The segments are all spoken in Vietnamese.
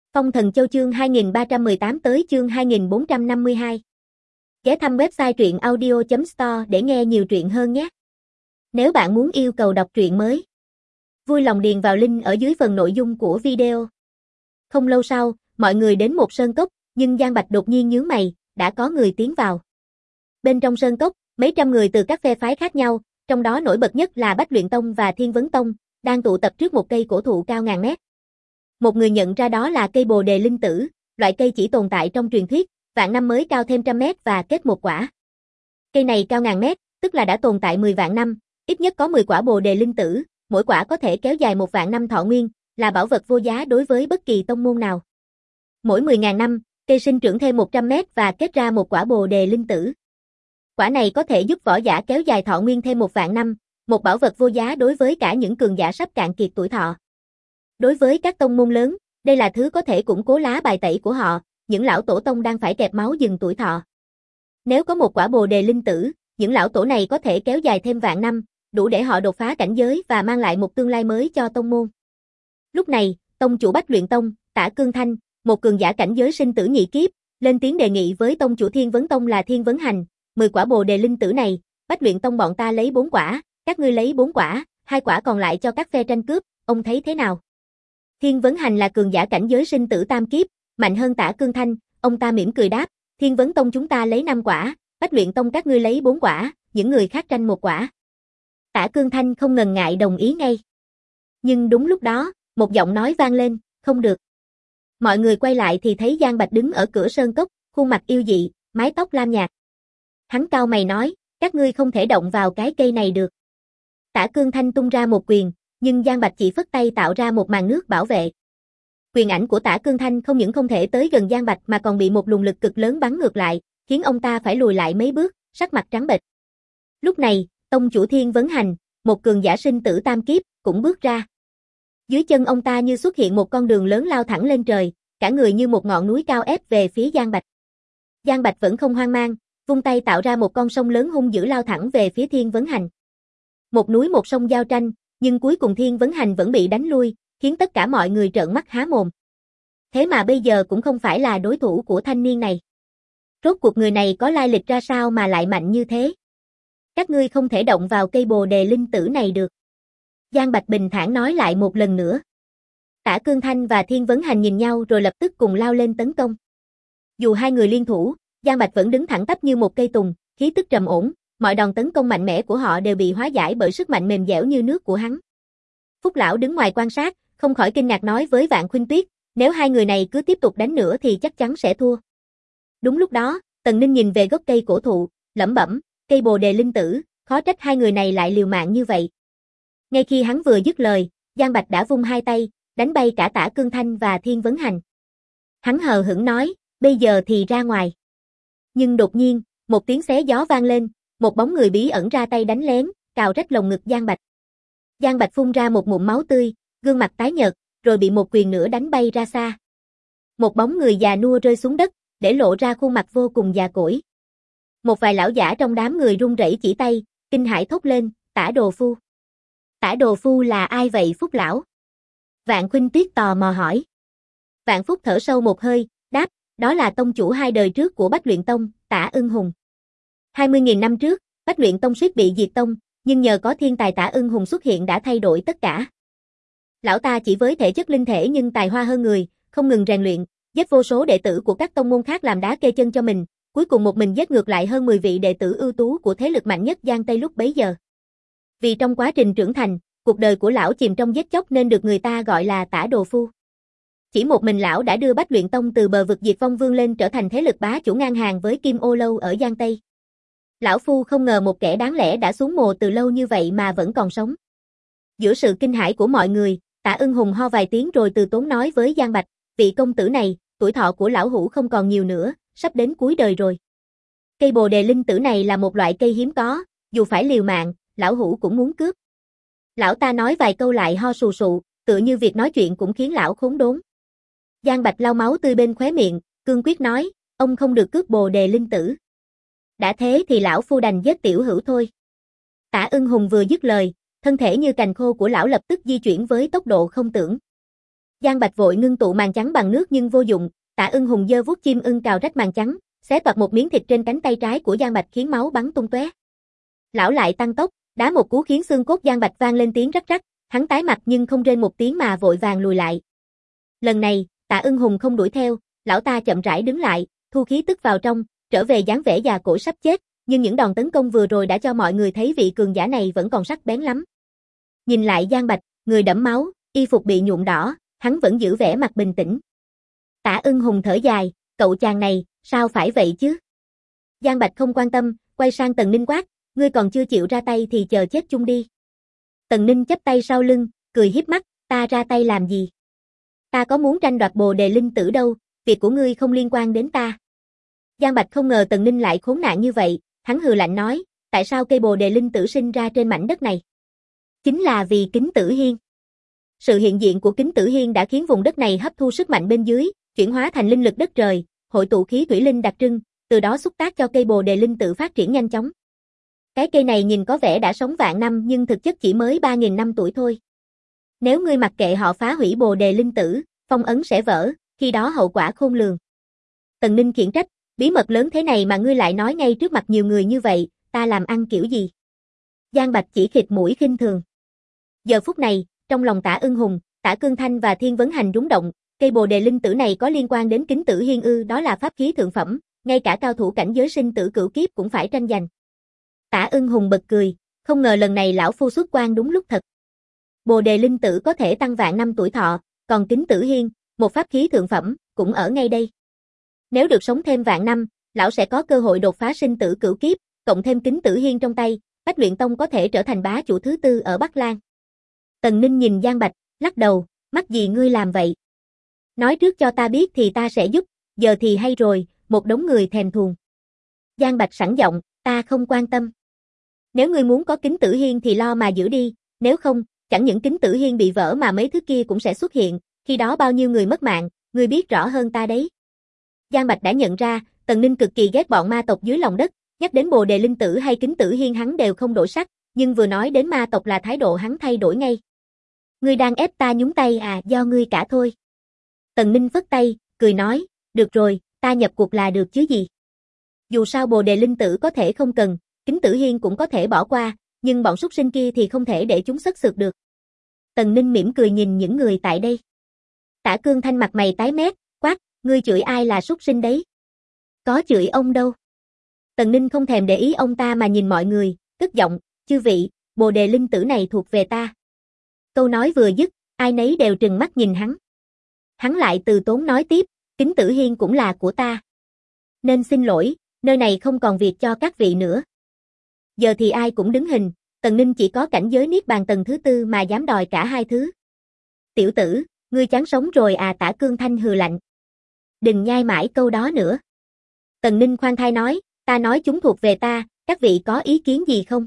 Phong Thần Châu chương 2318 tới chương 2452. Ghé thăm website truyện audio.store để nghe nhiều truyện hơn nhé. Nếu bạn muốn yêu cầu đọc truyện mới, vui lòng điền vào link ở dưới phần nội dung của video. Không lâu sau, mọi người đến một sơn cốc, nhưng Giang Bạch đột nhiên nhướng mày, đã có người tiến vào. Bên trong sơn cốc, mấy trăm người từ các phe phái khác nhau, trong đó nổi bật nhất là Bách Luyện Tông và Thiên Vấn Tông, đang tụ tập trước một cây cổ thụ cao ngàn mét. Một người nhận ra đó là cây Bồ Đề Linh Tử, loại cây chỉ tồn tại trong truyền thuyết, vạn năm mới cao thêm trăm mét và kết một quả. Cây này cao ngàn mét, tức là đã tồn tại 10 vạn năm, ít nhất có 10 quả Bồ Đề Linh Tử, mỗi quả có thể kéo dài 1 vạn năm thọ nguyên, là bảo vật vô giá đối với bất kỳ tông môn nào. Mỗi 10.000 năm, cây sinh trưởng thêm 100 mét và kết ra một quả Bồ Đề Linh Tử. Quả này có thể giúp võ giả kéo dài thọ nguyên thêm 1 vạn năm, một bảo vật vô giá đối với cả những cường giả sắp cạn kiệt tuổi thọ. Đối với các tông môn lớn, đây là thứ có thể củng cố lá bài tẩy của họ, những lão tổ tông đang phải kẹp máu dừng tuổi thọ. Nếu có một quả Bồ Đề Linh Tử, những lão tổ này có thể kéo dài thêm vạn năm, đủ để họ đột phá cảnh giới và mang lại một tương lai mới cho tông môn. Lúc này, tông chủ Bách Luyện Tông, Tả Cương Thanh, một cường giả cảnh giới sinh tử nhị kiếp, lên tiếng đề nghị với tông chủ Thiên Vấn Tông là Thiên Vấn Hành, 10 quả Bồ Đề Linh Tử này, Bách Luyện Tông bọn ta lấy 4 quả, các ngươi lấy 4 quả, 2 quả còn lại cho các phe tranh cướp, ông thấy thế nào? Thiên Vấn Hành là cường giả cảnh giới sinh tử tam kiếp, mạnh hơn Tả Cương Thanh, ông ta mỉm cười đáp, Thiên Vấn Tông chúng ta lấy 5 quả, Bách Luyện Tông các ngươi lấy 4 quả, những người khác tranh 1 quả. Tả Cương Thanh không ngần ngại đồng ý ngay. Nhưng đúng lúc đó, một giọng nói vang lên, không được. Mọi người quay lại thì thấy Giang Bạch đứng ở cửa sơn cốc, khuôn mặt yêu dị, mái tóc lam nhạt. Hắn cau mày nói, các ngươi không thể động vào cái cây này được. Tả Cương Thanh tung ra một quyền, nhưng Giang Bạch chỉ phất tay tạo ra một màn nước bảo vệ. Quyền ảnh của Tả Cương Thanh không những không thể tới gần Giang Bạch mà còn bị một luồng lực cực lớn bắn ngược lại, khiến ông ta phải lùi lại mấy bước, sắc mặt trắng bệch. Lúc này, tông chủ Thiên Vấn Hành, một cường giả sinh tử tam kiếp, cũng bước ra. Dưới chân ông ta như xuất hiện một con đường lớn lao thẳng lên trời, cả người như một ngọn núi cao ép về phía Giang Bạch. Giang Bạch vẫn không hoang mang, vung tay tạo ra một con sông lớn hung dữ lao thẳng về phía Thiên Vấn Hành. Một núi một sông giao tranh, nhưng cuối cùng Thiên Vấn Hành vẫn bị đánh lui, khiến tất cả mọi người trợn mắt há mồm. Thế mà bây giờ cũng không phải là đối thủ của thanh niên này. Rốt cuộc người này có lai lịch ra sao mà lại mạnh như thế? Các ngươi không thể động vào cây Bồ Đề Linh Tử này được. Giang Bạch bình thản nói lại một lần nữa. Tả Cương Thanh và Thiên Vấn Hành nhìn nhau rồi lập tức cùng lao lên tấn công. Dù hai người liên thủ, Giang Bạch vẫn đứng thẳng tắp như một cây tùng, khí tức trầm ổn, mọi đòn tấn công mạnh mẽ của họ đều bị hóa giải bởi sức mạnh mềm dẻo như nước của hắn. Phúc lão đứng ngoài quan sát, không khỏi kinh ngạc nói với Vạn Khuynh Tuyết, nếu hai người này cứ tiếp tục đánh nữa thì chắc chắn sẽ thua. Đúng lúc đó, Tần Ninh nhìn về gốc cây cổ thụ, lẩm bẩm, cây Bồ Đề Linh Tử, khó trách hai người này lại liều mạng như vậy. Ngay khi hắn vừa dứt lời, Giang Bạch đã vung hai tay, đánh bay cả Tả Cương Thanh và Thiên Vấn Hành. Hắn hờ hững nói, bây giờ thì ra ngoài. Nhưng đột nhiên, một tiếng xé gió vang lên, một bóng người bí ẩn ra tay đánh lén, cào rách lồng ngực Giang Bạch. Giang Bạch phun ra một ngụm máu tươi, gương mặt tái nhợt, rồi bị một quyền nữa đánh bay ra xa. Một bóng người già nua rơi xuống đất, để lộ ra khuôn mặt vô cùng già cỗi. Một vài lão giả trong đám người run rẩy chỉ tay, kinh hãi thốt lên, Tả Đồ Phu. Tả Đồ Phu là ai vậy Phúc lão? Vạn Khuynh Tuyết tò mò hỏi. Vạn Phúc thở sâu một hơi, đáp, đó là tông chủ 2 đời trước của Bách Luyện Tông, Tả Ưng Hùng. 20.000 năm trước, Bách Luyện Tông suýt bị diệt tông, nhưng nhờ có thiên tài Tả Ưng Hùng xuất hiện đã thay đổi tất cả. Lão ta chỉ với thể chất linh thể nhưng tài hoa hơn người, không ngừng rèn luyện, giết vô số đệ tử của các tông môn khác làm đá kê chân cho mình, cuối cùng một mình giết ngược lại hơn 10 vị đệ tử ưu tú của thế lực mạnh nhất Giang Tây lúc bấy giờ. Vì trong quá trình trưởng thành, cuộc đời của lão chìm trong giết chóc nên được người ta gọi là Tả Đồ Phu. Chỉ một mình lão đã đưa Bách Luyện Tông từ bờ vực diệt vong vươn lên trở thành thế lực bá chủ ngang hàng với Kim Ô Lâu ở Giang Tây. Lão Phu không ngờ một kẻ đáng lẽ đã xuống mồ từ lâu như vậy mà vẫn còn sống. Giữa sự kinh hãi của mọi người, Tả Ưng Hùng ho vài tiếng rồi từ tốn nói với Giang Bạch, vị công tử này, tuổi thọ của lão hữu không còn nhiều nữa, sắp đến cuối đời rồi. Cây Bồ Đề Linh Tử này là một loại cây hiếm có, dù phải liều mạng, lão hữu cũng muốn cướp. Lão ta nói vài câu lại ho sù sụ, tựa như việc nói chuyện cũng khiến lão khốn đốn. Giang Bạch lau máu tươi bên khóe miệng, cương quyết nói, ông không được cướp Bồ Đề Linh Tử. Đã thế thì lão phu đành giết tiểu hữu thôi. Tả Ưng Hùng vừa dứt lời, thân thể như cành khô của lão lập tức di chuyển với tốc độ không tưởng. Giang Bạch vội ngưng tụ màn trắng bằng nước nhưng vô dụng, Tạ Ưng Hùng giơ vuốt chim ưng cào rách màn trắng, xé toạc một miếng thịt trên cánh tay trái của Giang Bạch khiến máu bắn tung tóe. Lão lại tăng tốc, đá một cú khiến xương cốt Giang Bạch vang lên tiếng rắc rắc, hắn tái mặt nhưng không rên một tiếng mà vội vàng lùi lại. Lần này, Tạ Ưng Hùng không đuổi theo, lão ta chậm rãi đứng lại, thu khí tức vào trong, trở về dáng vẻ già cỗi sắp chết, nhưng những đòn tấn công vừa rồi đã cho mọi người thấy vị cường giả này vẫn còn sắc bén lắm. Nhìn lại Giang Bạch, người đẫm máu, y phục bị nhuộm đỏ, hắn vẫn giữ vẻ mặt bình tĩnh. Tạ Ưng Hùng thở dài, cậu chàng này, sao phải vậy chứ? Giang Bạch không quan tâm, quay sang Tần Ninh quát, ngươi còn chưa chịu ra tay thì chờ chết chung đi. Tần Ninh chắp tay sau lưng, cười hiếp mắt, ta ra tay làm gì? Ta có muốn tranh đoạt Bồ Đề Linh Tử đâu, việc của ngươi không liên quan đến ta. Giang Bạch không ngờ Tần Ninh lại khốn nạn như vậy, hắn hừ lạnh nói, tại sao cây Bồ Đề Linh Tử sinh ra trên mảnh đất này? Chính là vì Kính Tử Hiên. Sự hiện diện của Kính Tử Hiên đã khiến vùng đất này hấp thu sức mạnh bên dưới, chuyển hóa thành linh lực đất trời, hội tụ khí thủy linh đặc trưng, từ đó xúc tác cho cây Bồ Đề Linh Tử phát triển nhanh chóng. Cái cây này nhìn có vẻ đã sống vạn năm nhưng thực chất chỉ mới 3.000 năm tuổi thôi. Nếu ngươi mặc kệ họ phá hủy Bồ Đề Linh Tử, phong ấn sẽ vỡ, khi đó hậu quả khôn lường. Tần Ninh khiển trách, bí mật lớn thế này mà ngươi lại nói ngay trước mặt nhiều người như vậy, ta làm ăn kiểu gì? Giang Bạch chỉ khịt mũi khinh thường. Giờ phút này, trong lòng Tạ Ưng Hùng, Tạ Cương Thanh và Thiên Vấn Hành rúng động, cây Bồ Đề Linh Tử này có liên quan đến Kính Tử Hiên ư? Đó là pháp khí thượng phẩm, ngay cả cao thủ cảnh giới sinh tử cửu kiếp cũng phải tranh giành. Tạ Ưng Hùng bật cười, không ngờ lần này lão phu xuất quan đúng lúc thật. Bồ Đề Linh Tử có thể tăng vạn năm tuổi thọ, còn Kính Tử Hiên, một pháp khí thượng phẩm, cũng ở ngay đây. Nếu được sống thêm vạn năm, lão sẽ có cơ hội đột phá sinh tử cửu kiếp, cộng thêm Kính Tử Hiên trong tay, Bách Luyện Tông có thể trở thành bá chủ thứ tư ở Bắc Lan. Tần Ninh nhìn Giang Bạch, lắc đầu, mắc gì ngươi làm vậy? Nói trước cho ta biết thì ta sẽ giúp, giờ thì hay rồi, một đống người thèm thuồng. Giang Bạch sẵn giọng, ta không quan tâm. Nếu ngươi muốn có Kính Tử Hiên thì lo mà giữ đi, nếu không, chẳng những Kính Tử Hiên bị vỡ mà mấy thứ kia cũng sẽ xuất hiện, khi đó bao nhiêu người mất mạng, ngươi biết rõ hơn ta đấy. Giang Bạch đã nhận ra, Tần Ninh cực kỳ ghét bọn ma tộc dưới lòng đất, nhắc đến Bồ Đề Linh Tử hay Kính Tử Hiên hắn đều không đổi sắc, nhưng vừa nói đến ma tộc là thái độ hắn thay đổi ngay. Ngươi đang ép ta nhúng tay à, do ngươi cả thôi. Tần Ninh phất tay, cười nói, được rồi, ta nhập cuộc là được chứ gì. Dù sao Bồ Đề Linh Tử có thể không cần, Kính Tử Hiên cũng có thể bỏ qua, nhưng bọn súc sinh kia thì không thể để chúng sất sượt được. Tần Ninh mỉm cười nhìn những người tại đây. Tạ Cương Thanh mặt mày tái mét, quát, ngươi chửi ai là súc sinh đấy? Có chửi ông đâu. Tần Ninh không thèm để ý ông ta mà nhìn mọi người, cất giọng, chư vị, Bồ Đề Linh Tử này thuộc về ta. Câu nói vừa dứt, ai nấy đều trừng mắt nhìn hắn. Hắn lại từ tốn nói tiếp, Kính Tử Hiên cũng là của ta. Nên xin lỗi, nơi này không còn việc cho các vị nữa. Giờ thì ai cũng đứng hình, Tần Ninh chỉ có cảnh giới Niết Bàn tầng thứ tư mà dám đòi cả hai thứ. Tiểu tử, ngươi chán sống rồi à? Tạ Cương Thanh hừ lạnh. Đừng nhai mãi câu đó nữa. Tần Ninh khoan thai nói, ta nói chúng thuộc về ta, các vị có ý kiến gì không?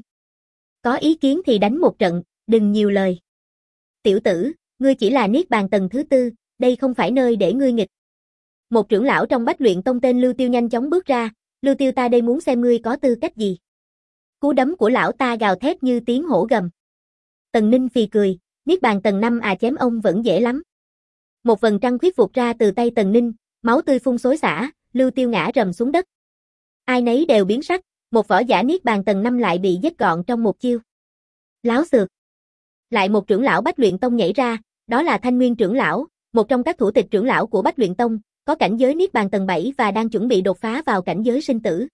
Có ý kiến thì đánh một trận, đừng nhiều lời. Tiểu tử, ngươi chỉ là Niết Bàn tầng thứ tư, đây không phải nơi để ngươi nghịch. Một trưởng lão trong Bách Luyện Tông tên Lưu Tiêu nhanh chóng bước ra, Lưu Tiêu ta đây muốn xem ngươi có tư cách gì. Cú đấm của lão ta gào thét như tiếng hổ gầm. Tần Ninh phì cười, Niết Bàn tầng 5 à, chém ông vẫn dễ lắm. Một vầng trăng khuyết vụt ra từ tay Tần Ninh, máu tươi phun xối xả, Lưu Tiêu ngã rầm xuống đất. Ai nấy đều biến sắc, một võ giả Niết Bàn tầng 5 lại bị giết gọn trong một chiêu. Láo xược. Lại một trưởng lão Bách Luyện Tông nhảy ra, đó là Thanh Nguyên trưởng lão, một trong các thủ tịch trưởng lão của Bách Luyện Tông, có cảnh giới Niết Bàn tầng 7 và đang chuẩn bị đột phá vào cảnh giới sinh tử.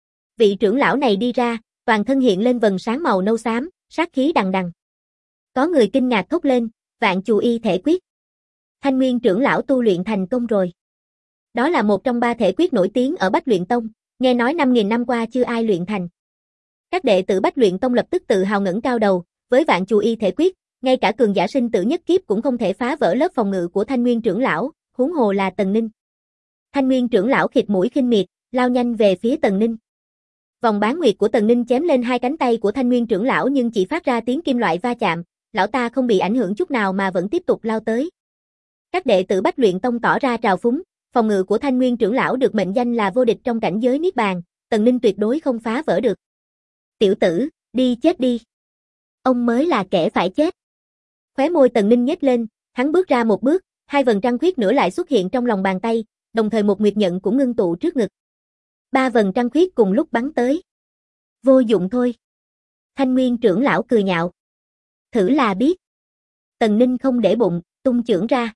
Vị trưởng lão này đi ra, toàn thân hiện lên vầng sáng màu nâu xám, sát khí đằng đằng. Có người kinh ngạc thốt lên, Vạn Chù Y thể quyết. Thanh Nguyên trưởng lão tu luyện thành công rồi. Đó là một trong 3 thể quyết nổi tiếng ở Bách Luyện Tông, nghe nói 5.000 năm qua chưa ai luyện thành. Các đệ tử Bách Luyện Tông lập tức tự hào ngẩng cao đầu, với Vạn Chù Y thể quyết, ngay cả cường giả sinh tử nhất kiếp cũng không thể phá vỡ lớp phòng ngự của Thanh Nguyên trưởng lão, huống hồ là Tần Ninh. Thanh Nguyên trưởng lão khịt mũi khinh miệt, lao nhanh về phía Tần Ninh. Vòng bán nguyệt của Tần Ninh chém lên hai cánh tay của Thanh Nguyên trưởng lão nhưng chỉ phát ra tiếng kim loại va chạm, lão ta không bị ảnh hưởng chút nào mà vẫn tiếp tục lao tới. Các đệ tử Bách Luyện Tông tỏ ra trào phúng, phòng ngự của Thanh Nguyên trưởng lão được mệnh danh là vô địch trong cảnh giới Niết Bàn, Tần Ninh tuyệt đối không phá vỡ được. Tiểu tử, đi chết đi. Ông mới là kẻ phải chết. Khóe môi Tần Ninh nhếch lên, hắn bước ra một bước, 2 vầng trăng khuyết nữa lại xuất hiện trong lòng bàn tay, đồng thời một nguyệt nhận cũng ngưng tụ trước ngực. 3 vầng trăng khuyết cùng lúc bắn tới. Vô dụng thôi. Thanh Nguyên trưởng lão cười nhạo. Thử là biết. Tần Ninh không để bụng, tung chưởng ra.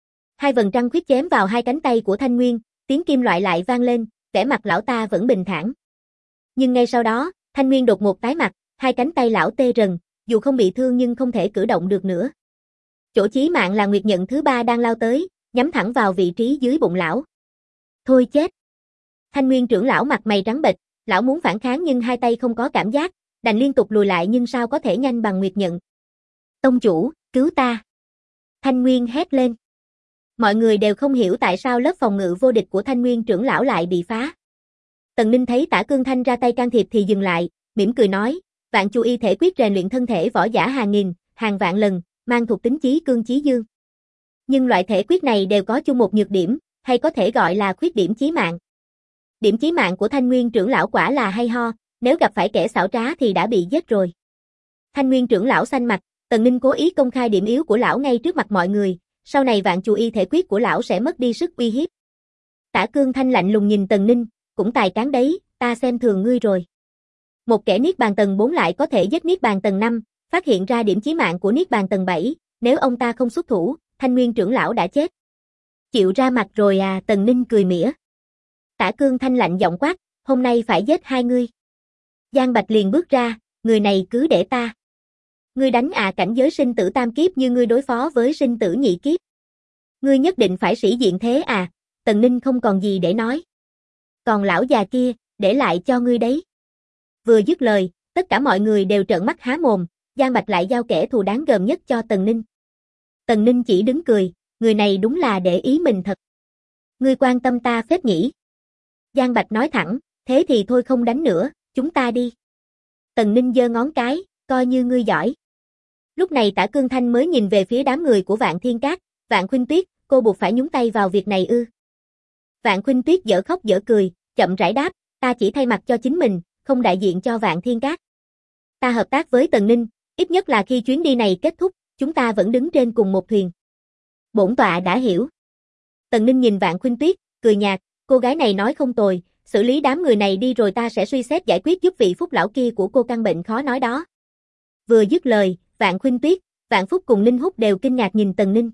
2 vầng trăng khuyết chém vào hai cánh tay của Thanh Nguyên, tiếng kim loại lại vang lên, vẻ mặt lão ta vẫn bình thản. Nhưng ngay sau đó, Thanh Nguyên đột ngột tái mặt, hai cánh tay lão tê rần, dù không bị thương nhưng không thể cử động được nữa. Chỗ chí mạng là nguyệt nhận thứ 3 đang lao tới, nhắm thẳng vào vị trí dưới bụng lão. Thôi chết. Thanh Nguyên trưởng lão mặt mày trắng bệch, lão muốn phản kháng nhưng hai tay không có cảm giác, đành liên tục lùi lại nhưng sao có thể nhanh bằng nguyệt nhận. Tông chủ, cứu ta. Thanh Nguyên hét lên. Mọi người đều không hiểu tại sao lớp phòng ngự vô địch của Thanh Nguyên trưởng lão lại bị phá. Tần Ninh thấy Tả Cương Thanh ra tay can thiệp thì dừng lại, mỉm cười nói, Vạn Chu Y thể quyết rèn luyện thân thể võ giả hàng nghìn, hàng vạn lần, mang thuộc tính chí cương chí dương. Nhưng loại thể quyết này đều có chung một nhược điểm, hay có thể gọi là khuyết điểm chí mạng. Điểm chí mạng của Thanh Nguyên trưởng lão quả là hay ho, nếu gặp phải kẻ xảo trá thì đã bị giết rồi. Thanh Nguyên trưởng lão xanh mặt, Tần Ninh cố ý công khai điểm yếu của lão ngay trước mặt mọi người, sau này Vạn Chu Y thể quyết của lão sẽ mất đi sức uy hiếp. Tả Cương Thanh lạnh lùng nhìn Tần Ninh, cũng tài cán đấy, ta xem thường ngươi rồi. Một kẻ Niết Bàn tầng 4 lại có thể giết Niết Bàn tầng 5, phát hiện ra điểm chí mạng của Niết Bàn tầng 7, nếu ông ta không xuất thủ, Thanh Nguyên trưởng lão đã chết. Chịu ra mặt rồi à, Tần Ninh cười mỉa. Tả Cương Thanh lạnh giọng quát, hôm nay phải giết hai ngươi. Giang Bạch liền bước ra, người này cứ để ta. Ngươi đánh cảnh giới sinh tử tam kiếp như ngươi đối phó với sinh tử nhị kiếp. Ngươi nhất định phải sĩ diện thế à, Tần Ninh không còn gì để nói. Còn lão già kia, để lại cho ngươi đấy. Vừa dứt lời, tất cả mọi người đều trợn mắt há mồm, Giang Bạch lại giao kẻ thù đáng gờm nhất cho Tần Ninh. Tần Ninh chỉ đứng cười, người này đúng là để ý mình thật. Ngươi quan tâm ta phết nhỉ. Giang Bạch nói thẳng, thế thì thôi không đánh nữa, chúng ta đi. Tần Ninh giơ ngón cái, coi như ngươi giỏi. Lúc này Tả Cương Thanh mới nhìn về phía đám người của Vạn Thiên Các, Vạn Khuynh Tuyết, cô buộc phải nhúng tay vào việc này ư. Vạn Khuynh Tuyết dở khóc dở cười, chậm rãi đáp, ta chỉ thay mặt cho chính mình, không đại diện cho Vạn Thiên Các. Ta hợp tác với Tần Ninh, ít nhất là khi chuyến đi này kết thúc, chúng ta vẫn đứng trên cùng một thuyền. Bổn tọa đã hiểu. Tần Ninh nhìn Vạn Khuynh Tuyết, cười nhạt, cô gái này nói không tồi, xử lý đám người này đi rồi ta sẽ suy xét giải quyết giúp vị Phúc lão kia của cô căn bệnh khó nói đó. Vừa dứt lời, Vạn Khuynh Tuyết, Vạn Phúc cùng Ninh Húc đều kinh ngạc nhìn Tần Ninh.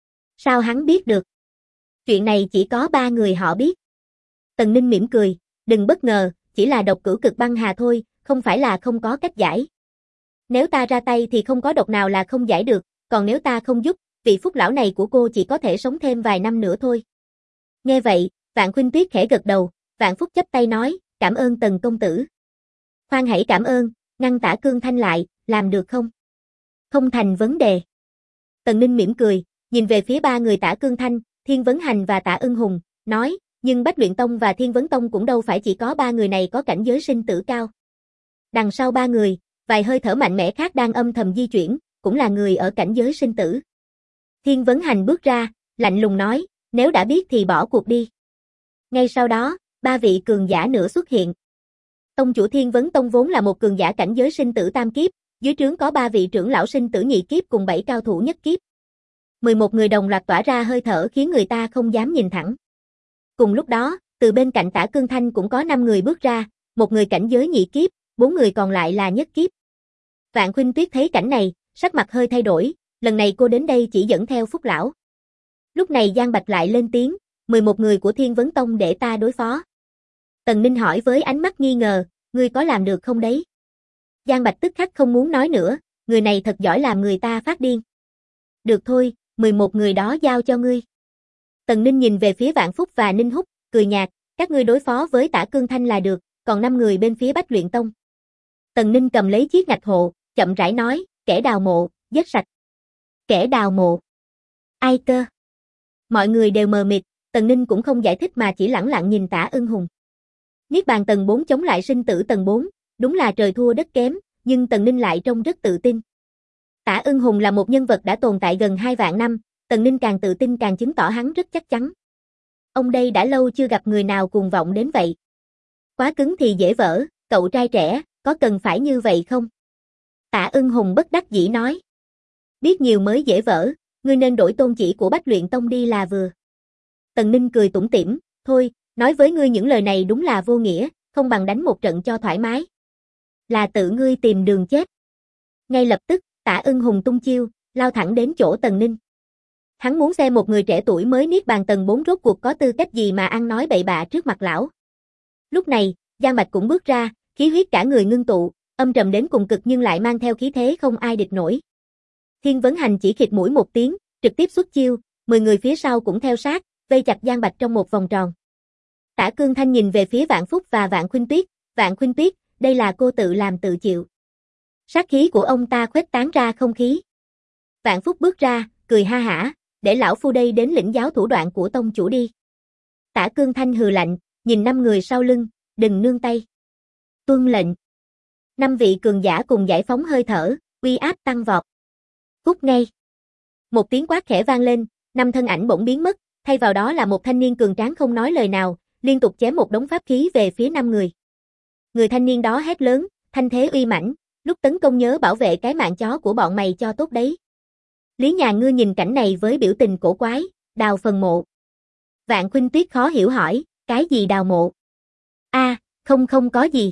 Sao hắn biết được? Chuyện này chỉ có 3 người họ biết. Tần Ninh mỉm cười, đừng bất ngờ, chỉ là độc cửu cực băng hà thôi, không phải là không có cách giải. Nếu ta ra tay thì không có độc nào là không giải được, còn nếu ta không giúp, vị Phúc lão này của cô chỉ có thể sống thêm vài năm nữa thôi. Nghe vậy, Vạn Khuynh Tuyết khẽ gật đầu, Vạn Phúc chắp tay nói, cảm ơn Tần công tử. Khoan hãy cảm ơn, ngăn Tả Cương Thanh lại, làm được không? Không thành vấn đề. Tần Ninh mỉm cười, nhìn về phía 3 người Tả Cương Thanh, Thiên Vấn Hành và Tả Ưng Hùng, nói, nhưng Bách Luyện Tông và Thiên Vấn Tông cũng đâu phải chỉ có 3 người này có cảnh giới sinh tử cao. Đằng sau 3 người, vài hơi thở mạnh mẽ khác đang âm thầm di chuyển, cũng là người ở cảnh giới sinh tử. Thiên Vấn Hành bước ra, lạnh lùng nói, nếu đã biết thì bỏ cuộc đi. Ngay sau đó, 3 vị cường giả nữa xuất hiện. Tông chủ Thiên Vấn Tông vốn là một cường giả cảnh giới sinh tử tam kiếp, dưới trướng có 3 vị trưởng lão sinh tử nhị kiếp cùng 7 cao thủ nhất kiếp. 11 người đồng loạt tỏa ra hơi thở khiến người ta không dám nhìn thẳng. Cùng lúc đó, từ bên cạnh Tả Cương Thanh cũng có 5 người bước ra, một người cảnh giới nhị kiếp, 4 người còn lại là nhất kiếp. Vạn Khuynh Tuyết thấy cảnh này, sắc mặt hơi thay đổi, lần này cô đến đây chỉ dẫn theo Phúc lão. Lúc này Giang Bạch lại lên tiếng, 11 người của Thiên Vấn Tông để ta đối phó. Tần Ninh hỏi với ánh mắt nghi ngờ, ngươi có làm được không đấy? Giang Bạch tức khắc không muốn nói nữa, người này thật giỏi làm người ta phát điên. Được thôi, 11 người đó giao cho ngươi. Tần Ninh nhìn về phía Vạn Phúc và Ninh Húc, cười nhạt, các ngươi đối phó với Tả Cương Thanh là được, còn 5 người bên phía Bách Luyện Tông. Tần Ninh cầm lấy chiếc ngạch hộ, chậm rãi nói, kẻ đào mộ, giết sạch. Kẻ đào mộ. Ai cơ? Mọi người đều mờ mịt, Tần Ninh cũng không giải thích mà chỉ lẳng lặng nhìn Tả Ưng Hùng. Niết bàn tầng 4 chống lại sinh tử tầng 4, đúng là trời thua đất kém, nhưng Tần Ninh lại trông rất tự tin. Tả Ưng Hùng là một nhân vật đã tồn tại gần 2 vạn năm, Tần Ninh càng tự tin càng chứng tỏ hắn rất chắc chắn. Ông đây đã lâu chưa gặp người nào cuồng vọng đến vậy. Quá cứng thì dễ vỡ, cậu trai trẻ, có cần phải như vậy không? Tả Ưng Hùng bất đắc dĩ nói. Biết nhiều mới dễ vỡ, ngươi nên đổi tôn chỉ của Bách Luyện Tông đi là vừa. Tần Ninh cười tủm tỉm, thôi, nói với ngươi những lời này đúng là vô nghĩa, không bằng đánh một trận cho thoải mái. Là tự ngươi tìm đường chết. Ngay lập tức, Tả Ưng Hùng tung chiêu, lao thẳng đến chỗ Tần Ninh. Hắn muốn xem một người trẻ tuổi mới niết bàn tầng 4 rốt cuộc có tư cách gì mà ăn nói bậy bạ trước mặt lão. Lúc này, Giang Bạch cũng bước ra, khí huyết cả người ngưng tụ, âm trầm đến cùng cực nhưng lại mang theo khí thế không ai địch nổi. Thiên Vấn Hành chỉ khịt mũi một tiếng, trực tiếp xuất chiêu, 10 người phía sau cũng theo sát, vây chặt Giang Bạch trong một vòng tròn. Tả Cương Thanh nhìn về phía Vạn Phúc và Vạn Khuynh Tuyết, đây là cô tự làm tự chịu. Sát khí của ông ta khuếch tán ra không khí. Vạn Phúc bước ra, cười ha hả, để lão phu đây đến lĩnh giáo thủ đoạn của tông chủ đi. Tả Cương Thanh hừ lạnh, nhìn 5 người sau lưng, đừng nương tay. Tuân lệnh. 5 vị cường giả cùng giải phóng hơi thở, uy áp tăng vọt. Cút ngay. Một tiếng quát khẽ vang lên, 5 thân ảnh bỗng biến mất, thay vào đó là một thanh niên cường tráng không nói lời nào, liên tục chém một đống pháp khí về phía 5 người. Người thanh niên đó hét lớn, thanh thế uy mãnh, lúc tấn công nhớ bảo vệ cái mạng chó của bọn mày cho tốt đấy. Lý Nhà Ngư nhìn cảnh này với biểu tình cổ quái, đào phần mộ. Vạn Khuynh Tuyết khó hiểu hỏi, cái gì đào mộ? Không có gì.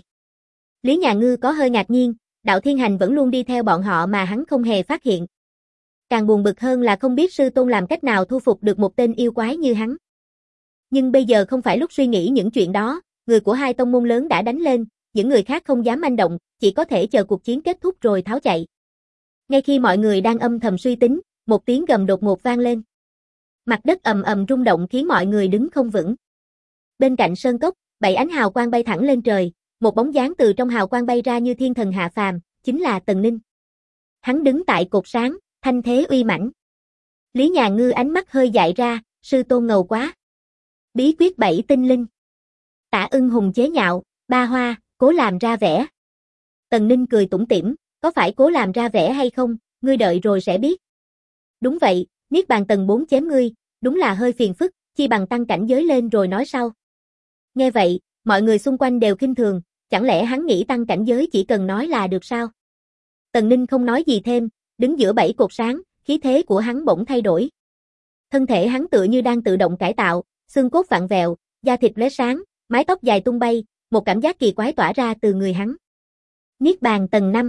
Lý Nhà Ngư có hơi ngạc nhiên, Đạo Thiên Hành vẫn luôn đi theo bọn họ mà hắn không hề phát hiện. Càng buồn bực hơn là không biết sư tôn làm cách nào thu phục được một tên yêu quái như hắn. Nhưng bây giờ không phải lúc suy nghĩ những chuyện đó, người của hai tông môn lớn đã đánh lên, những người khác không dám manh động, chỉ có thể chờ cuộc chiến kết thúc rồi tháo chạy. Ngay khi mọi người đang âm thầm suy tính, một tiếng gầm đột ngột vang lên. Mặt đất ầm ầm rung động khiến mọi người đứng không vững. Bên cạnh sơn cốc, 7 ánh hào quang bay thẳng lên trời, một bóng dáng từ trong hào quang bay ra như thiên thần hạ phàm, chính là Tần Ninh. Hắn đứng tại cột sáng, thanh thế uy mãnh. Lý Nhà Ngư ánh mắt hơi dại ra, sư tôn ngầu quá. Bí quyết 7 tinh linh. Tả Ưng Hùng chế nhạo, ba hoa, cố làm ra vẻ. Tần Ninh cười tủm tỉm, có phải cố làm ra vẻ hay không, ngươi đợi rồi sẽ biết. Đúng vậy, niết bàn tầng 4 chém ngươi, đúng là hơi phiền phức, chi bằng tăng cảnh giới lên rồi nói sau. Nghe vậy, mọi người xung quanh đều khinh thường, chẳng lẽ hắn nghĩ tăng cảnh giới chỉ cần nói là được sao? Tần Ninh không nói gì thêm, đứng giữa 7 cột sáng, khí thế của hắn bỗng thay đổi. Thân thể hắn tựa như đang tự động cải tạo, xương cốt vặn vẹo, da thịt lóe sáng, mái tóc dài tung bay, một cảm giác kỳ quái tỏa ra từ người hắn. Niết bàn tầng 5.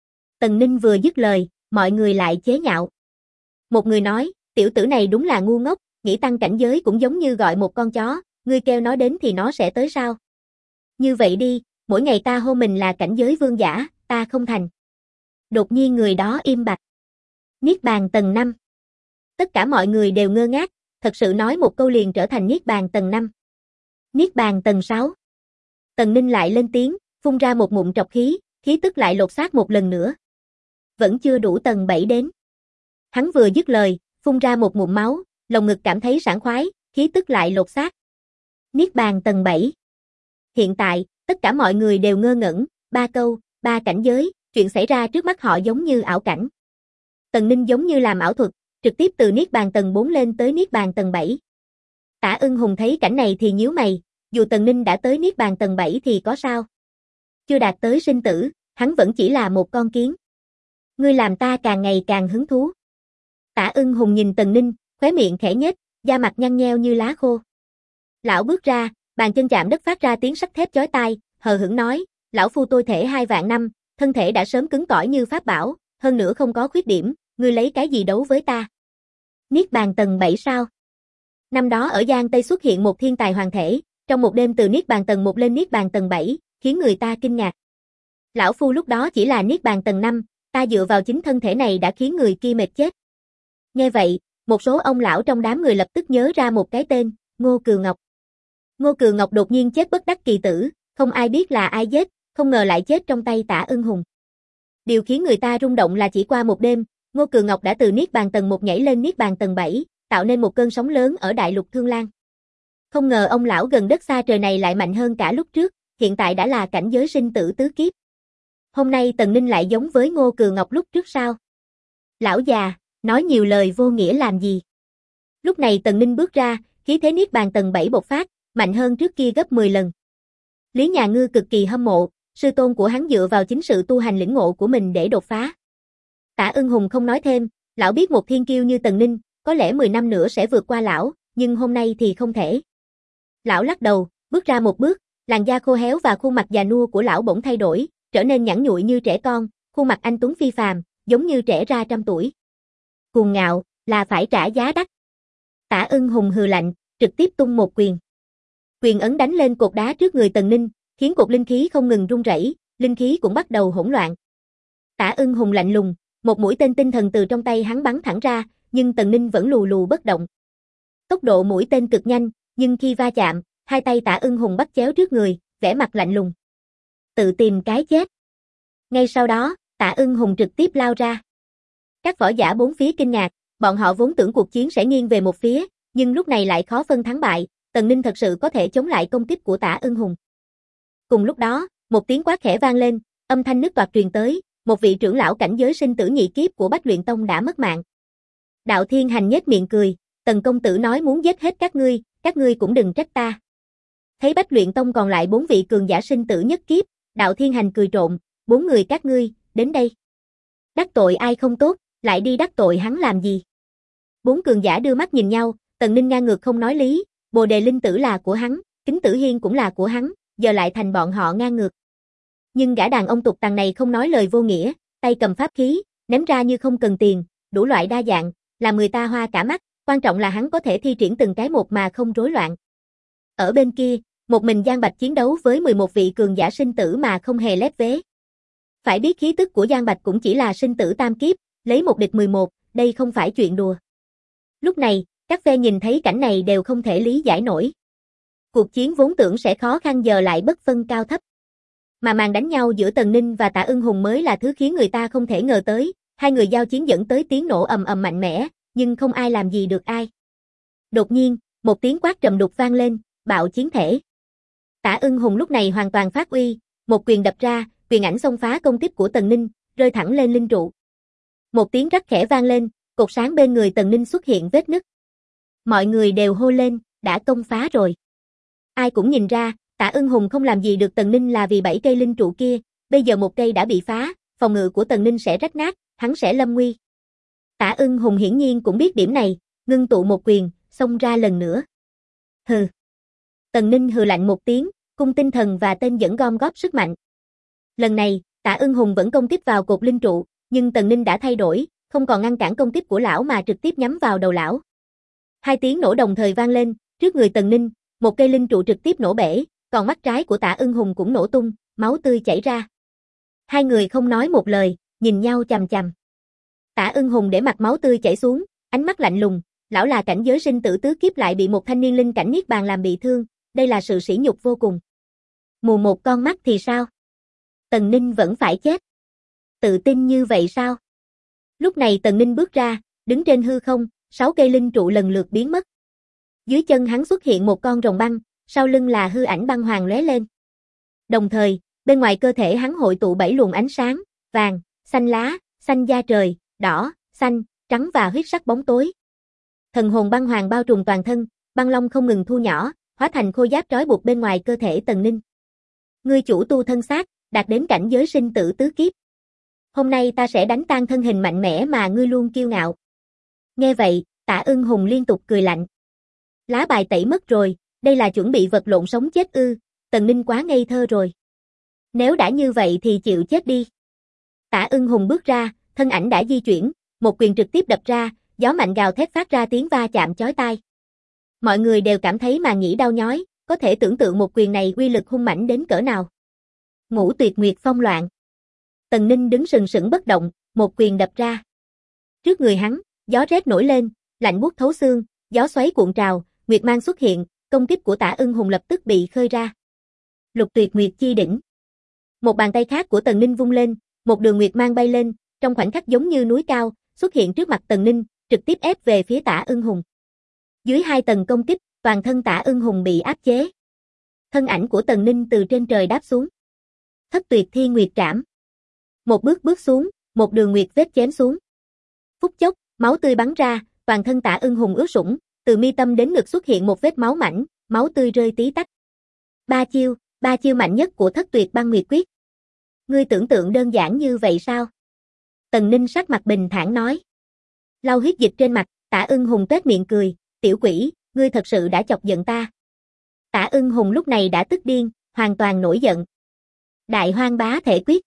Tần Ninh vừa dứt lời, mọi người lại chế nhạo. Một người nói, tiểu tử này đúng là ngu ngốc, nghĩ tăng cảnh giới cũng giống như gọi một con chó, ngươi kêu nó đến thì nó sẽ tới sao? Như vậy đi, mỗi ngày ta hô mình là cảnh giới vương giả, ta không thành. Đột nhiên người đó im bặt. Niết bàn tầng 5. Tất cả mọi người đều ngơ ngác, thật sự nói một câu liền trở thành Niết bàn tầng 5. Niết bàn tầng 6. Tần Ninh lại lên tiếng, phun ra một ngụm trọc khí, khí tức lại lột xác một lần nữa. Vẫn chưa đủ tầng 7 đến. Hắn vừa dứt lời, phun ra một ngụm máu, lồng ngực cảm thấy sảng khoái, khí tức lại lột xác. Niết bàn tầng 7. Hiện tại, tất cả mọi người đều ngơ ngẩn, 3 câu, 3 cảnh giới, chuyện xảy ra trước mắt họ giống như ảo cảnh. Tần Ninh giống như làm ảo thuật, trực tiếp từ Niết bàn tầng 4 lên tới Niết bàn tầng 7. Tả Ưng Hùng thấy cảnh này thì nhíu mày, dù Tần Ninh đã tới Niết bàn tầng 7 thì có sao? Chưa đạt tới sinh tử, hắn vẫn chỉ là một con kiến. Ngươi làm ta càng ngày càng hứng thú. Tả Ưng Hùng nhìn Tần Ninh, khóe miệng khẽ nhếch, da mặt nhăn nheo như lá khô. Lão bước ra, bàn chân chạm đất phát ra tiếng sắt thép chói tai, hờ hững nói, lão phu tôi thể 2 vạn năm, thân thể đã sớm cứng cỏi như pháp bảo, hơn nữa không có khuyết điểm, ngươi lấy cái gì đấu với ta? Niết bàn tầng 7 sao? Năm đó ở Giang Tây xuất hiện một thiên tài hoàng thể, trong một đêm từ Niết bàn tầng 1 lên Niết bàn tầng 7, khiến người ta kinh ngạc. Lão phu lúc đó chỉ là Niết bàn tầng 5, ta dựa vào chính thân thể này đã khiến người kia mệt chết. Nghe vậy, một số ông lão trong đám người lập tức nhớ ra một cái tên, Ngô Cừ Ngọc. Ngô Cừ Ngọc đột nhiên chết bất đắc kỳ tử, không ai biết là ai giết, không ngờ lại chết trong tay Tả Ưng Hùng. Điều khiến người ta rung động là chỉ qua một đêm, Ngô Cừ Ngọc đã từ Niết bàn tầng 1 nhảy lên Niết bàn tầng 7, tạo nên một cơn sóng lớn ở đại lục Thương Lan. Không ngờ ông lão gần đất xa trời này lại mạnh hơn cả lúc trước, hiện tại đã là cảnh giới sinh tử tứ kiếp. Hôm nay Tần Ninh lại giống với Ngô Cừ Ngọc lúc trước sao? Lão già, nói nhiều lời vô nghĩa làm gì? Lúc này Tần Ninh bước ra, khí thế Niết bàn tầng 7 bộc phát, mạnh hơn trước kia gấp 10 lần. Lý Nhà Ngư cực kỳ hâm mộ, sư tôn của hắn dựa vào chính sự tu hành lĩnh ngộ của mình để đột phá. Tả Ưng Hùng không nói thêm, Lão biết một thiên kiêu như Tần Ninh, có lẽ 10 năm nữa sẽ vượt qua lão, nhưng hôm nay thì không thể. Lão lắc đầu, bước ra một bước, làn da khô héo và khuôn mặt già nua của lão bỗng thay đổi, trở nên nhẵn nhụi như trẻ con, khuôn mặt anh tuấn phi phàm, giống như trẻ ra trăm tuổi. Cuồng ngạo, là phải trả giá đắt. Tả Ưng Hùng hừ lạnh, trực tiếp tung một quyền. Quyền ấn đánh lên cột đá trước người Tần Ninh, khiến cột linh khí không ngừng rung rẩy, linh khí cũng bắt đầu hỗn loạn. Tả Ưng Hùng lạnh lùng, một mũi tên tinh thần từ trong tay hắn bắn thẳng ra, nhưng Tần Ninh vẫn lù lù bất động. Tốc độ mũi tên cực nhanh, nhưng khi va chạm, hai tay Tả Ưng Hùng bắt chéo trước người, vẻ mặt lạnh lùng. Tự tìm cái chết. Ngay sau đó, Tả Ưng Hùng trực tiếp lao ra. Các võ giả bốn phía kinh ngạc, bọn họ vốn tưởng cuộc chiến sẽ nghiêng về một phía, nhưng lúc này lại khó phân thắng bại, Tần Ninh thật sự có thể chống lại công kích của Tả Ưng Hùng. Cùng lúc đó, một tiếng quát khẽ vang lên, âm thanh nứt toạc truyền tới, một vị trưởng lão cảnh giới sinh tử nhị kiếp của Bách Luyện Tông đã mất mạng. Đạo Thiên Hành nhếch miệng cười, Tần công tử nói muốn giết hết các ngươi cũng đừng trách ta. Thấy Bách Luyện Tông còn lại 4 vị cường giả sinh tử nhất kiếp, Đạo Thiên Hành cười trộm, 4 người các ngươi, đến đây. Đắc tội ai không tốt, lại đi đắc tội hắn làm gì? 4 cường giả đưa mắt nhìn nhau, Tần Ninh ngang ngược không nói lý, Bồ Đề Linh Tử là của hắn, Kính Tử Hiên cũng là của hắn, giờ lại thành bọn họ ngang ngược. Nhưng gã đàn ông tục tằng này không nói lời vô nghĩa, tay cầm pháp khí, ném ra như không cần tiền, đủ loại đa dạng, làm người ta hoa cả mắt, quan trọng là hắn có thể thi triển từng cái một mà không rối loạn. Ở bên kia, một mình Giang Bạch chiến đấu với 11 vị cường giả sinh tử mà không hề lép vế. Phải biết khí tức của Giang Bạch cũng chỉ là sinh tử tam kiếp, lấy một địch 11, đây không phải chuyện đùa. Lúc này, các phe nhìn thấy cảnh này đều không thể lý giải nổi. Cuộc chiến vốn tưởng sẽ khó khăn giờ lại bất phân cao thấp. Mà màn đánh nhau giữa Tần Ninh và Tả Ưng Hùng mới là thứ khiến người ta không thể ngờ tới, hai người giao chiến dẫn tới tiếng nổ ầm ầm mạnh mẽ, nhưng không ai làm gì được ai. Đột nhiên, một tiếng quát trầm đục vang lên, bạo chiến thể. Tả Ưng Hùng lúc này hoàn toàn phát uy, một quyền đập ra, quyền ảnh xông phá công kích của Tần Ninh, rơi thẳng lên linh trụ. Một tiếng rắc khẽ vang lên, cột sáng bên người Tần Ninh xuất hiện vết nứt. Mọi người đều hô lên, đã công phá rồi. Ai cũng nhìn ra, Tả Ưng Hùng không làm gì được Tần Ninh là vì 7 cây linh trụ kia, bây giờ một cây đã bị phá, phòng ngự của Tần Ninh sẽ rách nát, hắn sẽ lâm nguy. Tả Ưng Hùng hiển nhiên cũng biết điểm này, ngưng tụ một quyền, xông ra lần nữa. Hừ. Tần Ninh hừ lạnh một tiếng, cung tinh thần và tên dẫn gom góp sức mạnh. Lần này, Tả Ưng Hùng vẫn công kích vào cột linh trụ, nhưng Tần Ninh đã thay đổi, không còn ngăn cản công kích của lão mà trực tiếp nhắm vào đầu lão. Hai tiếng nổ đồng thời vang lên, trước người Tần Ninh, một cây linh trụ trực tiếp nổ bể, còn mắt trái của Tả Ưng Hùng cũng nổ tung, máu tươi chảy ra. Hai người không nói một lời, nhìn nhau chằm chằm. Tả Ưng Hùng để mặt máu tươi chảy xuống, ánh mắt lạnh lùng, lão là cảnh giới sinh tử tứ kiếp lại bị một thanh niên linh cảnh niết bàn làm bị thương, đây là sự sỉ nhục vô cùng. Mù một con mắt thì sao? Tần Ninh vẫn phải chết. Tự tin như vậy sao? Lúc này Tần Ninh bước ra, đứng trên hư không, 6 cây linh trụ lần lượt biến mất. Dưới chân hắn xuất hiện một con rồng băng, sau lưng là hư ảnh băng hoàng lóe lên. Đồng thời, bên ngoài cơ thể hắn hội tụ 7 luồng ánh sáng, vàng, xanh lá, xanh da trời, đỏ, xanh, trắng và huyết sắc bóng tối. Thần hồn băng hoàng bao trùm toàn thân, băng long không ngừng thu nhỏ, hóa thành khôi giáp trói buộc bên ngoài cơ thể Tần Ninh. Ngươi chủ tu thân xác, đạt đến cảnh giới sinh tử tứ kiếp. Hôm nay ta sẽ đánh tan thân hình mạnh mẽ mà ngươi luôn kiêu ngạo. Nghe vậy, Tả Ưng Hùng liên tục cười lạnh. Lá bài tẩy mất rồi, đây là chuẩn bị vật lộn sống chết ư, Tần Ninh quá ngây thơ rồi. Nếu đã như vậy thì chịu chết đi. Tả Ưng Hùng bước ra, thân ảnh đã di chuyển, một quyền trực tiếp đập ra, gió mạnh gào thét phát ra tiếng va chạm chói tai. Mọi người đều cảm thấy màng nhĩ đau nhói, có thể tưởng tượng một quyền này uy lực hung mãnh đến cỡ nào. Ngũ Tuyệt Nguyệt Phong loạn. Tần Ninh đứng sừng sững bất động, một quyền đập ra. Trước người hắn, gió rét nổi lên, lạnh buốt thấu xương, gió xoáy cuộn trào, nguyệt mang xuất hiện, công kích của Tả Ưng Hùng lập tức bị khơi ra. Lục Tuyệt Nguyệt Chi đỉnh. Một bàn tay khác của Tần Ninh vung lên, một đường nguyệt mang bay lên, trong khoảnh khắc giống như núi cao, xuất hiện trước mặt Tần Ninh, trực tiếp ép về phía Tả Ưng Hùng. Dưới 2 tầng công kích, toàn thân Tả Ưng Hùng bị áp chế. Thân ảnh của Tần Ninh từ trên trời đáp xuống. Thất Tuyệt Thiên Nguyệt Trảm. Một bước xuống, một đường nguyệt vết chém xuống. Phút chốc, máu tươi bắn ra, toàn thân Tả Ưng Hùng ướt sũng, từ mi tâm đến ngực xuất hiện một vết máu mảnh, máu tươi rơi tí tách. Ba chiêu mạnh nhất của Thất Tuyệt Băng Nguyệt Quyết. Ngươi tưởng tượng đơn giản như vậy sao? Tần Ninh sắc mặt bình thản nói. Lau huyết dịch trên mặt, Tả Ưng Hùng tuét miệng cười, tiểu quỷ, ngươi thật sự đã chọc giận ta. Tả Ưng Hùng lúc này đã tức điên, hoàn toàn nổi giận. Đại hoang bá thể quyết.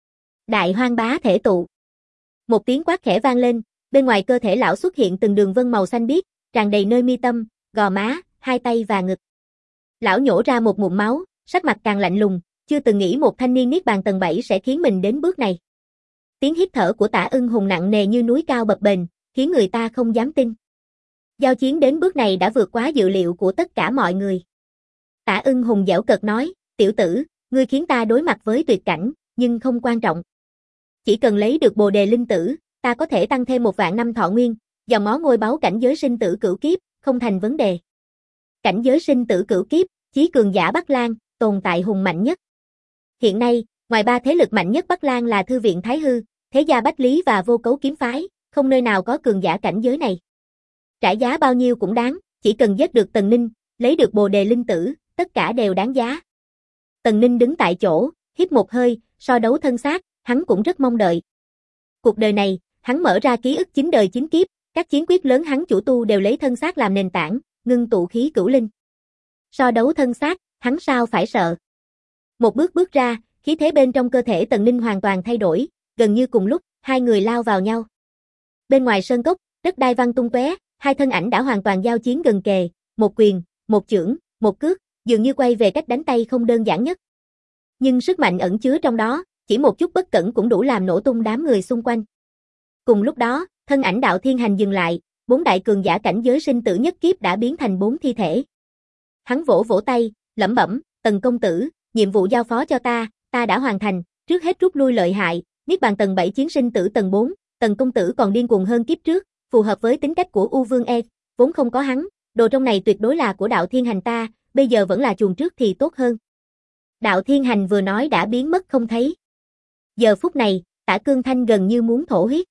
Đại hoang bá thể tụ. Một tiếng quát khẽ vang lên, bên ngoài cơ thể lão xuất hiện từng đường vân màu xanh biếc, tràn đầy nơi mi tâm, gò má, hai tay và ngực. Lão nhổ ra một ngụm máu, sắc mặt càng lạnh lùng, chưa từng nghĩ một thanh niên niết bàn tầng 7 sẽ khiến mình đến bước này. Tiếng hít thở của Tả Ưng Hùng nặng nề như núi cao bập bềnh, khiến người ta không dám tin. Giao chiến đến bước này đã vượt quá dự liệu của tất cả mọi người. Tả Ưng Hùng giễu cợt nói, tiểu tử, ngươi khiến ta đối mặt với tuyệt cảnh, nhưng không quan trọng. Chỉ cần lấy được Bồ Đề Linh Tử, ta có thể tăng thêm 1.000 năm thọ nguyên, dòng máu ngôi báu cảnh giới sinh tử cửu kiếp, không thành vấn đề. Cảnh giới sinh tử cửu kiếp, chí cường giả Bắc Lang, tồn tại hùng mạnh nhất. Hiện nay, ngoài ba thế lực mạnh nhất Bắc Lang là Thư viện Thái Hư, Thế gia Bách Lý và Vô Cấu kiếm phái, không nơi nào có cường giả cảnh giới này. Trả giá bao nhiêu cũng đáng, chỉ cần giết được Tần Ninh, lấy được Bồ Đề Linh Tử, tất cả đều đáng giá. Tần Ninh đứng tại chỗ, hít một hơi, so đấu thân xác, hắn cũng rất mong đợi. Cuộc đời này, hắn mở ra ký ức 9 đời 9 kiếp, các chiến quyết lớn hắn chủ tu đều lấy thân xác làm nền tảng, ngưng tụ khí cửu linh. So đấu thân xác, hắn sao phải sợ. Một bước bước ra, khí thế bên trong cơ thể Tần Ninh hoàn toàn thay đổi, gần như cùng lúc, hai người lao vào nhau. Bên ngoài sơn cốc, đất đai văng tung tóe, hai thân ảnh đã hoàn toàn giao chiến gần kề, một quyền, một chưởng, một cước, dường như quay về cách đánh tay không đơn giản nhất. Nhưng sức mạnh ẩn chứa trong đó, chỉ một chút bất cẩn cũng đủ làm nổ tung đám người xung quanh. Cùng lúc đó, thân ảnh Đạo Thiên Hành dừng lại, 4 đại cường giả cảnh giới sinh tử nhất kiếp đã biến thành 4 thi thể. Hắn vỗ vỗ tay, lẩm bẩm, Tần công tử, nhiệm vụ giao phó cho ta đã hoàn thành, trước hết rút lui lợi hại, niết bàn tầng 7 chiến sinh tử tầng 4, Tần công tử còn điên cuồng hơn kiếp trước, phù hợp với tính cách của U Vương E, vốn không có hắn, đồ trong này tuyệt đối là của Đạo Thiên Hành ta, bây giờ vẫn là chuồng trước thì tốt hơn. Đạo Thiên Hành vừa nói đã biến mất không thấy. Giờ phút này, Tả Cương Thanh gần như muốn thổ huyết.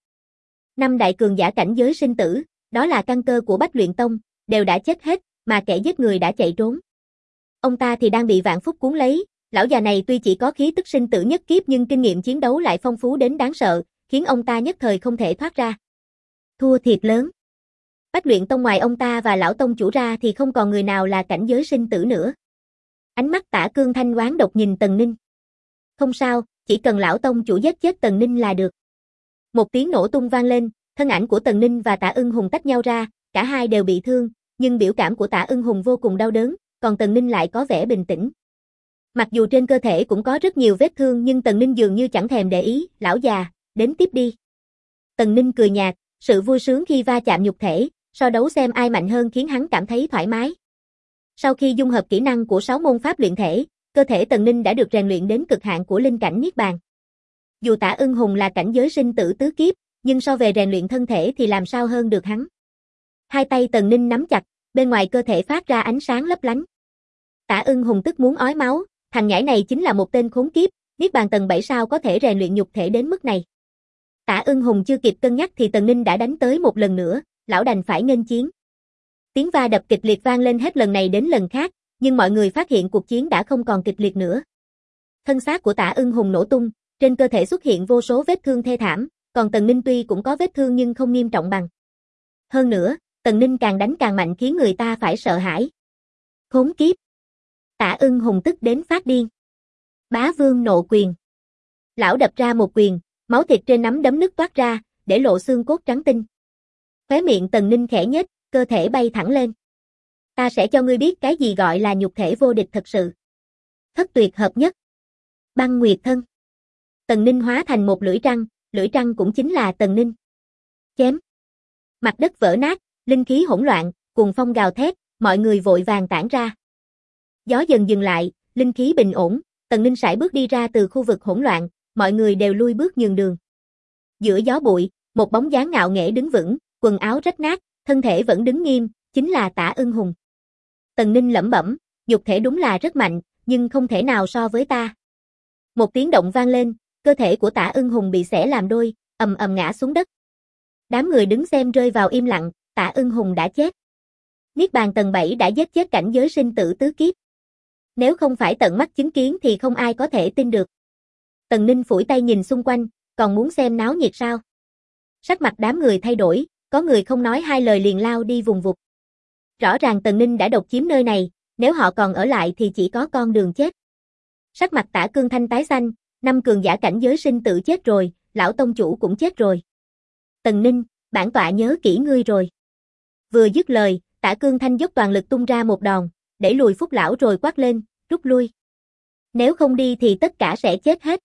5 đại cường giả cảnh giới sinh tử, đó là căn cơ của Bách Luyện Tông, đều đã chết hết, mà kẻ giết người đã chạy trốn. Ông ta thì đang bị Vạn Phúc cuốn lấy, lão già này tuy chỉ có khí tức sinh tử nhất kiếp nhưng kinh nghiệm chiến đấu lại phong phú đến đáng sợ, khiến ông ta nhất thời không thể thoát ra. Thua thiệt lớn. Bách Luyện Tông ngoài ông ta và lão tông chủ ra thì không còn người nào là cảnh giới sinh tử nữa. Ánh mắt Tả Cương Thanh oán độc nhìn Tần Ninh. Không sao, chỉ cần lão tông chủ giết chết Tần Ninh là được. Một tiếng nổ tung vang lên, thân ảnh của Tần Ninh và Tả Ưng Hùng tách nhau ra, cả hai đều bị thương, nhưng biểu cảm của Tả Ưng Hùng vô cùng đau đớn, còn Tần Ninh lại có vẻ bình tĩnh. Mặc dù trên cơ thể cũng có rất nhiều vết thương nhưng Tần Ninh dường như chẳng thèm để ý, lão già, đến tiếp đi. Tần Ninh cười nhạt, sự vui sướng khi va chạm nhục thể, so đấu xem ai mạnh hơn khiến hắn cảm thấy thoải mái. Sau khi dung hợp kỹ năng của 6 môn pháp luyện thể, cơ thể Tần Ninh đã được rèn luyện đến cực hạn của linh cảnh niết bàn. Dù Tả Ưng Hùng là cảnh giới sinh tử tứ kiếp, nhưng so về rèn luyện thân thể thì làm sao hơn được hắn. Hai tay Tần Ninh nắm chặt, bên ngoài cơ thể phát ra ánh sáng lấp lánh. Tả Ưng Hùng tức muốn ói máu, thằng nhãi này chính là một tên khốn kiếp, niết bàn tầng 7 sao có thể rèn luyện nhục thể đến mức này. Tả Ưng Hùng chưa kịp cân nhắc thì Tần Ninh đã đánh tới một lần nữa, lão đành phải nghênh chiến. Tiếng va đập kịch liệt vang lên hết lần này đến lần khác, nhưng mọi người phát hiện cuộc chiến đã không còn kịch liệt nữa. Thân xác của Tả Ưng Hùng nổ tung, trên cơ thể xuất hiện vô số vết thương thê thảm, còn Tần Ninh tuy cũng có vết thương nhưng không nghiêm trọng bằng. Hơn nữa, Tần Ninh càng đánh càng mạnh khiến người ta phải sợ hãi. Khốn kiếp! Tả Ưng Hùng tức đến phát điên. Bá Vương nộ quyền. Lão đập ra một quyền, máu thịt trên nắm đấm nứt toát ra, để lộ xương cốt trắng tinh. Khóe miệng Tần Ninh khẽ nhếch, cơ thể bay thẳng lên. Ta sẽ cho ngươi biết cái gì gọi là nhục thể vô địch thật sự. Thất tuyệt hợp nhất. Băng Nguyệt thân. Tần Ninh hóa thành một lưỡi trăng cũng chính là Tần Ninh. Chém. Mặt đất vỡ nát, linh khí hỗn loạn, cuồng phong gào thét, mọi người vội vàng tản ra. Gió dần dừng lại, linh khí bình ổn, Tần Ninh sải bước đi ra từ khu vực hỗn loạn, mọi người đều lui bước nhường đường. Giữa gió bụi, một bóng dáng ngạo nghễ đứng vững, quần áo rách nát, thân thể vẫn đứng nghiêm, chính là Tả Ưng Hùng. Tần Ninh lẩm bẩm, nhục thể đúng là rất mạnh, nhưng không thể nào so với ta. Một tiếng động vang lên, cơ thể của Tả Ưng Hùng bị xẻ làm đôi, ầm ầm ngã xuống đất. Đám người đứng xem rơi vào im lặng, Tả Ưng Hùng đã chết. Niết bàn tầng 7 đã giết chết cảnh giới sinh tử tứ kiếp. Nếu không phải tận mắt chứng kiến thì không ai có thể tin được. Tần Ninh phủi tay nhìn xung quanh, còn muốn xem náo nhiệt sao? Sắc mặt đám người thay đổi, Có người không nói hai lời liền lao đi vùng vụt. Rõ ràng Tần Ninh đã độc chiếm nơi này, nếu họ còn ở lại thì chỉ có con đường chết. Sắc mặt Tả Cương Thanh tái xanh, 5 cường giả cảnh giới sinh tự chết rồi, lão tông chủ cũng chết rồi. Tần Ninh, bản tọa nhớ kỹ ngươi rồi. Vừa dứt lời, Tả Cương Thanh dốc toàn lực tung ra một đòn, đẩy lùi Phúc lão rồi quát lên, rút lui. Nếu không đi thì tất cả sẽ chết hết.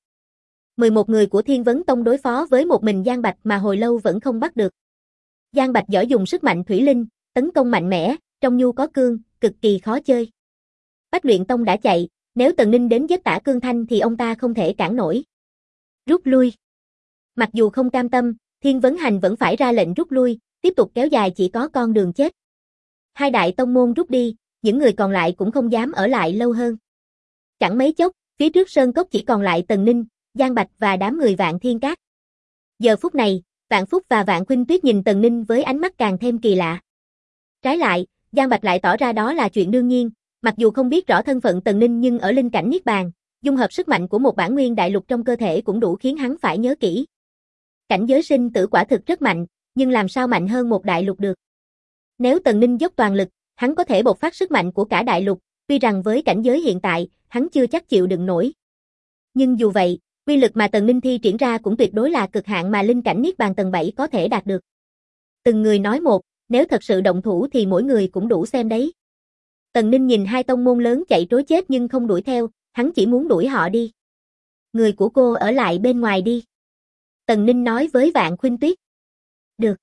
11 người của Thiên Vấn Tông đối phó với một mình Giang Bạch mà hồi lâu vẫn không bắt được. Giang Bạch giỏi dùng sức mạnh thủy linh, tấn công mạnh mẽ, trong nhu có cương, cực kỳ khó chơi. Bách Luyện Tông đã chạy, nếu Tần Ninh đến giết Tả Cương Thanh thì ông ta không thể cản nổi. Rút lui. Mặc dù không cam tâm, Thiên Vấn Hành vẫn phải ra lệnh rút lui, tiếp tục kéo dài chỉ có con đường chết. Hai đại tông môn rút đi, những người còn lại cũng không dám ở lại lâu hơn. Chẳng mấy chốc, phía trước sơn cốc chỉ còn lại Tần Ninh, Giang Bạch và đám người Vạn Thiên Các. Giờ phút này, Vạn Phúc và Vạn Khuynh Tuyết nhìn Tần Ninh với ánh mắt càng thêm kỳ lạ. Trái lại, Giang Bạch lại tỏ ra đó là chuyện đương nhiên, mặc dù không biết rõ thân phận Tần Ninh nhưng ở linh cảnh niết bàn, dung hợp sức mạnh của một bản nguyên đại lục trong cơ thể cũng đủ khiến hắn phải nhớ kỹ. Cảnh giới sinh tử quả thực rất mạnh, nhưng làm sao mạnh hơn một đại lục được? Nếu Tần Ninh dốc toàn lực, hắn có thể bộc phát sức mạnh của cả đại lục, tuy rằng với cảnh giới hiện tại, hắn chưa chắc chịu đựng nổi. Nhưng dù vậy, uy lực mà Tần Ninh thi triển ra cũng tuyệt đối là cực hạn mà linh cảnh niết bàn tầng 7 có thể đạt được. Từng người nói một, nếu thật sự động thủ thì mỗi người cũng đủ xem đấy. Tần Ninh nhìn hai tông môn lớn chạy trối chết nhưng không đuổi theo, hắn chỉ muốn đuổi họ đi. Người của cô ở lại bên ngoài đi. Tần Ninh nói với Vạn Khuynh Tuyết. Được.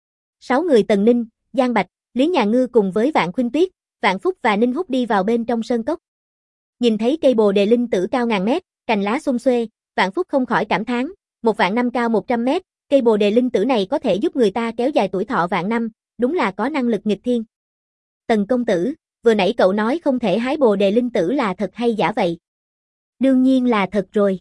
6 người Tần Ninh, Giang Bạch, Lý Nhà Ngư cùng với Vạn Khuynh Tuyết, Vạn Phúc và Ninh Húc đi vào bên trong sơn cốc. Nhìn thấy cây bồ đề linh tử cao ngàn mét, cành lá xum xuê, Vạn Phúc không khỏi cảm thán, một vạn năm cao 100 mét, cây bồ đề linh tử này có thể giúp người ta kéo dài tuổi thọ vạn năm, đúng là có năng lực nghịch thiên. Tần công tử, vừa nãy cậu nói không thể hái bồ đề linh tử là thật hay giả vậy? Đương nhiên là thật rồi.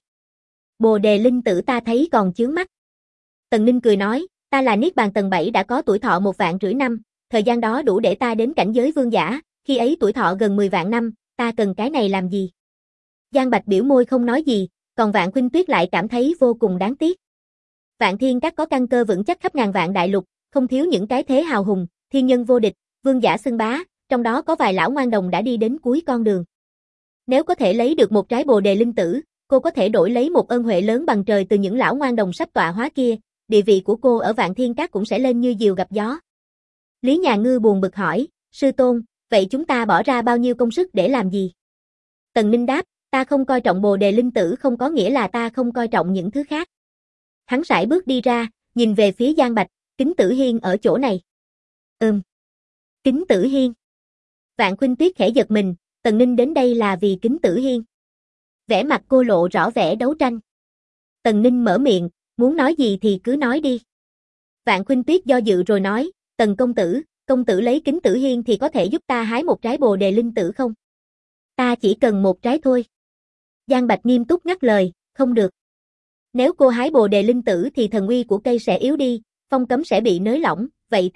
Bồ đề linh tử ta thấy còn chướng mắt. Tần Ninh cười nói, ta là niết bàn tầng 7 đã có tuổi thọ 1,5 vạn năm, thời gian đó đủ để ta đến cảnh giới vương giả, khi ấy tuổi thọ gần 10 vạn năm, ta cần cái này làm gì? Giang Bạch biểu môi không nói gì, còn Vạn Khuynh Tuyết lại cảm thấy vô cùng đáng tiếc. Vạn Thiên Các có căn cơ vững chắc khắp ngàn vạn đại lục, không thiếu những cái thế hào hùng, thiên nhân vô địch, vương giả xưng bá, trong đó có vài lão ngoan đồng đã đi đến cuối con đường. Nếu có thể lấy được một trái bồ đề linh tử, cô có thể đổi lấy một ân huệ lớn bằng trời từ những lão ngoan đồng sắp tọa hóa kia, địa vị của cô ở Vạn Thiên Các cũng sẽ lên như diều gặp gió. Lý Nhà Ngư buồn bực hỏi, sư tôn, vậy chúng ta bỏ ra bao nhiêu công sức để làm gì? Tần Ninh đáp, ta không coi trọng bồ đề linh tử không có nghĩa là ta không coi trọng những thứ khác. Hắn sải bước đi ra, nhìn về phía Giang Bạch, Kính Tử Hiên ở chỗ này. Kính Tử Hiên. Vạn Khuynh Tuyết khẽ giật mình, Tần Ninh đến đây là vì Kính Tử Hiên. Vẻ mặt cô lộ rõ vẻ đấu tranh. Tần Ninh mở miệng, muốn nói gì thì cứ nói đi. Vạn Khuynh Tuyết do dự rồi nói, Tần công tử lấy Kính Tử Hiên thì có thể giúp ta hái một trái bồ đề linh tử không? Ta chỉ cần một trái thôi. Giang Bạch nghiêm túc ngắt lời, không được. Nếu cô hái bồ đề linh tử thì thần uy của cây sẽ yếu đi, phong cấm sẽ bị nới lỏng, vậy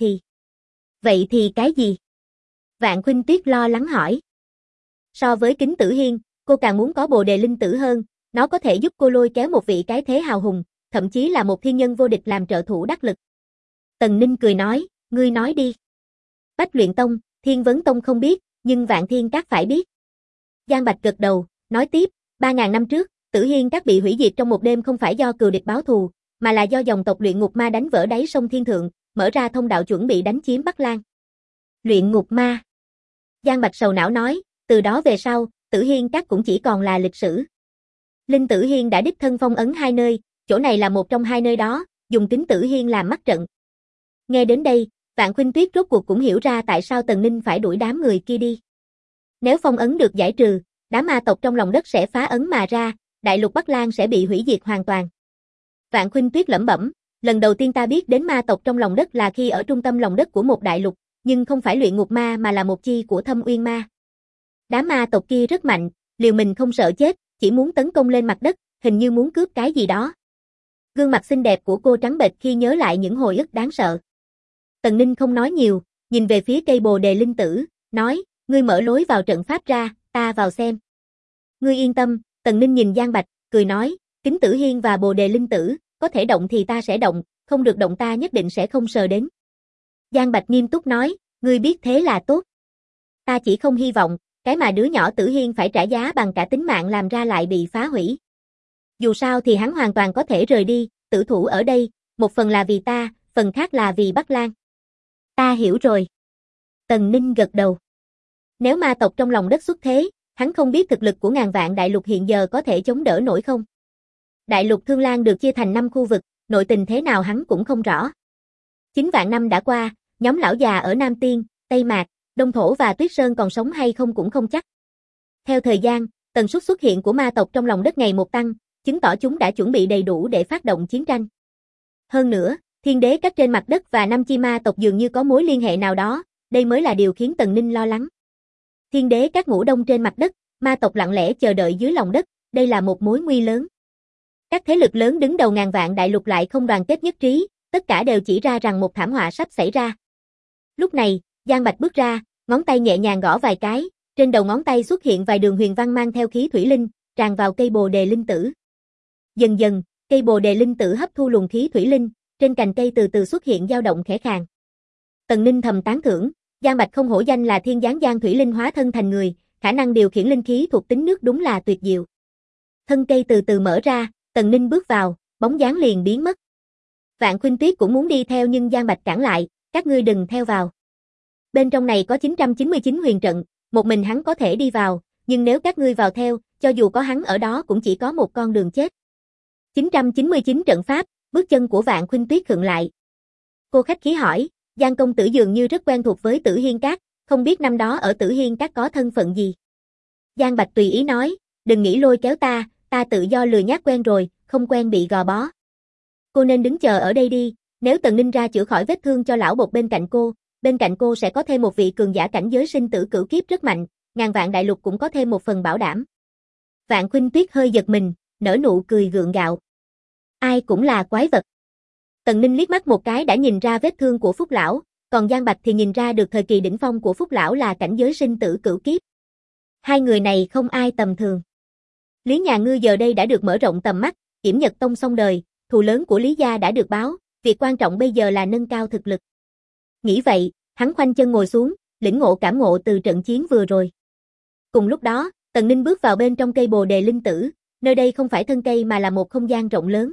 thì cái gì? Vạn Khuynh Tuyết lo lắng hỏi. So với Kính Tử Hiên, cô càng muốn có bồ đề linh tử hơn, nó có thể giúp cô lôi kéo một vị cái thế hào hùng, thậm chí là một thiên nhân vô địch làm trợ thủ đắc lực. Tần Ninh cười nói, ngươi nói đi. Bách Luyện Tông, Thiên Vấn Tông không biết, nhưng Vạn Thiên Các phải biết. Giang Bạch gật đầu, nói tiếp, 3.000 năm trước, Tử Hiên Các bị hủy diệt trong một đêm không phải do cừu địch báo thù, mà là do dòng tộc Luyện Ngục Ma đánh vỡ đáy sông Thiên Thượng, mở ra thông đạo chuẩn bị đánh chiếm Bắc Lang. Luyện Ngục Ma. Giang Bạch sầu não nói, từ đó về sau, Tử Hiên Các cũng chỉ còn là lịch sử. Linh Tử Hiên đã đích thân phong ấn 2 nơi, chỗ này là một trong 2 nơi đó, dùng Kính Tử Hiên làm mắt trận. Nghe đến đây, Vạn Khuynh Tuyết rốt cuộc cũng hiểu ra tại sao Tần Ninh phải đuổi đám người kia đi. Nếu phong ấn được giải trừ, đám ma tộc trong lòng đất sẽ phá ấn mà ra, đại lục Bắc Lang sẽ bị hủy diệt hoàn toàn. Vạn Khuynh Tuyết lẩm bẩm, lần đầu tiên ta biết đến ma tộc trong lòng đất là khi ở trung tâm lòng đất của một đại lục, nhưng không phải Luyện Ngục Ma mà là một chi của Thâm Uyên Ma. Đám ma tộc kia rất mạnh, liều mình không sợ chết, chỉ muốn tấn công lên mặt đất, hình như muốn cướp cái gì đó. Gương mặt xinh đẹp của cô trắng bệch khi nhớ lại những hồi ức đáng sợ. Tần Ninh không nói nhiều, nhìn về phía cây bồ đề linh tử, nói, ngươi mở lối vào trận pháp ra, ta vào xem. Ngươi yên tâm, Tần Ninh nhìn Giang Bạch, cười nói, Kính Tử Hiên và bồ đề linh tử, có thể động thì ta sẽ động, không được động ta nhất định sẽ không sờ đến. Giang Bạch nghiêm túc nói, ngươi biết thế là tốt. Ta chỉ không hy vọng, cái mà đứa nhỏ Tử Hiên phải trả giá bằng cả tính mạng làm ra lại bị phá hủy. Dù sao thì hắn hoàn toàn có thể rời đi, tử thủ ở đây, một phần là vì ta, phần khác là vì Bắc Lang. Ta hiểu rồi. Tần Ninh gật đầu. Nếu ma tộc trong lòng đất xuất thế, hắn không biết thực lực của ngàn vạn đại lục hiện giờ có thể chống đỡ nổi không? Đại lục Thương Lan được chia thành 5 khu vực, nội tình thế nào hắn cũng không rõ. 9 vạn năm đã qua, nhóm lão già ở Nam Tiên, Tây Mạc, Đông Thổ và Tuyết Sơn còn sống hay không cũng không chắc. Theo thời gian, tần suất xuất hiện của ma tộc trong lòng đất ngày một tăng, chứng tỏ chúng đã chuẩn bị đầy đủ để phát động chiến tranh. Hơn nữa, thiên đế các trên mặt đất và năm chi ma tộc dường như có mối liên hệ nào đó, đây mới là điều khiến Tần Ninh lo lắng. Thiên đế các ngủ đông trên mặt đất, ma tộc lặng lẽ chờ đợi dưới lòng đất, đây là một mối nguy lớn. Các thế lực lớn đứng đầu ngàn vạn đại lục lại không đoàn kết nhất trí, tất cả đều chỉ ra rằng một thảm họa sắp xảy ra. Lúc này, Giang Bạch bước ra, ngón tay nhẹ nhàng gõ vài cái, trên đầu ngón tay xuất hiện vài đường huyền văn mang theo khí thủy linh, tràn vào cây bồ đề linh tử. Dần dần, cây bồ đề linh tử hấp thu luồng khí thủy linh, trên cành cây từ từ xuất hiện dao động khẽ khàng. Tần Ninh thầm tán thưởng, Giang Bạch không hổ danh là thiên giáng giang thủy linh hóa thân thành người, khả năng điều khiển linh khí thuộc tính nước đúng là tuyệt diệu. Thân cây từ từ mở ra, Tần Ninh bước vào, bóng dáng liền biến mất. Vạn Khuynh Tuyết cũng muốn đi theo nhưng Giang Bạch cản lại, các ngươi đừng theo vào. Bên trong này có 999 huyền trận, một mình hắn có thể đi vào, nhưng nếu các ngươi vào theo, cho dù có hắn ở đó cũng chỉ có một con đường chết. 999 trận pháp, bước chân của Vạn Khuynh Tuyết khựng lại. Cô khách khí hỏi, Giang công tử dường như rất quen thuộc với Tử Hiên Các, không biết năm đó ở Tử Hiên Các có thân phận gì. Giang Bạch tùy ý nói, đừng nghĩ lôi kéo ta tự do lười nhác quen rồi, không quen bị gò bó. Cô nên đứng chờ ở đây đi, nếu Tần Ninh ra chữa khỏi vết thương cho lão bột bên cạnh cô sẽ có thêm một vị cường giả cảnh giới sinh tử cửu kiếp rất mạnh, ngàn vạn đại lục cũng có thêm một phần bảo đảm. Vạn Khuynh Tuyết hơi giật mình, nở nụ cười gượng gạo. Ai cũng là quái vật. Tần Ninh liếc mắt một cái đã nhìn ra vết thương của Phúc lão, còn Giang Bạch thì nhìn ra được thời kỳ đỉnh phong của Phúc lão là cảnh giới sinh tử cửu kiếp. Hai người này không ai tầm thường. Lý nhà Ngư giờ đây đã được mở rộng tầm mắt, Yểm Nhật Tông xong đời, thù lớn của Lý gia đã được báo, việc quan trọng bây giờ là nâng cao thực lực. Nghĩ vậy, hắn khoanh chân ngồi xuống, lĩnh ngộ cảm ngộ từ trận chiến vừa rồi. Cùng lúc đó, Tần Ninh bước vào bên trong cây bồ đề linh tử, nơi đây không phải thân cây mà là một không gian rộng lớn.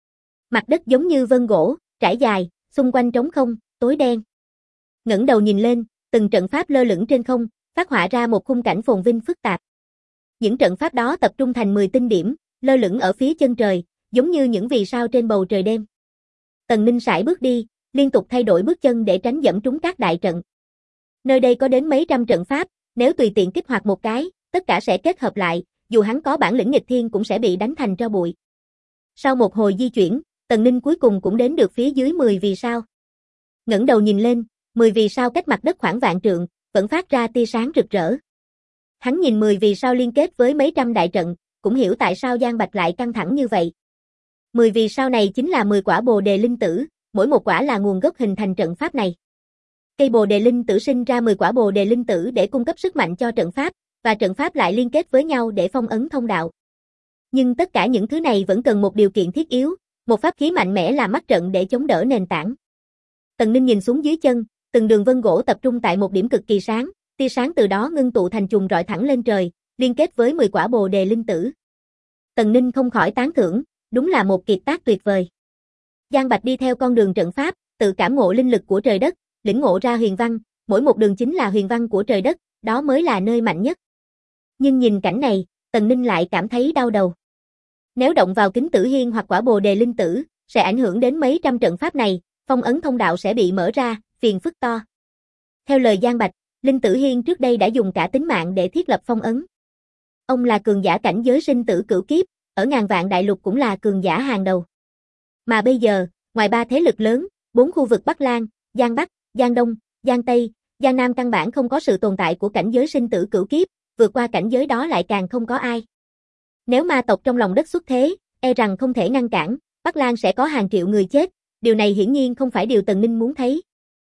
Mặt đất giống như vân gỗ, trải dài, xung quanh trống không, tối đen. Ngẩng đầu nhìn lên, từng trận pháp lơ lửng trên không, phát họa ra một khung cảnh phồn vinh phức tạp. Những trận pháp đó tập trung thành 10 tinh điểm, lơ lửng ở phía chân trời, giống như những vì sao trên bầu trời đêm. Tần Ninh sải bước đi, liên tục thay đổi bước chân để tránh dẫm trúng các đại trận. Nơi đây có đến mấy trăm trận pháp, nếu tùy tiện kích hoạt một cái, tất cả sẽ kết hợp lại, dù hắn có bản lĩnh nghịch thiên cũng sẽ bị đánh thành tro bụi. Sau một hồi di chuyển, Tần Ninh cuối cùng cũng đến được phía dưới 10 vì sao. Ngẩng đầu nhìn lên, 10 vì sao cách mặt đất khoảng vạn trượng, vẫn phát ra tia sáng rực rỡ. Hắn nhìn 10 vì sao liên kết với mấy trăm đại trận, cũng hiểu tại sao Giang Bạch lại căng thẳng như vậy. 10 vì sao này chính là 10 quả bồ đề linh tử, mỗi một quả là nguồn gốc hình thành trận pháp này. Cây bồ đề linh tử sinh ra 10 quả bồ đề linh tử để cung cấp sức mạnh cho trận pháp, và trận pháp lại liên kết với nhau để phong ấn thông đạo. Nhưng tất cả những thứ này vẫn cần một điều kiện thiết yếu, một pháp khí mạnh mẽ là mắt trận để chống đỡ nền tảng. Tần Ninh nhìn xuống dưới chân, từng đường vân gỗ tập trung tại một điểm cực kỳ sáng, tia sáng từ đó ngưng tụ thành chùm rọi thẳng lên trời, liên kết với 10 quả bồ đề linh tử. Tần Ninh không khỏi tán thưởng, đúng là một kiệt tác tuyệt vời. Giang Bạch đi theo con đường trận pháp, tự cảm ngộ linh lực của trời đất, lĩnh ngộ ra huyền văn, mỗi một đường chính là huyền văn của trời đất, đó mới là nơi mạnh nhất. Nhưng nhìn cảnh này, Tần Ninh lại cảm thấy đau đầu. Nếu động vào kính tử hiên hoặc quả bồ đề linh tử, sẽ ảnh hưởng đến mấy trăm trận pháp này, phong ấn thông đạo sẽ bị mở ra, phiền phức to. Theo lời Giang Bạch, Linh Tử Hiên trước đây đã dùng cả tính mạng để thiết lập phong ấn. Ông là cường giả cảnh giới sinh tử cửu kiếp, ở ngàn vạn đại lục cũng là cường giả hàng đầu. Mà bây giờ, ngoài 3 thế lực lớn, 4 khu vực Bắc Lang, Giang Bắc, Giang Đông, Giang Tây, Giang Nam căn bản không có sự tồn tại của cảnh giới sinh tử cửu kiếp, vượt qua cảnh giới đó lại càng không có ai. Nếu ma tộc trong lòng đất xuất thế, e rằng không thể ngăn cản, Bắc Lang sẽ có hàng triệu người chết, điều này hiển nhiên không phải điều Tần Ninh muốn thấy.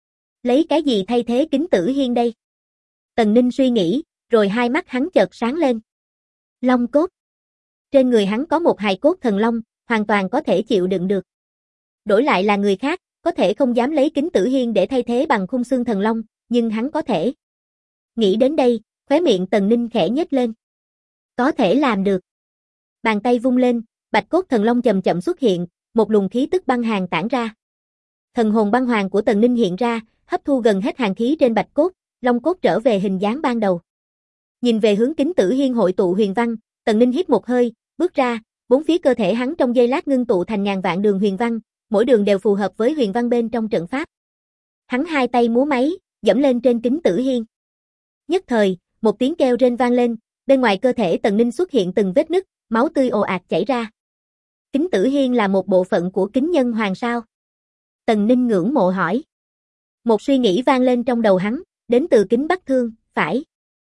Lấy cái gì thay thế kính tử hiên đây? Tần Ninh suy nghĩ, rồi hai mắt hắn chợt sáng lên. Long cốt. Trên người hắn có một hài cốt thần long, hoàn toàn có thể chịu đựng được. Đổi lại là người khác, có thể không dám lấy Kính Tử Hiên để thay thế bằng khung xương thần long, nhưng hắn có thể. Nghĩ đến đây, khóe miệng Tần Ninh khẽ nhếch lên. Có thể làm được. Bàn tay vung lên, bạch cốt thần long chậm chậm xuất hiện, một luồng khí tức băng hàn tản ra. Thần hồn băng hoàng của Tần Ninh hiện ra, hấp thu gần hết hàn khí trên bạch cốt, long cốt trở về hình dáng ban đầu. Nhìn về hướng Kính Tử Hiên hội tụ huyền văn, Tần Ninh hít một hơi, bước ra, bốn phía cơ thể hắn trong giây lát ngưng tụ thành ngàn vạn đường huyền văn, mỗi đường đều phù hợp với huyền văn bên trong trận pháp. Hắn hai tay múa máy, dẫm lên trên Kính Tử Hiên. Nhất thời, một tiếng kêu rên vang lên, bên ngoài cơ thể Tần Ninh xuất hiện từng vết nứt, máu tươi ồ ạt chảy ra. Kính Tử Hiên là một bộ phận của Kính Nhân Hoàng sao? Tần Ninh ngưỡng mộ hỏi. Một suy nghĩ vang lên trong đầu hắn, đến từ Kính Bắc Thương, phải.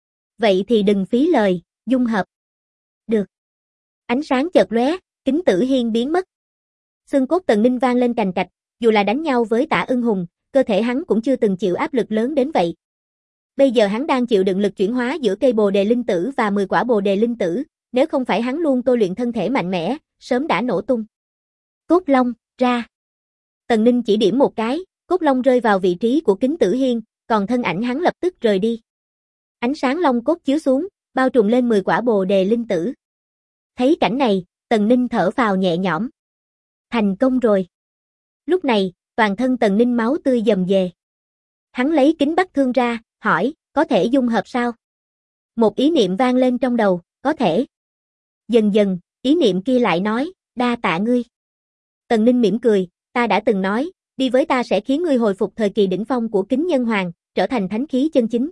Vậy thì đừng phí lời, dung hợp. Được. Ánh sáng chợt lóe, Kính Tử Hiên biến mất. Xương cốt Tần Ninh vang lên cành cạch, dù là đánh nhau với Tả Ưng Hùng, cơ thể hắn cũng chưa từng chịu áp lực lớn đến vậy. Bây giờ hắn đang chịu đựng lực chuyển hóa giữa cây bồ đề linh tử và 10 quả bồ đề linh tử, nếu không phải hắn luôn tôi luyện thân thể mạnh mẽ, sớm đã nổ tung. Cốt long, ra. Tần Ninh chỉ điểm một cái, cốt long rơi vào vị trí của Kính Tử Hiên, còn thân ảnh hắn lập tức rời đi. Ánh sáng long cốt chiếu xuống, bao trùm lên 10 quả bồ đề linh tử. Thấy cảnh này, Tần Ninh thở phào nhẹ nhõm. Thành công rồi. Lúc này, toàn thân Tần Ninh máu tươi dầm dề. Hắn lấy Kính Bắc Thương ra, hỏi, có thể dung hợp sao? Một ý niệm vang lên trong đầu, có thể. Dần dần, ý niệm kia lại nói, đa tạ ngươi. Tần Ninh mỉm cười, ta đã từng nói, đi với ta sẽ khiến ngươi hồi phục thời kỳ đỉnh phong của Kính Nhân Hoàng, trở thành thánh khí chân chính.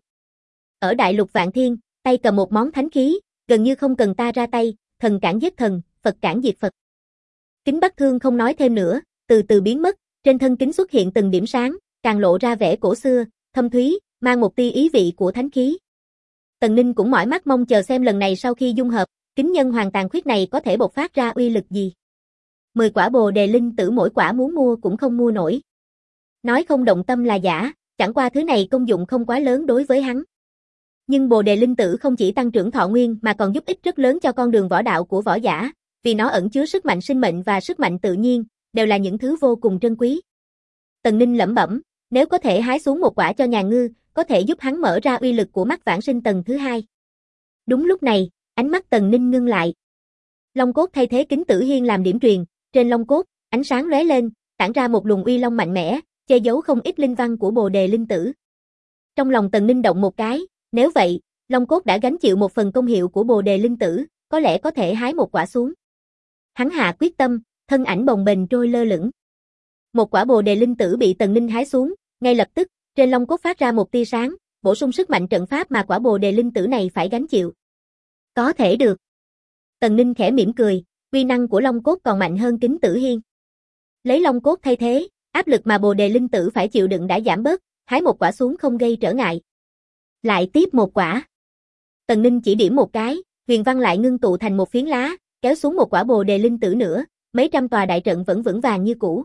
Ở Đại Lục Vạn Thiên, tay cầm một món thánh khí, gần như không cần ta ra tay, thần cản giết thần, Phật cản diệt Phật. Kính Bắc Thương không nói thêm nữa, từ từ biến mất, trên thân kính xuất hiện từng điểm sáng, càng lộ ra vẻ cổ xưa, thâm thúy, mang một tia ý vị của thánh khí. Tần Ninh cũng mỏi mắt mong chờ xem lần này sau khi dung hợp, Kính Nhân Hoàng tàn khuyết này có thể bộc phát ra uy lực gì. 10 quả bồ đề linh tử mỗi quả muốn mua cũng không mua nổi. Nói không động tâm là giả, chẳng qua thứ này công dụng không quá lớn đối với hắn. Nhưng bồ đề linh tử không chỉ tăng trưởng thọ nguyên mà còn giúp ích rất lớn cho con đường võ đạo của võ giả, vì nó ẩn chứa sức mạnh sinh mệnh và sức mạnh tự nhiên, đều là những thứ vô cùng trân quý. Tần Ninh lẩm bẩm, nếu có thể hái xuống một quả cho nhà ngư, có thể giúp hắn mở ra uy lực của mắt vãng sinh tầng thứ 2. Đúng lúc này, ánh mắt Tần Ninh ngưng lại. Long cốt thay thế Kính Tử Hiên làm điểm truyền, trên long cốt, ánh sáng lóe lên, tản ra một luồng uy long mạnh mẽ, che giấu không ít linh văn của bồ đề linh tử. Trong lòng Tần Ninh động một cái, nếu vậy, long cốt đã gánh chịu một phần công hiệu của bồ đề linh tử, có lẽ có thể hái một quả xuống. Hắn hạ quyết tâm, thân ảnh bồng bềnh trôi lơ lửng. Một quả bồ đề linh tử bị Tần Ninh hái xuống, ngay lập tức, trên long cốt phát ra một tia sáng, bổ sung sức mạnh trận pháp mà quả bồ đề linh tử này phải gánh chịu. Có thể được. Tần Ninh khẽ mỉm cười, uy năng của long cốt còn mạnh hơn Kính Tử Hiên. Lấy long cốt thay thế, áp lực mà bồ đề linh tử phải chịu đựng đã giảm bớt, hái một quả xuống không gây trở ngại. Lại tiếp một quả. Tần Ninh chỉ điểm một cái, huyền văn lại ngưng tụ thành một phiến lá, kéo xuống một quả bồ đề linh tử nữa, mấy trăm tòa đại trận vẫn vững vàng như cũ.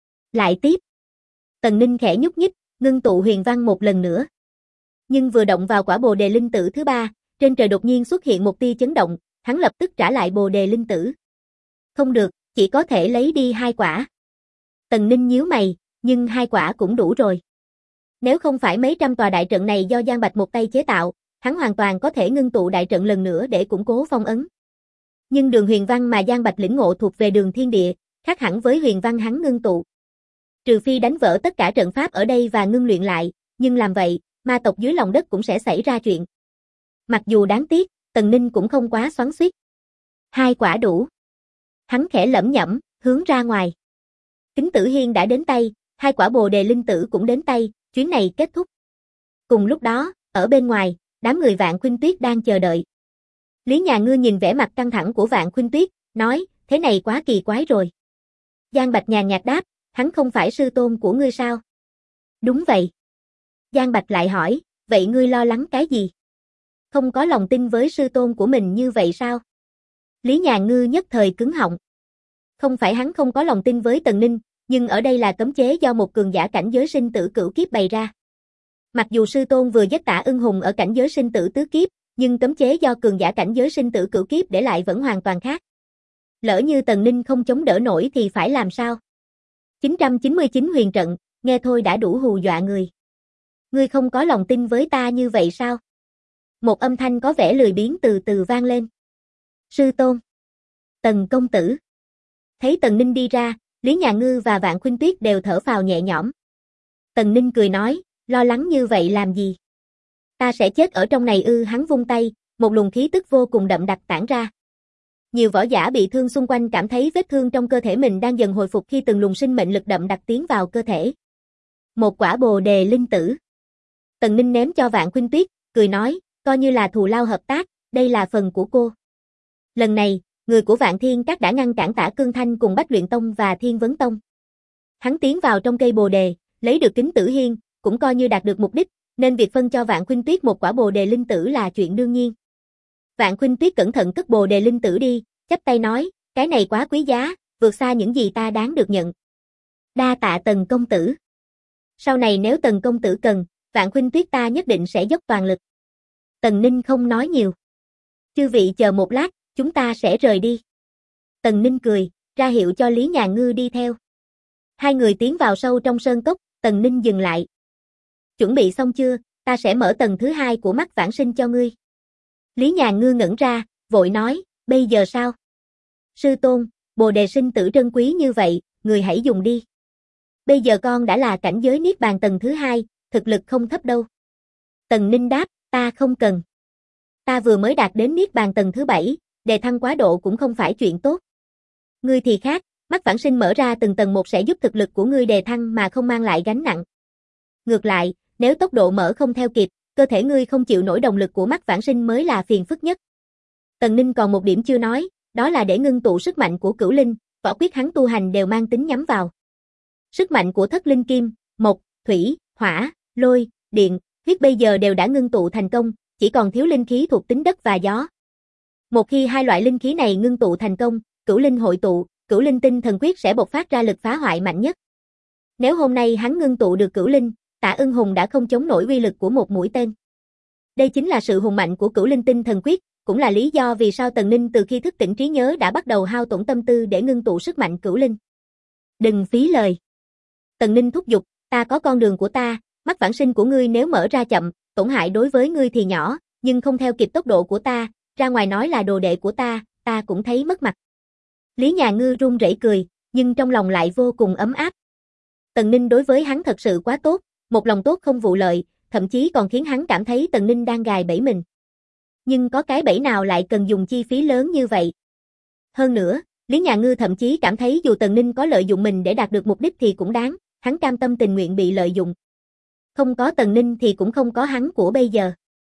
Lại tiếp. Tần Ninh khẽ nhúc nhích, ngưng tụ huyền văn một lần nữa. Nhưng vừa động vào quả bồ đề linh tử thứ 3, trên trời đột nhiên xuất hiện một tia chấn động, hắn lập tức trả lại bồ đề linh tử. Không được, chỉ có thể lấy đi 2 quả. Tần Ninh nhíu mày, nhưng 2 quả cũng đủ rồi. Nếu không phải mấy trăm tòa đại trận này do Giang Bạch một tay chế tạo, hắn hoàn toàn có thể ngưng tụ đại trận lần nữa để củng cố phong ấn. Nhưng đường huyền văn mà Giang Bạch lĩnh ngộ thuộc về đường thiên địa, khác hẳn với huyền văn hắn ngưng tụ. Trừ phi đánh vỡ tất cả trận pháp ở đây và ngưng luyện lại, nhưng làm vậy, ma tộc dưới lòng đất cũng sẽ xảy ra chuyện. Mặc dù đáng tiếc, Tần Ninh cũng không quá xoắn xuýt. 2 quả đủ. Hắn khẽ lẩm nhẩm, hướng ra ngoài. Kính Tử Hiên đã đến tay, 2 quả bồ đề linh tử cũng đến tay, chuyến này kết thúc. Cùng lúc đó, ở bên ngoài, đám người Vạn Khuynh Tuyết đang chờ đợi. Lý Nhà Ngư nhìn vẻ mặt căng thẳng của Vạn Khuynh Tuyết, nói, thế này quá kỳ quái rồi. Giang Bạch nhàn nhạt đáp, hắn không phải sư tôn của ngươi sao? Đúng vậy. Giang Bạch lại hỏi, vậy ngươi lo lắng cái gì? Không có lòng tin với sư tôn của mình như vậy sao? Lý Nhà Ngư nhất thời cứng họng. Không phải hắn không có lòng tin với Tần Ninh, nhưng ở đây là cấm chế do một cường giả cảnh giới sinh tử cửu kiếp bày ra. Mặc dù sư tôn vừa giết Tả Ưng Hùng ở cảnh giới sinh tử tứ kiếp, nhưng cấm chế do cường giả cảnh giới sinh tử cửu kiếp để lại vẫn hoàn toàn khác. Lỡ như Tần Ninh không chống đỡ nổi thì phải làm sao? 999 huyền trận, nghe thôi đã đủ hù dọa người. Ngươi không có lòng tin với ta như vậy sao? Một âm thanh có vẻ lười biếng từ từ vang lên. Sư tôn. Tần công tử. Thấy Tần Ninh đi ra, Lý Nhà Ngư và Vạn Khuynh Tuyết đều thở phào nhẹ nhõm. Tần Ninh cười nói, lo lắng như vậy làm gì? Ta sẽ chết ở trong này ư? Hắn vung tay, một luồng khí tức vô cùng đậm đặc tản ra. Nhiều võ giả bị thương xung quanh cảm thấy vết thương trong cơ thể mình đang dần hồi phục khi từng luồng sinh mệnh lực đậm đặc tiến vào cơ thể. Một quả bồ đề linh tử. Tần Ninh ném cho Vạn Khuynh Tuyết, cười nói, coi như là thù lao hợp tác, đây là phần của cô. Lần này, người của Vạn Thiên Các đã ngăn cản Tả Cương Thanh cùng Bách Luyện Tông và Thiên Vấn Tông. Hắn tiến vào trong cây bồ đề, lấy được kính tử hiên, cũng coi như đạt được mục đích, nên việc phân cho Vạn Khuynh Tuyết một quả bồ đề linh tử là chuyện đương nhiên. Vạn Khuynh Tuyết cẩn thận cất bồ đề linh tử đi, chắp tay nói, cái này quá quý giá, vượt xa những gì ta đáng được nhận. Đa tạ Tần công tử. Sau này nếu Tần công tử cần, Vạn Khuynh Tuyết ta nhất định sẽ dốc toàn lực. Tần Ninh không nói nhiều. Chư vị chờ một lát, chúng ta sẽ rời đi. Tần Ninh cười, ra hiệu cho Lý Nhà Ngư đi theo. Hai người tiến vào sâu trong sơn cốc, Tần Ninh dừng lại. Chuẩn bị xong chưa, ta sẽ mở tầng thứ 2 của mắt vãng sinh cho ngươi. Lý Nhà Ngư ngẩn ra, vội nói, bây giờ sao? Sư tôn, bồ đề sinh tử trân quý như vậy, người hãy dùng đi. Bây giờ con đã là cảnh giới niết bàn tầng thứ 2, thực lực không thấp đâu. Tần Ninh đáp, ta không cần. Ta vừa mới đạt đến niết bàn tầng thứ 7, đề thăng quá độ cũng không phải chuyện tốt. Ngươi thì khác, mắt vãng sinh mở ra từng tầng một sẽ giúp thực lực của ngươi đề thăng mà không mang lại gánh nặng. Ngược lại, nếu tốc độ mở không theo kịp, cơ thể ngươi không chịu nổi động lực của mắt vãng sinh mới là phiền phức nhất. Tần Ninh còn một điểm chưa nói, đó là để ngưng tụ sức mạnh của cửu linh, võ quyết hắn tu hành đều mang tính nhắm vào. Sức mạnh của thất linh kim, mộc, thủy, hỏa, lôi, điện, huyết bây giờ đều đã ngưng tụ thành công, chỉ còn thiếu linh khí thuộc tính đất và gió. Một khi hai loại linh khí này ngưng tụ thành công, cửu linh hội tụ, cửu linh tinh thần quyết sẽ bộc phát ra lực phá hoại mạnh nhất. Nếu hôm nay hắn ngưng tụ được cửu linh, Tạ Ưng Hùng đã không chống nổi uy lực của một mũi tên. Đây chính là sự hùng mạnh của cửu linh tinh thần quyết, cũng là lý do vì sao Tần Ninh từ khi thức tỉnh trí nhớ đã bắt đầu hao tổn tâm tư để ngưng tụ sức mạnh cửu linh. Đừng phí lời. Tần Ninh thúc giục, ta có con đường của ta, mắt vãng sinh của ngươi nếu mở ra chậm, tổn hại đối với ngươi thì nhỏ, nhưng không theo kịp tốc độ của ta, ra ngoài nói là đồ đệ của ta cũng thấy mất mặt. Lý Nhà Ngư run rẩy cười, nhưng trong lòng lại vô cùng ấm áp. Tần Ninh đối với hắn thật sự quá tốt, một lòng tốt không vụ lợi, thậm chí còn khiến hắn cảm thấy Tần Ninh đang gài bẫy mình. Nhưng có cái bẫy nào lại cần dùng chi phí lớn như vậy? Hơn nữa, Lý Nhà Ngư thậm chí cảm thấy dù Tần Ninh có lợi dụng mình để đạt được mục đích thì cũng đáng, hắn cam tâm tình nguyện bị lợi dụng. Không có Tần Ninh thì cũng không có hắn của bây giờ.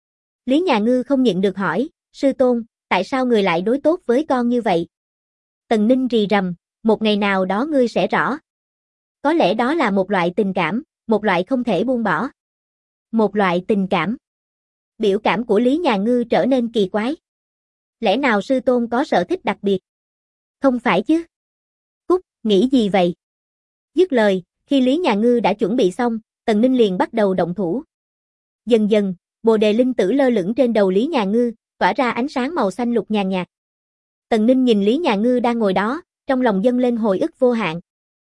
Lý Nhà Ngư không nhịn được hỏi, sư tôn, tại sao người lại đối tốt với con như vậy? Tần Ninh rì rầm, một ngày nào đó ngươi sẽ rõ. Có lẽ đó là một loại tình cảm, một loại không thể buông bỏ. Một loại tình cảm. Biểu cảm của Lý Nhà Ngư trở nên kỳ quái. Lẽ nào sư tôn có sở thích đặc biệt? Không phải chứ. Cút, nghĩ gì vậy? Dứt lời, khi Lý Nhà Ngư đã chuẩn bị xong, Tần Ninh liền bắt đầu động thủ. Dần dần, bồ đề linh tử lơ lửng trên đầu Lý Nhà Ngư, tỏa ra ánh sáng màu xanh lục nhàn nhạt. Tần Ninh nhìn Lý Nhà Ngư đang ngồi đó, trong lòng dâng lên hồi ức vô hạn.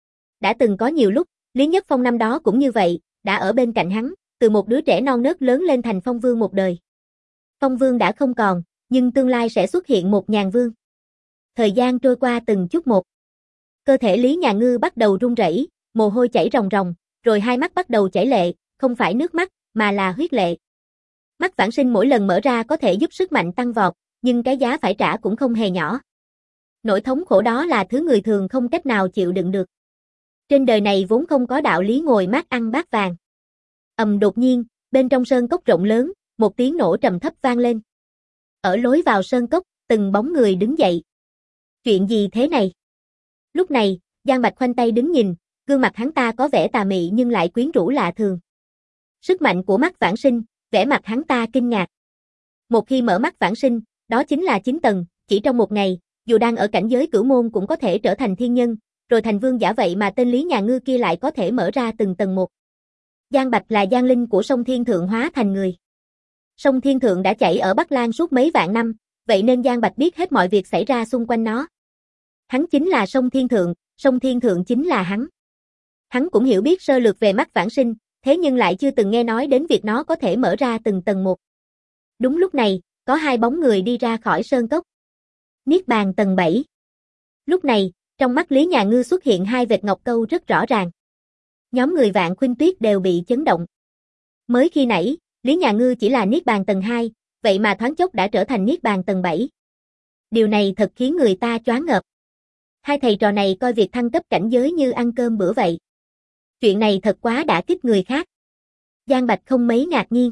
Đã từng có nhiều lúc, Lý Nhất Phong năm đó cũng như vậy, đã ở bên cạnh hắn, từ một đứa trẻ non nớt lớn lên thành phong vương một đời. Phong vương đã không còn, nhưng tương lai sẽ xuất hiện một nhàn vương. Thời gian trôi qua từng chút một. Cơ thể Lý Nhà Ngư bắt đầu run rẩy, mồ hôi chảy ròng ròng, rồi hai mắt bắt đầu chảy lệ, không phải nước mắt, mà là huyết lệ. Mắt vãng sinh mỗi lần mở ra có thể giúp sức mạnh tăng vọt, nhưng cái giá phải trả cũng không hề nhỏ. Nỗi thống khổ đó là thứ người thường không cách nào chịu đựng được. Trên đời này vốn không có đạo lý ngồi mát ăn bát vàng. Đột nhiên, bên trong sơn cốc rộng lớn, một tiếng nổ trầm thấp vang lên. Ở lối vào sơn cốc, từng bóng người đứng dậy. Chuyện gì thế này? Lúc này, Giang Bạch khoanh tay đứng nhìn, gương mặt hắn ta có vẻ tà mị nhưng lại quyến rũ lạ thường. Sức mạnh của mắt vãng sinh, vẻ mặt hắn ta kinh ngạc. Một khi mở mắt vãng sinh, đó chính là 9 tầng, chỉ trong một ngày, dù đang ở cảnh giới cửu môn cũng có thể trở thành thiên nhân, rồi thành vương giả, vậy mà tên Lý Nhà Ngư kia lại có thể mở ra từng tầng một. Giang Bạch là giang linh của sông Thiên Thượng hóa thành người. Sông Thiên Thượng đã chảy ở Bắc Lan suốt mấy vạn năm, vậy nên Giang Bạch biết hết mọi việc xảy ra xung quanh nó. Hắn chính là sông Thiên Thượng chính là hắn. Hắn cũng hiểu biết sơ lược về mắt vãng sinh, thế nhưng lại chưa từng nghe nói đến việc nó có thể mở ra từng tầng một. Đúng lúc này, có hai bóng người đi ra khỏi sơn cốc. Niết bàn tầng 7. Lúc này, trong mắt Lý Nhà Ngư xuất hiện hai vệt ngọc câu rất rõ ràng. Nhóm người Vạn Khuynh Tuyết đều bị chấn động. Mới khi nãy, Lý Nhà Ngư chỉ là Niết bàn tầng 2, vậy mà thoáng chốc đã trở thành Niết bàn tầng 7. Điều này thật khiến người ta choáng ngợp. Hai thầy trò này coi việc thăng cấp cảnh giới như ăn cơm bữa vậy. Chuyện này thật quá đả kích người khác. Giang Bạch không mấy ngạc nhiên.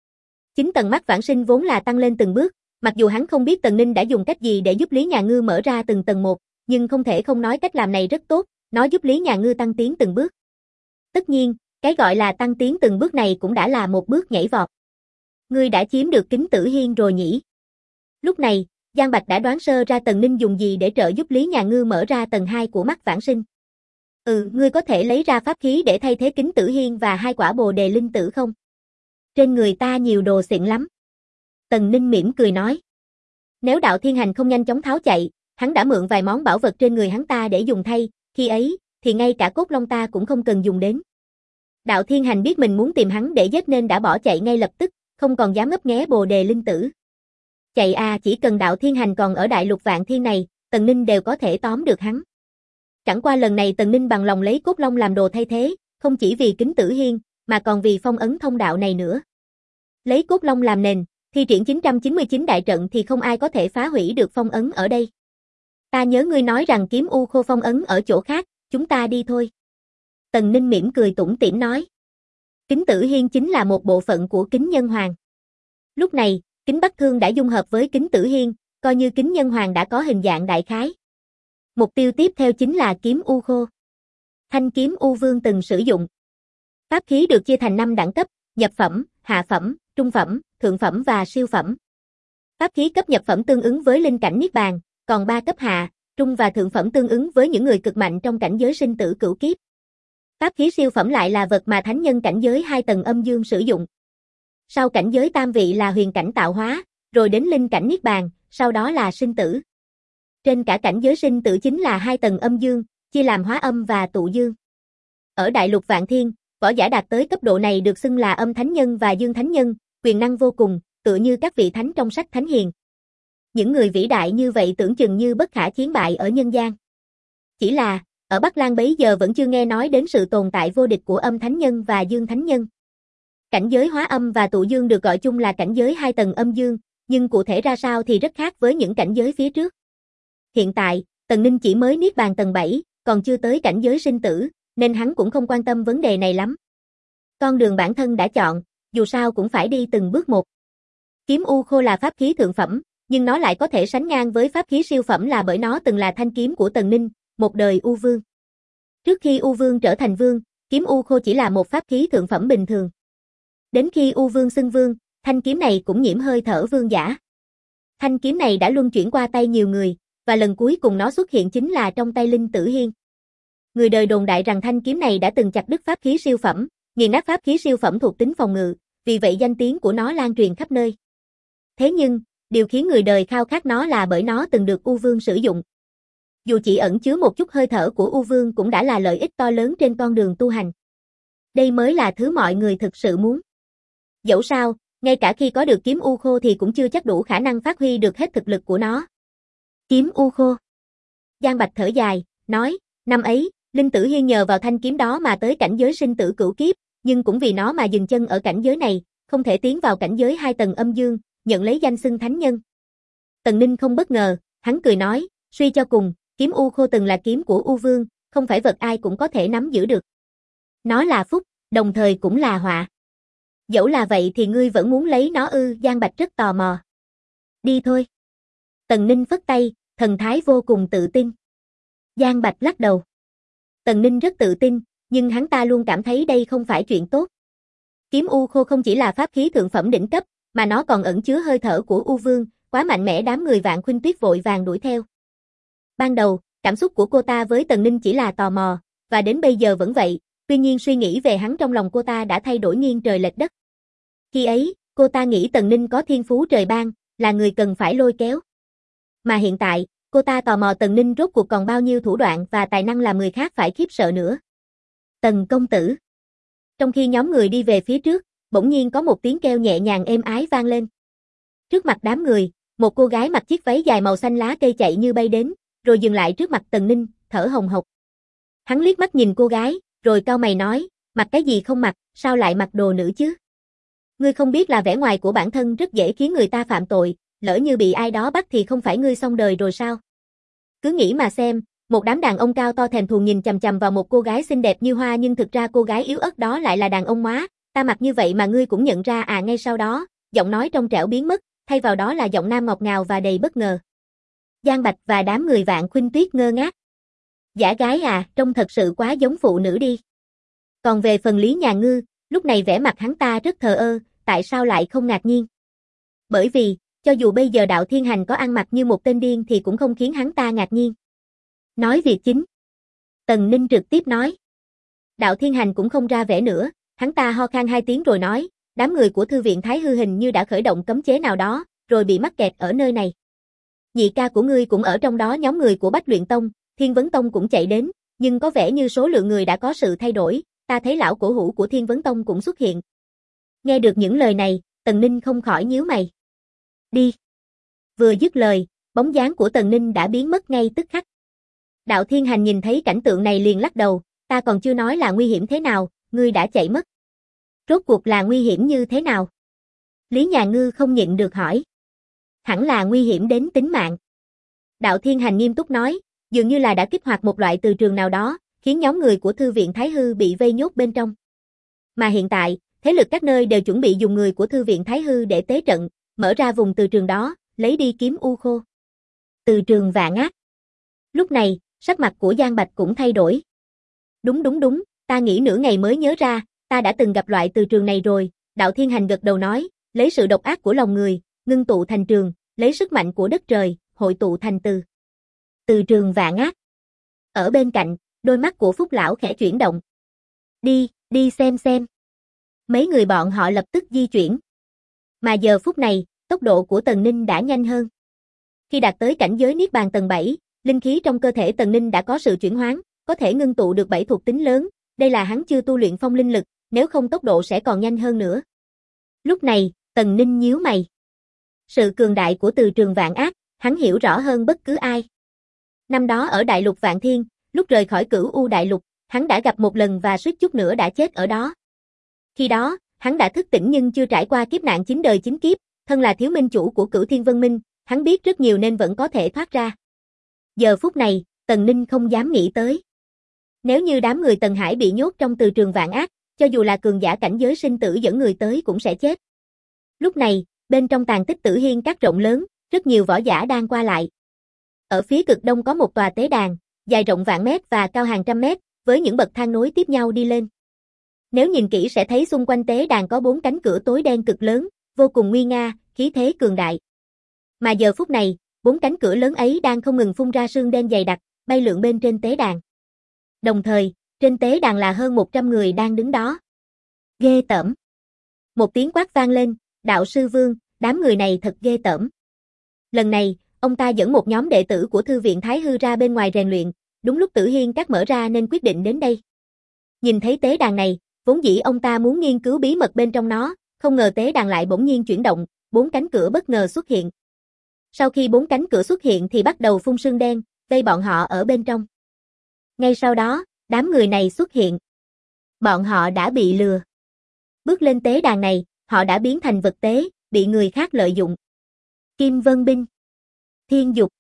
Chính tầng mắt vãng sinh vốn là tăng lên từng bước, mặc dù hắn không biết Tần Ninh đã dùng cách gì để giúp Lý Nhà Ngư mở ra từng tầng một, nhưng không thể không nói cách làm này rất tốt, nó giúp Lý Nhà Ngư tăng tiến từng bước. Tất nhiên, cái gọi là tăng tiến từng bước này cũng đã là một bước nhảy vọt. Ngươi đã chiếm được Kính Tử Hiên rồi nhỉ? Lúc này, Giang Bạch đã đoán sơ ra Tần Ninh dùng gì để trợ giúp Lý Nhà Ngư mở ra tầng 2 của mắt vãng sinh. Ngươi có thể lấy ra pháp khí để thay thế Kính Tử Hiên và hai quả bồ đề linh tử không? Trên người ta nhiều đồ xịn lắm. Tần Ninh mỉm cười nói. Nếu Đạo Thiên Hành không nhanh chóng tháo chạy, hắn đã mượn vài món bảo vật trên người hắn ta để dùng thay, khi ấy, thì ngay cả cốt long ta cũng không cần dùng đến. Đạo Thiên Hành biết mình muốn tìm hắn để giết nên đã bỏ chạy ngay lập tức, không còn dám ngấp nghé bồ đề linh tử. Chạy à, chỉ cần Đạo Thiên Hành còn ở đại lục Vạn Thiên này, Tần Ninh đều có thể tóm được hắn. Chẳng qua lần này Tần Ninh bằng lòng lấy cốt long làm đồ thay thế, không chỉ vì Kính Tử Hiên, mà còn vì phong ấn thông đạo này nữa. Lấy cốt long làm nền, thi triển 999 đại trận thì không ai có thể phá hủy được phong ấn ở đây. Ta nhớ ngươi nói rằng kiếm u khô phong ấn ở chỗ khác, chúng ta đi thôi. Tần Ninh mỉm cười tủm tỉm nói. Kính Tử Hiên chính là một bộ phận của Kính Nhân Hoàng. Lúc này, Kính Bắc Thương đã dung hợp với Kính Tử Hiên, coi như Kính Nhân Hoàng đã có hình dạng đại khái. Mục tiêu tiếp theo chính là kiếm u khô. Thanh kiếm U Vương từng sử dụng. Pháp khí được chia thành 5 đẳng cấp, nhập phẩm, hạ phẩm, trung phẩm, thượng phẩm và siêu phẩm. Pháp khí cấp nhập phẩm tương ứng với linh cảnh niết bàn, còn 3 cấp hạ, trung và thượng phẩm tương ứng với những người cực mạnh trong cảnh giới sinh tử cửu kiếp. Pháp khí siêu phẩm lại là vật mà thánh nhân cảnh giới 2 tầng âm dương sử dụng. Sau cảnh giới tam vị là huyền cảnh tạo hóa, rồi đến linh cảnh niết bàn, sau đó là sinh tử. Trên cả cảnh giới sinh tử chính là 2 tầng âm dương, chia làm hóa âm và tụ dương. Ở đại lục Vạn Thiên, võ giả đạt tới cấp độ này được xưng là âm thánh nhân và dương thánh nhân, quyền năng vô cùng, tựa như các vị thánh trong sách thánh hiền. Những người vĩ đại như vậy tưởng chừng như bất khả chiến bại ở nhân gian. Chỉ là, ở Bắc Lang bấy giờ vẫn chưa nghe nói đến sự tồn tại vô địch của âm thánh nhân và dương thánh nhân. Cảnh giới hóa âm và tụ dương được gọi chung là cảnh giới 2 tầng âm dương, nhưng cụ thể ra sao thì rất khác với những cảnh giới phía trước. Hiện tại, Tần Ninh chỉ mới niết bàn tầng 7, còn chưa tới cảnh giới sinh tử, nên hắn cũng không quan tâm vấn đề này lắm. Con đường bản thân đã chọn, dù sao cũng phải đi từng bước một. Kiếm u khô là pháp khí thượng phẩm, nhưng nó lại có thể sánh ngang với pháp khí siêu phẩm là bởi nó từng là thanh kiếm của Tần Ninh, một đời U Vương. Trước khi U Vương trở thành Vương, kiếm u khô chỉ là một pháp khí thượng phẩm bình thường. Đến khi U Vương xưng Vương, thanh kiếm này cũng nhiễm hơi thở vương giả. Thanh kiếm này đã luân chuyển qua tay nhiều người, và lần cuối cùng nó xuất hiện chính là trong tay Linh Tử Hiên. Người đời đồn đại rằng thanh kiếm này đã từng chặt đứt pháp khí siêu phẩm, nghiền nát pháp khí siêu phẩm thuộc tính phòng ngự, vì vậy danh tiếng của nó lan truyền khắp nơi. Thế nhưng, điều khiến người đời khao khát nó là bởi nó từng được U Vương sử dụng. Dù chỉ ẩn chứa một chút hơi thở của U Vương cũng đã là lợi ích to lớn trên con đường tu hành. Đây mới là thứ mọi người thực sự muốn. Dẫu sao, ngay cả khi có được kiếm u khô thì cũng chưa chắc đủ khả năng phát huy được hết thực lực của nó. Kiếm u khô. Giang Bạch thở dài, nói, năm ấy, Linh Tử Hiên nhờ vào thanh kiếm đó mà tới cảnh giới sinh tử cửu kiếp, nhưng cũng vì nó mà dừng chân ở cảnh giới này, không thể tiến vào cảnh giới 2 tầng âm dương, nhận lấy danh xưng thánh nhân. Tần Ninh không bất ngờ, hắn cười nói, suy cho cùng, kiếm u khô từng là kiếm của U Vương, không phải vật ai cũng có thể nắm giữ được. Nó là phúc, đồng thời cũng là họa. Dẫu là vậy thì ngươi vẫn muốn lấy nó ư? Giang Bạch rất tò mò. Đi thôi. Tần Ninh phất tay, thần thái vô cùng tự tin. Giang Bạch lắc đầu. Tần Ninh rất tự tin, nhưng hắn ta luôn cảm thấy đây không phải chuyện tốt. Kiếm u khô không chỉ là pháp khí thượng phẩm đỉnh cấp, mà nó còn ẩn chứa hơi thở của U Vương, quá mạnh mẽ đám người Vạn Khuynh Tuyết vội vàng đuổi theo. Ban đầu, cảm xúc của cô ta với Tần Ninh chỉ là tò mò, và đến bây giờ vẫn vậy, tuy nhiên suy nghĩ về hắn trong lòng cô ta đã thay đổi nghiêng trời lệch đất. Khi ấy, cô ta nghĩ Tần Ninh có thiên phú trời ban, là người cần phải lôi kéo. Mà hiện tại, cô ta tò mò Tần Ninh rốt cuộc còn bao nhiêu thủ đoạn và tài năng làm người khác phải khiếp sợ nữa. Tần công tử. Trong khi nhóm người đi về phía trước, bỗng nhiên có một tiếng kêu nhẹ nhàng êm ái vang lên. Trước mặt đám người, một cô gái mặc chiếc váy dài màu xanh lá cây chạy như bay đến, rồi dừng lại trước mặt Tần Ninh, thở hồng hộc. Hắn liếc mắt nhìn cô gái, rồi cau mày nói, mặc cái gì không mặc, sao lại mặc đồ nữ chứ? Ngươi không biết là vẻ ngoài của bản thân rất dễ khiến người ta phạm tội, lỡ như bị ai đó bắt thì không phải ngươi xong đời rồi sao? Cứ nghĩ mà xem, một đám đàn ông cao to thèm thuồng nhìn chằm chằm vào một cô gái xinh đẹp như hoa nhưng thực ra cô gái yếu ớt đó lại là đàn ông móa, ta mặc như vậy mà ngươi cũng nhận ra à? Ngay sau đó, giọng nói trong trẻo biến mất, thay vào đó là giọng nam ngọt ngào và đầy bất ngờ. Giang Bạch và đám người Vạn Khuynh Tuyết ngơ ngác. Giả gái à, trông thật sự quá giống phụ nữ đi. Còn về phần Lý Nhà Ngư, lúc này vẻ mặt hắn ta rất thờ ơ, tại sao lại không ngạc nhiên? Bởi vì, cho dù bây giờ Đạo Thiên Hành có ăn mặc như một tên điên thì cũng không khiến hắn ta ngạc nhiên. Nói việc chính. Tần Ninh trực tiếp nói. Đạo Thiên Hành cũng không ra vẻ nữa, hắn ta ho khan 2 tiếng rồi nói, đám người của Thư viện Thái Hư hình như đã khởi động cấm chế nào đó, rồi bị mắc kẹt ở nơi này. Nhị ca của ngươi cũng ở trong đó, nhóm người của Bách Luyện Tông, Thiên Vấn Tông cũng chạy đến, nhưng có vẻ như số lượng người đã có sự thay đổi, ta thấy lão cổ hủ của Thiên Vấn Tông cũng xuất hiện. Nghe được những lời này, Tần Ninh không khỏi nhíu mày. Đi. Vừa dứt lời, bóng dáng của Tần Ninh đã biến mất ngay tức khắc. Đạo Thiên Hành nhìn thấy cảnh tượng này liền lắc đầu, ta còn chưa nói là nguy hiểm thế nào, ngươi đã chạy mất. Rốt cuộc là nguy hiểm như thế nào? Lý Nhà Ngư không nhịn được hỏi. Hẳn là nguy hiểm đến tính mạng. Đạo Thiên Hành nghiêm túc nói, dường như là đã kích hoạt một loại từ trường nào đó, khiến nhóm người của Thư viện Thái Hư bị vây nhốt bên trong. Mà hiện tại, thế lực các nơi đều chuẩn bị dùng người của Thư viện Thái Hư để tế trận, mở ra vùng từ trường đó, lấy đi kiếm u khô. Từ trường Vạn Ác. Lúc này, sắc mặt của Giang Bạch cũng thay đổi. Đúng, ta nghĩ nửa ngày mới nhớ ra, ta đã từng gặp loại từ trường này rồi. Đạo Thiên Hành gật đầu nói, lấy sự độc ác của lòng người, ngưng tụ thành trường, lấy sức mạnh của đất trời, hội tụ thành từ trường Vạn Ác. Ở bên cạnh, đôi mắt của Phúc lão khẽ chuyển động. Đi xem. Mấy người bọn họ lập tức di chuyển. Mà giờ phút này, tốc độ của Tần Ninh đã nhanh hơn. Khi đạt tới cảnh giới Niết Bàn tầng 7, linh khí trong cơ thể Tần Ninh đã có sự chuyển hóa, có thể ngưng tụ được 7 thuộc tính lớn, đây là hắn chưa tu luyện phong linh lực, nếu không tốc độ sẽ còn nhanh hơn nữa. Lúc này, Tần Ninh nhíu mày. Sự cường đại của từ trường Vạn Ác, hắn hiểu rõ hơn bất cứ ai. Năm đó ở Đại Lục Vạn Thiên, lúc rời khỏi Cửu U Đại Lục, hắn đã gặp một lần và suýt chút nữa đã chết ở đó. Khi đó, hắn đã thức tỉnh nhưng chưa trải qua kiếp nạn 9 đời 9 kiếp, thân là thiếu minh chủ của Cửu Thiên Vân Minh, hắn biết rất nhiều nên vẫn có thể thoát ra. Giờ phút này, Tần Ninh không dám nghĩ tới. Nếu như đám người Tần Hải bị nhốt trong từ trường Vạn Ác, cho dù là cường giả cảnh giới sinh tử dẫn người tới cũng sẽ chết. Lúc này, bên trong tàn tích Tử Hiên Các rộng lớn, rất nhiều võ giả đang qua lại. Ở phía cực đông có một tòa tế đàn, dài rộng vạn mét và cao hàng trăm mét, với những bậc thang nối tiếp nhau đi lên. Nếu nhìn kỹ sẽ thấy xung quanh tế đàn có 4 cánh cửa tối đen cực lớn, vô cùng nguy nga, khí thế cường đại. Mà giờ phút này, 4 cánh cửa lớn ấy đang không ngừng phun ra sương đen dày đặc, bay lượn bên trên tế đàn. Đồng thời, trên tế đàn là hơn 100 người đang đứng đó. Ghê tởm. Một tiếng quát vang lên, đạo sư Vương, đám người này thật ghê tởm. Lần này, ông ta dẫn một nhóm đệ tử của Thư viện Thái Hư ra bên ngoài rèn luyện, đúng lúc Tử Hiên Các mở ra nên quyết định đến đây. Nhìn thấy tế đàn này, vốn dĩ ông ta muốn nghiên cứu bí mật bên trong nó, không ngờ tế đàn lại bỗng nhiên chuyển động, 4 cánh cửa bất ngờ xuất hiện. Sau khi 4 cánh cửa xuất hiện thì bắt đầu phun sương đen, vây bọn họ ở bên trong. Ngay sau đó, đám người này xuất hiện. Bọn họ đã bị lừa. Bước lên tế đàn này, họ đã biến thành vật tế, bị người khác lợi dụng. Kim Vân Binh, Thiên Dục,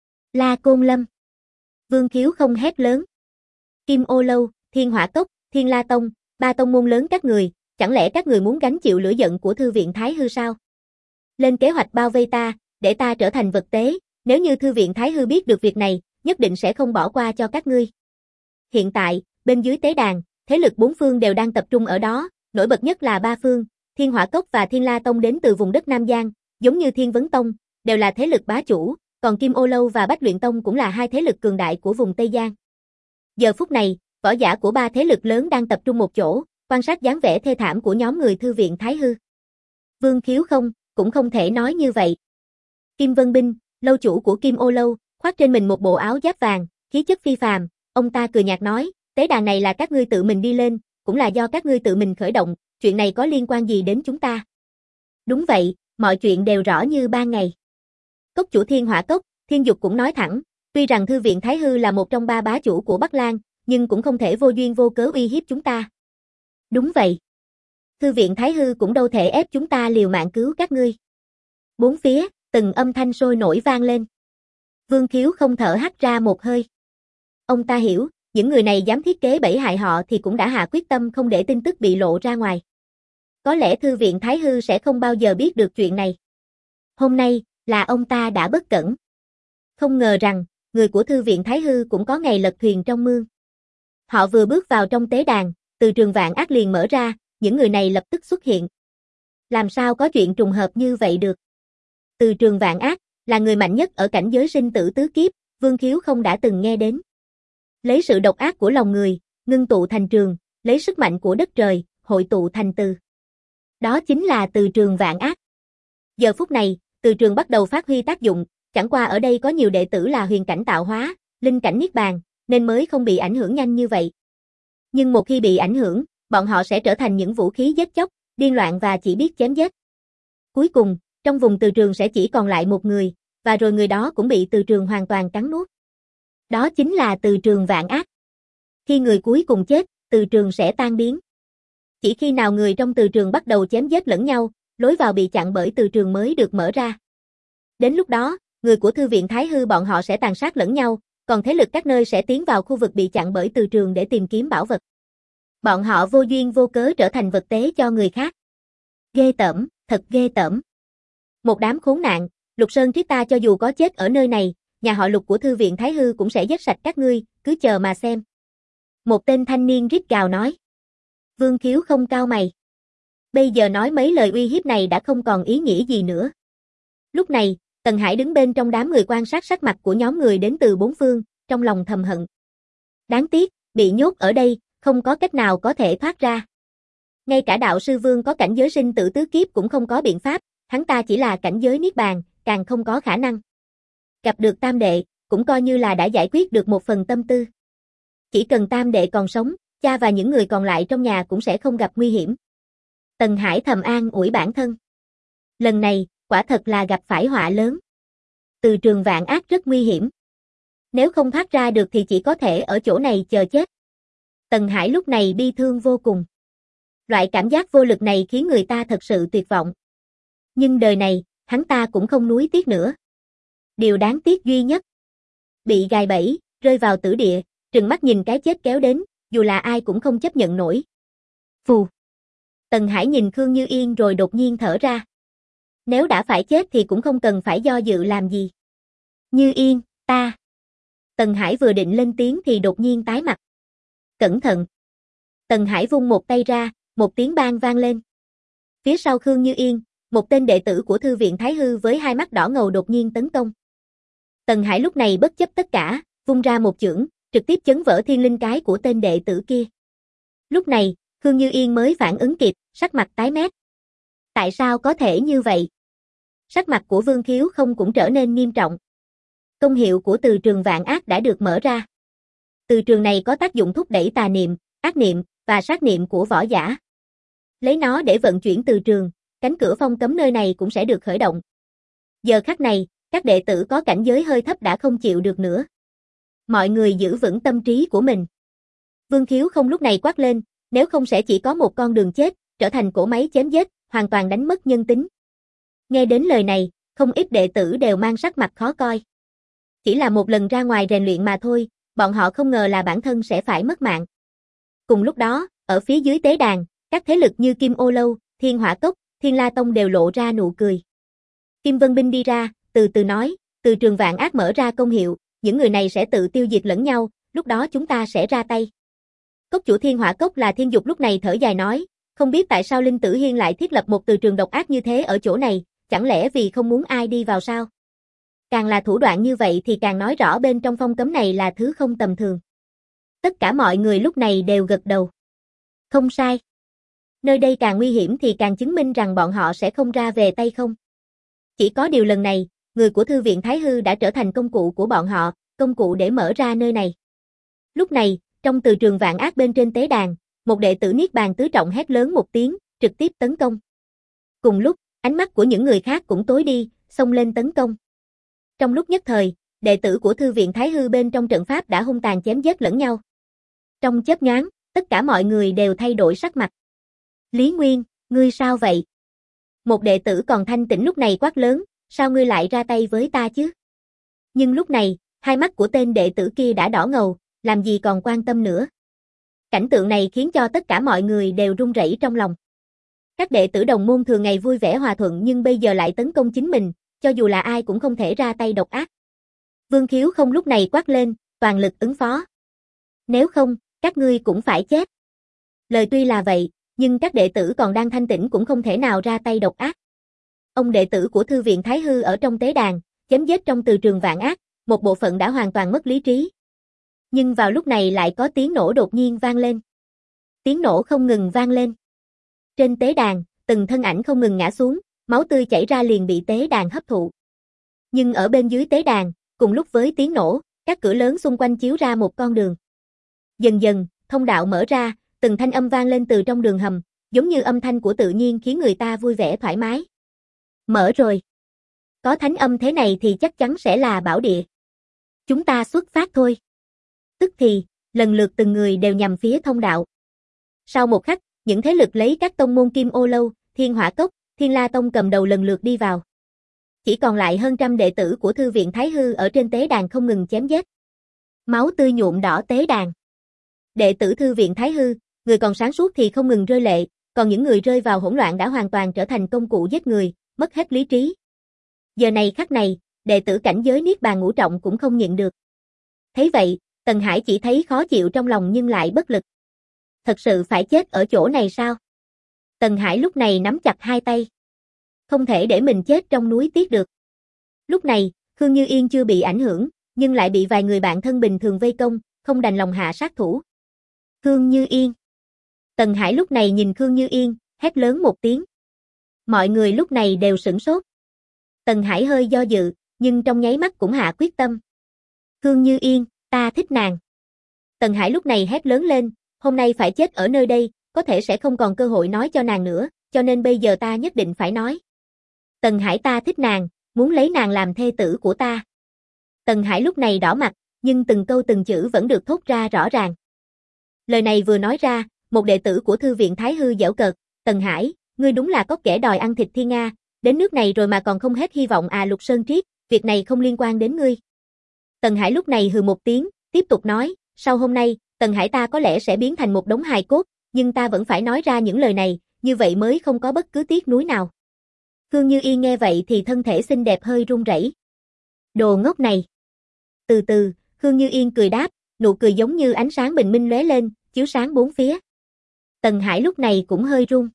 La Côn Lâm, Vương Khiếu không hét lớn. Kim Ô Lâu, Thiên Hỏa Cốc, Thiên La Tông, 3 tông môn lớn các người, chẳng lẽ các người muốn gánh chịu lửa giận của Thư viện Thái Hư sao? Lên kế hoạch bao vây ta, để ta trở thành vật tế, nếu như Thư viện Thái Hư biết được việc này, nhất định sẽ không bỏ qua cho các ngươi. Hiện tại, bên dưới tế đàn, thế lực 4 phương đều đang tập trung ở đó, nổi bật nhất là 3 phương, Thiên Hỏa Cốc và Thiên La Tông đến từ vùng đất Nam Giang, giống như Thiên Vấn Tông, đều là thế lực bá chủ, còn Kim Ô Lâu và Bách Luyện Tông cũng là 2 thế lực cường đại của vùng Tây Giang. Giờ phút này, võ giả của 3 thế lực lớn đang tập trung một chỗ, quan sát dáng vẻ thê thảm của nhóm người Thư viện Thái Hư. Vương Khiếu cũng không thể nói như vậy. Kim Vân Binh, lâu chủ của Kim Ô Lâu, khoác trên mình một bộ áo giáp vàng, khí chất phi phàm, ông ta cười nhạt nói, Tế đàn này là các ngươi tự mình đi lên, cũng là do các ngươi tự mình khởi động, chuyện này có liên quan gì đến chúng ta? Đúng vậy, mọi chuyện đều rõ như ban ngày. Cốc chủ Thiên Hỏa Cốc, Thiên Dục cũng nói thẳng, tuy rằng Thư viện Thái Hư là một trong 3 bá chủ của Bắc Lang, nhưng cũng không thể vô duyên vô cớ uy hiếp chúng ta. Đúng vậy. Thư viện Thái Hư cũng đâu thể ép chúng ta liều mạng cứu các ngươi. Bốn phía, từng âm thanh sôi nổi vang lên. Vương Khiếu không thở hắt ra một hơi. Ông ta hiểu, những người này dám thiết kế bẫy hại họ thì cũng đã hạ quyết tâm không để tin tức bị lộ ra ngoài. Có lẽ Thư viện Thái Hư sẽ không bao giờ biết được chuyện này. Hôm nay, là ông ta đã bất cẩn. Không ngờ rằng, người của Thư viện Thái Hư cũng có ngày lật thuyền trong mương. Họ vừa bước vào trong tế đàn, từ trường vạn ác liền mở ra, những người này lập tức xuất hiện. Làm sao có chuyện trùng hợp như vậy được? Từ trường vạn ác, là người mạnh nhất ở cảnh giới sinh tử tứ kiếp, Vương Khiếu không đã từng nghe đến. Lấy sự độc ác của lòng người, ngưng tụ thành trường, lấy sức mạnh của đất trời, hội tụ thành từ. Đó chính là từ trường vạn ác. Giờ phút này, từ trường bắt đầu phát huy tác dụng, chẳng qua ở đây có nhiều đệ tử là huyền cảnh tạo hóa, linh cảnh niết bàn, nên mới không bị ảnh hưởng nhanh như vậy. Nhưng một khi bị ảnh hưởng, bọn họ sẽ trở thành những vũ khí giết chóc, điên loạn và chỉ biết chém giết. Cuối cùng, trong vùng từ trường sẽ chỉ còn lại một người, và rồi người đó cũng bị từ trường hoàn toàn cắn nuốt. Đó chính là từ trường vạn ác. Khi người cuối cùng chết, từ trường sẽ tan biến. Chỉ khi nào người trong từ trường bắt đầu chém giết lẫn nhau, lối vào bị chặn bởi từ trường mới được mở ra. Đến lúc đó, người của Thư viện Thái Hư bọn họ sẽ tàn sát lẫn nhau, còn thế lực các nơi sẽ tiến vào khu vực bị chặn bởi từ trường để tìm kiếm bảo vật. Bọn họ vô duyên vô cớ trở thành vật tế cho người khác. Ghê tởm, thật ghê tởm. Một đám khốn nạn, Lục Sơn Triết ta cho dù có chết ở nơi này, nhà họ Lục của Thư viện Thái Hư cũng sẽ giết sạch các ngươi, cứ chờ mà xem. Một tên thanh niên rít gào nói. Vương Khiếu không cau mày. Bây giờ nói mấy lời uy hiếp này đã không còn ý nghĩa gì nữa. Lúc này, Tần Hải đứng bên trong đám người quan sát sắc mặt của nhóm người đến từ bốn phương, trong lòng thầm hận. Đáng tiếc, bị nhốt ở đây, không có cách nào có thể thoát ra. Ngay cả đạo sư Vương có cảnh giới sinh tử tứ kiếp cũng không có biện pháp, hắn ta chỉ là cảnh giới niết bàn, càng không có khả năng. Gặp được tam đệ, cũng coi như là đã giải quyết được một phần tâm tư. Chỉ cần tam đệ còn sống, cha và những người còn lại trong nhà cũng sẽ không gặp nguy hiểm. Tần Hải thầm an ủi bản thân. Lần này, quả thật là gặp phải họa lớn. Từ trường vạn ác rất nguy hiểm. Nếu không thoát ra được thì chỉ có thể ở chỗ này chờ chết. Tần Hải lúc này bi thương vô cùng. Loại cảm giác vô lực này khiến người ta thật sự tuyệt vọng. Nhưng đời này, hắn ta cũng không nuối tiếc nữa. Điều đáng tiếc duy nhất. Bị gài bẫy, rơi vào tử địa, trừng mắt nhìn cái chết kéo đến, dù là ai cũng không chấp nhận nổi. Phù. Tần Hải nhìn Khương Như Yên rồi đột nhiên thở ra. Nếu đã phải chết thì cũng không cần phải do dự làm gì. Như Yên, ta. Tần Hải vừa định lên tiếng thì đột nhiên tái mặt. Cẩn thận. Tần Hải vung một tay ra, một tiếng bang vang lên. Phía sau Khương Như Yên, một tên đệ tử của Thư viện Thái Hư với hai mắt đỏ ngầu đột nhiên tấn công. Tần Hải lúc này bất chấp tất cả, vung ra một chưởng, trực tiếp chấn vỡ thiên linh cái của tên đệ tử kia. Lúc này, Khương Như Yên mới phản ứng kịp, sắc mặt tái mét. Tại sao có thể như vậy? Sắc mặt của Vương Khiếu không cũng trở nên nghiêm trọng. Công hiệu của từ trường vạn ác đã được mở ra. Từ trường này có tác dụng thúc đẩy tà niệm, ác niệm và sát niệm của võ giả. Lấy nó để vận chuyển từ trường, cánh cửa phong cấm nơi này cũng sẽ được khởi động. Giờ khắc này, các đệ tử có cảnh giới hơi thấp đã không chịu được nữa. Mọi người giữ vững tâm trí của mình. Vương Khiếu không lúc này quát lên, nếu không sẽ chỉ có một con đường chết, trở thành cỗ máy chém giết, hoàn toàn đánh mất nhân tính. Nghe đến lời này, không ít đệ tử đều mang sắc mặt khó coi. Chỉ là một lần ra ngoài rèn luyện mà thôi, bọn họ không ngờ là bản thân sẽ phải mất mạng. Cùng lúc đó, ở phía dưới tế đàn, các thế lực như Kim Ô Lâu, Thiên Hỏa Cốc, Thiên La Tông đều lộ ra nụ cười. Kim Vân Binh đi ra, từ từ nói, từ trường vạn ác mở ra công hiệu, những người này sẽ tự tiêu diệt lẫn nhau, lúc đó chúng ta sẽ ra tay. Cốc chủ Thiên Hỏa Cốc là Thiên Dục lúc này thở dài nói, không biết tại sao Linh Tử Hiên lại thiết lập một từ trường độc ác như thế ở chỗ này, chẳng lẽ vì không muốn ai đi vào sao? Càng là thủ đoạn như vậy thì càng nói rõ bên trong phong cấm này là thứ không tầm thường. Tất cả mọi người lúc này đều gật đầu. Không sai. Nơi đây càng nguy hiểm thì càng chứng minh rằng bọn họ sẽ không ra về tay không. Chỉ có điều lần này, người của Thư viện Thái Hư đã trở thành công cụ của bọn họ, công cụ để mở ra nơi này. Lúc này, Trong từ trường vạn ác bên trên tế đàn, một đệ tử Niết Bàn tứ trọng hét lớn một tiếng, trực tiếp tấn công. Cùng lúc, ánh mắt của những người khác cũng tối đi, xông lên tấn công. Trong lúc nhất thời, đệ tử của Thư viện Thái Hư bên trong trận pháp đã hung tàn chém giết lẫn nhau. Trong chớp nhoáng, tất cả mọi người đều thay đổi sắc mặt. Lý Nguyên, ngươi sao vậy? Một đệ tử còn thanh tĩnh lúc này quát lớn, sao ngươi lại ra tay với ta chứ? Nhưng lúc này, hai mắt của tên đệ tử kia đã đỏ ngầu, làm gì còn quan tâm nữa. Cảnh tượng này khiến cho tất cả mọi người đều run rẩy trong lòng. Các đệ tử đồng môn thường ngày vui vẻ hòa thuận nhưng bây giờ lại tấn công chính mình, cho dù là ai cũng không thể ra tay độc ác. Vương Khiếu không lúc này quát lên, toàn lực ứng phó. Nếu không, các ngươi cũng phải chết. Lời tuy là vậy, nhưng các đệ tử còn đang thanh tĩnh cũng không thể nào ra tay độc ác. Ông đệ tử của Thư viện Thái Hư ở trong tế đàn, chém giết trong từ trường vạn ác, một bộ phận đã hoàn toàn mất lý trí. Nhưng vào lúc này lại có tiếng nổ đột nhiên vang lên. Tiếng nổ không ngừng vang lên. Trên tế đàn, từng thân ảnh không ngừng ngã xuống, máu tươi chảy ra liền bị tế đàn hấp thụ. Nhưng ở bên dưới tế đàn, cùng lúc với tiếng nổ, các cửa lớn xung quanh chiếu ra một con đường. Dần dần, thông đạo mở ra, từng thanh âm vang lên từ trong đường hầm, giống như âm thanh của tự nhiên khiến người ta vui vẻ thoải mái. Mở rồi. Có thánh âm thế này thì chắc chắn sẽ là bảo địa. Chúng ta xuất phát thôi. Tức thì, lần lượt từng người đều nhằm phía thông đạo. Sau một khắc, những thế lực lấy các tông môn Kim Ô Lâu, Thiên Hỏa Cốc, Thiên La Tông cầm đầu lần lượt đi vào. Chỉ còn lại hơn trăm đệ tử của Thư viện Thái Hư ở trên tế đàn không ngừng chém giết. Máu tươi nhuộm đỏ tế đàn. Đệ tử Thư viện Thái Hư, người còn sáng suốt thì không ngừng rơi lệ, còn những người rơi vào hỗn loạn đã hoàn toàn trở thành công cụ giết người, mất hết lý trí. Giờ này khắc này, đệ tử cảnh giới Niết Bàn ngũ trọng cũng không nhịn được. Thấy vậy, Tần Hải chỉ thấy khó chịu trong lòng nhưng lại bất lực. Thật sự phải chết ở chỗ này sao? Tần Hải lúc này nắm chặt hai tay. Không thể để mình chết trong núi tiếc được. Lúc này, Khương Như Yên chưa bị ảnh hưởng, nhưng lại bị vài người bạn thân bình thường vây công, không đành lòng hạ sát thủ. Khương Như Yên. Tần Hải lúc này nhìn Khương Như Yên, hét lớn một tiếng. Mọi người lúc này đều sửng sốt. Tần Hải hơi do dự, nhưng trong nháy mắt cũng hạ quyết tâm. Khương Như Yên, ta thích nàng. Tần Hải lúc này hét lớn lên, hôm nay phải chết ở nơi đây, có thể sẽ không còn cơ hội nói cho nàng nữa, cho nên bây giờ ta nhất định phải nói. Tần Hải, ta thích nàng, muốn lấy nàng làm thê tử của ta. Tần Hải lúc này đỏ mặt, nhưng từng câu từng chữ vẫn được thốt ra rõ ràng. Lời này vừa nói ra, một đệ tử của Thư viện Thái Hư giễu cợt, Tần Hải, ngươi đúng là có kẻ đòi ăn thịt thiên nga, đến nước này rồi mà còn không hết hy vọng à. Lục Sơn Triết, việc này không liên quan đến ngươi. Tần Hải lúc này hừ một tiếng, tiếp tục nói, sau hôm nay, Tần Hải ta có lẽ sẽ biến thành một đống hài cốt, nhưng ta vẫn phải nói ra những lời này, như vậy mới không có bất cứ tiếc nuối nào. Khương Như Yên nghe vậy thì thân thể xinh đẹp hơi run rẩy. Đồ ngốc này. Từ từ, Khương Như Yên cười đáp, nụ cười giống như ánh sáng bình minh lóe lên, chiếu sáng bốn phía. Tần Hải lúc này cũng hơi run.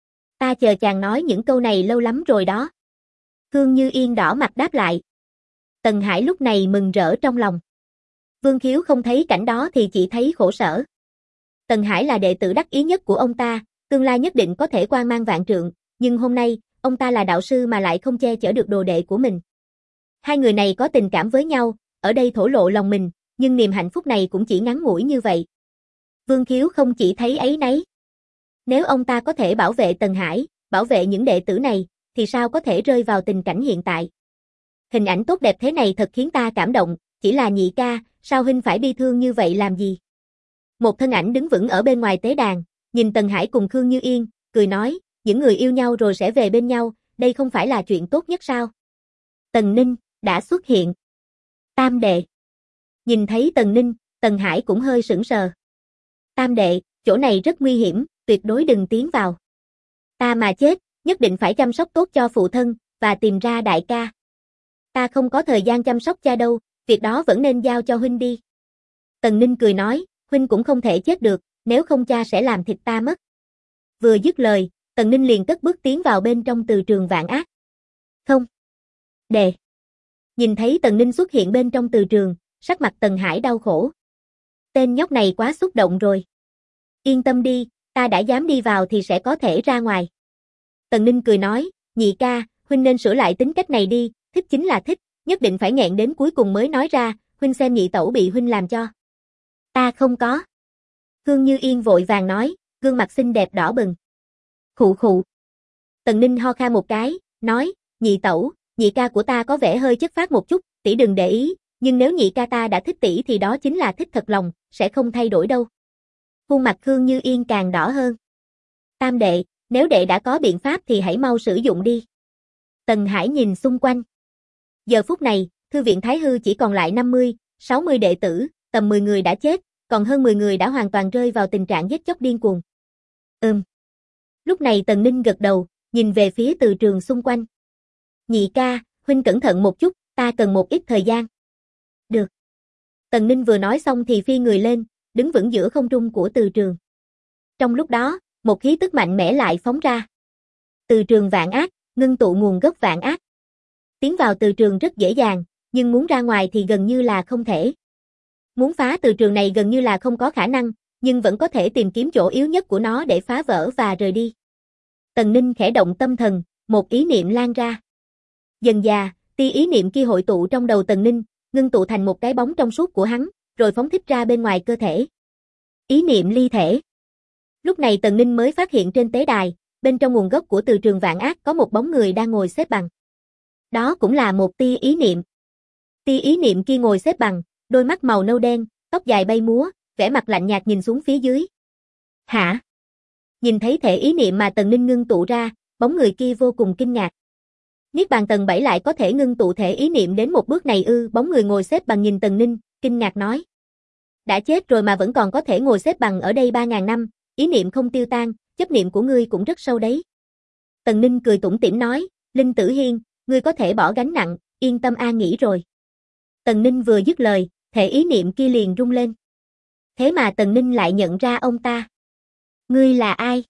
Ta chờ chàng nói những câu này lâu lắm rồi đó. Khương Như Yên đỏ mặt đáp lại. Tần Hải lúc này mừng rỡ trong lòng. Vương Khiếu không thấy cảnh đó thì chỉ thấy khổ sở. Tần Hải là đệ tử đắc ý nhất của ông ta, tương lai nhất định có thể quang mang vạn trượng, nhưng hôm nay, ông ta là đạo sư mà lại không che chở được đồ đệ của mình. Hai người này có tình cảm với nhau, ở đây thổ lộ lòng mình, nhưng niềm hạnh phúc này cũng chỉ ngắn ngủi như vậy. Vương Khiếu không chỉ thấy áy náy. Nếu ông ta có thể bảo vệ Tần Hải, bảo vệ những đệ tử này, thì sao có thể rơi vào tình cảnh hiện tại. Hình ảnh tốt đẹp thế này thật khiến ta cảm động, chỉ là nhị ca, sao huynh phải bi thương như vậy làm gì? Một thân ảnh đứng vững ở bên ngoài tế đàn, nhìn Tần Hải cùng Khương Như Yên, cười nói, những người yêu nhau rồi sẽ về bên nhau, đây không phải là chuyện tốt nhất sao? Tần Ninh, đã xuất hiện. Tam đệ. Nhìn thấy Tần Ninh, Tần Hải cũng hơi sững sờ. Tam đệ, chỗ này rất nguy hiểm, tuyệt đối đừng tiến vào. Ta mà chết, nhất định phải chăm sóc tốt cho phụ thân, và tìm ra đại ca. Ta không có thời gian chăm sóc cha đâu, việc đó vẫn nên giao cho huynh đi. Tần Ninh cười nói, huynh cũng không thể chết được, nếu không cha sẽ làm thịt ta mất. Vừa dứt lời, Tần Ninh liền cất bước tiến vào bên trong từ trường vạn ác. Không. Đệ. Nhìn thấy Tần Ninh xuất hiện bên trong từ trường, sắc mặt Tần Hải đau khổ. Tên nhóc này quá xúc động rồi. Yên tâm đi, ta đã dám đi vào thì sẽ có thể ra ngoài. Tần Ninh cười nói, nhị ca, huynh nên sửa lại tính cách này đi, thích chính là thích, nhất định phải nghẹn đến cuối cùng mới nói ra, huynh xem nhị tẩu bị huynh làm cho. Ta không có. Khương Như Yên vội vàng nói, gương mặt xinh đẹp đỏ bừng. Khụ khụ. Tần Ninh ho khan một cái, nói, nhị tẩu, nhị ca của ta có vẻ hơi chất phác một chút, tỷ đừng để ý, nhưng nếu nhị ca ta đã thích tỷ thì đó chính là thích thật lòng, sẽ không thay đổi đâu. Khuôn mặt Khương Như Yên càng đỏ hơn. Tam đệ, nếu đệ đã có biện pháp thì hãy mau sử dụng đi. Tần Hải nhìn xung quanh. Giờ phút này, thư viện Thái Hư chỉ còn lại 50, 60 đệ tử, tầm 10 người đã chết, còn hơn 10 người đã hoàn toàn rơi vào tình trạng giết chóc điên cuồng. Lúc này Tần Ninh gật đầu, nhìn về phía từ trường xung quanh. Nhị ca, huynh cẩn thận một chút, ta cần một ít thời gian. Được. Tần Ninh vừa nói xong thì phi người lên, đứng vững giữa không trung của từ trường. Trong lúc đó, một khí tức mạnh mẽ lại phóng ra. Từ trường vạn ác, ngưng tụ nguồn gốc vạn ác. Tiến vào từ trường rất dễ dàng, nhưng muốn ra ngoài thì gần như là không thể. Muốn phá từ trường này gần như là không có khả năng, nhưng vẫn có thể tìm kiếm chỗ yếu nhất của nó để phá vỡ và rời đi. Tần Ninh khẽ động tâm thần, một ý niệm lan ra. Dần dà, tia ý niệm kia hội tụ trong đầu Tần Ninh, ngưng tụ thành một cái bóng trong suốt của hắn, rồi phóng thích ra bên ngoài cơ thể. Ý niệm ly thể. Lúc này Tần Ninh mới phát hiện trên tế đài, bên trong nguồn gốc của từ trường vạn ác có một bóng người đang ngồi xếp bằng. Đó cũng là một tia ý niệm. Tia ý niệm kia ngồi xếp bằng, đôi mắt màu nâu đen, tóc dài bay múa, vẻ mặt lạnh nhạt nhìn xuống phía dưới. Hả? Nhìn thấy thể ý niệm mà Tần Ninh ngưng tụ ra, bóng người kia vô cùng kinh ngạc. Niết bàn tầng 7 lại có thể ngưng tụ thể ý niệm đến một bước này ư? Bóng người ngồi xếp bằng nhìn Tần Ninh, kinh ngạc nói. Đã chết rồi mà vẫn còn có thể ngồi xếp bằng ở đây 3.000 năm, ý niệm không tiêu tan, chấp niệm của ngươi cũng rất sâu đấy. Tần Ninh cười tủm tỉm nói, Linh Tử Hiên, ngươi có thể bỏ gánh nặng, yên tâm an nghỉ rồi. Tần Ninh vừa dứt lời, thể ý niệm kia liền rung lên. Thế mà Tần Ninh lại nhận ra ông ta. Ngươi là ai?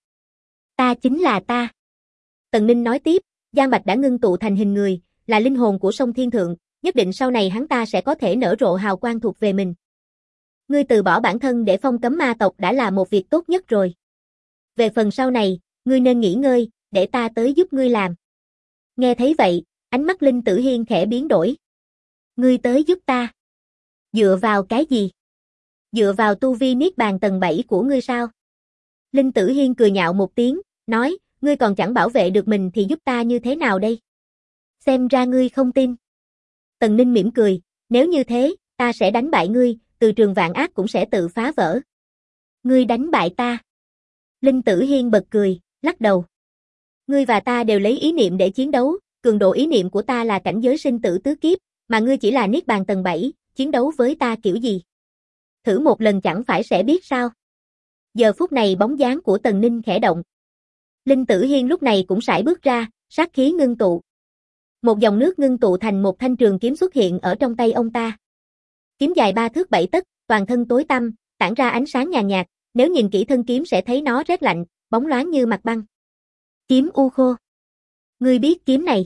Ta chính là ta. Tần Ninh nói tiếp, Giang Bạch đã ngưng tụ thành hình người, là linh hồn của sông Thiên Thượng, nhất định sau này hắn ta sẽ có thể nở rộ hào quang thuộc về mình. Ngươi từ bỏ bản thân để phong cấm ma tộc đã là một việc tốt nhất rồi. Về phần sau này, ngươi nên nghỉ ngơi, để ta tới giúp ngươi làm. Nghe thấy vậy, ánh mắt Linh Tử Hiên khẽ biến đổi. Ngươi tới giúp ta? Dựa vào cái gì? Dựa vào tu vi niết bàn tầng 7 của ngươi sao? Linh Tử Hiên cười nhạo một tiếng, nói, ngươi còn chẳng bảo vệ được mình thì giúp ta như thế nào đây? Xem ra ngươi không tin. Tần Ninh mỉm cười, nếu như thế, ta sẽ đánh bại ngươi, từ trường vạn ác cũng sẽ tự phá vỡ. Ngươi đánh bại ta? Linh Tử Hiên bật cười, lắc đầu. Ngươi và ta đều lấy ý niệm để chiến đấu, cường độ ý niệm của ta là cảnh giới sinh tử tứ kiếp, mà ngươi chỉ là niết bàn tầng 7, chiến đấu với ta kiểu gì? Thử một lần chẳng phải sẽ biết sao? Giờ phút này bóng dáng của Tần Ninh khẽ động. Linh Tử Hiên lúc này cũng sải bước ra, sát khí ngưng tụ. Một dòng nước ngưng tụ thành một thanh trường kiếm xuất hiện ở trong tay ông ta. Kiếm dài 3 thước 7 tấc, toàn thân tối tăm, tản ra ánh sáng nhàn nhạt, nếu nhìn kỹ thân kiếm sẽ thấy nó rét lạnh, bóng loáng như mặt băng. Kiếm U Khô. Ngươi biết kiếm này?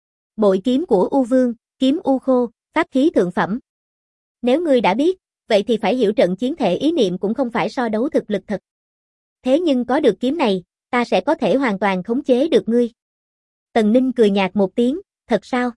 Bội kiếm của U Vương, kiếm U Khô, pháp khí thượng phẩm. Nếu ngươi đã biết, vậy thì phải hiểu trận chiến thể ý niệm cũng không phải so đấu thực lực thật. Thế nhưng có được kiếm này, ta sẽ có thể hoàn toàn khống chế được ngươi. Tần Ninh cười nhạt một tiếng, thật sao?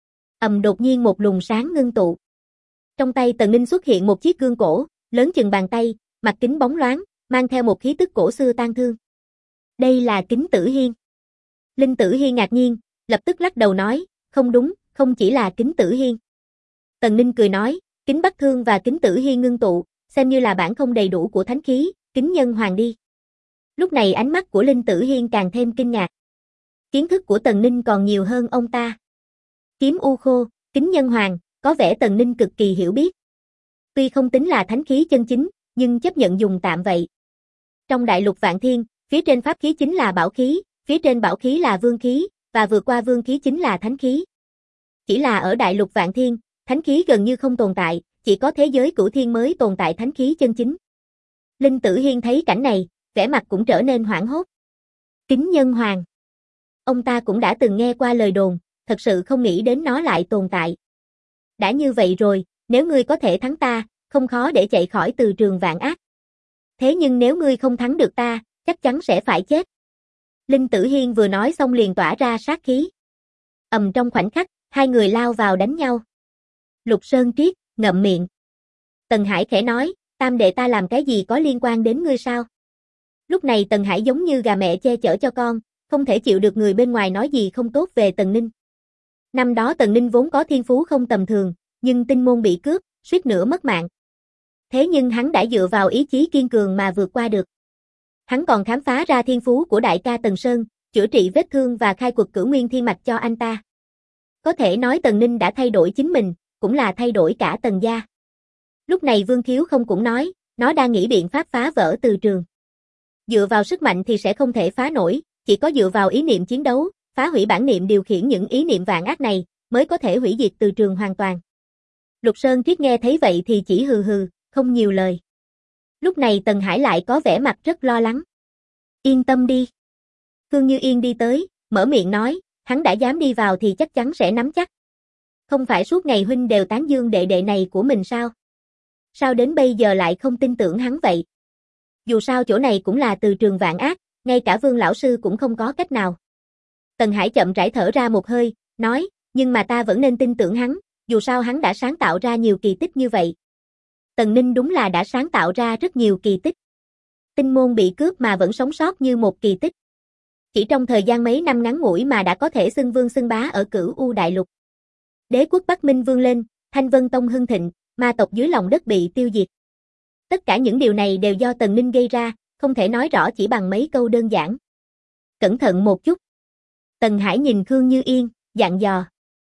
Đột nhiên một luồng sáng ngưng tụ. Trong tay Tần Ninh xuất hiện một chiếc gương cổ, lớn chừng bàn tay, mặt kính bóng loáng, mang theo một khí tức cổ xưa tang thương. Đây là kính Tử Hiên. Linh Tử Hiên ngạc nhiên, lập tức lắc đầu nói, không đúng, không chỉ là kính Tử Hiên. Tần Ninh cười nói, kính Bắc Thương và kính Tử Hiên ngưng tụ, xem như là bản không đầy đủ của thánh khí, kính Nhân Hoàng đi. Lúc này ánh mắt của Linh Tử Hiên càng thêm kinh ngạc. Kiến thức của Tần Ninh còn nhiều hơn ông ta. Kiếm U Khô, kính Nhân Hoàng, có vẻ Tần Ninh cực kỳ hiểu biết. Tuy không tính là thánh khí chân chính, nhưng chấp nhận dùng tạm vậy. Trong đại lục Vạn Thiên, phía trên pháp khí chính là bảo khí, phía trên bảo khí là vương khí, và vượt qua vương khí chính là thánh khí. Chỉ là ở đại lục Vạn Thiên, thánh khí gần như không tồn tại, chỉ có thế giới Cửu Thiên mới tồn tại thánh khí chân chính. Linh Tử Hiên thấy cảnh này, vẻ mặt cũng trở nên hoảng hốt. Kính Nhân Hoàng. Ông ta cũng đã từng nghe qua lời đồn, thật sự không nghĩ đến nó lại tồn tại. Đã như vậy rồi, nếu ngươi có thể thắng ta, không khó để chạy khỏi từ trường vạn ác. Thế nhưng nếu ngươi không thắng được ta, chắc chắn sẽ phải chết. Linh Tử Hiên vừa nói xong liền tỏa ra sát khí. Trong khoảnh khắc, hai người lao vào đánh nhau. Lục Sơn Triết, ngậm miệng. Tần Hải khẽ nói, Tam đệ ta làm cái gì có liên quan đến ngươi sao? Lúc này Tần Hải giống như gà mẹ che chở cho con, không thể chịu được người bên ngoài nói gì không tốt về Tần Ninh. Năm đó Tần Ninh vốn có thiên phú không tầm thường, nhưng tinh môn bị cướp, suýt nữa mất mạng. Thế nhưng hắn đã dựa vào ý chí kiên cường mà vượt qua được. Hắn còn khám phá ra thiên phú của đại ca Tần Sơn, chữa trị vết thương và khai quật Cửu Nguyên Thiên Mạch cho anh ta. Có thể nói Tần Ninh đã thay đổi chính mình, cũng là thay đổi cả Tần gia. Lúc này Vương Khiếu không cũng nói, nó đang nghĩ biện pháp phá vỡ từ trường. Dựa vào sức mạnh thì sẽ không thể phá nổi, chỉ có dựa vào ý niệm chiến đấu, phá hủy bản niệm điều khiển những ý niệm vạn ác này, mới có thể hủy diệt từ trường hoàn toàn. Lục Sơn Triết nghe thấy vậy thì chỉ hừ hừ, không nhiều lời. Lúc này Tần Hải lại có vẻ mặt rất lo lắng. Yên tâm đi. Khương Như Yên đi tới, mở miệng nói, hắn đã dám đi vào thì chắc chắn sẽ nắm chắc. Không phải suốt ngày huynh đều tán dương đệ đệ này của mình sao? Sao đến bây giờ lại không tin tưởng hắn vậy? Dù sao chỗ này cũng là từ trường vạn ác, ngay cả Vương lão sư cũng không có cách nào. Tần Hải chậm rãi thở ra một hơi, nói, nhưng mà ta vẫn nên tin tưởng hắn, dù sao hắn đã sáng tạo ra nhiều kỳ tích như vậy. Tần Ninh đúng là đã sáng tạo ra rất nhiều kỳ tích. Tinh môn bị cướp mà vẫn sống sót như một kỳ tích. Chỉ trong thời gian mấy năm ngắn ngủi mà đã có thể xưng vương xưng bá ở Cửu U Đại Lục. Đế quốc Bắc Minh vươn lên, Thanh Vân Tông hưng thịnh, ma tộc dưới lòng đất bị tiêu diệt. Tất cả những điều này đều do Tần Ninh gây ra, không thể nói rõ chỉ bằng mấy câu đơn giản. Cẩn thận một chút. Tần Hải nhìn Khương Như Yên, dặn dò.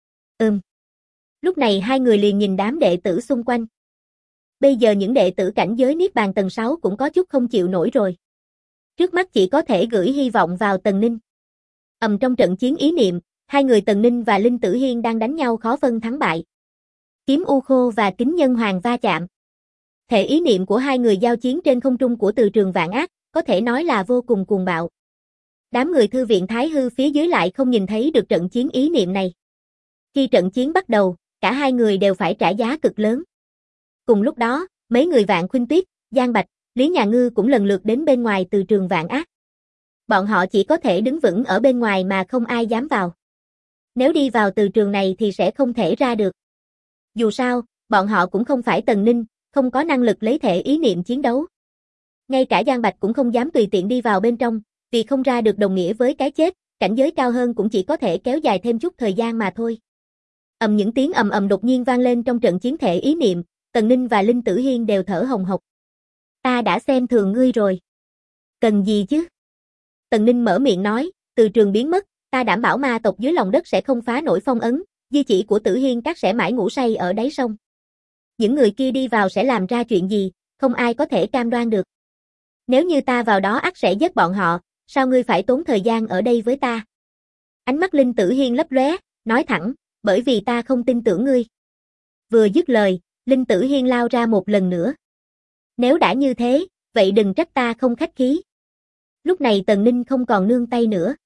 Lúc này hai người liền nhìn đám đệ tử xung quanh. Bây giờ những đệ tử cảnh giới Niết Bàn tầng 6 cũng có chút không chịu nổi rồi. Trước mắt chỉ có thể gửi hy vọng vào Tần Ninh. Trong trận chiến ý niệm, hai người Tần Ninh và Linh Tử Hiên đang đánh nhau khó phân thắng bại. Kiếm U Khô và Kính Nhân Hoàng va chạm. Thể ý niệm của hai người giao chiến trên không trung của từ trường vạn ác, có thể nói là vô cùng cuồng bạo. Đám người thư viện Thái Hư phía dưới lại không nhìn thấy được trận chiến ý niệm này. Khi trận chiến bắt đầu, cả hai người đều phải trả giá cực lớn. Cùng lúc đó, mấy người Vạn Khuynh Tuyết, Giang Bạch, Lý Nhà Ngư cũng lần lượt đến bên ngoài từ trường vạn ác. Bọn họ chỉ có thể đứng vững ở bên ngoài mà không ai dám vào. Nếu đi vào từ trường này thì sẽ không thể ra được. Dù sao, bọn họ cũng không phải Tần Ninh, không có năng lực lấy thể ý niệm chiến đấu. Ngay cả Giang Bạch cũng không dám tùy tiện đi vào bên trong, vì không ra được đồng nghĩa với cái chết, cảnh giới cao hơn cũng chỉ có thể kéo dài thêm chút thời gian mà thôi. Những tiếng ầm ầm đột nhiên vang lên trong trận chiến thể ý niệm, Tần Ninh và Linh Tử Hiên đều thở hồng hộc. Ta đã xem thường ngươi rồi. Cần gì chứ? Tần Ninh mở miệng nói, từ trường biến mất, ta đảm bảo ma tộc dưới lòng đất sẽ không phá nổi phong ấn, di chỉ của Tử Hiên các sẽ mãi ngủ say ở đáy sông. Những người kia đi vào sẽ làm ra chuyện gì, không ai có thể cam đoan được. Nếu như ta vào đó ắt sẽ giết bọn họ, sao ngươi phải tốn thời gian ở đây với ta? Ánh mắt Linh Tử Hiên lấp lóe, nói thẳng, bởi vì ta không tin tưởng ngươi. Vừa dứt lời, Linh Tử Hiên lao ra một lần nữa. Nếu đã như thế, vậy đừng trách ta không khách khí. Lúc này Tần Ninh không còn nương tay nữa.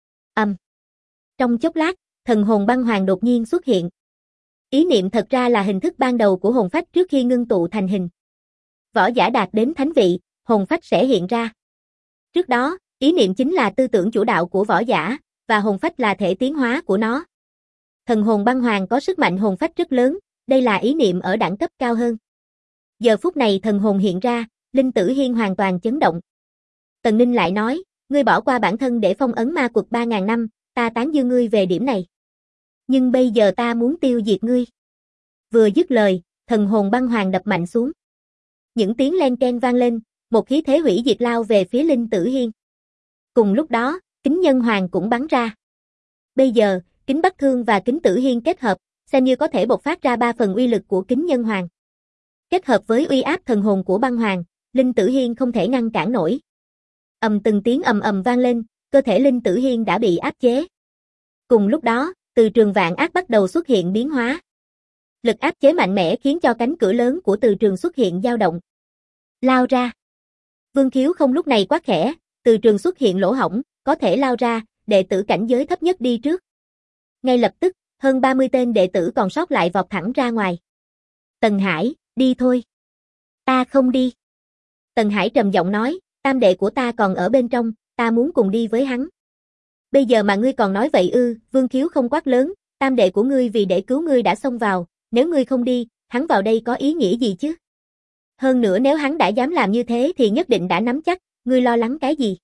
Trong chốc lát, thần hồn băng hoàng đột nhiên xuất hiện. Ý niệm thật ra là hình thức ban đầu của hồn phách trước khi ngưng tụ thành hình. Võ giả đạt đến thánh vị, hồn phách sẽ hiện ra. Trước đó, ý niệm chính là tư tưởng chủ đạo của võ giả, và hồn phách là thể tiến hóa của nó. Thần hồn băng hoàng có sức mạnh hồn phách rất lớn, đây là ý niệm ở đẳng cấp cao hơn. Giờ phút này thần hồn hiện ra, Linh Tử Hiên hoàn toàn chấn động. Tần Ninh lại nói, ngươi bỏ qua bản thân để phong ấn ma quật 3.000 năm, ta tán dương ngươi về điểm này. Nhưng bây giờ ta muốn tiêu diệt ngươi. Vừa dứt lời, thần hồn băng hoàng đập mạnh xuống. Những tiếng len keng vang lên, một khí thế hủy diệt lao về phía Linh Tử Hiên. Cùng lúc đó, Kính Nhân Hoàng cũng bắn ra. Bây giờ, Kính Bắc Thương và Kính Tử Hiên kết hợp, xem như có thể bộc phát ra 3 phần uy lực của Kính Nhân Hoàng. Kết hợp với uy áp thần hồn của băng hoàng, Linh Tử Hiên không thể ngăn cản nổi. Từng tiếng ầm ầm vang lên, cơ thể Linh Tử Hiên đã bị áp chế. Cùng lúc đó, từ trường vạn ác bắt đầu xuất hiện biến hóa. Lực áp chế mạnh mẽ khiến cho cánh cửa lớn của từ trường xuất hiện dao động. Lao ra. Vương Khiếu không lúc này quát khẽ, từ trường xuất hiện lỗ hổng, có thể lao ra, đệ tử cảnh giới thấp nhất đi trước. Ngay lập tức, hơn 30 tên đệ tử còn sót lại vọt thẳng ra ngoài. Tần Hải, đi thôi. Ta không đi. Tần Hải trầm giọng nói, tam đệ của ta còn ở bên trong, ta muốn cùng đi với hắn. Bây giờ mà ngươi còn nói vậy ư? Vương Khiếu không quát lớn, tam đệ của ngươi vì để cứu ngươi đã xông vào, nếu ngươi không đi, hắn vào đây có ý nghĩa gì chứ? Hơn nữa nếu hắn đã dám làm như thế thì nhất định đã nắm chắc, ngươi lo lắng cái gì?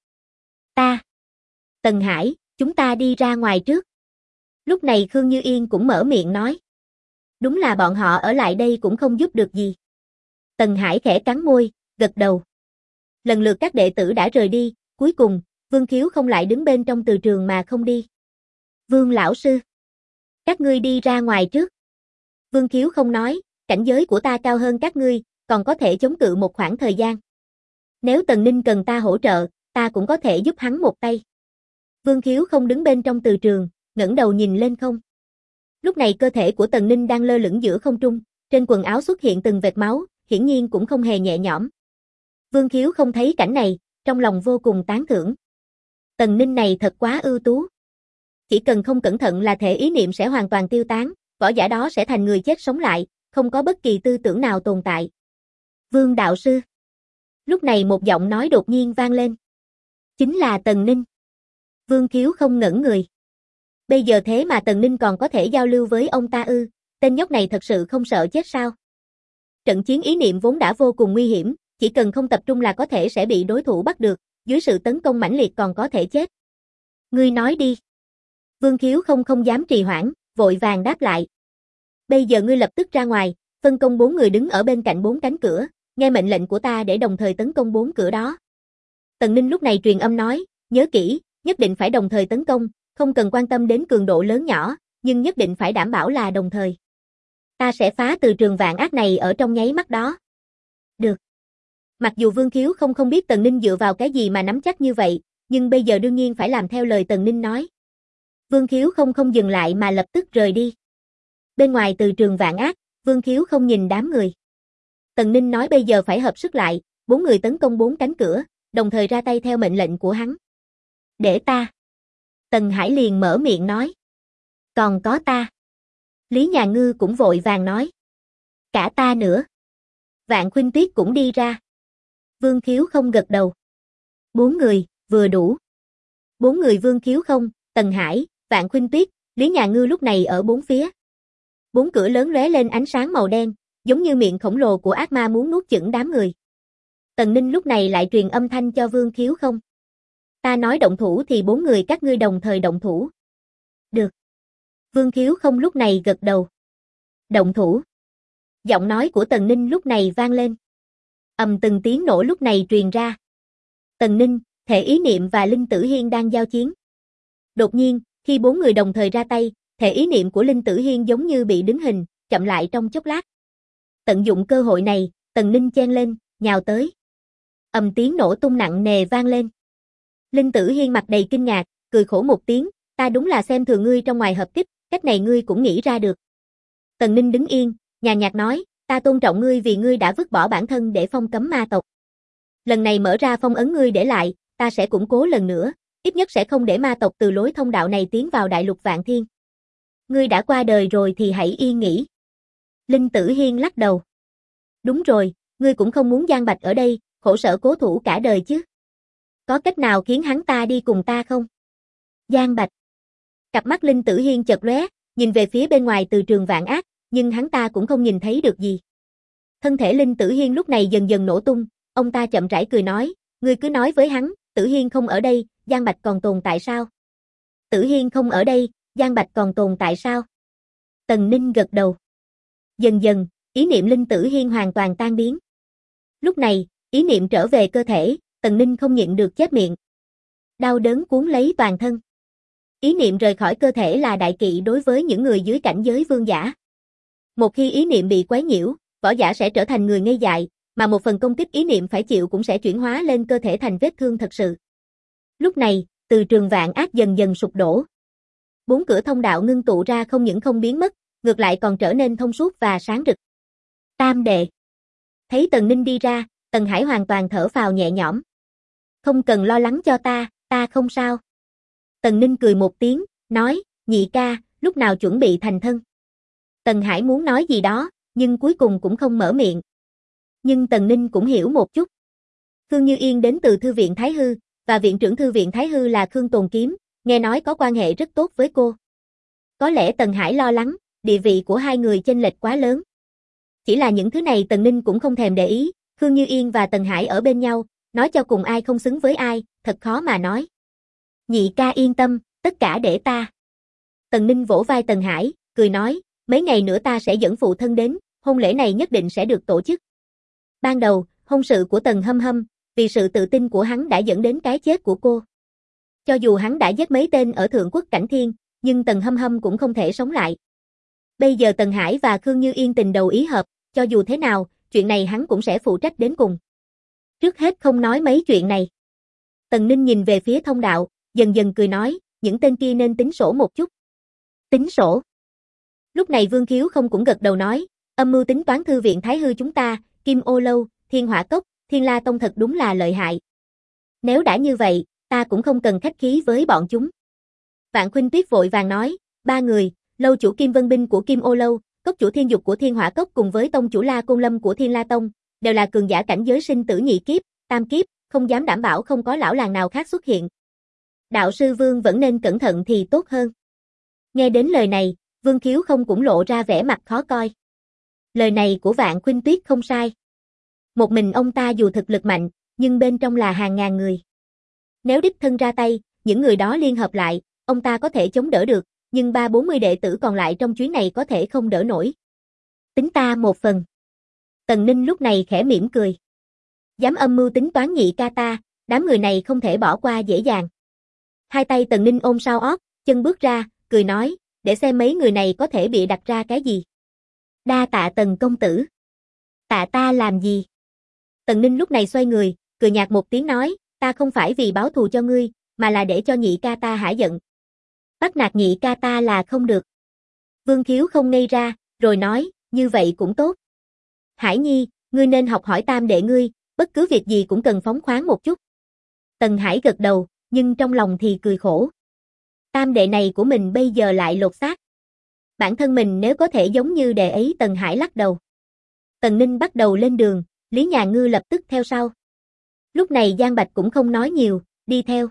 Ta. Tần Hải, chúng ta đi ra ngoài trước. Lúc này Khương Như Yên cũng mở miệng nói. Đúng là bọn họ ở lại đây cũng không giúp được gì. Tần Hải khẽ cắn môi, gật đầu. Lần lượt các đệ tử đã rời đi, cuối cùng, Vương Khiếu không lại đứng bên trong từ trường mà không đi. Vương lão sư. Các ngươi đi ra ngoài trước. Vương Khiếu không nói, cảnh giới của ta cao hơn các ngươi, còn có thể chống cự một khoảng thời gian. Nếu Tần Ninh cần ta hỗ trợ, ta cũng có thể giúp hắn một tay. Vương Khiếu không đứng bên trong từ trường, ngẩng đầu nhìn lên không. Lúc này cơ thể của Tần Ninh đang lơ lửng giữa không trung, trên quần áo xuất hiện từng vệt máu, hiển nhiên cũng không hề nhẹ nhõm. Vương Khiếu không thấy cảnh này, trong lòng vô cùng tán thưởng. Tần Ninh này thật quá ưu tú. Chỉ cần không cẩn thận là thể ý niệm sẽ hoàn toàn tiêu tán, võ giả đó sẽ thành người chết sống lại, không có bất kỳ tư tưởng nào tồn tại. Vương đạo sư. Lúc này một giọng nói đột nhiên vang lên. Chính là Tần Ninh. Vương Khiếu không ngẩn người. Bây giờ thế mà Tần Ninh còn có thể giao lưu với ông ta ư, tên nhóc này thật sự không sợ chết sao? Trận chiến ý niệm vốn đã vô cùng nguy hiểm, chỉ cần không tập trung là có thể sẽ bị đối thủ bắt được, dưới sự tấn công mãnh liệt còn có thể chết. Ngươi nói đi. Vương Khiếu không dám trì hoãn, vội vàng đáp lại. Bây giờ ngươi lập tức ra ngoài, phân công 4 người đứng ở bên cạnh 4 cánh cửa, nghe mệnh lệnh của ta để đồng thời tấn công 4 cửa đó. Tần Ninh lúc này truyền âm nói, nhớ kỹ, nhất định phải đồng thời tấn công, không cần quan tâm đến cường độ lớn nhỏ, nhưng nhất định phải đảm bảo là đồng thời. Ta sẽ phá từ trường vạn ác này ở trong nháy mắt đó. Được. Mặc dù Vương Khiếu không biết Tần Ninh dựa vào cái gì mà nắm chắc như vậy, nhưng bây giờ đương nhiên phải làm theo lời Tần Ninh nói. Vương Khiếu không dừng lại mà lập tức rời đi. Bên ngoài từ trường vạn ác, Vương Khiếu không nhìn đám người. Tần Ninh nói bây giờ phải hợp sức lại, 4 người tấn công 4 cánh cửa, đồng thời ra tay theo mệnh lệnh của hắn. Để ta. Tần Hải liền mở miệng nói. Còn có ta. Lý Nhà Ngư cũng vội vàng nói. Cả ta nữa. Vạn Khuynh Tuyết cũng đi ra. Vương Khiếu không gật đầu. 4 người, vừa đủ. 4 người Vương Khiếu không, Tần Hải, Vạn Khuynh Tuyết, Lý Nhà Ngư lúc này ở 4 phía. 4 cửa lớn lóe lên ánh sáng màu đen, giống như miệng khổng lồ của ác ma muốn nuốt chửng đám người. Tần Ninh lúc này lại truyền âm thanh cho Vương Khiếu không. Ta nói động thủ thì 4 người các ngươi đồng thời động thủ. Được. Vương Khiếu không lúc này gật đầu. Động thủ. Giọng nói của Tần Ninh lúc này vang lên. Từng tiếng nổ lúc này truyền ra. Tần Ninh, thể ý niệm và Linh Tử Hiên đang giao chiến. Đột nhiên, khi 4 người đồng thời ra tay, thể ý niệm của Linh Tử Hiên giống như bị đứng hình, chậm lại trong chốc lát. Tận dụng cơ hội này, Tần Ninh chen lên, nhào tới. Tiếng nổ tung nặng nề vang lên. Linh Tử Hiên mặt đầy kinh ngạc, cười khổ một tiếng, ta đúng là xem thường ngươi trong ngoài hợp kích, cách này ngươi cũng nghĩ ra được. Tần Ninh đứng yên, nhàn nhạt nói, ta tôn trọng ngươi vì ngươi đã vứt bỏ bản thân để phong cấm ma tộc. Lần này mở ra phong ấn ngươi để lại, ta sẽ củng cố lần nữa, ít nhất sẽ không để ma tộc từ lối thông đạo này tiến vào đại lục Vạn Thiên. Ngươi đã qua đời rồi thì hãy yên nghỉ. Linh Tử Hiên lắc đầu. Đúng rồi, ngươi cũng không muốn Giang Bạch ở đây, khổ sở cố thủ cả đời chứ. Có cách nào khiến hắn ta đi cùng ta không? Giang Bạch. Cặp mắt Linh Tử Hiên chợt lóe, nhìn về phía bên ngoài từ trường vạn ác, nhưng hắn ta cũng không nhìn thấy được gì. Thân thể Linh Tử Hiên lúc này dần dần nổ tung, ông ta chậm rãi cười nói, ngươi cứ nói với hắn, Tử Hiên không ở đây, Giang Bạch còn tồn tại sao? Tử Hiên không ở đây, Giang Bạch còn tồn tại sao? Tần Ninh gật đầu. Dần dần, ý niệm Linh Tử Hiên hoàn toàn tan biến. Lúc này, ý niệm trở về cơ thể, Tần Ninh không nhịn được chép miệng. Đau đớn cuốn lấy toàn thân. Ý niệm rời khỏi cơ thể là đại kỵ đối với những người dưới cảnh giới vương giả. Một khi ý niệm bị quấy nhiễu, võ giả sẽ trở thành người ngây dại, mà một phần công kích ý niệm phải chịu cũng sẽ chuyển hóa lên cơ thể thành vết thương thật sự. Lúc này, từ trường vạn ác dần dần sụp đổ. 4 cửa thông đạo ngưng tụ ra không những không biến mất, ngược lại còn trở nên thông suốt và sáng rực. Tam đệ. Thấy Tần Ninh đi ra, Tần Hải hoàn toàn thở phào nhẹ nhõm. Không cần lo lắng cho ta không sao. Tần Ninh cười một tiếng, nói, nhị ca, lúc nào chuẩn bị thành thân. Tần Hải muốn nói gì đó, nhưng cuối cùng cũng không mở miệng. Nhưng Tần Ninh cũng hiểu một chút. Khương Như Yên đến từ Thư viện Thái Hư, và viện trưởng Thư viện Thái Hư là Khương Tồn Kiếm, nghe nói có quan hệ rất tốt với cô. Có lẽ Tần Hải lo lắng, địa vị của hai người chênh lệch quá lớn. Chỉ là những thứ này Tần Ninh cũng không thèm để ý, Khương Như Yên và Tần Hải ở bên nhau, nói cho cùng ai không xứng với ai, thật khó mà nói. Nhị ca yên tâm, tất cả để ta. Tần Ninh vỗ vai Tần Hải, cười nói, mấy ngày nữa ta sẽ dẫn phụ thân đến, hôn lễ này nhất định sẽ được tổ chức. Ban đầu, hôn sự của Tần Hâm Hâm, vì sự tự tin của hắn đã dẫn đến cái chết của cô. Cho dù hắn đã giết mấy tên ở Thượng Quốc Cảnh Thiên, nhưng Tần Hâm Hâm cũng không thể sống lại. Bây giờ Tần Hải và Khương Như Yên tình đầu ý hợp, cho dù thế nào, chuyện này hắn cũng sẽ phụ trách đến cùng. Trước hết không nói mấy chuyện này. Tần Ninh nhìn về phía thông đạo, dần dần cười nói, những tên kia nên tính sổ một chút. Tính sổ. Lúc này Vương Khiếu không cũng gật đầu nói, âm mưu tính toán thư viện Thái Hư chúng ta, Kim Ô Lâu, Thiên Hỏa Cốc, Thiên La Tông thật đúng là lợi hại. Nếu đã như vậy, ta cũng không cần khách khí với bọn chúng. Vạn Khuynh Tuyết vội vàng nói, ba người, lâu chủ Kim Vân Binh của Kim Ô Lâu, cốc chủ Thiên Dục của Thiên Hỏa Cốc cùng với tông chủ La Côn Lâm của Thiên La Tông, đều là cường giả cảnh giới sinh tử nhị kiếp, tam kiếp, không dám đảm bảo không có lão làng nào khác xuất hiện. Đạo sư Vương vẫn nên cẩn thận thì tốt hơn. Nghe đến lời này, Vương Khiếu không cũng lộ ra vẻ mặt khó coi. Lời này của Vạn Khuynh Tuyết không sai. Một mình ông ta dù thực lực mạnh, nhưng bên trong là hàng ngàn người. Nếu đích thân ra tay, những người đó liên hợp lại, ông ta có thể chống đỡ được, nhưng 30-40 đệ tử còn lại trong chuyến này có thể không đỡ nổi. Tính ta một phần. Tần Ninh lúc này khẽ mỉm cười. Dám âm mưu tính toán nhị ca ta, đám người này không thể bỏ qua dễ dàng. Hai tay Tần Ninh ôm sau ót, chân bước ra, cười nói, để xem mấy người này có thể bịa đặt ra cái gì. Đa tạ Tần công tử. Tạ ta làm gì? Tần Ninh lúc này xoay người, cười nhạt một tiếng nói, ta không phải vì báo thù cho ngươi, mà là để cho nhị ca ta hả giận. Bắt nạt nhị ca ta là không được. Vương Khiếu không ngây ra, rồi nói, như vậy cũng tốt. Hải Nhi, ngươi nên học hỏi tam đệ ngươi, bất cứ việc gì cũng cần phóng khoáng một chút. Tần Hải gật đầu, nhưng trong lòng thì cười khổ. Tam đệ này của mình bây giờ lại lột xác. Bản thân mình nếu có thể giống như đệ ấy. Tần Hải lắc đầu. Tần Ninh bắt đầu lên đường, Lý Nhà Ngư lập tức theo sau. Lúc này Giang Bạch cũng không nói nhiều, đi theo.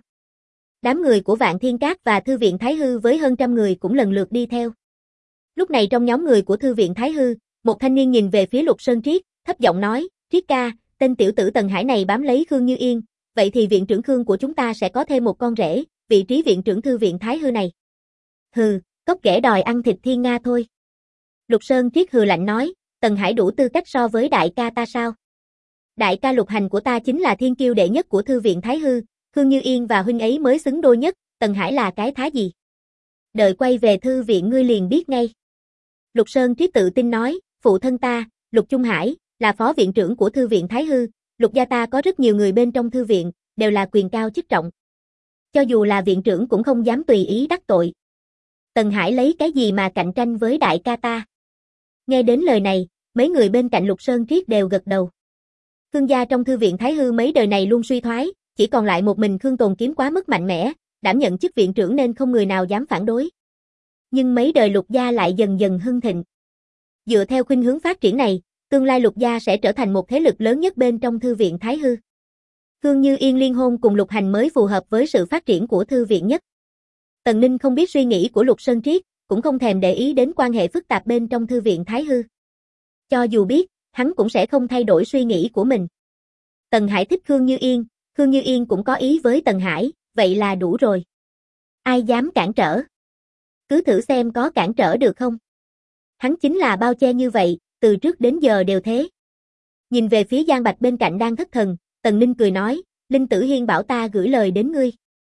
Đám người của Vạn Thiên Các và Thư viện Thái Hư với hơn 100 người cũng lần lượt đi theo. Lúc này trong nhóm người của Thư viện Thái Hư, một thanh niên nhìn về phía Lục Sơn Triết, thấp giọng nói, Triết ca, tên tiểu tử Tần Hải này bám lấy Khương Như Yên, vậy thì viện trưởng Khương của chúng ta sẽ có thêm một con rể, vị trí viện trưởng Thư viện Thái Hư này. Hừ, cóc ghẻ đòi ăn thịt thiên nga thôi. Lục Sơn Triết hừ lạnh nói, Tần Hải đủ tư cách so với đại ca ta sao? Đại ca Lục Hành của ta chính là thiên kiêu đệ nhất của Thư viện Thái Hư, Khương Như Yên và huynh ấy mới xứng đôi nhất, Tần Hải là cái thá gì? Đợi quay về thư viện ngươi liền biết ngay. Lục Sơn Triết tự tin nói, phụ thân ta, Lục Trung Hải, là phó viện trưởng của Thư viện Thái Hư, Lục gia ta có rất nhiều người bên trong thư viện, đều là quyền cao chức trọng. Cho dù là viện trưởng cũng không dám tùy ý đắc tội. Tần Hải lấy cái gì mà cạnh tranh với đại ca ta? Nghe đến lời này, mấy người bên cạnh Lục Sơn Triết đều gật đầu. Khương gia trong Thư viện Thái Hư mấy đời này luôn suy thoái, chỉ còn lại một mình Khương Tồn Kiếm quá mức mạnh mẽ, đảm nhận chức viện trưởng nên không người nào dám phản đối. Nhưng mấy đời Lục gia lại dần dần hưng thịnh. Dựa theo khuynh hướng phát triển này, tương lai Lục gia sẽ trở thành một thế lực lớn nhất bên trong Thư viện Thái Hư. Khương Như Yên liên hôn cùng Lục Hành mới phù hợp với sự phát triển của thư viện nhất. Tần Ninh không biết suy nghĩ của Lục Sơn Triết, cũng không thèm để ý đến quan hệ phức tạp bên trong Thư viện Thái Hư. Cho dù biết, hắn cũng sẽ không thay đổi suy nghĩ của mình. Tần Hải thích Khương Như Yên cũng có ý với Tần Hải, vậy là đủ rồi. Ai dám cản trở? Cứ thử xem có cản trở được không? Hắn chính là bao che như vậy, từ trước đến giờ đều thế. Nhìn về phía Giang Bạch bên cạnh đang thất thần, Tần Ninh cười nói, Linh Tử Hiên bảo ta gửi lời đến ngươi.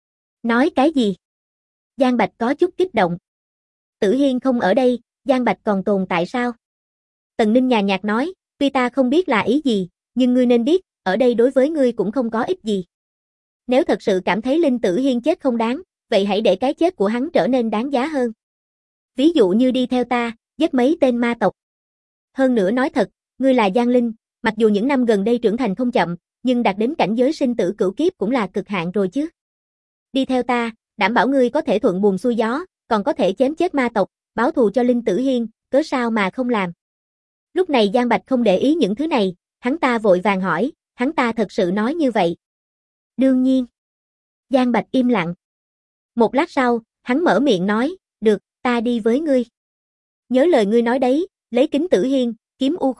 Nói cái gì? Giang Bạch có chút kích động. Tử Hiên không ở đây, Giang Bạch còn tồn tại sao? Tần Ninh nhàn nhạt nói, tuy ta không biết là ý gì, nhưng ngươi nên biết, ở đây đối với ngươi cũng không có ích gì. Nếu thật sự cảm thấy Linh Tử Hiên chết không đáng, vậy hãy để cái chết của hắn trở nên đáng giá hơn. Ví dụ như đi theo ta, giết mấy tên ma tộc. Hơn nữa nói thật, ngươi là Giang Linh, mặc dù những năm gần đây trưởng thành không chậm, nhưng đạt đến cảnh giới sinh tử cửu kiếp cũng là cực hạn rồi chứ. Đi theo ta, đảm bảo ngươi có thể thuận buồm xuôi gió, còn có thể chém chết ma tộc, báo thù cho Linh Tử Hiên, cớ sao mà không làm. Lúc này Giang Bạch không để ý những thứ này, hắn ta vội vàng hỏi, hắn ta thật sự nói như vậy. Đương nhiên. Giang Bạch im lặng. Một lát sau, hắn mở miệng nói, được, ta đi với ngươi. Nhớ lời ngươi nói đấy, lấy kính Tử Hiên, kiếm U Khô,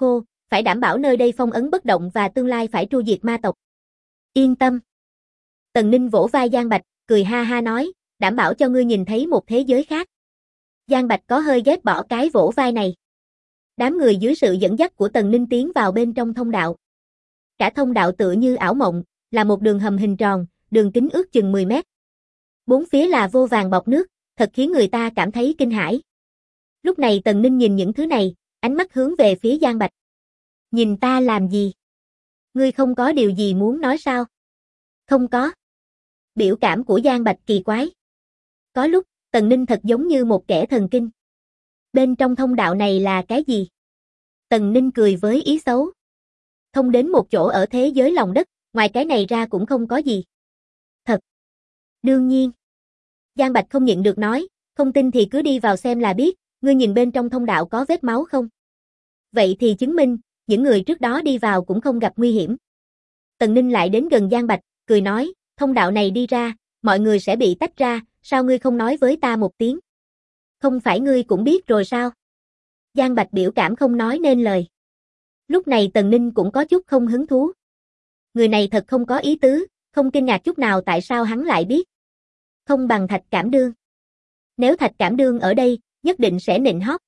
phải đảm bảo nơi đây phong ấn bất động và tương lai phải tru diệt ma tộc. Yên tâm. Tần Ninh vỗ vai Giang Bạch, cười ha ha nói, đảm bảo cho ngươi nhìn thấy một thế giới khác. Giang Bạch có hơi ghét bỏ cái vỗ vai này. Đám người dưới sự dẫn dắt của Tần Ninh tiến vào bên trong thông đạo. Cả thông đạo tựa như ảo mộng, là một đường hầm hình tròn, đường kính ước chừng 10 mét. Bốn phía là vô vàn bọt nước, thật khiến người ta cảm thấy kinh hãi. Lúc này Tần Ninh nhìn những thứ này, ánh mắt hướng về phía Giang Bạch. Nhìn ta làm gì? Ngươi không có điều gì muốn nói sao? Không có. Biểu cảm của Giang Bạch kỳ quái. Có lúc, Tần Ninh thật giống như một kẻ thần kinh. Bên trong thông đạo này là cái gì? Tần Ninh cười với ý xấu. Thông đến một chỗ ở thế giới lòng đất, ngoài cái này ra cũng không có gì. Thật. Đương nhiên. Giang Bạch không nhịn được nói, không tin thì cứ đi vào xem là biết, ngươi nhìn bên trong thông đạo có vết máu không? Vậy thì chứng minh, những người trước đó đi vào cũng không gặp nguy hiểm. Tần Ninh lại đến gần Giang Bạch, cười nói, thông đạo này đi ra, mọi người sẽ bị tách ra, sao ngươi không nói với ta một tiếng? Không phải ngươi cũng biết rồi sao? Giang Bạch biểu cảm không nói nên lời. Lúc này Tần Ninh cũng có chút không hứng thú. Người này thật không có ý tứ, không kinh ngạc chút nào tại sao hắn lại biết. Không bằng Thạch Cảm Đương. Nếu Thạch Cảm Đương ở đây, nhất định sẽ nịnh hót.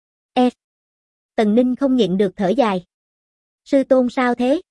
Tần Ninh không nhịn được thở dài. Sư tôn sao thế?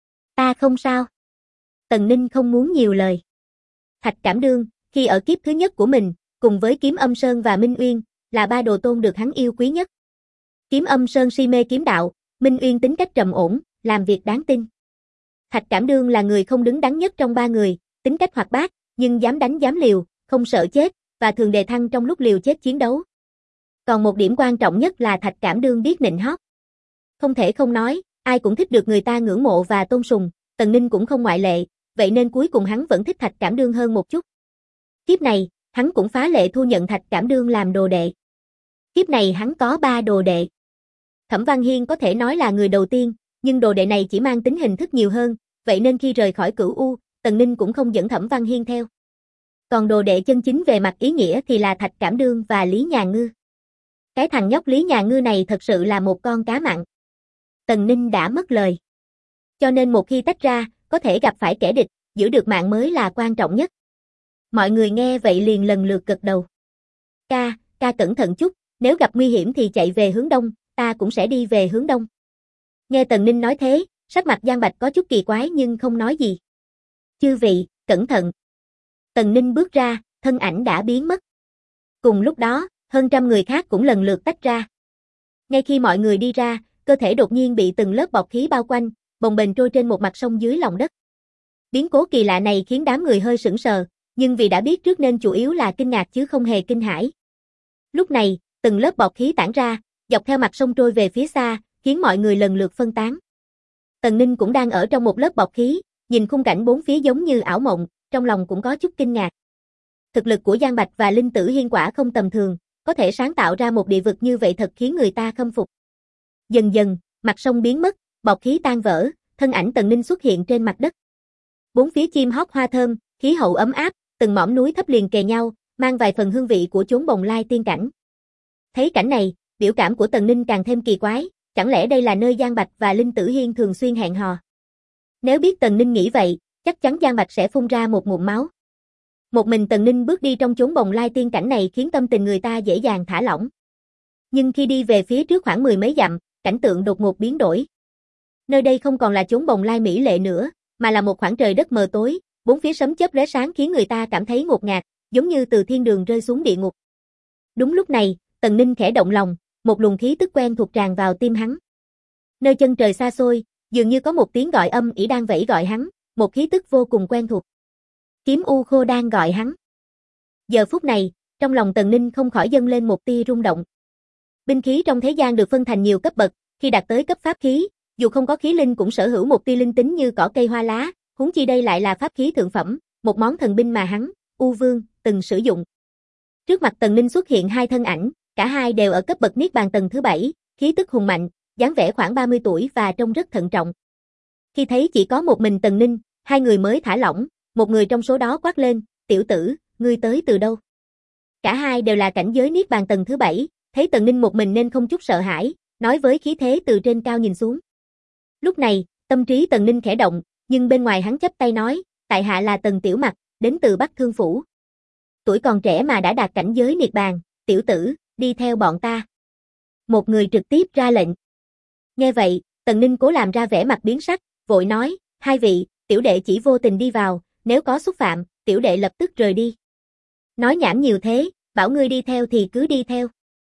Ta không sao. Tần Ninh không muốn nhiều lời. Thạch Cảm Đương, khi ở kiếp thứ nhất của mình, cùng với Kiếm Âm Sơn và Minh Uyên, là ba đồ tôn được hắn yêu quý nhất. Kiếm Âm Sơn si mê kiếm đạo, Minh Uyên tính cách trầm ổn, làm việc đáng tin. Thạch Cảm Đương là người không đứng đắn nhất trong ba người, tính cách hoạt bát, nhưng dám đánh dám liều, không sợ chết, và thường đề thăng trong lúc liều chết chiến đấu. Còn một điểm quan trọng nhất là Thạch Cảm Đương biết nịnh hót. Không thể không nói, ai cũng thích được người ta ngưỡng mộ và tôn sùng, Tần Ninh cũng không ngoại lệ, vậy nên cuối cùng hắn vẫn thích Thạch Cảm Đương hơn một chút. Kiếp này, hắn cũng phá lệ thu nhận Thạch Cảm Đương làm đồ đệ. Kiếp này hắn có 3 đồ đệ. Thẩm Văn Hiên có thể nói là người đầu tiên, nhưng đồ đệ này chỉ mang tính hình thức nhiều hơn, vậy nên khi rời khỏi Cửu U, Tần Ninh cũng không dẫn Thẩm Văn Hiên theo. Còn đồ đệ chân chính về mặt ý nghĩa thì là Thạch Cảm Đương và Lý Nhà Ngư. Cái thằng nhóc Lý Nhà Ngư này thật sự là một con cá mặn. Tần Ninh đã mất lời. Cho nên một khi tách ra, có thể gặp phải kẻ địch, giữ được mạng mới là quan trọng nhất. Mọi người nghe vậy liền lần lượt gật đầu. Ca cẩn thận chút, nếu gặp nguy hiểm thì chạy về hướng đông, ta cũng sẽ đi về hướng đông. Nghe Tần Ninh nói thế, sắc mặt Giang Bạch có chút kỳ quái nhưng không nói gì. Chư vị, cẩn thận. Tần Ninh bước ra, thân ảnh đã biến mất. Cùng lúc đó, hơn trăm người khác cũng lần lượt tách ra. Ngay khi mọi người đi ra, cơ thể đột nhiên bị từng lớp bọt khí bao quanh, bồng bềnh trôi trên một mặt sông dưới lòng đất. Biến cố kỳ lạ này khiến đám người hơi sững sờ, nhưng vì đã biết trước nên chủ yếu là kinh ngạc chứ không hề kinh hãi. Lúc này, từng lớp bọt khí tản ra, dọc theo mặt sông trôi về phía xa, khiến mọi người lần lượt phân tán. Tần Ninh cũng đang ở trong một lớp bọt khí, nhìn khung cảnh bốn phía giống như ảo mộng, trong lòng cũng có chút kinh ngạc. Thực lực của Giang Bạch và Linh Tử Hiên quả không tầm thường, có thể sáng tạo ra một địa vực như vậy thật khiến người ta khâm phục. Dần dần, mặt sông biến mất, bọt khí tan vỡ, thân ảnh Tần Ninh xuất hiện trên mặt đất. Bốn phía chim hót hoa thơm, khí hậu ấm áp, từng mỏm núi thấp liền kề nhau, mang vài phần hương vị của chốn bồng lai tiên cảnh. Thấy cảnh này, biểu cảm của Tần Ninh càng thêm kỳ quái, chẳng lẽ đây là nơi Giang Bạch và Linh Tử Hiên thường xuyên hẹn hò? Nếu biết Tần Ninh nghĩ vậy, chắc chắn Giang Bạch sẽ phun ra một ngụm máu. Một mình Tần Ninh bước đi trong chốn bồng lai tiên cảnh này khiến tâm tình người ta dễ dàng thả lỏng. Nhưng khi đi về phía trước khoảng 10 mấy dặm, cảnh tượng đột ngột biến đổi. Nơi đây không còn là chốn bồng lai mỹ lệ nữa, mà là một khoảng trời đất mờ tối, bốn phía sấm chớp lóe sáng khiến người ta cảm thấy ngột ngạt, giống như từ thiên đường rơi xuống địa ngục. Đúng lúc này, Tần Ninh khẽ động lòng, một luồng khí tức quen thuộc tràn vào tim hắn. Nơi chân trời xa xôi, dường như có một tiếng gọi âm ỉ đang vẫy gọi hắn, một khí tức vô cùng quen thuộc. Kiếm U Khô đang gọi hắn. Giờ phút này, trong lòng Tần Ninh không khỏi dâng lên một tia rung động. Binh khí trong thế gian được phân thành nhiều cấp bậc, khi đạt tới cấp pháp khí, dù không có khí linh cũng sở hữu một tia linh tính như cỏ cây hoa lá, huống chi đây lại là pháp khí thượng phẩm, một món thần binh mà hắn, U Vương, từng sử dụng. Trước mặt Tần Ninh xuất hiện hai thân ảnh, cả hai đều ở cấp bậc Niết Bàn tầng thứ 7, khí tức hùng mạnh, dáng vẻ khoảng 30 tuổi và trông rất thận trọng. Khi thấy chỉ có một mình Tần Ninh, hai người mới thả lỏng, một người trong số đó quát lên, tiểu tử, ngươi tới từ đâu? Cả hai đều là cảnh giới Niết Bàn tầng thứ 7, thấy Tần Ninh một mình nên không chút sợ hãi, nói với khí thế từ trên cao nhìn xuống. Lúc này, tâm trí Tần Ninh khẽ động, nhưng bên ngoài hắn chấp tay nói, tại hạ là Tần Tiểu Mặc, đến từ Bắc Thương Phủ. Tuổi còn trẻ mà đã đạt cảnh giới niết bàn, tiểu tử, đi theo bọn ta. Một người trực tiếp ra lệnh. Nghe vậy, Tần Ninh cố làm ra vẻ mặt biến sắc, vội nói, hai vị, tiểu đệ chỉ vô tình đi vào, nếu có xúc phạm, tiểu đệ lập tức rời đi. Nói nhảm nhiều thế, bảo ngươi đi theo thì cứ đi theo.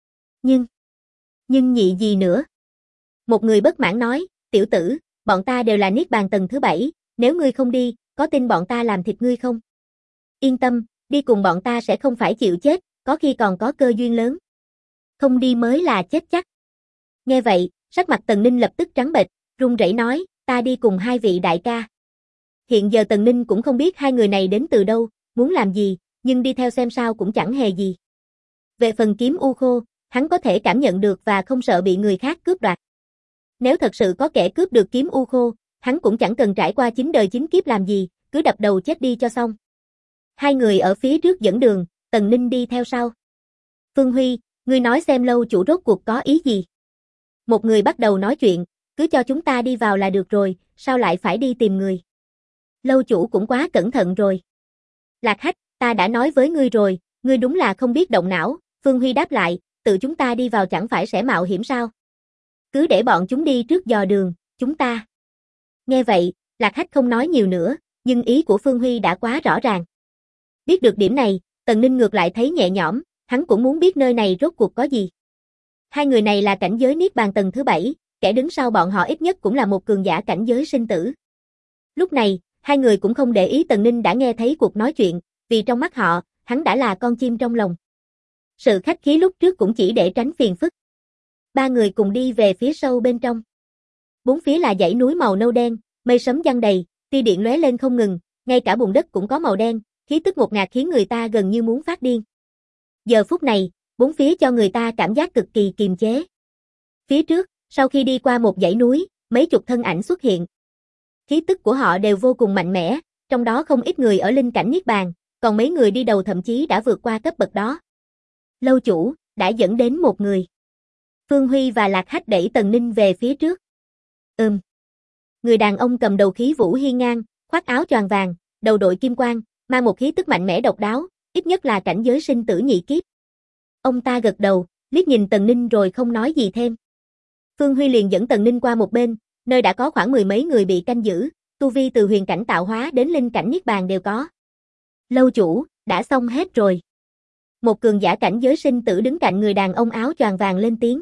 Nhưng nhị gì nữa? Một người bất mãn nói, tiểu tử, bọn ta đều là niết bàn tầng thứ 7, nếu ngươi không đi, có tin bọn ta làm thịt ngươi không? Yên tâm, đi cùng bọn ta sẽ không phải chịu chết, có khi còn có cơ duyên lớn. Không đi mới là chết chắc. Nghe vậy, sắc mặt Tần Ninh lập tức trắng bệch, run rẩy nói, ta đi cùng hai vị đại ca. Hiện giờ Tần Ninh cũng không biết hai người này đến từ đâu, muốn làm gì, nhưng đi theo xem sao cũng chẳng hề gì. Về phần kiếm u khô, hắn có thể cảm nhận được và không sợ bị người khác cướp đoạt. Nếu thật sự có kẻ cướp được kiếm u khô, hắn cũng chẳng cần trải qua 9 đời 9 kiếp làm gì, cứ đập đầu chết đi cho xong. Hai người ở phía trước dẫn đường, Tần Ninh đi theo sau. Phương Huy, ngươi nói xem lâu chủ rốt cuộc có ý gì? Một người bắt đầu nói chuyện, cứ cho chúng ta đi vào là được rồi, sao lại phải đi tìm người? Lâu chủ cũng quá cẩn thận rồi. Lạc Hách, ta đã nói với ngươi rồi, ngươi đúng là không biết động não, Phương Huy đáp lại, tự chúng ta đi vào chẳng phải sẽ mạo hiểm sao? Cứ để bọn chúng đi trước dò đường, chúng ta. Nghe vậy, Lạc Hách không nói nhiều nữa, nhưng ý của Phương Huy đã quá rõ ràng. Biết được điểm này, Tần Ninh ngược lại thấy nhẹ nhõm, hắn cũng muốn biết nơi này rốt cuộc có gì. Hai người này là cảnh giới niết bàn tầng thứ 7, kẻ đứng sau bọn họ ít nhất cũng là một cường giả cảnh giới sinh tử. Lúc này, hai người cũng không để ý Tần Ninh đã nghe thấy cuộc nói chuyện, vì trong mắt họ, hắn đã là con chim trong lồng. Sự khách khí lúc trước cũng chỉ để tránh phiền phức. Ba người cùng đi về phía sâu bên trong. Bốn phía là dãy núi màu nâu đen, mây sấm giăng đầy, tia điện lóe lên không ngừng, ngay cả bùn đất cũng có màu đen, khí tức ngột ngạt khiến người ta gần như muốn phát điên. Giờ phút này, bốn phía cho người ta cảm giác cực kỳ kiềm chế. Phía trước, sau khi đi qua một dãy núi, mấy chục thân ảnh xuất hiện. Khí tức của họ đều vô cùng mạnh mẽ, trong đó không ít người ở linh cảnh niết bàn, còn mấy người đi đầu thậm chí đã vượt qua cấp bậc đó. Lâu chủ, đã dẫn đến một người. Phương Huy và Lạc Hách đẩy Tần Ninh về phía trước. Người đàn ông cầm đầu khí vũ hiên ngang, khoác áo choàng vàng, đầu đội kim quang, mang một khí tức mạnh mẽ độc đáo, ít nhất là cảnh giới sinh tử nhị kiếp. Ông ta gật đầu, liếc nhìn Tần Ninh rồi không nói gì thêm. Phương Huy liền dẫn Tần Ninh qua một bên, nơi đã có khoảng 10 mấy người bị canh giữ, tu vi từ huyền cảnh tạo hóa đến linh cảnh niết bàn đều có. Lâu chủ, đã xong hết rồi. Một cường giả cảnh giới sinh tử đứng cạnh người đàn ông áo choàng vàng lên tiếng.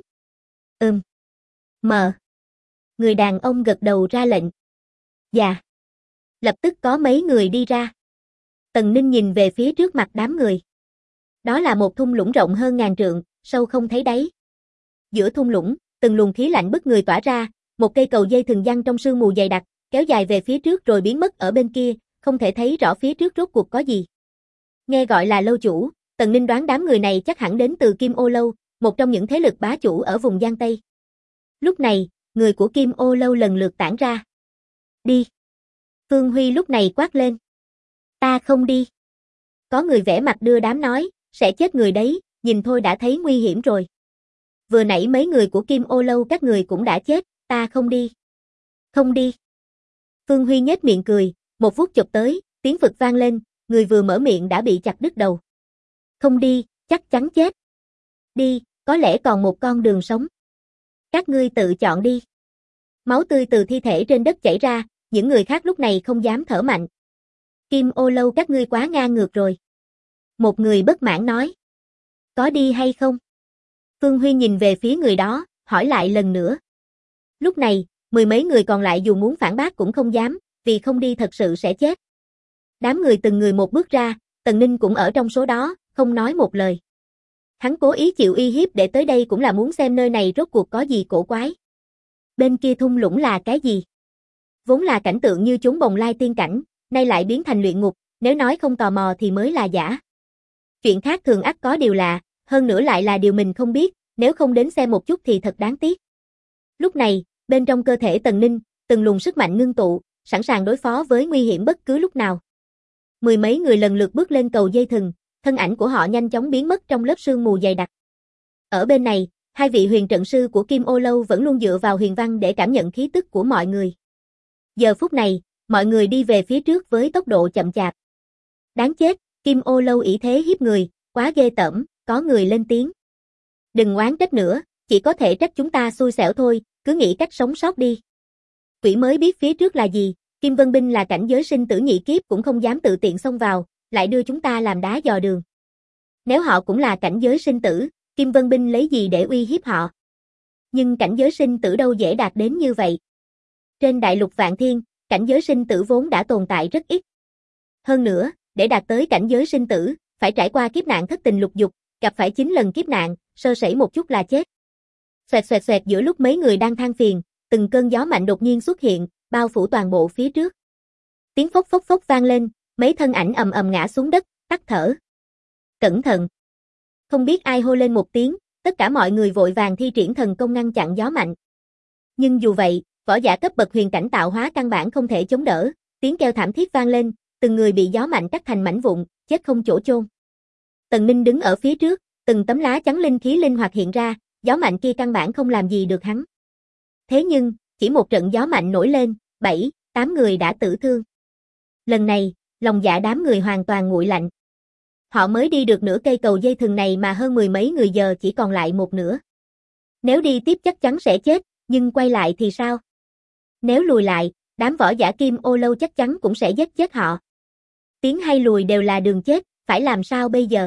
Mờ. Người đàn ông gật đầu ra lệnh. Dạ. Lập tức có mấy người đi ra. Tần Ninh nhìn về phía trước mặt đám người. Đó là một thung lũng rộng hơn ngàn trượng, sâu không thấy đáy. Giữa thung lũng, từng luồng khí lạnh bức người tỏa ra, một cây cầu dây thừng giăng trong sương mù dày đặc, kéo dài về phía trước rồi biến mất ở bên kia, không thể thấy rõ phía trước rốt cuộc có gì. Nghe gọi là lâu chủ, Tần Ninh đoán đám người này chắc hẳn đến từ Kim Ô Lâu, một trong những thế lực bá chủ ở vùng Giang Tây. Lúc này, người của Kim Ô Lâu lần lượt tản ra. Đi. Phương Huy lúc này quát lên. Ta không đi. Có người vẻ mặt đưa đám nói, sẽ chết người đấy, nhìn thôi đã thấy nguy hiểm rồi. Vừa nãy mấy người của Kim Ô Lâu các người cũng đã chết, ta không đi. Không đi. Phương Huy nhếch miệng cười, một vuốt chụp tới, tiếng phực vang lên, người vừa mở miệng đã bị chặt đứt đầu. Không đi, chắc chắn chết. Đi, có lẽ còn một con đường sống. Các ngươi tự chọn đi. Máu tươi từ thi thể trên đất chảy ra, những người khác lúc này không dám thở mạnh. Kim Ô Lâu các ngươi quá ngang ngược rồi. Một người bất mãn nói. Có đi hay không? Phương Huy nhìn về phía người đó, hỏi lại lần nữa. Lúc này, 10 mấy người còn lại dù muốn phản bác cũng không dám, vì không đi thật sự sẽ chết. Đám người từng người một bước ra, Tần Ninh cũng ở trong số đó, không nói một lời. Hắn cố ý chịu uy hiếp để tới đây cũng là muốn xem nơi này rốt cuộc có gì cổ quái. Bên kia thung lũng là cái gì? Vốn là cảnh tượng như chốn bồng lai tiên cảnh, nay lại biến thành luyện ngục, nếu nói không tò mò thì mới là giả. Chuyện khác thường ắt có điều lạ, hơn nữa lại là điều mình không biết, nếu không đến xem một chút thì thật đáng tiếc. Lúc này, bên trong cơ thể Tần Ninh, từng luồng sức mạnh ngưng tụ, sẵn sàng đối phó với nguy hiểm bất cứ lúc nào. 10 mấy người lần lượt bước lên cầu dây thừng, thân ảnh của họ nhanh chóng biến mất trong lớp sương mù dày đặc. Ở bên này, Hai vị huyền trận sư của Kim Ô Lâu vẫn luôn dựa vào huyền văn để cảm nhận khí tức của mọi người. Giờ phút này, mọi người đi về phía trước với tốc độ chậm chạp. Đáng chết, Kim Ô Lâu ỷ thế hiếp người, quá ghê tởm, có người lên tiếng. Đừng oán trách nữa, chỉ có thể trách chúng ta xui xẻo thôi, cứ nghĩ cách sống sót đi. Quỷ mới biết phía trước là gì, Kim Vân Binh là cảnh giới sinh tử nhị kiếp cũng không dám tự tiện xông vào, lại đưa chúng ta làm đá dò đường. Nếu họ cũng là cảnh giới sinh tử, Kim Vân Binh lấy gì để uy hiếp họ? Nhưng cảnh giới sinh tử đâu dễ đạt đến như vậy. Trên đại lục Vạn Thiên, cảnh giới sinh tử vốn đã tồn tại rất ít. Hơn nữa, để đạt tới cảnh giới sinh tử, phải trải qua kiếp nạn thất tình lục dục, gặp phải 9 lần kiếp nạn, sơ sẩy một chút là chết. Xoẹt xoẹt xoẹt, giữa lúc mấy người đang than phiền, từng cơn gió mạnh đột nhiên xuất hiện, bao phủ toàn bộ phía trước. Tiếng phốc phốc phốc vang lên, mấy thân ảnh ầm ầm ngã xuống đất, tắt thở. Cẩn thận! Không biết ai hô lên một tiếng, tất cả mọi người vội vàng thi triển thần công ngăn chặn gió mạnh. Nhưng dù vậy, võ giả cấp bậc huyền cảnh tạo hóa căn bản không thể chống đỡ, tiếng kêu thảm thiết vang lên, từng người bị gió mạnh cắt thành mảnh vụn, chết không chỗ chôn. Tần Minh đứng ở phía trước, từng tấm lá chắn linh khí linh hoạt hiện ra, gió mạnh kia căn bản không làm gì được hắn. Thế nhưng, chỉ một trận gió mạnh nổi lên, 7, 8 người đã tử thương. Lần này, lòng dạ đám người hoàn toàn nguội lạnh. Họ mới đi được nửa cây cầu dây thừng này mà hơn mười mấy người giờ chỉ còn lại một nửa. Nếu đi tiếp chắc chắn sẽ chết, nhưng quay lại thì sao? Nếu lùi lại, đám võ giả Kim Ô Lâu chắc chắn cũng sẽ giết chết họ. Tiến hay lùi đều là đường chết, phải làm sao bây giờ?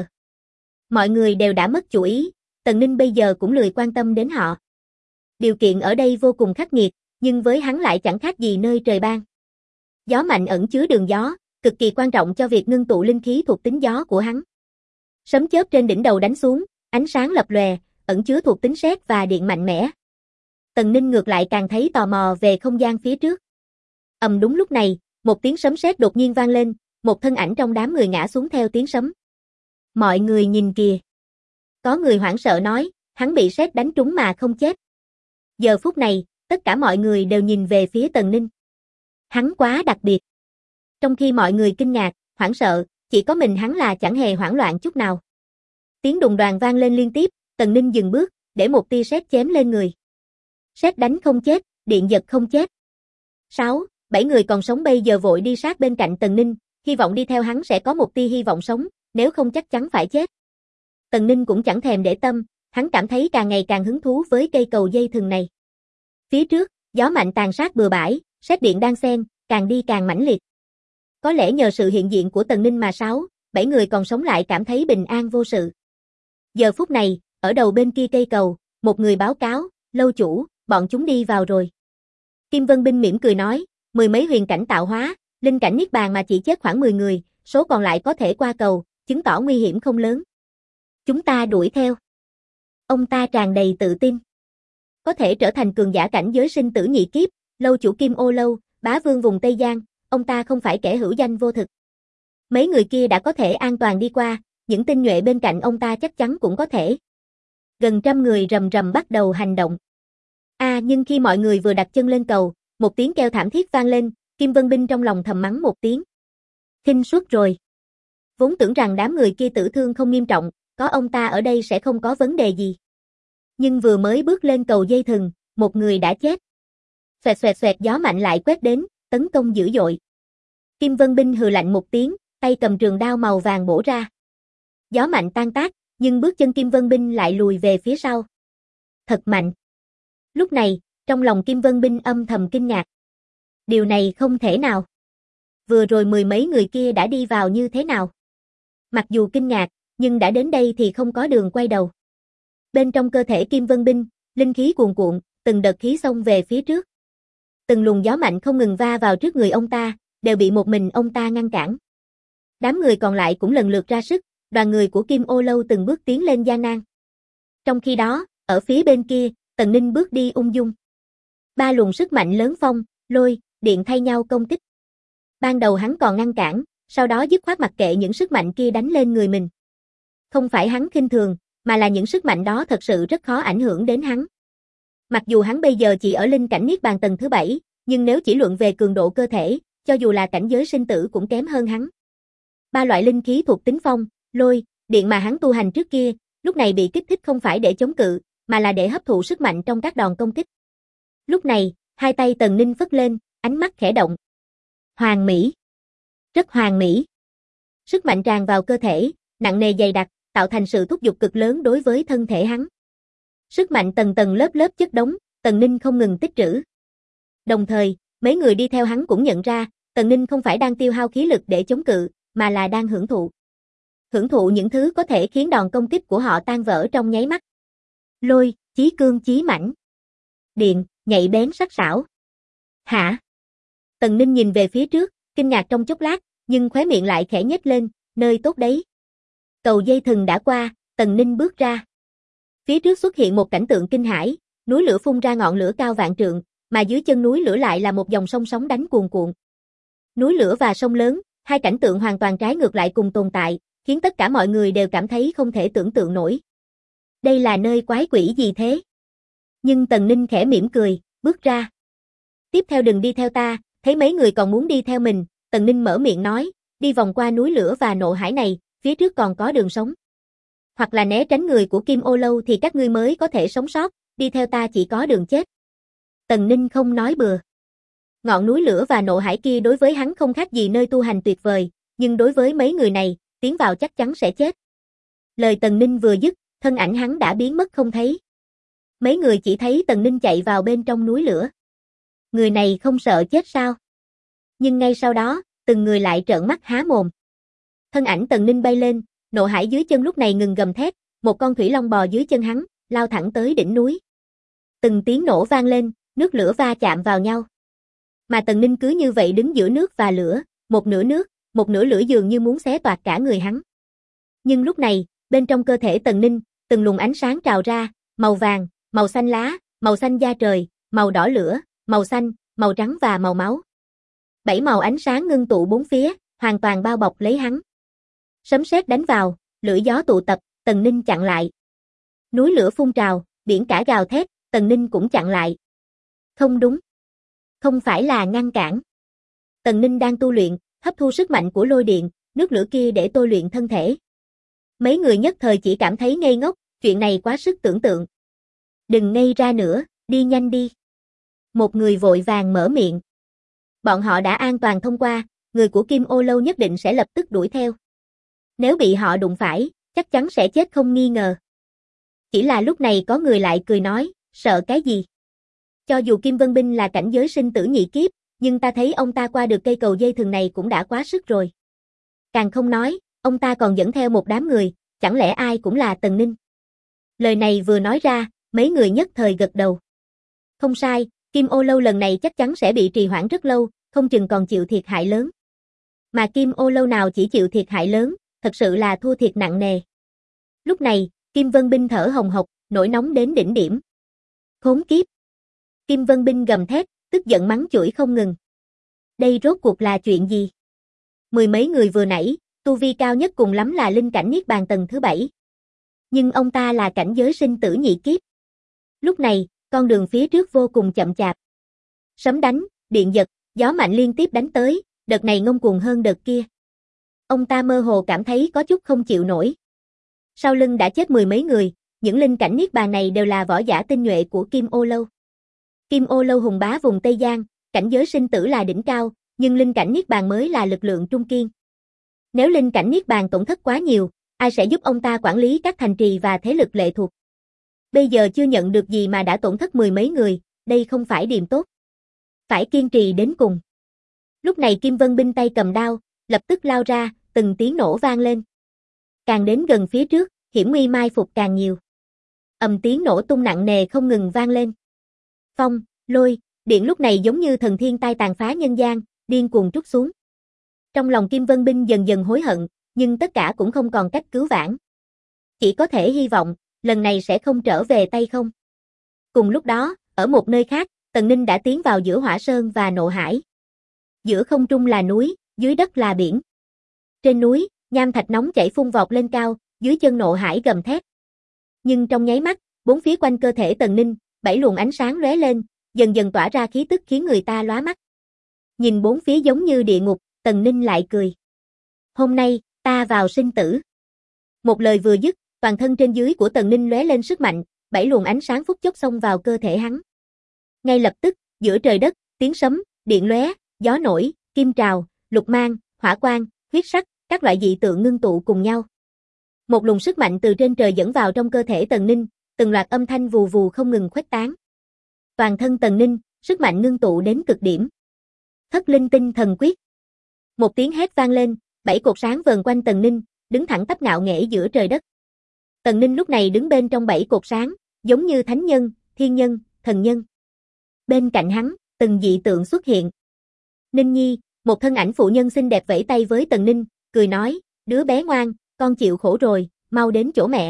Mọi người đều đã mất chủ ý, Tần Ninh bây giờ cũng lười quan tâm đến họ. Điều kiện ở đây vô cùng khắc nghiệt, nhưng với hắn lại chẳng khác gì nơi trời ban. Gió mạnh ẩn chứa đường gió, cực kỳ quan trọng cho việc ngưng tụ linh khí thuộc tính gió của hắn. Sấm chớp trên đỉnh đầu đánh xuống, ánh sáng lập lòe, ẩn chứa thuộc tính sét và điện mạnh mẽ. Tần Ninh ngược lại càng thấy tò mò về không gian phía trước. Đúng lúc này, một tiếng sấm sét đột nhiên vang lên, một thân ảnh trong đám người ngã xuống theo tiếng sấm. Mọi người nhìn kìa. Có người hoảng sợ nói, hắn bị sét đánh trúng mà không chết. Giờ phút này, tất cả mọi người đều nhìn về phía Tần Ninh. Hắn quá đặc biệt. Trong khi mọi người kinh ngạc, hoảng sợ, chỉ có mình hắn là chẳng hề hoảng loạn chút nào. Tiếng đùng đoàng vang lên liên tiếp, Tần Ninh dừng bước, để một tia sét chém lên người. Sét đánh không chết, điện giật không chết. 6, 7 người còn sống bây giờ vội đi sát bên cạnh Tần Ninh, hy vọng đi theo hắn sẽ có một tia hy vọng sống, nếu không chắc chắn phải chết. Tần Ninh cũng chẳng thèm để tâm, hắn cảm thấy càng ngày càng hứng thú với cây cầu dây thừng này. Phía trước, gió mạnh tàn sát bừa bãi, sét điện đan xen, càng đi càng mãnh liệt. Có lẽ nhờ sự hiện diện của Tần Ninh mà 6, 7 người còn sống lại cảm thấy bình an vô sự. Giờ phút này, ở đầu bên kia cây cầu, một người báo cáo, lâu chủ, bọn chúng đi vào rồi. Kim Vân Binh mỉm cười nói, mười mấy huyền cảnh tạo hóa, linh cảnh niết bàn mà chỉ chết khoảng 10 người, số còn lại có thể qua cầu, chứng tỏ nguy hiểm không lớn. Chúng ta đuổi theo. Ông ta tràn đầy tự tin. Có thể trở thành cường giả cảnh giới sinh tử nhị kiếp, lâu chủ Kim Ô Lâu, bá vương vùng Tây Giang, ông ta không phải kẻ hữu danh vô thực. Mấy người kia đã có thể an toàn đi qua, những tinh nhuệ bên cạnh ông ta chắc chắn cũng có thể. Gần trăm người rầm rầm bắt đầu hành động. Nhưng khi mọi người vừa đặt chân lên cầu, một tiếng kêu thảm thiết vang lên, Kim Vân Binh trong lòng thầm mắng một tiếng. Khinh suất rồi. Vốn tưởng rằng đám người kia tử thương không nghiêm trọng, có ông ta ở đây sẽ không có vấn đề gì. Nhưng vừa mới bước lên cầu dây thừng, một người đã chết. Xoẹt xoẹt xoẹt, gió mạnh lại quét đến, tấn công dữ dội. Kim Vân Binh hừ lạnh một tiếng, tay cầm trường đao màu vàng bổ ra. Gió mạnh tan tác, nhưng bước chân Kim Vân Binh lại lùi về phía sau. Thật mạnh. Lúc này, trong lòng Kim Vân Binh âm thầm kinh ngạc. Điều này không thể nào. Vừa rồi mười mấy người kia đã đi vào như thế nào? Mặc dù kinh ngạc, nhưng đã đến đây thì không có đường quay đầu. Bên trong cơ thể Kim Vân Binh, linh khí cuồn cuộn, từng đợt khí xông về phía trước. Từng luồng gió mạnh không ngừng va vào trước người ông ta, đều bị một mình ông ta ngăn cản. Đám người còn lại cũng lần lượt ra sức, đoàn người của Kim Ô Lâu từng bước tiến lên gian nan. Trong khi đó, ở phía bên kia, Tần Ninh bước đi ung dung. Ba luồng sức mạnh lớn phong, lôi, điện thay nhau công kích. Ban đầu hắn còn ngăn cản, sau đó dứt khoát mặc kệ những sức mạnh kia đánh lên người mình. Không phải hắn khinh thường, mà là những sức mạnh đó thật sự rất khó ảnh hưởng đến hắn. Mặc dù hắn bây giờ chỉ ở linh cảnh niết bàn tầng thứ 7, nhưng nếu chỉ luận về cường độ cơ thể, cho dù là cảnh giới sinh tử cũng kém hơn hắn. Ba loại linh khí thuộc tính phong, lôi, điện mà hắn tu hành trước kia, lúc này bị kích thích không phải để chống cự, mà là để hấp thụ sức mạnh trong các đòn công kích. Lúc này, hai tay Tần Ninh phất lên, ánh mắt khẽ động. Hoàn mỹ. Rất hoàn mỹ. Sức mạnh tràn vào cơ thể, nặng nề dày đặc, tạo thành sự thúc giục cực lớn đối với thân thể hắn. Sức mạnh tầng tầng lớp lớp chất đống, Tần Ninh không ngừng tích trữ. Đồng thời, mấy người đi theo hắn cũng nhận ra, Tần Ninh không phải đang tiêu hao khí lực để chống cự, mà là đang hưởng thụ. Hưởng thụ những thứ có thể khiến đòn công kích của họ tan vỡ trong nháy mắt. Lôi, chí cương chí mãnh. Điện, nhạy bén sắc sảo. Hả? Tần Ninh nhìn về phía trước, kinh ngạc trong chốc lát, nhưng khóe miệng lại khẽ nhếch lên, nơi tốt đấy. Cầu dây thừng đã qua, Tần Ninh bước ra. Phía trước xuất hiện một cảnh tượng kinh hãi, núi lửa phun ra ngọn lửa cao vạn trượng, mà dưới chân núi lửa lại là một dòng sông sóng đánh cuồn cuộn. Núi lửa và sông lớn, hai cảnh tượng hoàn toàn trái ngược lại cùng tồn tại, khiến tất cả mọi người đều cảm thấy không thể tưởng tượng nổi. Đây là nơi quái quỷ gì thế? Nhưng Tần Ninh khẽ mỉm cười, bước ra. Tiếp theo đừng đi theo ta, thấy mấy người còn muốn đi theo mình, Tần Ninh mở miệng nói, đi vòng qua núi lửa và nộ hải này, phía trước còn có đường sống. Hoặc là né tránh người của Kim Ô Lâu thì các ngươi mới có thể sống sót, đi theo ta chỉ có đường chết. Tần Ninh không nói bừa. Ngọn núi lửa và nộ hải kia đối với hắn không khác gì nơi tu hành tuyệt vời, nhưng đối với mấy người này, tiến vào chắc chắn sẽ chết. Lời Tần Ninh vừa dứt, thân ảnh hắn đã biến mất không thấy. Mấy người chỉ thấy Tần Ninh chạy vào bên trong núi lửa. Người này không sợ chết sao? Nhưng ngay sau đó, từng người lại trợn mắt há mồm. Thân ảnh Tần Ninh bay lên, nộ hải dưới chân lúc này ngừng gầm thét, một con thủy long bò dưới chân hắn, lao thẳng tới đỉnh núi. Từng tiếng nổ vang lên, nước lửa va chạm vào nhau. Mà Tần Ninh cứ như vậy đứng giữa nước và lửa, một nửa nước, một nửa lửa dường như muốn xé toạc cả người hắn. Nhưng lúc này, bên trong cơ thể Tần Ninh, từng luồng ánh sáng trào ra, màu vàng, màu xanh lá, màu xanh da trời, màu đỏ lửa, màu xanh, màu trắng và màu máu. 7 màu ánh sáng ngưng tụ bốn phía, hoàn toàn bao bọc lấy hắn. Sấm sét đánh vào, lửa gió tụ tập, Tần Ninh chặn lại. Núi lửa phun trào, biển cả gào thét, Tần Ninh cũng chặn lại. Không đúng. Không phải là ngăn cản. Tần Ninh đang tu luyện, hấp thu sức mạnh của lôi điện, nước lửa kia để tôi luyện thân thể. Mấy người nhất thời chỉ cảm thấy ngây ngốc, chuyện này quá sức tưởng tượng. Đừng ngây ra nữa, đi nhanh đi. Một người vội vàng mở miệng. Bọn họ đã an toàn thông qua, người của Kim Ô Lâu nhất định sẽ lập tức đuổi theo. Nếu bị họ đụng phải, chắc chắn sẽ chết không nghi ngờ. Chỉ là lúc này có người lại cười nói, sợ cái gì? Cho dù Kim Vân Binh là cảnh giới sinh tử nhị kiếp, nhưng ta thấy ông ta qua được cây cầu dây thừng này cũng đã quá sức rồi. Càng không nói, ông ta còn dẫn theo một đám người, chẳng lẽ ai cũng là Tần Ninh? Lời này vừa nói ra, mấy người nhất thời gật đầu. Không sai, Kim Ô Lâu lần này chắc chắn sẽ bị trì hoãn rất lâu, không chừng còn chịu thiệt hại lớn. Mà Kim Ô Lâu nào chỉ chịu thiệt hại lớn, thật sự là thua thiệt nặng nề. Lúc này, Kim Vân Binh thở hồng hộc, nổi nóng đến đỉnh điểm. Khốn kiếp! Kim Vân Binh gầm thét, tức giận mắng chửi không ngừng. Đây rốt cuộc là chuyện gì? Mười mấy người vừa nãy, tu vi cao nhất cùng lắm là linh cảnh niết bàn tầng thứ 7. Nhưng ông ta là cảnh giới sinh tử nhị kiếp. Lúc này, con đường phía trước vô cùng chậm chạp. Sấm đánh, điện giật, gió mạnh liên tiếp đánh tới, đợt này ngông cuồng hơn đợt kia. Ông ta mơ hồ cảm thấy có chút không chịu nổi. Sau lưng đã chết mười mấy người, những linh cảnh niết bàn này đều là võ giả tinh nhuệ của Kim Ô Lâu. Kim Ô Lâu hùng bá vùng Tây Giang, cảnh giới sinh tử là đỉnh cao, nhưng linh cảnh niết bàn mới là lực lượng trung kiên. Nếu linh cảnh niết bàn tổn thất quá nhiều, ai sẽ giúp ông ta quản lý các thành trì và thế lực lệ thuộc? Bây giờ chưa nhận được gì mà đã tổn thất mười mấy người, đây không phải điềm tốt. Phải kiên trì đến cùng. Lúc này Kim Vân Binh tay cầm đao, lập tức lao ra, từng tiếng nổ vang lên. Càng đến gần phía trước, hiểm nguy mai phục càng nhiều. Ầm tiếng nổ tung nặng nề không ngừng vang lên. Phong, lôi, điện lúc này giống như thần thiên tai tàn phá nhân gian, điên cuồng trút xuống. Trong lòng Kim Vân Binh dần dần hối hận, nhưng tất cả cũng không còn cách cứu vãn. Chỉ có thể hy vọng, lần này sẽ không trở về tay không. Cùng lúc đó, ở một nơi khác, Tần Ninh đã tiến vào giữa Hỏa Sơn và Nộ Hải. Giữa không trung là núi, dưới đất là biển. Trên núi, nham thạch nóng chảy phun vọt lên cao, dưới chân Nộ Hải gầm thét. Nhưng trong nháy mắt, bốn phía quanh cơ thể Tần Ninh, 7 luồng ánh sáng lóe lên, dần dần tỏa ra khí tức khiến người ta lóa mắt. Nhìn bốn phía giống như địa ngục, Tần Ninh lại cười. Hôm nay, ta vào sinh tử. Một lời vừa dứt, toàn thân trên dưới của Tần Ninh lóe lên sức mạnh, 7 luồng ánh sáng phút chốc xông vào cơ thể hắn. Ngay lập tức, giữa trời đất, tiếng sấm, điện lóe, gió nổi, kim trào, lục mang, hỏa quang, huyết sắc, các loại dị tượng ngưng tụ cùng nhau. Một luồng sức mạnh từ trên trời dẫn vào trong cơ thể Tần Ninh, từng loạt âm thanh vù vù không ngừng khuếch tán. Toàn thân Tần Ninh, sức mạnh ngưng tụ đến cực điểm. Thất linh tinh thần quyết. Một tiếng hét vang lên, 7 cột sáng vờn quanh Tần Ninh, đứng thẳng tắp ngạo nghễ giữa trời đất. Tần Ninh lúc này đứng bên trong 7 cột sáng, giống như thánh nhân, thiên nhân, thần nhân. Bên cạnh hắn, từng dị tượng xuất hiện. Ninh Nhi, một thân ảnh phụ nhân xinh đẹp vẫy tay với Tần Ninh, cười nói, đứa bé ngoan, con chịu khổ rồi, mau đến chỗ mẹ.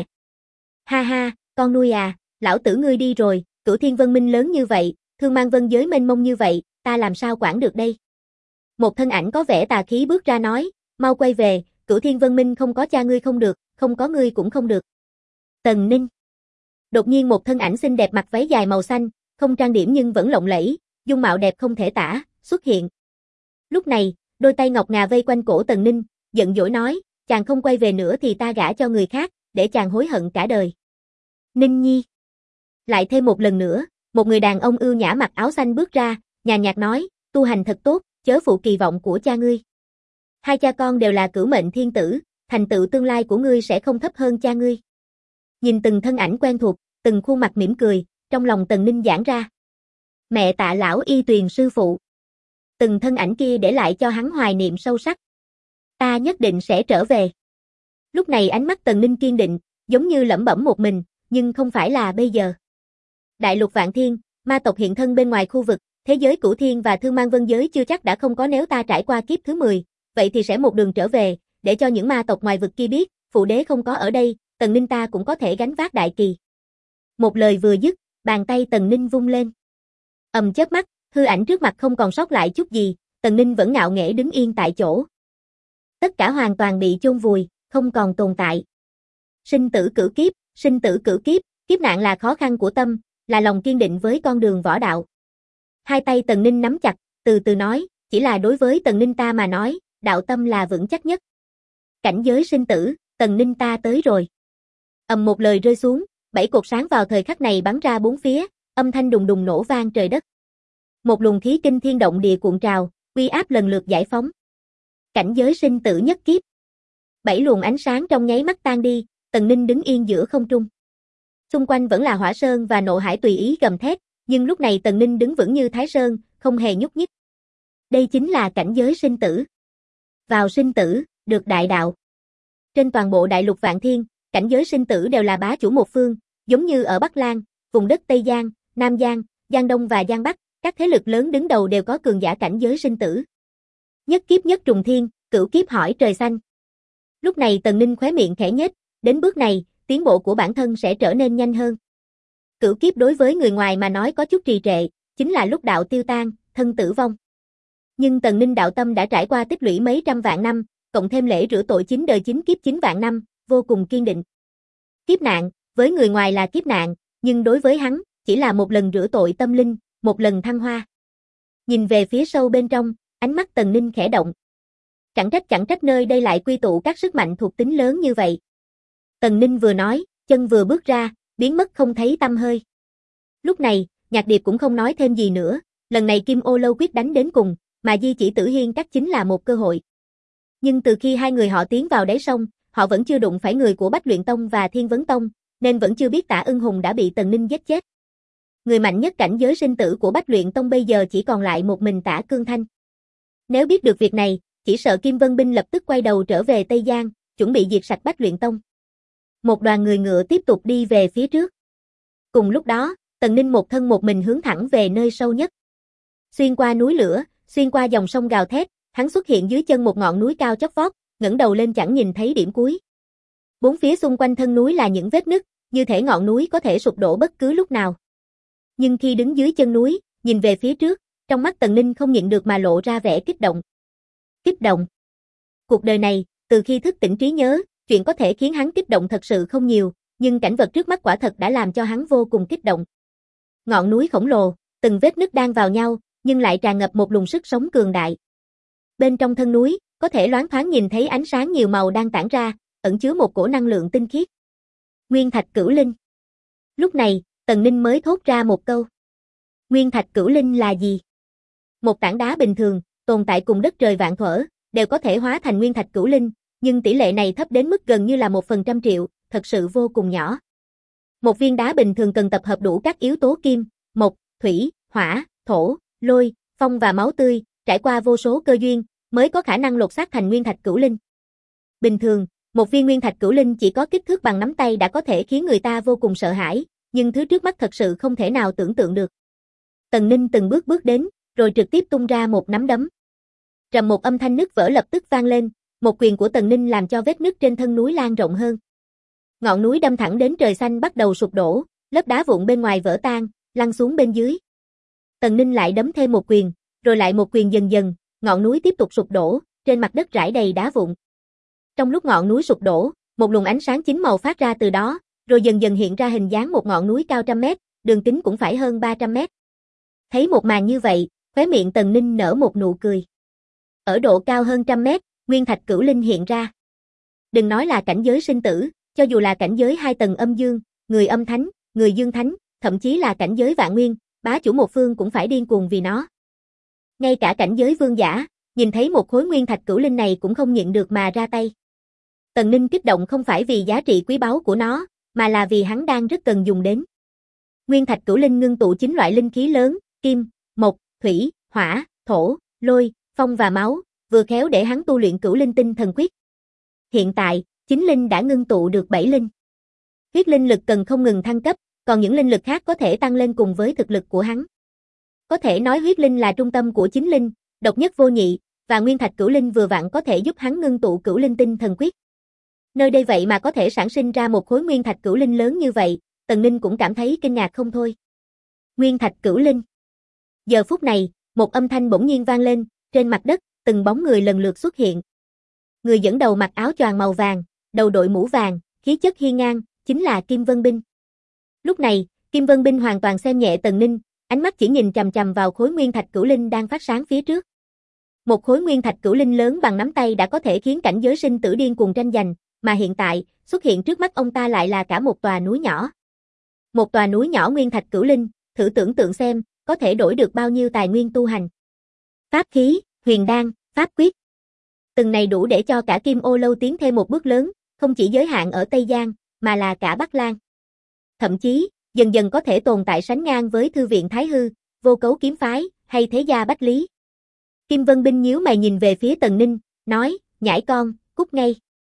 Ha ha, con nuôi à, lão tử ngươi đi rồi, Cửu Thiên Vân Minh lớn như vậy, Thương Mang Vân giới mênh mông như vậy, ta làm sao quản được đây? Một thân ảnh có vẻ tà khí bước ra nói, mau quay về, Cửu Thiên Vân Minh không có cha ngươi không được, không có ngươi cũng không được. Tần Ninh. Đột nhiên một thân ảnh xinh đẹp mặc váy dài màu xanh, không trang điểm nhưng vẫn lộng lẫy, dung mạo đẹp không thể tả, xuất hiện. Lúc này, đôi tay ngọc ngà vây quanh cổ Tần Ninh, giận dỗi nói, chàng không quay về nữa thì ta gả cho người khác, để chàng hối hận cả đời. Ninh Nhi. Lại thêm một lần nữa, một người đàn ông ưu nhã mặc áo xanh bước ra, nhàn nhạt nói, tu hành thật tốt, chớ phụ kỳ vọng của cha ngươi. Hai cha con đều là cửu mệnh thiên tử, thành tựu tương lai của ngươi sẽ không thấp hơn cha ngươi. Nhìn từng thân ảnh quen thuộc, từng khuôn mặt mỉm cười, trong lòng Tần Ninh giãn ra. Mẹ Tạ lão y tuyền sư phụ. Từng thân ảnh kia để lại cho hắn hoài niệm sâu sắc. Ta nhất định sẽ trở về. Lúc này ánh mắt Tần Ninh kiên định, giống như lẩm bẩm một mình, nhưng không phải là bây giờ. Đại lục vạn thiên, ma tộc hiện thân bên ngoài khu vực, thế giới Cửu Thiên và Thương Mang Vân giới chưa chắc đã không có, nếu ta trải qua kiếp thứ 10, vậy thì sẽ một đường trở về, để cho những ma tộc ngoài vực kia biết, phụ đế không có ở đây, Tần Ninh ta cũng có thể gánh vác đại kỳ. Một lời vừa dứt, bàn tay Tần Ninh vung lên. Chớp mắt, hư ảnh trước mặt không còn sót lại chút gì, Tần Ninh vẫn ngạo nghễ đứng yên tại chỗ. Tất cả hoàn toàn bị chôn vùi, không còn tồn tại. Sinh tử cửu kiếp, sinh tử cửu kiếp, kiếp nạn là khó khăn của tâm, là lòng kiên định với con đường võ đạo. Hai tay Tần Ninh nắm chặt, từ từ nói, chỉ là đối với Tần Ninh ta mà nói, đạo tâm là vững chắc nhất. Cảnh giới sinh tử, Tần Ninh ta tới rồi. Một lời rơi xuống, 7 cột sáng vào thời khắc này bắn ra bốn phía, âm thanh đùng đùng nổ vang trời đất. Một luồng khí kinh thiên động địa cuộn trào, uy áp lần lượt giải phóng. Cảnh giới sinh tử nhất kiếp. 7 luồng ánh sáng trong nháy mắt tan đi, Tần Ninh đứng yên giữa không trung. Xung quanh vẫn là hỏa sơn và nộ hải tùy ý gầm thét, nhưng lúc này Tần Ninh đứng vững như Thái Sơn, không hề nhúc nhích. Đây chính là cảnh giới sinh tử. Vào sinh tử, được đại đạo. Trên toàn bộ đại lục vạn thiên, cảnh giới sinh tử đều là bá chủ một phương, giống như ở Bắc Lan, vùng đất Tây Giang, Nam Giang, Giang Đông và Giang Bắc, các thế lực lớn đứng đầu đều có cường giả cảnh giới sinh tử. Nhất kiếp nhất trùng thiên, cửu kiếp hỏi trời xanh. Lúc này Tần Ninh khóe miệng khẽ nhếch, đến bước này, tiến bộ của bản thân sẽ trở nên nhanh hơn. Cửu kiếp đối với người ngoài mà nói có chút trì trệ, chính là lúc đạo tiêu tan, thân tử vong. Nhưng Tần Ninh đạo tâm đã trải qua tích lũy mấy trăm vạn năm, cộng thêm lễ rửa tội 9 đời 9 kiếp 9 vạn năm, vô cùng kiên định. Kiếp nạn, với người ngoài là kiếp nạn, nhưng đối với hắn, chỉ là một lần rửa tội tâm linh, một lần thăng hoa. Nhìn về phía sâu bên trong, ánh mắt Tần Ninh khẽ động. Chẳng trách nơi đây lại quy tụ các sức mạnh thuộc tính lớn như vậy. Tần Ninh vừa nói, chân vừa bước ra, biến mất không thấy tăm hơi. Lúc này, Nhạc Điệp cũng không nói thêm gì nữa, lần này Kim Ô Lâu quyết đánh đến cùng, mà Di Chỉ Tử Hiên Các chính là một cơ hội. Nhưng từ khi hai người họ tiến vào đáy sông, họ vẫn chưa đụng phải người của Bách Luyện Tông và Thiên Vấn Tông, nên vẫn chưa biết Tả Ưng Hùng đã bị Tần Ninh giết chết. Người mạnh nhất cảnh giới sinh tử của Bách Luyện Tông bây giờ chỉ còn lại một mình Tả Cương Thanh. Nếu biết được việc này, chỉ sợ Kim Vân Binh lập tức quay đầu trở về Tây Giang, chuẩn bị diệt sạch Bách Luyện Tông. Một đoàn người ngựa tiếp tục đi về phía trước. Cùng lúc đó, Tần Ninh một thân một mình hướng thẳng về nơi sâu nhất. Xuyên qua núi lửa, xuyên qua dòng sông gào thét, hắn xuất hiện dưới chân một ngọn núi cao chót vót, ngẩng đầu lên chẳng nhìn thấy điểm cuối. Bốn phía xung quanh thân núi là những vết nứt, như thể ngọn núi có thể sụp đổ bất cứ lúc nào. Nhưng khi đứng dưới chân núi, nhìn về phía trước, trong mắt Tần Ninh không nhịn được mà lộ ra vẻ kích động. Kích động. Cuộc đời này, từ khi thức tỉnh trí nhớ, chuyện có thể khiến hắn kích động thật sự không nhiều, nhưng cảnh vật trước mắt quả thật đã làm cho hắn vô cùng kích động. Ngọn núi khổng lồ, từng vết nứt đan vào nhau, nhưng lại tràn ngập một luồng sức sống cường đại. Bên trong thân núi, có thể loáng thoáng nhìn thấy ánh sáng nhiều màu đang tản ra, ẩn chứa một cổ năng lượng tinh khiết. Nguyên thạch cửu linh. Lúc này, Tần Ninh mới thốt ra một câu. Nguyên thạch cửu linh là gì? Một tảng đá bình thường, tồn tại cùng đất trời vạn thuở, đều có thể hóa thành nguyên thạch cửu linh, nhưng tỷ lệ này thấp đến mức gần như là 1/100.000.000, thật sự vô cùng nhỏ. Một viên đá bình thường cần tập hợp đủ các yếu tố kim, mộc, thủy, hỏa, thổ, lôi, phong và máu tươi, trải qua vô số cơ duyên, mới có khả năng lột xác thành nguyên thạch cửu linh. Bình thường, một viên nguyên thạch cửu linh chỉ có kích thước bằng nắm tay đã có thể khiến người ta vô cùng sợ hãi, nhưng thứ trước mắt thật sự không thể nào tưởng tượng được. Tần Ninh từng bước bước đến, rồi trực tiếp tung ra một nắm đấm. Trầm một âm thanh nứt vỡ lập tức vang lên, một quyền của Tần Ninh làm cho vết nứt trên thân núi lan rộng hơn. Ngọn núi đâm thẳng đến trời xanh bắt đầu sụp đổ, lớp đá vụn bên ngoài vỡ tan, lăn xuống bên dưới. Tần Ninh lại đấm thêm một quyền, rồi lại một quyền dần dần, ngọn núi tiếp tục sụp đổ, trên mặt đất rải đầy đá vụn. Trong lúc ngọn núi sụp đổ, một luồng ánh sáng chín màu phát ra từ đó, rồi dần dần hiện ra hình dáng một ngọn núi cao 100 mét, đường kính cũng phải hơn 300 mét. Thấy một màn như vậy, khóe miệng Tần Ninh nở một nụ cười. Ở độ cao hơn 100 mét, nguyên thạch cửu linh hiện ra. Đừng nói là cảnh giới sinh tử, cho dù là cảnh giới 2 tầng âm dương, người âm thánh, người dương thánh, thậm chí là cảnh giới vạn nguyên, bá chủ một phương cũng phải điên cuồng vì nó. Ngay cả cảnh giới vương giả, nhìn thấy một khối nguyên thạch cửu linh này cũng không nhịn được mà ra tay. Tần Ninh kích động không phải vì giá trị quý báu của nó, mà là vì hắn đang rất cần dùng đến. Nguyên thạch cửu linh ngưng tụ 9 loại linh khí lớn, kim, mộc, thủy, hỏa, thổ, lôi, phong và máu, vừa khéo để hắn tu luyện cửu linh tinh thần quyết. Hiện tại, 9 linh đã ngưng tụ được 7 linh. Huyết linh lực cần không ngừng thăng cấp, còn những linh lực khác có thể tăng lên cùng với thực lực của hắn. Có thể nói huyết linh là trung tâm của 9 linh, độc nhất vô nhị, và nguyên thạch cửu linh vừa vặn có thể giúp hắn ngưng tụ cửu linh tinh thần quyết. Nơi đây vậy mà có thể sản sinh ra một khối nguyên thạch cửu linh lớn như vậy, Tần Ninh cũng cảm thấy kinh ngạc không thôi. Nguyên thạch cửu linh. Giờ phút này, một âm thanh bỗng nhiên vang lên, trên mặt đất, từng bóng người lần lượt xuất hiện. Người dẫn đầu mặc áo choàng màu vàng, đầu đội mũ vàng, khí chất hiên ngang, chính là Kim Vân Binh. Lúc này, Kim Vân Binh hoàn toàn xem nhẹ Tần Ninh, ánh mắt chỉ nhìn chằm chằm vào khối nguyên thạch cửu linh đang phát sáng phía trước. Một khối nguyên thạch cửu linh lớn bằng nắm tay đã có thể khiến cảnh giới sinh tử điên cuồng tranh giành, mà hiện tại, xuất hiện trước mắt ông ta lại là cả một tòa núi nhỏ. Một tòa núi nhỏ nguyên thạch cửu linh, thử tưởng tượng xem, có thể đổi được bao nhiêu tài nguyên tu hành. Pháp khí, huyền đan, pháp quyết. Từng này đủ để cho cả Kim Ô Lâu tiến thêm một bước lớn, không chỉ giới hạn ở Tây Giang, mà là cả Bắc Lang. Thậm chí, dần dần có thể tồn tại sánh ngang với Thư viện Thái Hư, Vô Cấu Kiếm Phái, hay Thế Gia Bách Lý. Kim Vân Binh nhíu mày nhìn về phía Tần Ninh, nói, nhãi con, cút ngay.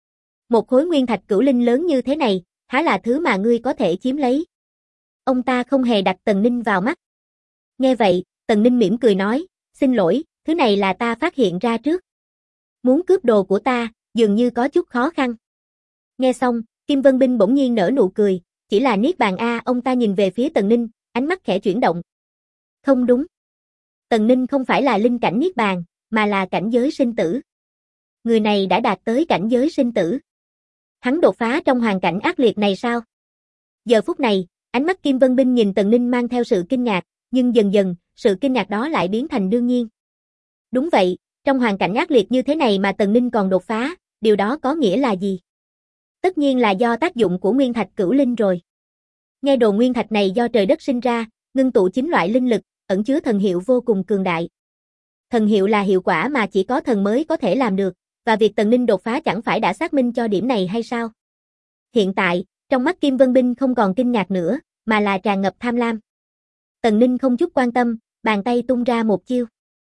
Một khối nguyên thạch cửu linh lớn như thế này, há là thứ mà ngươi có thể chiếm lấy. Ông ta không hề đặt Tần Ninh vào mắt. Nghe vậy, Tần Ninh mỉm cười nói, xin lỗi, thứ này là ta phát hiện ra trước. Muốn cướp đồ của ta, dường như có chút khó khăn. Nghe xong, Kim Vân Binh bỗng nhiên nở nụ cười, chỉ là niết bàn a, ông ta nhìn về phía Tần Ninh, ánh mắt khẽ chuyển động. Không đúng. Tần Ninh không phải là linh cảnh niết bàn, mà là cảnh giới sinh tử. Người này đã đạt tới cảnh giới sinh tử. Hắn đột phá trong hoàn cảnh ác liệt này sao? Giờ phút này, ánh mắt Kim Vân Binh nhìn Tần Ninh mang theo sự kinh ngạc, nhưng dần dần, sự kinh ngạc đó lại biến thành đương nhiên. Đúng vậy, trong hoàn cảnh ác liệt như thế này mà Tần Ninh còn đột phá, điều đó có nghĩa là gì? Tất nhiên là do tác dụng của nguyên thạch cửu linh rồi. Nghe đồn nguyên thạch này do trời đất sinh ra, ngưng tụ 9 loại linh lực, ẩn chứa thần hiệu vô cùng cường đại. Thần hiệu là hiệu quả mà chỉ có thần mới có thể làm được, và việc Tần Ninh đột phá chẳng phải đã xác minh cho điểm này hay sao? Hiện tại, trong mắt Kim Vân Binh không còn kinh ngạc nữa, mà là tràn ngập tham lam. Tần Ninh không chút quan tâm, bàn tay tung ra một chiêu.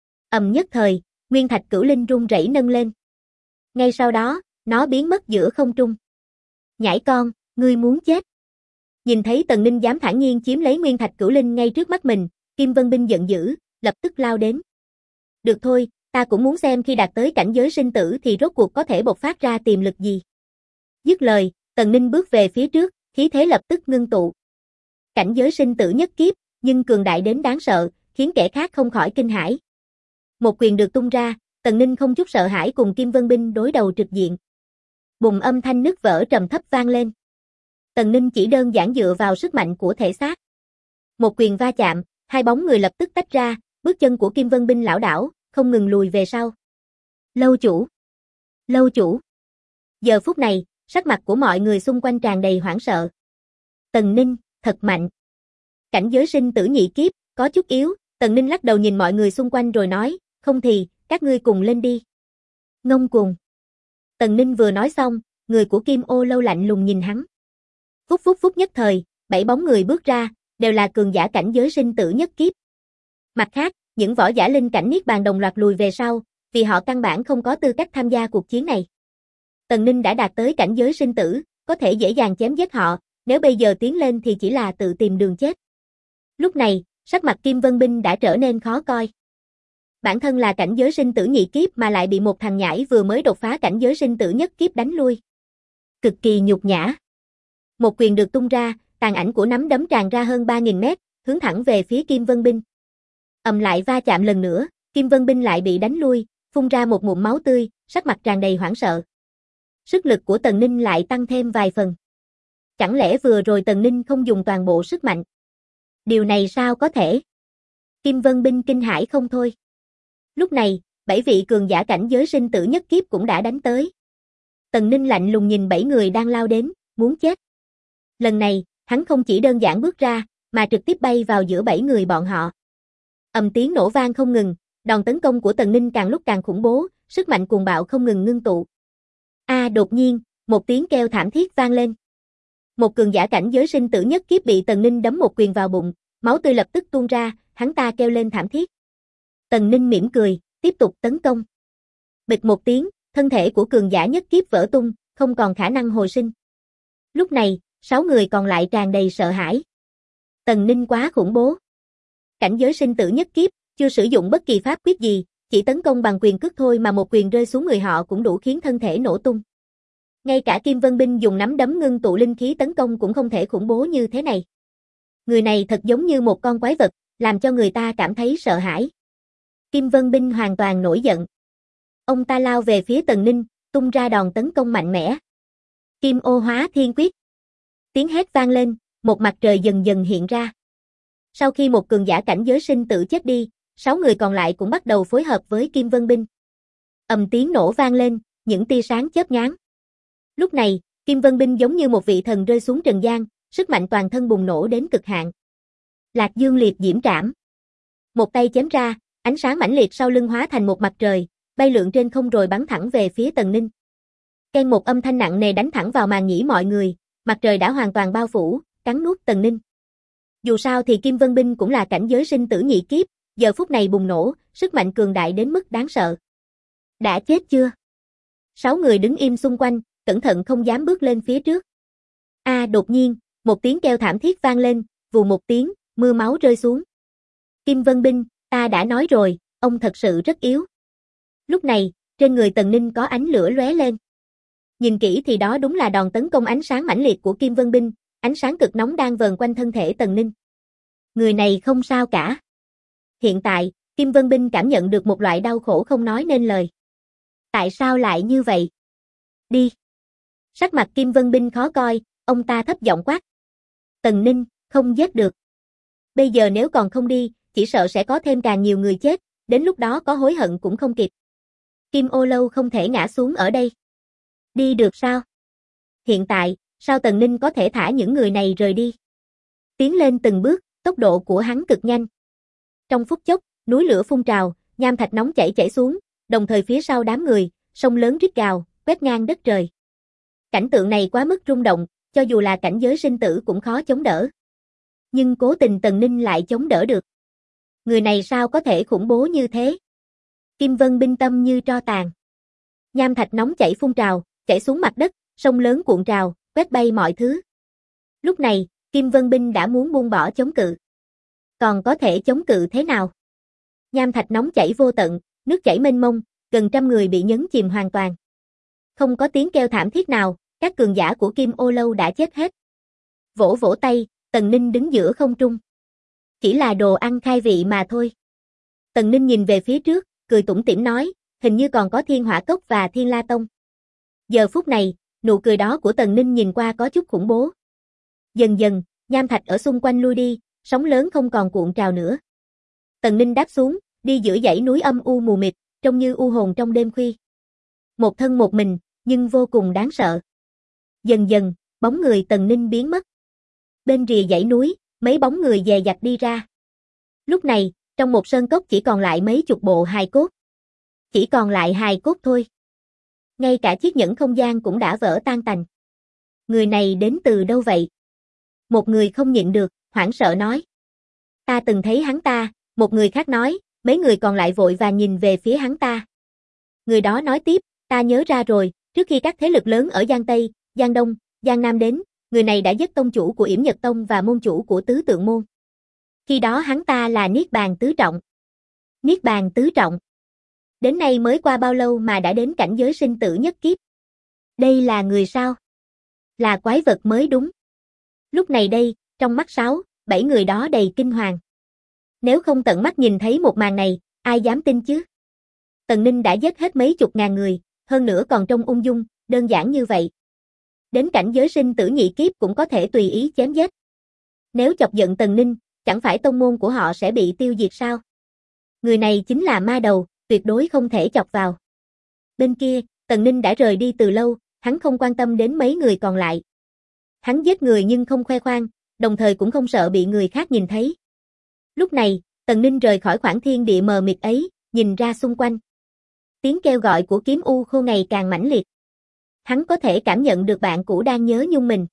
Ầm nhất thời, nguyên thạch cửu linh rung rẩy nâng lên. Ngay sau đó, nó biến mất giữa không trung. Nhãi con, ngươi muốn chết. Nhìn thấy Tần Ninh dám thản nhiên chiếm lấy nguyên thạch cửu linh ngay trước mắt mình, Kim Vân Binh giận dữ, lập tức lao đến. Được thôi, ta cũng muốn xem khi đạt tới cảnh giới sinh tử thì rốt cuộc có thể bộc phát ra tiềm lực gì. Dứt lời, Tần Ninh bước về phía trước, khí thế lập tức ngưng tụ. Cảnh giới sinh tử nhất kiếp, nhưng cường đại đến đáng sợ, khiến kẻ khác không khỏi kinh hãi. Một quyền được tung ra, Tần Ninh không chút sợ hãi cùng Kim Vân Binh đối đầu trực diện. Bùng âm thanh nứt vỡ trầm thấp vang lên. Tần Ninh chỉ đơn giản dựa vào sức mạnh của thể xác. Một quyền va chạm, hai bóng người lập tức tách ra, bước chân của Kim Vân Binh lảo đảo, không ngừng lùi về sau. Lâu chủ! Lâu chủ! Giờ phút này, sắc mặt của mọi người xung quanh tràn đầy hoảng sợ. Tần Ninh, thật mạnh. Cảnh giới sinh tử nhị kiếp, có chút yếu, Tần Ninh lắc đầu nhìn mọi người xung quanh rồi nói, không thì, các ngươi cùng lên đi. Ngông cuồng. Tần Ninh vừa nói xong, người của Kim Ô Lâu lạnh lùng nhìn hắn. Phút phút phút nhất thời, 7 bóng người bước ra, đều là cường giả cảnh giới sinh tử nhất kiếp. Mặt khác, những võ giả linh cảnh niết bàn đồng loạt lùi về sau, vì họ căn bản không có tư cách tham gia cuộc chiến này. Tần Ninh đã đạt tới cảnh giới sinh tử, có thể dễ dàng chém giết họ, nếu bây giờ tiến lên thì chỉ là tự tìm đường chết. Lúc này, sắc mặt Kim Vân Binh đã trở nên khó coi. Bản thân là cảnh giới sinh tử nhị kiếp mà lại bị một thằng nhãi vừa mới đột phá cảnh giới sinh tử nhất kiếp đánh lui. Cực kỳ nhục nhã. Một quyền được tung ra, tàn ảnh của nắm đấm tràn ra hơn 3.000 mét, hướng thẳng về phía Kim Vân Binh. Ầm lại va chạm lần nữa, Kim Vân Binh lại bị đánh lui, phun ra một ngụm máu tươi, sắc mặt tràn đầy hoảng sợ. Sức lực của Tần Ninh lại tăng thêm vài phần. Chẳng lẽ vừa rồi Tần Ninh không dùng toàn bộ sức mạnh? Điều này sao có thể? Kim Vân Binh kinh hãi không thôi. Lúc này, 7 vị cường giả cảnh giới sinh tử nhất kiếp cũng đã đánh tới. Tần Ninh lạnh lùng nhìn 7 người đang lao đến, muốn chết. Lần này, hắn không chỉ đơn giản bước ra, mà trực tiếp bay vào giữa 7 người bọn họ. Ầm tiếng nổ vang không ngừng, đòn tấn công của Tần Ninh càng lúc càng khủng bố, sức mạnh cuồng bạo không ngừng ngưng tụ. Đột nhiên, một tiếng kêu thảm thiết vang lên. Một cường giả cảnh giới sinh tử nhất kiếp bị Tần Ninh đấm một quyền vào bụng, máu tươi lập tức tuôn ra, hắn ta kêu lên thảm thiết. Tần Ninh mỉm cười, tiếp tục tấn công. Bịch một tiếng, thân thể của cường giả nhất kiếp vỡ tung, không còn khả năng hồi sinh. Lúc này, 6 người còn lại tràn đầy sợ hãi. Tần Ninh quá khủng bố. Cảnh giới sinh tử nhất kiếp, chưa sử dụng bất kỳ pháp quyết gì, chỉ tấn công bằng quyền cước thôi mà một quyền rơi xuống người họ cũng đủ khiến thân thể nổ tung. Ngay cả Kim Vân Binh dùng nắm đấm ngưng tụ linh khí tấn công cũng không thể khủng bố như thế này. Người này thật giống như một con quái vật, làm cho người ta cảm thấy sợ hãi. Kim Vân Binh hoàn toàn nổi giận. Ông ta lao về phía Tần Ninh, tung ra đòn tấn công mạnh mẽ. Kim Ô Hóa Thiên Quyết. Tiếng hét vang lên, một mặt trời dần dần hiện ra. Sau khi một cường giả cảnh giới sinh tử chết đi, 6 người còn lại cũng bắt đầu phối hợp với Kim Vân Binh. Ầm tiếng nổ vang lên, những tia sáng chớp nhoáng. Lúc này, Kim Vân Binh giống như một vị thần rơi xuống trần gian, sức mạnh toàn thân bùng nổ đến cực hạn. Lạc Dương liệt diễm trảm. Một tay chém ra, ánh sáng mãnh liệt sau lưng hóa thành một mặt trời, bay lượn trên không rồi bắn thẳng về phía Tần Ninh. Keng một âm thanh nặng nề đánh thẳng vào màng nhĩ mọi người, mặt trời đã hoàn toàn bao phủ, cắn nuốt Tần Ninh. Dù sao thì Kim Vân Binh cũng là cảnh giới sinh tử nhị kiếp, giờ phút này bùng nổ, sức mạnh cường đại đến mức đáng sợ. Đã chết chưa? 6 người đứng im xung quanh, cẩn thận không dám bước lên phía trước. Đột nhiên, một tiếng kêu thảm thiết vang lên, vù một tiếng, mưa máu rơi xuống. Kim Vân Binh, ta đã nói rồi, ông thật sự rất yếu. Lúc này, trên người Tần Ninh có ánh lửa lóe lên. Nhìn kỹ thì đó đúng là đòn tấn công ánh sáng mãnh liệt của Kim Vân Binh, ánh sáng cực nóng đang vờn quanh thân thể Tần Ninh. Người này không sao cả. Hiện tại, Kim Vân Binh cảm nhận được một loại đau khổ không nói nên lời. Tại sao lại như vậy? Đi. Sắc mặt Kim Vân Binh khó coi, ông ta thấp giọng quát. Tần Ninh, không giết được. Bây giờ nếu còn không đi, chỉ sợ sẽ có thêm càng nhiều người chết, đến lúc đó có hối hận cũng không kịp. Kim Ô Lâu không thể ngã xuống ở đây. Đi được sao? Hiện tại, sao Tần Ninh có thể thả những người này rời đi? Tiến lên từng bước, tốc độ của hắn cực nhanh. Trong phút chốc, núi lửa phun trào, nham thạch nóng chảy xuống, đồng thời phía sau đám người, sông lớn rít gào, quét ngang đất trời. Cảnh tượng này quá mức rung động, cho dù là cảnh giới sinh tử cũng khó chống đỡ. Nhưng cố tình Tần Ninh lại chống đỡ được. Người này sao có thể khủng bố như thế? Kim Vân Binh tâm như tro tàn. Nham thạch nóng chảy phun trào, chảy xuống mặt đất, sông lớn cuộn trào, quét bay mọi thứ. Lúc này, Kim Vân Binh đã muốn buông bỏ chống cự. Còn có thể chống cự thế nào? Nham thạch nóng chảy vô tận, nước chảy mênh mông, gần trăm người bị nhấn chìm hoàn toàn. Không có tiếng kêu thảm thiết nào, các cường giả của Kim Ô Lâu đã chết hết. Vỗ vỗ tay, Tần Ninh đứng giữa không trung. Chỉ là đồ ăn khai vị mà thôi. Tần Ninh nhìn về phía trước, cười tủm tỉm nói, hình như còn có Thiên Hỏa Cốc và Thiên La Tông. Giờ phút này, nụ cười đó của Tần Ninh nhìn qua có chút khủng bố. Dần dần, nham thạch ở xung quanh lui đi, sóng lớn không còn cuộn trào nữa. Tần Ninh đáp xuống, đi giữa dãy núi âm u mù mịt, trông như u hồn trong đêm khuya. Một thân một mình, nhưng vô cùng đáng sợ. Dần dần, bóng người Tần Ninh biến mất. Bên rìa dãy núi, mấy bóng người dè dặt đi ra. Lúc này, trong một sơn cốc chỉ còn lại mấy chục bộ hài cốt. Chỉ còn lại hài cốt thôi. Ngay cả chiếc nhẫn không gian cũng đã vỡ tan tành. Người này đến từ đâu vậy? Một người không nhịn được, hoảng sợ nói. Ta từng thấy hắn ta, một người khác nói, mấy người còn lại vội vàng nhìn về phía hắn ta. Người đó nói tiếp, ta nhớ ra rồi, trước khi các thế lực lớn ở Giang Tây, Giang Đông, Giang Nam đến, người này đã giết tông chủ của Yểm Nhật Tông và môn chủ của Tứ Tượng Môn. Khi đó hắn ta là Niết Bàn Tứ Trọng. Niết Bàn Tứ Trọng. Đến nay mới qua bao lâu mà đã đến cảnh giới sinh tử nhất kiếp. Đây là người sao? Là quái vật mới đúng. Lúc này đây, trong mắt 6, 7 người đó đầy kinh hoàng. Nếu không tận mắt nhìn thấy một màn này, ai dám tin chứ? Tần Ninh đã giết hết mấy chục ngàn người, hơn nữa còn trông ung dung, đơn giản như vậy. Đến cảnh giới sinh tử nhị kiếp cũng có thể tùy ý chém giết. Nếu chọc giận Tần Ninh, chẳng phải tông môn của họ sẽ bị tiêu diệt sao? Người này chính là ma đầu, tuyệt đối không thể chọc vào. Bên kia, Tần Ninh đã rời đi từ lâu, hắn không quan tâm đến mấy người còn lại. Hắn giết người nhưng không khoe khoang, đồng thời cũng không sợ bị người khác nhìn thấy. Lúc này, Tần Ninh rời khỏi khoảng thiên địa mờ mịt ấy, nhìn ra xung quanh. Tiếng kêu gọi của kiếm u khô ngày càng mãnh liệt. Hắn có thể cảm nhận được bạn cũ đang nhớ nhung mình.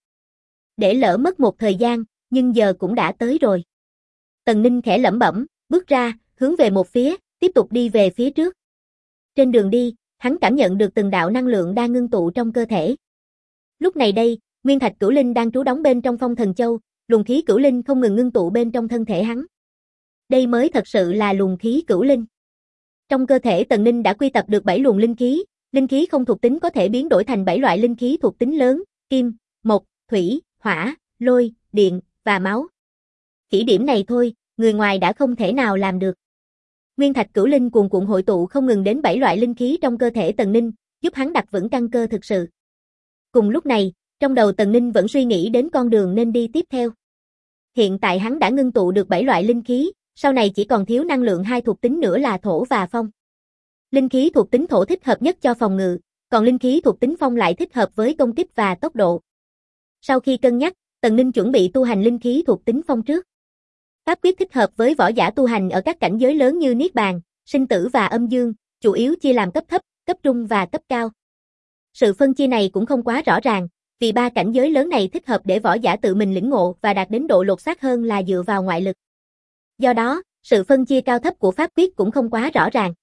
Để lỡ mất một thời gian, nhưng giờ cũng đã tới rồi. Tần Ninh khẽ lẩm bẩm, bước ra, hướng về một phía, tiếp tục đi về phía trước. Trên đường đi, hắn cảm nhận được từng đạo năng lượng đang ngưng tụ trong cơ thể. Lúc này đây, Nguyên Thạch Cửu Linh đang trú đóng bên trong Phong Thần Châu, luồng khí Cửu Linh không ngừng ngưng tụ bên trong thân thể hắn. Đây mới thật sự là luồng khí Cửu Linh. Trong cơ thể Tần Ninh đã quy tập được 7 luồng linh khí không thuộc tính có thể biến đổi thành 7 loại linh khí thuộc tính lớn, kim, mộc, thủy, hỏa, lôi, điện và máu. Chỉ điểm này thôi, người ngoài đã không thể nào làm được. Nguyên Thạch Cửu Linh cuồn cuộn hội tụ không ngừng đến 7 loại linh khí trong cơ thể Tần Ninh, giúp hắn đặt vững căn cơ thực sự. Cùng lúc này, trong đầu Tần Ninh vẫn suy nghĩ đến con đường nên đi tiếp theo. Hiện tại hắn đã ngưng tụ được 7 loại linh khí, sau này chỉ còn thiếu năng lượng 2 thuộc tính nữa là thổ và phong. Linh khí thuộc tính thổ thích hợp nhất cho phòng ngự, còn linh khí thuộc tính phong lại thích hợp với công kích và tốc độ. Sau khi cân nhắc, Tần Ninh chuẩn bị tu hành linh khí thuộc tính phong trước. Pháp quyết thích hợp với võ giả tu hành ở các cảnh giới lớn như Niết Bàn, Sinh Tử và Âm Dương, chủ yếu chia làm cấp thấp, cấp trung và cấp cao. Sự phân chia này cũng không quá rõ ràng, vì 3 cảnh giới lớn này thích hợp để võ giả tự mình lĩnh ngộ và đạt đến độ lột xác hơn là dựa vào ngoại lực. Do đó, sự phân chia cao thấp của pháp quyết cũng không quá rõ ràng.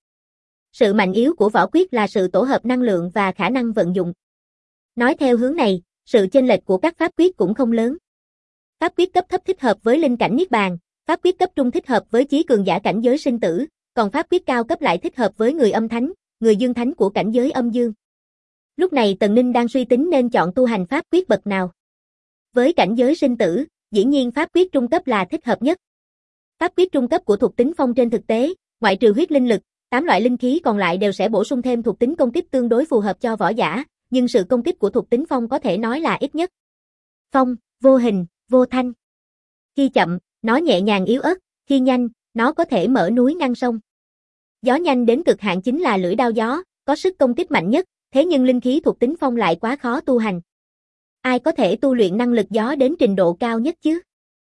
Sự mạnh yếu của võ quyết là sự tổ hợp năng lượng và khả năng vận dụng. Nói theo hướng này, sự chênh lệch của các pháp quyết cũng không lớn. Pháp quyết cấp thấp thích hợp với linh cảnh Niết Bàn, pháp quyết cấp trung thích hợp với chí cường giả cảnh giới sinh tử, còn pháp quyết cao cấp lại thích hợp với người âm thánh, người dương thánh của cảnh giới âm dương. Lúc này Tần Ninh đang suy tính nên chọn tu hành pháp quyết bậc nào. Với cảnh giới sinh tử, dĩ nhiên pháp quyết trung cấp là thích hợp nhất. Pháp quyết trung cấp của thuộc tính phong trên thực tế, ngoại trừ huyết linh lực, 8 loại linh khí còn lại đều sẽ bổ sung thêm thuộc tính công kích tương đối phù hợp cho võ giả, nhưng sự công kích của thuộc tính phong có thể nói là ít nhất. Phong, vô hình, vô thanh. Khi chậm, nó nhẹ nhàng yếu ớt, khi nhanh, nó có thể mở núi ngăn sông. Gió nhanh đến cực hạn chính là lưỡi đao gió, có sức công kích mạnh nhất, thế nhưng linh khí thuộc tính phong lại quá khó tu hành. Ai có thể tu luyện năng lực gió đến trình độ cao nhất chứ?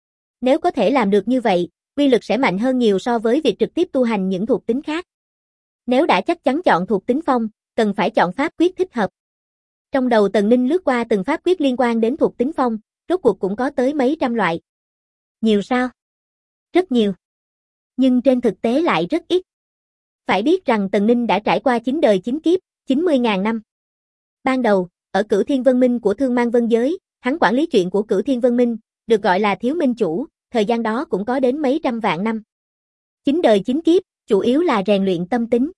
Nếu có thể làm được như vậy, uy lực sẽ mạnh hơn nhiều so với việc trực tiếp tu hành những thuộc tính khác. Nếu đã chắc chắn chọn thuộc tính phong, cần phải chọn pháp quyết thích hợp. Trong đầu Tần Ninh lướt qua từng pháp quyết liên quan đến thuộc tính phong, rốt cuộc cũng có tới mấy trăm loại. Nhiều sao? Rất nhiều. Nhưng trên thực tế lại rất ít. Phải biết rằng Tần Ninh đã trải qua 9 đời 9 kiếp, 90.000 năm. Ban đầu, ở Cửu Thiên Vân Minh của Thương Mang Vân Giới, hắn quản lý chuyện của Cửu Thiên Vân Minh, được gọi là thiếu minh chủ, thời gian đó cũng có đến mấy trăm vạn năm. 9 đời 9 kiếp, chủ yếu là rèn luyện tâm tính.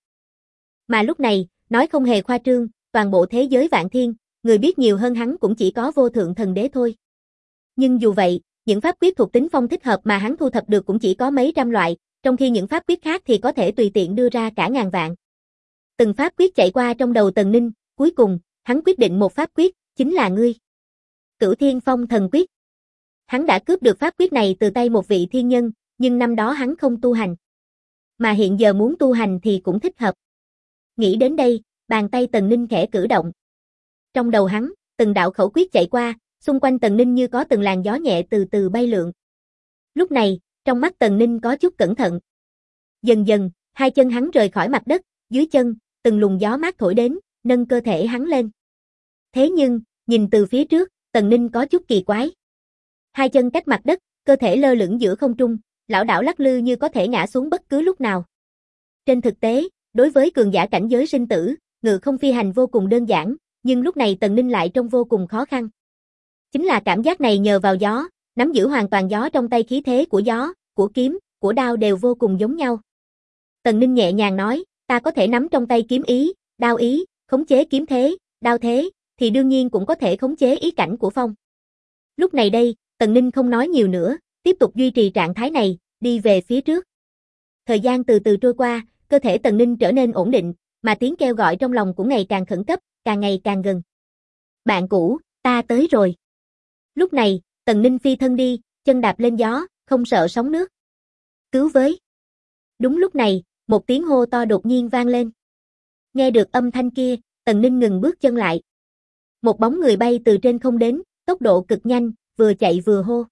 Mà lúc này, nói không hề khoa trương, toàn bộ thế giới vạn thiên, người biết nhiều hơn hắn cũng chỉ có vô thượng thần đế thôi. Nhưng dù vậy, những pháp quyết thuộc tính phong thích hợp mà hắn thu thập được cũng chỉ có mấy trăm loại, trong khi những pháp quyết khác thì có thể tùy tiện đưa ra cả ngàn vạn. Từng pháp quyết chạy qua trong đầu Tần Ninh, cuối cùng, hắn quyết định một pháp quyết, chính là ngươi. Cửu Thiên Phong Thần Quyết. Hắn đã cướp được pháp quyết này từ tay một vị thiên nhân, nhưng năm đó hắn không tu hành. Mà hiện giờ muốn tu hành thì cũng thích hợp. Nghĩ đến đây, bàn tay Tần Ninh khẽ cử động. Trong đầu hắn, từng đạo khẩu quyết chạy qua, Xung quanh Tần Ninh như có từng làn gió nhẹ từ từ bay lượn. Lúc này, trong mắt Tần Ninh có chút cẩn thận. Dần dần, hai chân hắn rời khỏi mặt đất, dưới chân, từng luồng gió mát thổi đến, nâng cơ thể hắn lên. Thế nhưng, nhìn từ phía trước, Tần Ninh có chút kỳ quái. Hai chân cách mặt đất, cơ thể lơ lửng giữa không trung, lảo đảo lắc lư như có thể ngã xuống bất cứ lúc nào. Trên thực tế, đối với cường giả cảnh giới sinh tử, ngự không phi hành vô cùng đơn giản, nhưng lúc này Tần Ninh lại trông vô cùng khó khăn. Chính là cảm giác này nhờ vào gió, nắm giữ hoàn toàn gió trong tay, khí thế của gió, của kiếm, của đao đều vô cùng giống nhau. Tần Ninh nhẹ nhàng nói, ta có thể nắm trong tay kiếm ý, đao ý, khống chế kiếm thế, đao thế, thì đương nhiên cũng có thể khống chế ý cảnh của phong. Lúc này đây, Tần Ninh không nói nhiều nữa, tiếp tục duy trì trạng thái này, đi về phía trước. Thời gian từ từ trôi qua, cơ thể Tần Ninh trở nên ổn định, mà tiếng kêu gọi trong lòng cũng ngày càng khẩn cấp, càng ngày càng gần. Bạn cũ, ta tới rồi. Lúc này, Tần Ninh phi thân đi, chân đạp lên gió, không sợ sóng nước. Cứu với. Đúng lúc này, một tiếng hô to đột nhiên vang lên. Nghe được âm thanh kia, Tần Ninh ngừng bước chân lại. Một bóng người bay từ trên không đến, tốc độ cực nhanh, vừa chạy vừa hô.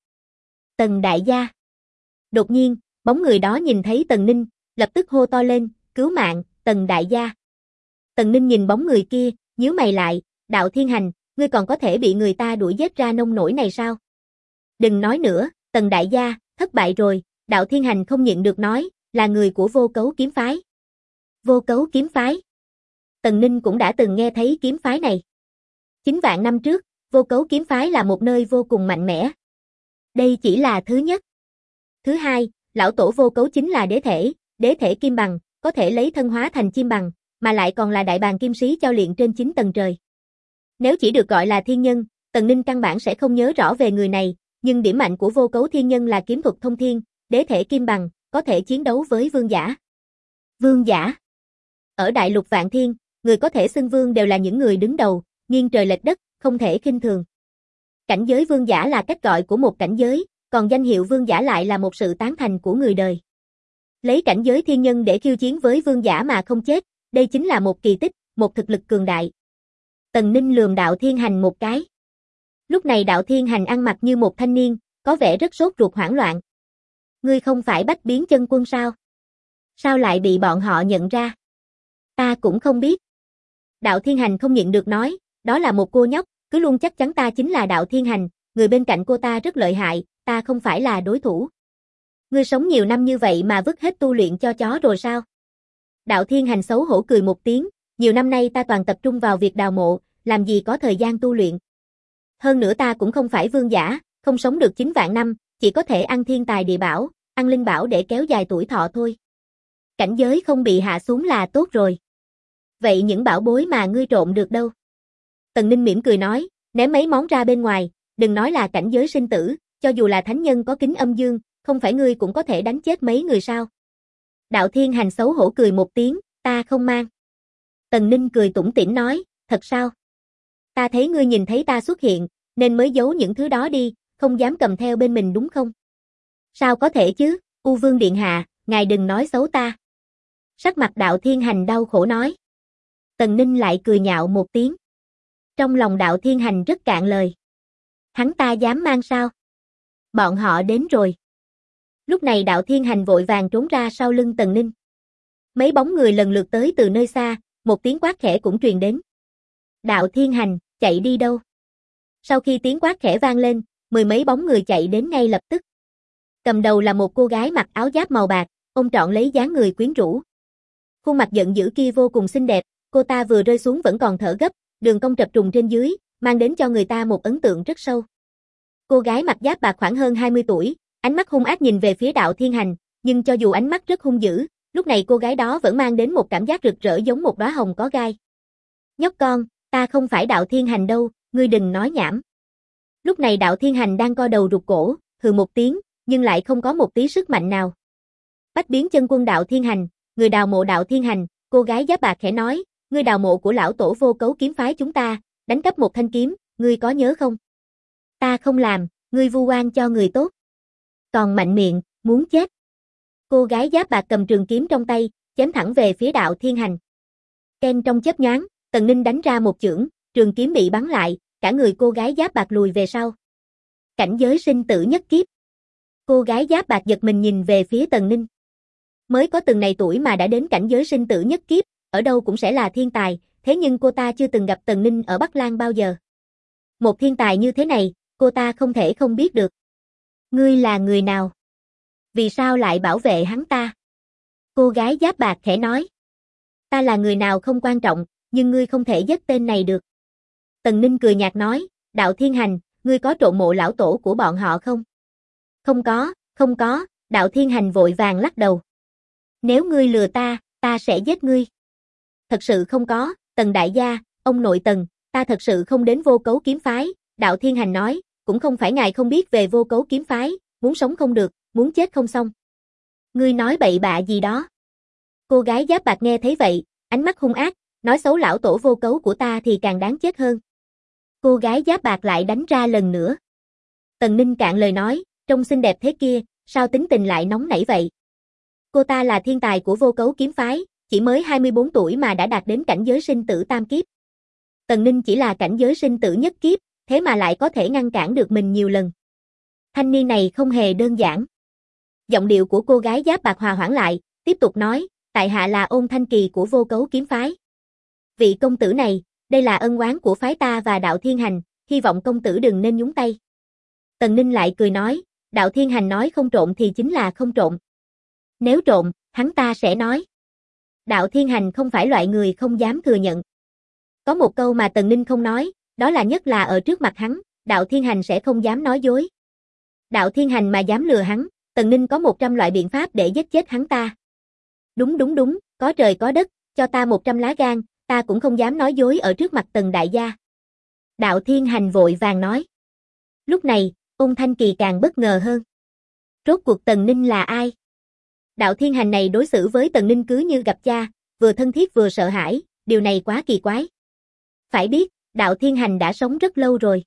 Tần đại gia. Đột nhiên, bóng người đó nhìn thấy Tần Ninh, lập tức hô to lên, cứu mạng, Tần đại gia. Tần Ninh nhìn bóng người kia, nhíu mày lại, Đạo Thiên Hành, ngươi còn có thể bị người ta đuổi giết ra nông nỗi này sao? Đừng nói nữa, Tần đại gia, thất bại rồi, Đạo Thiên Hành không nhịn được nói, là người của Vô Cấu kiếm phái. Vô Cấu kiếm phái. Tần Ninh cũng đã từng nghe thấy kiếm phái này. 9 vạn năm trước, Vô Cấu kiếm phái là một nơi vô cùng mạnh mẽ. Đây chỉ là thứ nhất. Thứ hai, lão tổ Vô Cấu chính là đế thể kim bằng, có thể lấy thân hóa thành chim bằng, mà lại còn là đại bàng kim sĩ chao luyện trên 9 tầng trời. Nếu chỉ được gọi là thiên nhân, Tần Ninh căn bản sẽ không nhớ rõ về người này, nhưng điểm mạnh của Vô Cấu thiên nhân là kiếm thuật thông thiên, đế thể kim bằng, có thể chiến đấu với vương giả. Vương giả. Ở đại lục Vạn Thiên, người có thể xưng vương đều là những người đứng đầu, nghiêng trời lệch đất, không thể khinh thường. Cảnh giới vương giả là cách gọi của một cảnh giới, còn danh hiệu vương giả lại là một sự tán thành của người đời. Lấy cảnh giới thiên nhân để khiêu chiến với vương giả mà không chết, đây chính là một kỳ tích, một thực lực cường đại. Tần Ninh lườm Đạo Thiên Hành một cái. Lúc này Đạo Thiên Hành ăn mặc như một thanh niên, có vẻ rất sốt ruột hoảng loạn. Ngươi không phải Bách Biến Chân Quân sao? Sao lại bị bọn họ nhận ra? Ta cũng không biết. Đạo Thiên Hành không nhịn được nói, đó là một cô nhóc, cứ luôn chắc chắn ta chính là Đạo Thiên Hành, người bên cạnh cô ta rất lợi hại, ta không phải là đối thủ. Ngươi sống nhiều năm như vậy mà vứt hết tu luyện cho chó rồi sao? Đạo Thiên Hành xấu hổ cười một tiếng, nhiều năm nay ta toàn tập trung vào việc đào mộ, làm gì có thời gian tu luyện. Hơn nữa ta cũng không phải vương giả, không sống được 9 vạn năm, chỉ có thể ăn thiên tài địa bảo, ăn linh bảo để kéo dài tuổi thọ thôi. Cảnh giới không bị hạ xuống là tốt rồi. Vậy những bảo bối mà ngươi trộm được đâu? Tần Ninh mỉm cười nói, ném mấy món ra bên ngoài, đừng nói là cảnh giới sinh tử, cho dù là thánh nhân có kính âm dương, không phải ngươi cũng có thể đánh chết mấy người sao? Đạo Thiên Hành xấu hổ cười một tiếng, ta không mang. Tần Ninh cười tủm tỉm nói, thật sao? Ta thấy ngươi nhìn thấy ta xuất hiện, nên mới giấu những thứ đó đi, không dám cầm theo bên mình đúng không? Sao có thể chứ, U Vương Điện Hạ, ngài đừng nói xấu ta. Sắc mặt Đạo Thiên Hành đau khổ nói. Tần Ninh lại cười nhạo một tiếng. Trong lòng Đạo Thiên Hành rất cạn lời. Hắn ta dám mang sao? Bọn họ đến rồi. Lúc này Đạo Thiên Hành vội vàng trốn ra sau lưng Tần Ninh. Mấy bóng người lần lượt tới từ nơi xa, một tiếng quát khẽ cũng truyền đến. Đạo Thiên Hành, chạy đi đâu? Sau khi tiếng quát khẽ vang lên, 10 mấy bóng người chạy đến ngay lập tức. Cầm đầu là một cô gái mặc áo giáp màu bạc, ôm trọn lấy dáng người quyến rũ. Khuôn mặt giận dữ kia vô cùng xinh đẹp, cô ta vừa rơi xuống vẫn còn thở gấp, đường cong trập trùng trên dưới, mang đến cho người ta một ấn tượng rất sâu. Cô gái mặc giáp bạc khoảng hơn 20 tuổi, ánh mắt hung ác nhìn về phía Đạo Thiên Hành, nhưng cho dù ánh mắt rất hung dữ, lúc này cô gái đó vẫn mang đến một cảm giác rực rỡ giống một đóa hồng có gai. Nhóc con, ta không phải Đạo Thiên Hành đâu, ngươi đừng nói nhảm. Lúc này Đạo Thiên Hành đang co đầu rụt cổ, hừ một tiếng, nhưng lại không có một tí sức mạnh nào. Bách Biến Chân Quân Đạo Thiên Hành, người đào mộ Đạo Thiên Hành, cô gái giáp bạc khẽ nói, ngươi đào mộ của lão tổ Vô Cấu kiếm phái chúng ta, đánh cắp một thanh kiếm, ngươi có nhớ không? Ta không làm, ngươi vu oan cho người tốt. Còn mạnh miệng, muốn chết. Cô gái giáp bạc cầm trường kiếm trong tay, chém thẳng về phía Đạo Thiên Hành. Ken trong chớp nhoáng, Tần Ninh đánh ra một chưởng, trường kiếm bị bắn lại, cả người cô gái giáp bạc lùi về sau. Cảnh giới sinh tử nhất kiếp. Cô gái giáp bạc giật mình nhìn về phía Tần Ninh. Mới có từng này tuổi mà đã đến cảnh giới sinh tử nhất kiếp, ở đâu cũng sẽ là thiên tài, thế nhưng cô ta chưa từng gặp Tần Ninh ở Bắc Lang bao giờ. Một thiên tài như thế này, cô ta không thể không biết được. Ngươi là người nào? Vì sao lại bảo vệ hắn ta? Cô gái giáp bạc khẽ nói. Ta là người nào không quan trọng, nhưng ngươi không thể giết tên này được. Tần Ninh cười nhạt nói, Đạo Thiên Hành, ngươi có trộm mộ lão tổ của bọn họ không? Không có, Đạo Thiên Hành vội vàng lắc đầu. Nếu ngươi lừa ta sẽ giết ngươi. Thật sự không có, Tần đại gia, ông nội Tần, ta thật sự không đến Vô Cấu kiếm phái, Đạo Thiên Hành nói, cũng không phải ngài không biết về Vô Cấu kiếm phái, muốn sống không được, muốn chết không xong. Ngươi nói bậy bạ gì đó? Cô gái giáp bạc nghe thấy vậy, ánh mắt hung ác, nói xấu lão tổ Vô Cấu của ta thì càng đáng chết hơn. Cô gái giáp bạc lại đánh ra lần nữa. Tần Ninh cạn lời nói, trông xinh đẹp thế kia, sao tính tình lại nóng nảy vậy? Cô ta là thiên tài của Vô Cấu kiếm phái, chỉ mới 24 tuổi mà đã đạt đến cảnh giới sinh tử tam kiếp. Tần Ninh chỉ là cảnh giới sinh tử nhất kiếp, thế mà lại có thể ngăn cản được mình nhiều lần. Thanh niên này không hề đơn giản. Giọng điệu của cô gái giáp bạc hòa hoãn lại, tiếp tục nói, tại hạ là Ôn Thanh Kỳ của Vô Cấu kiếm phái. Vị công tử này, đây là ân oán của phái ta và Đạo Thiên Hành, hy vọng công tử đừng nên nhúng tay. Tần Ninh lại cười nói, Đạo Thiên Hành nói không trộn thì chính là không trộn. Nếu trộn, hắn ta sẽ nói. Đạo Thiên Hành không phải loại người không dám thừa nhận. Có một câu mà Tần Ninh không nói, đó là nhất là ở trước mặt hắn, Đạo Thiên Hành sẽ không dám nói dối. Đạo Thiên Hành mà dám lừa hắn, Tần Ninh có 100 loại biện pháp để giết chết hắn ta. Đúng, có trời có đất, cho ta 100 lá gan, ta cũng không dám nói dối ở trước mặt Tần đại gia. Đạo Thiên Hành vội vàng nói. Lúc này, Ôn Thanh Kỳ càng bất ngờ hơn. Rốt cuộc Tần Ninh là ai? Đạo Thiên Hành này đối xử với Tần Ninh cứ như gặp cha, vừa thân thiết vừa sợ hãi, điều này quá kỳ quái. Phải biết, Đạo Thiên Hành đã sống rất lâu rồi.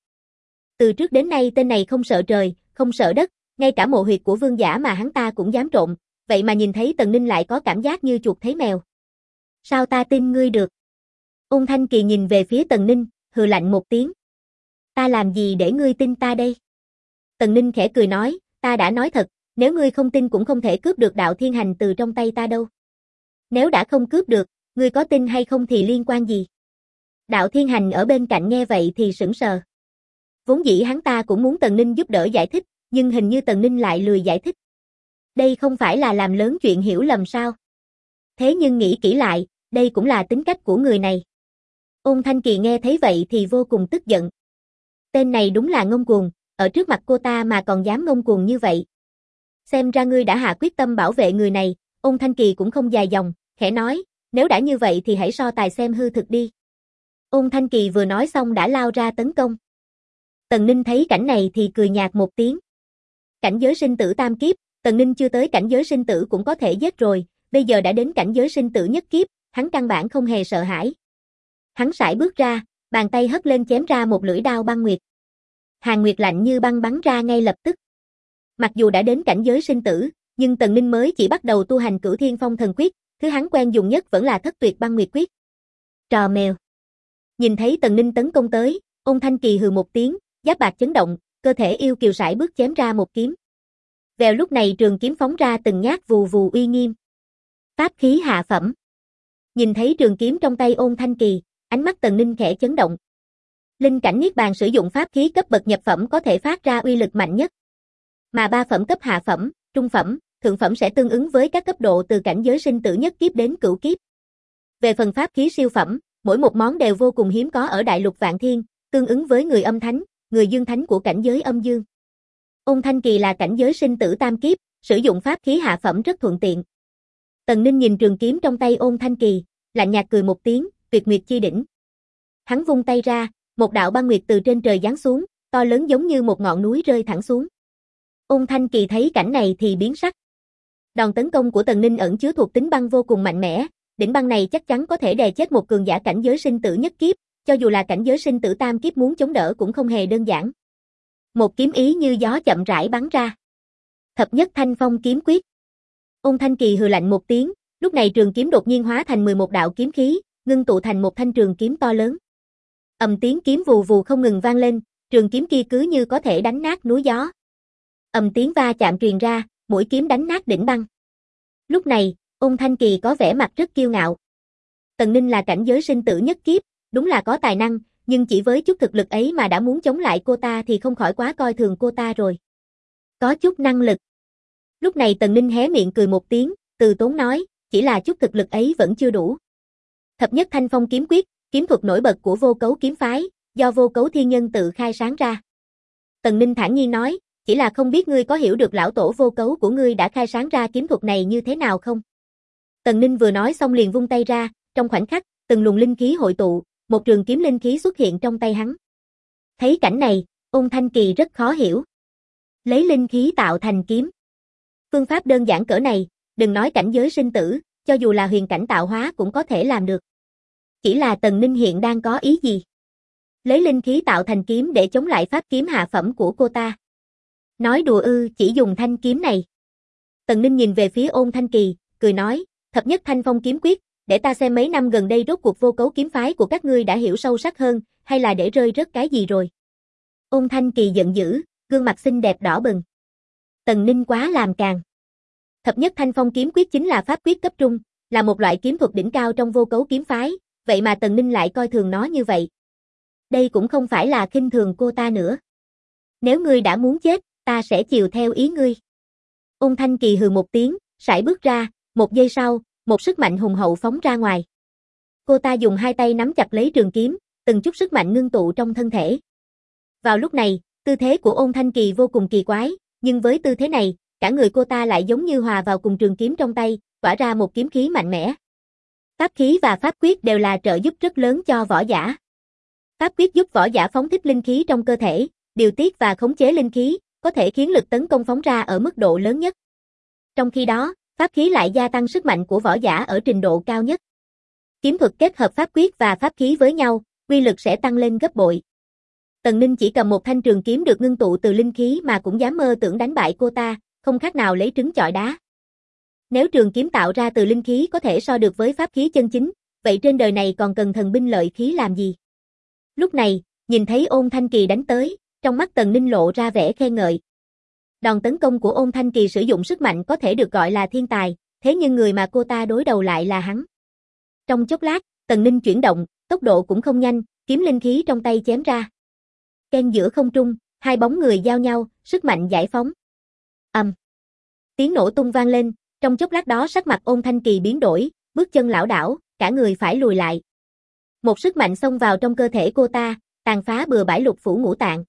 Từ trước đến nay tên này không sợ trời, không sợ đất, ngay cả mộ huyệt của vương giả mà hắn ta cũng dám trộn, vậy mà nhìn thấy Tần Ninh lại có cảm giác như chuột thấy mèo. Sao ta tin ngươi được? Ôn Thanh Kỳ nhìn về phía Tần Ninh, hừ lạnh một tiếng. Ta làm gì để ngươi tin ta đây? Tần Ninh khẽ cười nói, ta đã nói thật, nếu ngươi không tin cũng không thể cướp được Đạo Thiên Hành từ trong tay ta đâu. Nếu đã không cướp được, ngươi có tin hay không thì liên quan gì? Đạo Thiên Hành ở bên cạnh nghe vậy thì sững sờ. Vốn dĩ hắn ta cũng muốn Tần Ninh giúp đỡ giải thích, nhưng hình như Tần Ninh lại lười giải thích. Đây không phải là làm lớn chuyện hiểu lầm sao? Thế nhưng nghĩ kỹ lại, đây cũng là tính cách của người này. Ôn Thanh Kỳ nghe thấy vậy thì vô cùng tức giận. Tên này đúng là ngông cuồng, ở trước mặt cô ta mà còn dám ngông cuồng như vậy. Xem ra ngươi đã hạ quyết tâm bảo vệ người này, Ôn Thanh Kỳ cũng không dài dòng, khẽ nói, nếu đã như vậy thì hãy so tài xem hư thực đi. Ôn Thanh Kỳ vừa nói xong đã lao ra tấn công. Tần Ninh thấy cảnh này thì cười nhạt một tiếng. Cảnh giới sinh tử tam kiếp, Tần Ninh chưa tới cảnh giới sinh tử cũng có thể giết rồi, bây giờ đã đến cảnh giới sinh tử nhất kiếp, hắn căn bản không hề sợ hãi. Hắn sải bước ra, bàn tay hất lên chém ra một lưỡi đao băng nguyệt. Hàn nguyệt lạnh như băng bắn ra ngay lập tức. Mặc dù đã đến cảnh giới sinh tử, nhưng Tần Ninh mới chỉ bắt đầu tu hành Cửu Thiên Phong Thần Quyết, thứ hắn quen dùng nhất vẫn là Thất Tuyệt Băng Nguyệt Quyết. Trò mèo. Nhìn thấy Tần Ninh tấn công tới, Ôn Thanh Kỳ hừ một tiếng, giáp bạc chấn động, cơ thể yêu kiều sải bước chém ra một kiếm. Vào lúc này trường kiếm phóng ra từng nhát vù vù uy nghiêm. Pháp khí hạ phẩm. Nhìn thấy trường kiếm trong tay Ôn Thanh Kỳ, ánh mắt Tần Ninh khẽ chấn động. Linh cảnh Niết Bàn sử dụng pháp khí cấp bậc nhập phẩm có thể phát ra uy lực mạnh nhất. Mà 3 phẩm cấp hạ phẩm, trung phẩm, thượng phẩm sẽ tương ứng với các cấp độ từ cảnh giới sinh tử nhất kiếp đến cửu kiếp. Về phần pháp khí siêu phẩm, mỗi một món đều vô cùng hiếm có ở đại lục Vạn Thiên, tương ứng với người âm thánh, người dương thánh của cảnh giới âm dương. Ôn Thanh Kỳ là cảnh giới sinh tử tam kiếp, sử dụng pháp khí hạ phẩm rất thuận tiện. Tần Ninh nhìn trường kiếm trong tay Ôn Thanh Kỳ, lạnh nhạt cười một tiếng, Tuyệt Nguyệt chi đỉnh. Hắn vung tay ra, một đạo băng nguyệt từ trên trời giáng xuống, to lớn giống như một ngọn núi rơi thẳng xuống. Ôn Thanh Kỳ thấy cảnh này thì biến sắc. Đòn tấn công của Tần Ninh ẩn chứa thuộc tính băng vô cùng mạnh mẽ, đỉnh băng này chắc chắn có thể đè chết một cường giả cảnh giới sinh tử nhất kiếp, cho dù là cảnh giới sinh tử tam kiếp muốn chống đỡ cũng không hề đơn giản. Một kiếm ý như gió chậm rãi bắn ra. Thập nhất thanh phong kiếm quyết. Ôn Thanh Kỳ hừ lạnh một tiếng, lúc này trường kiếm đột nhiên hóa thành 11 đạo kiếm khí, ngưng tụ thành một thanh trường kiếm to lớn. Tiếng kiếm vù vù không ngừng vang lên, trường kiếm kia cứ như có thể đánh nát núi gió. Tiếng va chạm truyền ra, mũi kiếm đánh nát đỉnh băng. Lúc này, Ôn Thanh Kỳ có vẻ mặt rất kiêu ngạo. Tần Ninh là cảnh giới sinh tử nhất kiếp, đúng là có tài năng, nhưng chỉ với chút thực lực ấy mà đã muốn chống lại cô ta thì không khỏi quá coi thường cô ta rồi. Có chút năng lực. Lúc này Tần Ninh hé miệng cười một tiếng, từ tốn nói, chỉ là chút thực lực ấy vẫn chưa đủ. Thập nhất Thanh Phong kiếm quyết, kiếm thuật nổi bật của Vô Cấu kiếm phái, do Vô Cấu Thiên Nhân tự khai sáng ra. Tần Ninh thản nhiên nói, chỉ là không biết ngươi có hiểu được lão tổ Vô Cấu của ngươi đã khai sáng ra kiếm thuật này như thế nào không? Tần Ninh vừa nói xong liền vung tay ra, trong khoảnh khắc, từng luồng linh khí hội tụ, một trường kiếm linh khí xuất hiện trong tay hắn. Thấy cảnh này, Ôn Thanh Kỳ rất khó hiểu. Lấy linh khí tạo thành kiếm. Phương pháp đơn giản cỡ này, đừng nói cảnh giới sinh tử, cho dù là huyền cảnh tạo hóa cũng có thể làm được. Chỉ là Tần Ninh hiện đang có ý gì? Lấy linh khí tạo thành kiếm để chống lại pháp kiếm hạ phẩm của cô ta. Nói đùa ư, chỉ dùng thanh kiếm này. Tần Ninh nhìn về phía Ôn Thanh Kỳ, cười nói, thập nhất Thanh Phong kiếm quyết, để ta xem mấy năm gần đây rốt cuộc Vô Cấu kiếm phái của các ngươi đã hiểu sâu sắc hơn, hay là để rơi rớt cái gì rồi. Ôn Thanh Kỳ giận dữ, gương mặt xinh đẹp đỏ bừng. Tần Ninh quá làm càng. Thập nhất Thanh Phong kiếm quyết chính là pháp quyết cấp trung, là một loại kiếm thuật đỉnh cao trong Vô Cấu kiếm phái, vậy mà Tần Ninh lại coi thường nó như vậy. Đây cũng không phải là khinh thường cô ta nữa. Nếu ngươi đã muốn chết, ta sẽ chiều theo ý ngươi. Ôn Thanh Kỳ hừ một tiếng, sải bước ra, một giây sau, một sức mạnh hùng hậu phóng ra ngoài. Cô ta dùng hai tay nắm chặt lấy trường kiếm, từng chút sức mạnh ngưng tụ trong thân thể. Vào lúc này, tư thế của Ôn Thanh Kỳ vô cùng kỳ quái, nhưng với tư thế này, cả người cô ta lại giống như hòa vào cùng trường kiếm trong tay, tỏa ra một kiếm khí mạnh mẽ. Pháp khí và pháp quyết đều là trợ giúp rất lớn cho võ giả. Pháp quyết giúp võ giả phóng thích linh khí trong cơ thể, điều tiết và khống chế linh khí, có thể khiến lực tấn công phóng ra ở mức độ lớn nhất. Trong khi đó, pháp khí lại gia tăng sức mạnh của võ giả ở trình độ cao nhất. Kiếm thuật kết hợp pháp quyết và pháp khí với nhau, uy lực sẽ tăng lên gấp bội. Tần Ninh chỉ cầm một thanh trường kiếm được ngưng tụ từ linh khí mà cũng dám mơ tưởng đánh bại cô ta, không khác nào lấy trứng chọi đá. Nếu trường kiếm tạo ra từ linh khí có thể so được với pháp khí chân chính, vậy trên đời này còn cần thần binh lợi khí làm gì? Lúc này, nhìn thấy Ôn Thanh Kỳ đánh tới, trong mắt Tần Ninh lộ ra vẻ khen ngợi. Đòn tấn công của Ôn Thanh Kỳ sử dụng sức mạnh có thể được gọi là thiên tài, thế nhưng người mà cô ta đối đầu lại là hắn. Trong chốc lát, Tần Ninh chuyển động, tốc độ cũng không nhanh, kiếm linh khí trong tay chém ra. Keng giữa không trung, hai bóng người giao nhau, sức mạnh giải phóng. Tiếng nổ tung vang lên, trong chốc lát đó sắc mặt Ôn Thanh Kỳ biến đổi, bước chân lảo đảo, cả người phải lùi lại. Một sức mạnh xông vào trong cơ thể cô ta, tàn phá bừa bãi lục phủ ngũ tạng.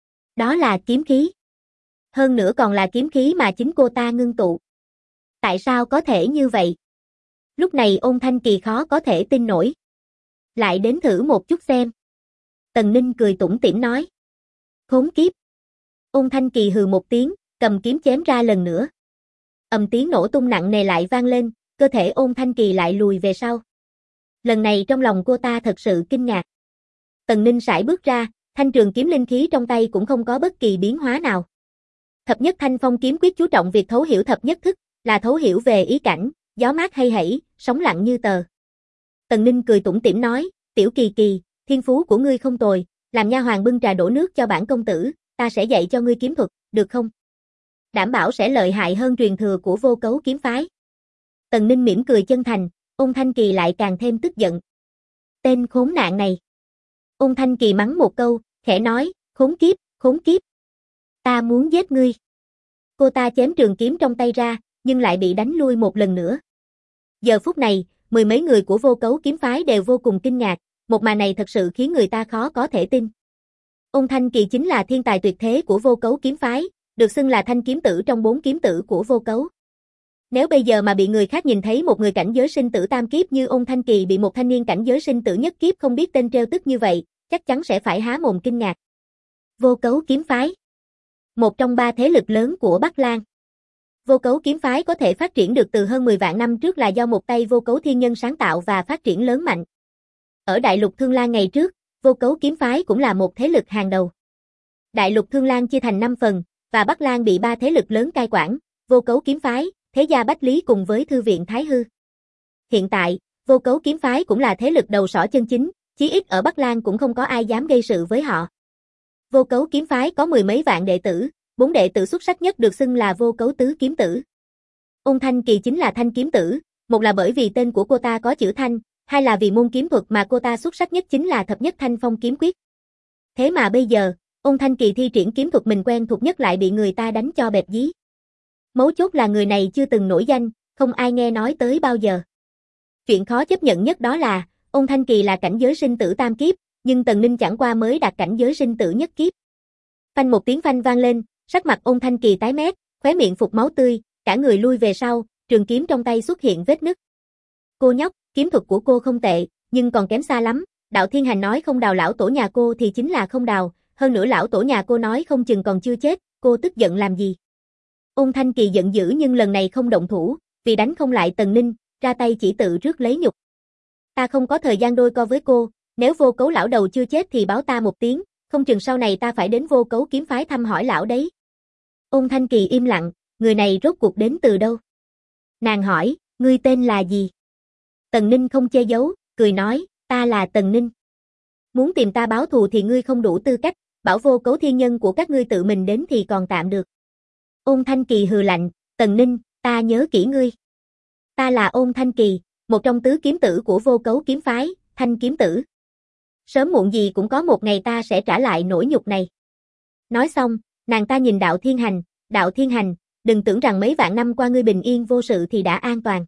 Đó là kiếm khí. Hơn nữa còn là kiếm khí mà chính cô ta ngưng tụ. Tại sao có thể như vậy? Lúc này Ôn Thanh Kỳ khó có thể tin nổi. Lại đến thử một chút xem. Tần Ninh cười tủm tỉm nói. Khốn kiếp. Ôn Thanh Kỳ hừ một tiếng, cầm kiếm chém ra lần nữa. Tiếng nổ tung nặng nề lại vang lên, cơ thể Ôn Thanh Kỳ lại lùi về sau. Lần này trong lòng cô ta thật sự kinh ngạc. Tần Ninh sải bước ra, thanh trường kiếm linh khí trong tay cũng không có bất kỳ biến hóa nào. Thập nhất Thanh Phong kiếm quyết chú trọng việc thấu hiểu thập nhất thức, là thấu hiểu về ý cảnh, gió mát hay hãy, sóng lặng như tờ. Tần Ninh cười tủm tỉm nói, Tiểu Kỳ Kỳ, thiên phú của ngươi không tồi, làm nha hoàn bưng trà đổ nước cho bản công tử, ta sẽ dạy cho ngươi kiếm thuật, được không? Đảm bảo sẽ lợi hại hơn truyền thừa của Vô Cấu kiếm phái. Tần Ninh mỉm cười chân thành, Ôn Thanh Kỳ lại càng thêm tức giận. Tên khốn nạn này. Ôn Thanh Kỳ mắng một câu, khẽ nói, khốn kiếp, khốn kiếp. Ta muốn giết ngươi. Cô ta chém trường kiếm trong tay ra, nhưng lại bị đánh lui một lần nữa. Giờ phút này, mười mấy người của Vô Cấu kiếm phái đều vô cùng kinh ngạc, một màn này thật sự khiến người ta khó có thể tin. Ôn Thanh Kỳ chính là thiên tài tuyệt thế của Vô Cấu kiếm phái, được xưng là thanh kiếm tử trong 4 kiếm tử của Vô Cấu. Nếu bây giờ mà bị người khác nhìn thấy một người cảnh giới sinh tử tam kiếp như Ôn Thanh Kỳ bị một thanh niên cảnh giới sinh tử nhất kiếp không biết tên trêu tức như vậy, chắc chắn sẽ phải há mồm kinh ngạc. Vô Cấu kiếm phái, một trong 3 thế lực lớn của Bắc Lang. Vô Cấu kiếm phái có thể phát triển được từ hơn 10 vạn năm trước là do một tay Vô Cấu Thiên Nhân sáng tạo và phát triển lớn mạnh. Ở Đại Lục Thương Lan ngày trước, Vô Cấu kiếm phái cũng là một thế lực hàng đầu. Đại Lục Thương Lan chia thành 5 phần, và Bắc Lang bị 3 thế lực lớn cai quản, Vô Cấu kiếm phái, Thế gia Bách Lý cùng với Thư viện Thái Hư. Hiện tại, Vô Cấu kiếm phái cũng là thế lực đầu sỏ chân chính, Chí ít ở Bắc Lang cũng không có ai dám gây sự với họ. Vô Cấu kiếm phái có mười mấy vạn đệ tử, 4 đệ tử xuất sắc nhất được xưng là Vô Cấu tứ kiếm tử. Ôn Thanh Kỳ chính là Thanh kiếm tử, một là bởi vì tên của cô ta có chữ Thanh, hai là vì môn kiếm thuật mà cô ta xuất sắc nhất chính là thập nhất Thanh Phong kiếm quyết. Thế mà bây giờ, Ôn Thanh Kỳ thi triển kiếm thuật mình quen thuộc nhất lại bị người ta đánh cho bẹp dí. Mấu chốt là người này chưa từng nổi danh, không ai nghe nói tới bao giờ. Chuyện khó chấp nhận nhất đó là, Ôn Thanh Kỳ là cảnh giới sinh tử tam kiếp, nhưng Tần Ninh chẳng qua mới đạt cảnh giới sinh tử nhất kiếp. Phanh một tiếng phanh vang lên, sắc mặt Ôn Thanh Kỳ tái mét, khóe miệng phụt máu tươi, cả người lui về sau, trường kiếm trong tay xuất hiện vết nứt. Cô nhóc, kiếm thuật của cô không tệ, nhưng còn kém xa lắm, Đạo Thiên Hành nói không đào lão tổ nhà cô thì chính là không đào, hơn nữa lão tổ nhà cô nói không chừng còn chưa chết, cô tức giận làm gì? Ôn Thanh Kỳ giận dữ nhưng lần này không động thủ, vì đánh không lại Tần Ninh, ra tay chỉ tự rước lấy nhục. Ta không có thời gian đôi co với cô, nếu Vô Cấu lão đầu chưa chết thì báo ta một tiếng, không chừng sau này ta phải đến Vô Cấu kiếm phái thăm hỏi lão đấy. Ôn Thanh Kỳ im lặng, người này rốt cuộc đến từ đâu? Nàng hỏi, ngươi tên là gì? Tần Ninh không che giấu, cười nói, ta là Tần Ninh. Muốn tìm ta báo thù thì ngươi không đủ tư cách, bảo Vô Cấu thiên nhân của các ngươi tự mình đến thì còn tạm được. Ôn Thanh Kỳ hừ lạnh, Tần Ninh, ta nhớ kỹ ngươi. Ta là Ôn Thanh Kỳ, một trong tứ kiếm tử của Vô Cấu kiếm phái, Thanh kiếm tử. Sớm muộn gì cũng có một ngày ta sẽ trả lại nỗi nhục này. Nói xong, nàng ta nhìn Đạo Thiên Hành, Đạo Thiên Hành, đừng tưởng rằng mấy vạn năm qua ngươi bình yên vô sự thì đã an toàn.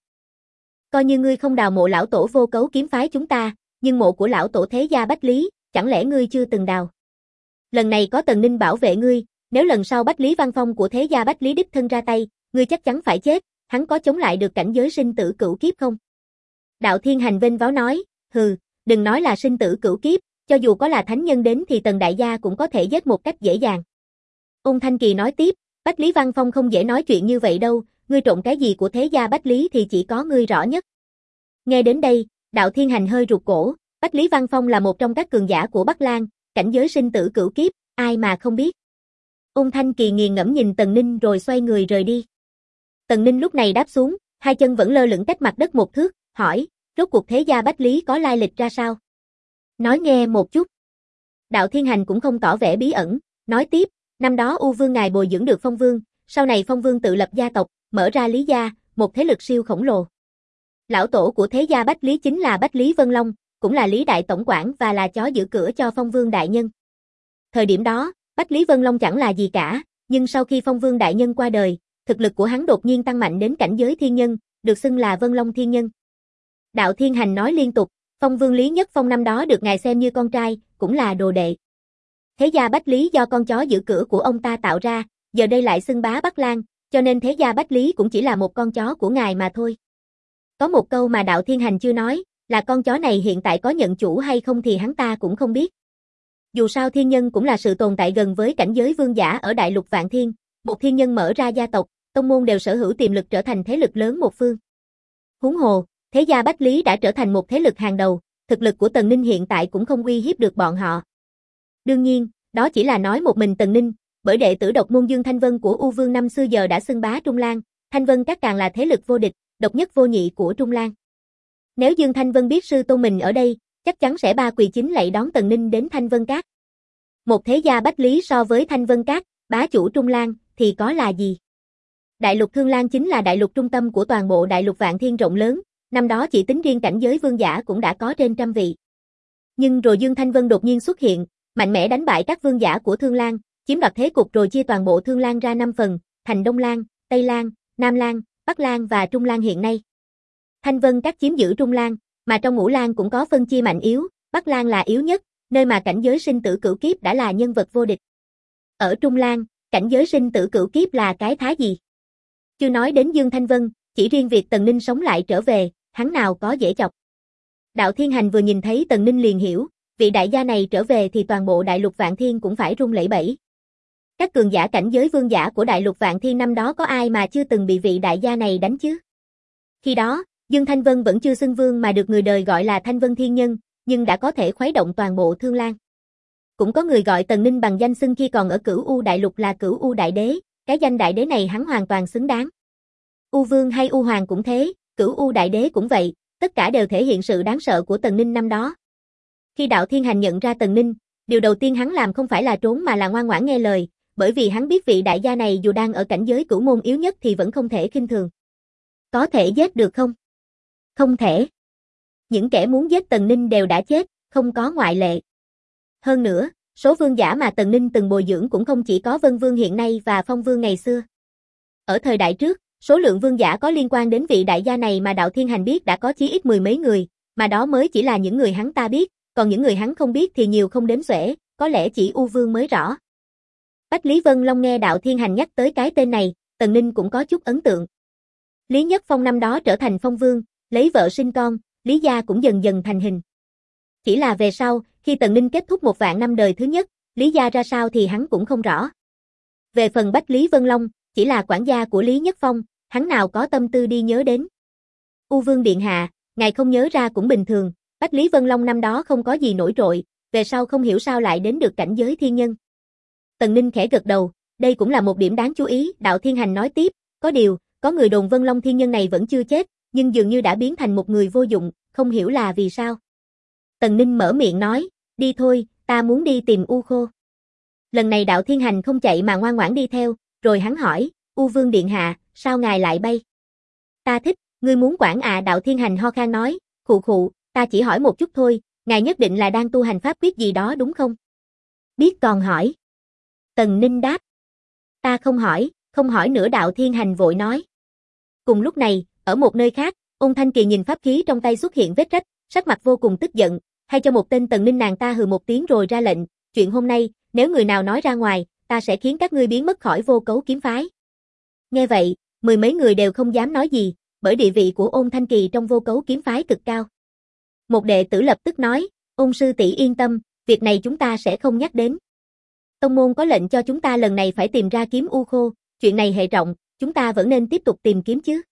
Coi như ngươi không đào mộ lão tổ Vô Cấu kiếm phái chúng ta, nhưng mộ của lão tổ thế gia Bách Lý, chẳng lẽ ngươi chưa từng đào? Lần này có Tần Ninh bảo vệ ngươi, nếu lần sau Bách Lý Văn Phong của thế gia Bách Lý đích thân ra tay, ngươi chắc chắn phải chết, hắn có chống lại được cảnh giới sinh tử cửu kiếp không? Đạo Thiên Hành vênh váo nói, hừ, đừng nói là sinh tử cửu kiếp, cho dù có là thánh nhân đến thì Tần đại gia cũng có thể giết một cách dễ dàng. Ôn Thanh Kỳ nói tiếp, Bách Lý Văn Phong không dễ nói chuyện như vậy đâu, ngươi trộn cái gì của thế gia Bách Lý thì chỉ có ngươi rõ nhất. Nghe đến đây, Đạo Thiên Hành hơi rụt cổ, Bách Lý Văn Phong là một trong các cường giả của Bắc Lang, cảnh giới sinh tử cửu kiếp, ai mà không biết. Ôn Thanh Kỳ nghiền ngẫm nhìn Tần Ninh rồi xoay người rời đi. Tần Ninh lúc này đáp xuống, hai chân vẫn lơ lửng cách mặt đất một thước, hỏi, rốt cuộc thế gia Bách Lý có lai lịch ra sao? Nói nghe một chút. Đạo Thiên Hành cũng không tỏ vẻ bí ẩn, nói tiếp, năm đó U Vương ngài bồi dưỡng được Phong Vương, sau này Phong Vương tự lập gia tộc, mở ra Lý gia, một thế lực siêu khổng lồ. Lão tổ của thế gia Bách Lý chính là Bách Lý Vân Long, cũng là Lý đại tổng quản và là chó giữ cửa cho Phong Vương đại nhân. Thời điểm đó, Bách Lý Vân Long chẳng là gì cả, nhưng sau khi Phong Vương đại nhân qua đời, thực lực của hắn đột nhiên tăng mạnh đến cảnh giới thiên nhân, được xưng là Vân Long thiên nhân. Đạo Thiên Hành nói liên tục, Phong Vương Lý Nhất Phong năm đó được ngài xem như con trai, cũng là đồ đệ. Thế gia Bách Lý do con chó giữ cửa của ông ta tạo ra, giờ đây lại xưng bá Bắc Lang, cho nên thế gia Bách Lý cũng chỉ là một con chó của ngài mà thôi. Có một câu mà Đạo Thiên Hành chưa nói, là con chó này hiện tại có nhận chủ hay không thì hắn ta cũng không biết. Dù sao thiên nhân cũng là sự tồn tại gần với cảnh giới vương giả ở đại lục Vạn Thiên, một thiên nhân mở ra gia tộc, tông môn đều sở hữu tiềm lực trở thành thế lực lớn một phương. Huống hồ, thế gia Bách Lý đã trở thành một thế lực hàng đầu, thực lực của Tần Ninh hiện tại cũng không uy hiếp được bọn họ. Đương nhiên, đó chỉ là nói một mình Tần Ninh, bởi đệ tử độc môn Dương Thanh Vân của U Vương năm xưa giờ đã xưng bá Trung Lan, Thanh Vân Các càng là thế lực vô địch, độc nhất vô nhị của Trung Lan. Nếu Dương Thanh Vân biết sư tôn mình ở đây, chắc chắn sẽ ba quỳ chính lạy đón Tần Ninh đến Thanh Vân Các. Một thế gia Bách Lý so với Thanh Vân Các, bá chủ Trung Lan, thì có là gì? Đại lục Thương Lan chính là đại lục trung tâm của toàn bộ đại lục Vạn Thiên rộng lớn, năm đó chỉ tính riêng cảnh giới vương giả cũng đã có trên 100 vị. Nhưng rồi Dương Thanh Vân đột nhiên xuất hiện, mạnh mẽ đánh bại các vương giả của Thương Lan, chiếm đoạt thế cục rồi chia toàn bộ Thương Lan ra 5 phần, thành Đông Lan, Tây Lan, Nam Lan, Bắc Lan và Trung Lan hiện nay. Thanh Vân Các chiếm giữ Trung Lan, mà trong Ngũ Lan cũng có phân chia mạnh yếu, Bắc Lan là yếu nhất, nơi mà cảnh giới sinh tử cửu kiếp đã là nhân vật vô địch. Ở Trung Lan, cảnh giới sinh tử cửu kiếp là cái thá gì? Chưa nói đến Dương Thanh Vân, chỉ riêng việc Tần Ninh sống lại trở về, hắn nào có dễ chọc. Đạo Thiên Hành vừa nhìn thấy Tần Ninh liền hiểu, vị đại gia này trở về thì toàn bộ đại lục Vạn Thiên cũng phải rung lẩy bẩy. Các cường giả cảnh giới vương giả của đại lục Vạn Thiên năm đó có ai mà chưa từng bị vị đại gia này đánh chứ? Khi đó, Dương Thanh Vân vẫn chưa xưng vương mà được người đời gọi là Thanh Vân Thiên Nhân, nhưng đã có thể khuấy động toàn bộ Thương Lan. Cũng có người gọi Tần Ninh bằng danh xưng khi còn ở Cửu U Đại Lục là Cửu U Đại Đế, cái danh đại đế này hắn hoàn toàn xứng đáng. U Vương hay U Hoàng cũng thế, Cửu U Đại Đế cũng vậy, tất cả đều thể hiện sự đáng sợ của Tần Ninh năm đó. Khi Đạo Thiên Hành nhận ra Tần Ninh, điều đầu tiên hắn làm không phải là trốn mà là ngoan ngoãn nghe lời, bởi vì hắn biết vị đại gia này dù đang ở cảnh giới cửu môn yếu nhất thì vẫn không thể khinh thường. Có thể giết được không? Không thể. Những kẻ muốn giết Tần Ninh đều đã chết, không có ngoại lệ. Hơn nữa, số vương giả mà Tần Ninh từng bồi dưỡng cũng không chỉ có Vân Vương hiện nay và Phong Vương ngày xưa. Ở thời đại trước, số lượng vương giả có liên quan đến vị đại gia này mà Đạo Thiên Hành biết đã có chí ít 10 mấy người, mà đó mới chỉ là những người hắn ta biết, còn những người hắn không biết thì nhiều không đếm xuể, có lẽ chỉ U Vương mới rõ. Bách Lý Vân Long nghe Đạo Thiên Hành nhắc tới cái tên này, Tần Ninh cũng có chút ấn tượng. Lý Nhất Phong năm đó trở thành Phong Vương, lấy vợ sinh con, Lý gia cũng dần dần thành hình. Chỉ là về sau, khi Tần Ninh kết thúc 1 vạn năm đời thứ nhất, Lý gia ra sao thì hắn cũng không rõ. Về phần Bách Lý Vân Long, chỉ là quản gia của Lý Nhất Phong, hắn nào có tâm tư đi nhớ đến. U Vương điện hạ, ngài không nhớ ra cũng bình thường, Bách Lý Vân Long năm đó không có gì nổi trội, về sau không hiểu sao lại đến được cảnh giới thiên nhân. Tần Ninh khẽ gật đầu, đây cũng là một điểm đáng chú ý, Đạo Thiên Hành nói tiếp, có điều, có người đồn Vân Long thiên nhân này vẫn chưa chết, nhưng dường như đã biến thành một người vô dụng, không hiểu là vì sao. Tần Ninh mở miệng nói, đi thôi, ta muốn đi tìm U Khô. Lần này Đạo Thiên Hành không chạy mà ngoan ngoãn đi theo, rồi hắn hỏi, U Vương điện hạ, sao ngài lại bay? Ta thích, ngươi muốn quản à? Đạo Thiên Hành ho khan nói, khụ khụ, ta chỉ hỏi một chút thôi, ngài nhất định là đang tu hành pháp quyết gì đó đúng không? Biết còn hỏi. Tần Ninh đáp. Ta không hỏi nữa. Đạo Thiên Hành vội nói. Cùng lúc này, ở một nơi khác, Ôn Thanh Kỳ nhìn pháp khí trong tay xuất hiện vết rách, sắc mặt vô cùng tức giận, hay cho một tên Tần Ninh, nàng ta hừ một tiếng rồi ra lệnh, chuyện hôm nay, nếu người nào nói ra ngoài, ta sẽ khiến các ngươi biến mất khỏi Vô Cấu kiếm phái. Nghe vậy, 10 mấy người đều không dám nói gì, bởi địa vị của Ôn Thanh Kỳ trong Vô Cấu kiếm phái cực cao. Một đệ tử lập tức nói, Ôn sư tỷ yên tâm, việc này chúng ta sẽ không nhắc đến. Tông môn có lệnh cho chúng ta lần này phải tìm ra kiếm U Khô, chuyện này hệ trọng, chúng ta vẫn nên tiếp tục tìm kiếm chứ.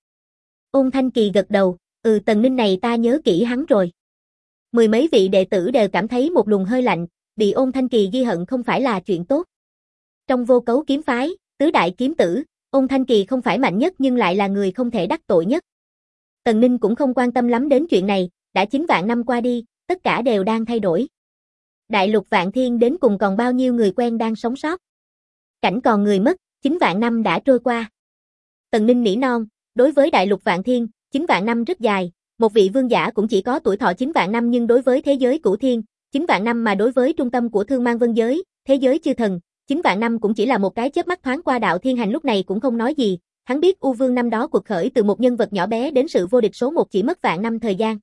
Ôn Thanh Kỳ gật đầu, Tần Ninh này ta nhớ kỹ hắn rồi. 10 mấy vị đệ tử đều cảm thấy một luồng hơi lạnh, bị Ôn Thanh Kỳ ghi hận không phải là chuyện tốt. Trong Vô Cấu kiếm phái, tứ đại kiếm tử, Ôn Thanh Kỳ không phải mạnh nhất nhưng lại là người không thể đắc tội nhất. Tần Ninh cũng không quan tâm lắm đến chuyện này, đã 9 vạn năm qua đi, tất cả đều đang thay đổi. Đại lục Vạn Thiên đến cùng còn bao nhiêu người quen đang sống sót. Cảnh còn người mất, 9 vạn năm đã trôi qua. Tần Ninh nỉ non, đối với Đại lục Vạn Thiên, 9 vạn năm rất dài, một vị vương giả cũng chỉ có tuổi thọ 9 vạn năm nhưng đối với thế giới Cửu Thiên, 9 vạn năm mà đối với trung tâm của Thương Mang Vân giới, thế giới chư thần, 9 vạn năm cũng chỉ là một cái chớp mắt thoáng qua. Đạo Thiên Hành lúc này cũng không nói gì, hắn biết U Vương năm đó cuộc khởi từ một nhân vật nhỏ bé đến sự vô địch số 1 chỉ mất vạn năm thời gian.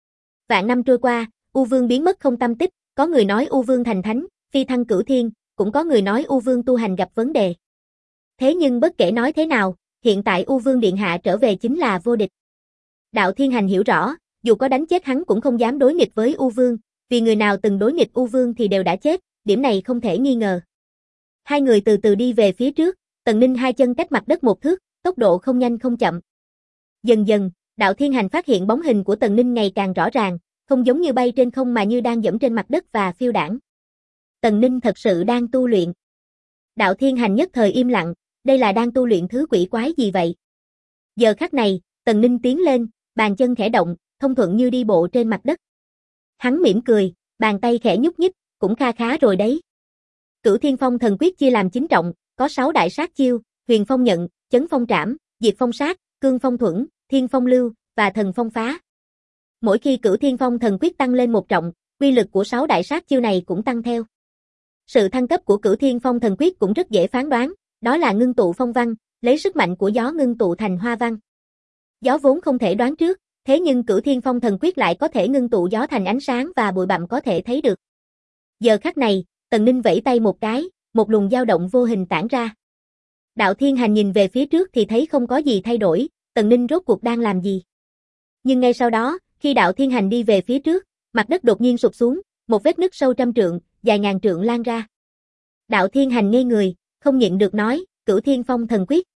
Vạn năm trôi qua, U Vương biến mất không tâm tích, có người nói U Vương thành thánh, phi thăng Cửu Thiên, cũng có người nói U Vương tu hành gặp vấn đề. Thế nhưng bất kể nói thế nào, hiện tại U Vương điện hạ trở về chính là vô địch. Đạo Thiên Hành hiểu rõ, dù có đánh chết hắn cũng không dám đối nghịch với U Vương, vì người nào từng đối nghịch U Vương thì đều đã chết, điểm này không thể nghi ngờ. Hai người từ từ đi về phía trước, Tần Ninh hai chân cách mặt đất 1 thước, tốc độ không nhanh không chậm. Dần dần, Đạo Thiên Hành phát hiện bóng hình của Tần Ninh ngày càng rõ ràng, không giống như bay trên không mà như đang dẫm trên mặt đất và phiêu đãng. Tần Ninh thật sự đang tu luyện. Đạo Thiên Hành nhất thời im lặng, đây là đang tu luyện thứ quỷ quái gì vậy? Giờ khắc này, Tần Ninh tiến lên, bàn chân khẽ động, thông thuận như đi bộ trên mặt đất. Hắn mỉm cười, bàn tay khẽ nhúc nhích, cũng kha khá rồi đấy. Cửu Thiên Phong thần quyết chia làm 9 trọng, có 6 đại sát chiêu, Huyền Phong nhận, Chấn Phong trảm, Diệt Phong sát, Cương Phong thuẫn, Thiên Phong lưu và Thần Phong phá. Mỗi khi Cửu Thiên Phong thần quyết tăng lên 1 trọng, quy lực của 6 đại sát chiêu này cũng tăng theo. Sự thăng cấp của Cửu Thiên Phong thần quyết cũng rất dễ phán đoán, đó là ngưng tụ phong văn, lấy sức mạnh của gió ngưng tụ thành hoa văn. Gió vốn không thể đoán trước, thế nhưng Cửu Thiên Phong thần quyết lại có thể ngưng tụ gió thành ánh sáng và bụi bặm có thể thấy được. Giờ khắc này, Tần Ninh vẫy tay một cái, một luồng dao động vô hình tản ra. Đạo Thiên Hành nhìn về phía trước thì thấy không có gì thay đổi, Tần Ninh rốt cuộc đang làm gì. Nhưng ngay sau đó, khi Đạo Thiên Hành đi về phía trước, mặt đất đột nhiên sụp xuống, một vết nứt sâu trăm trượng, dài ngàn trượng lan ra. Đạo Thiên Hành ngây người, không nhịn được nói, Cửu Thiên Phong thần quyết.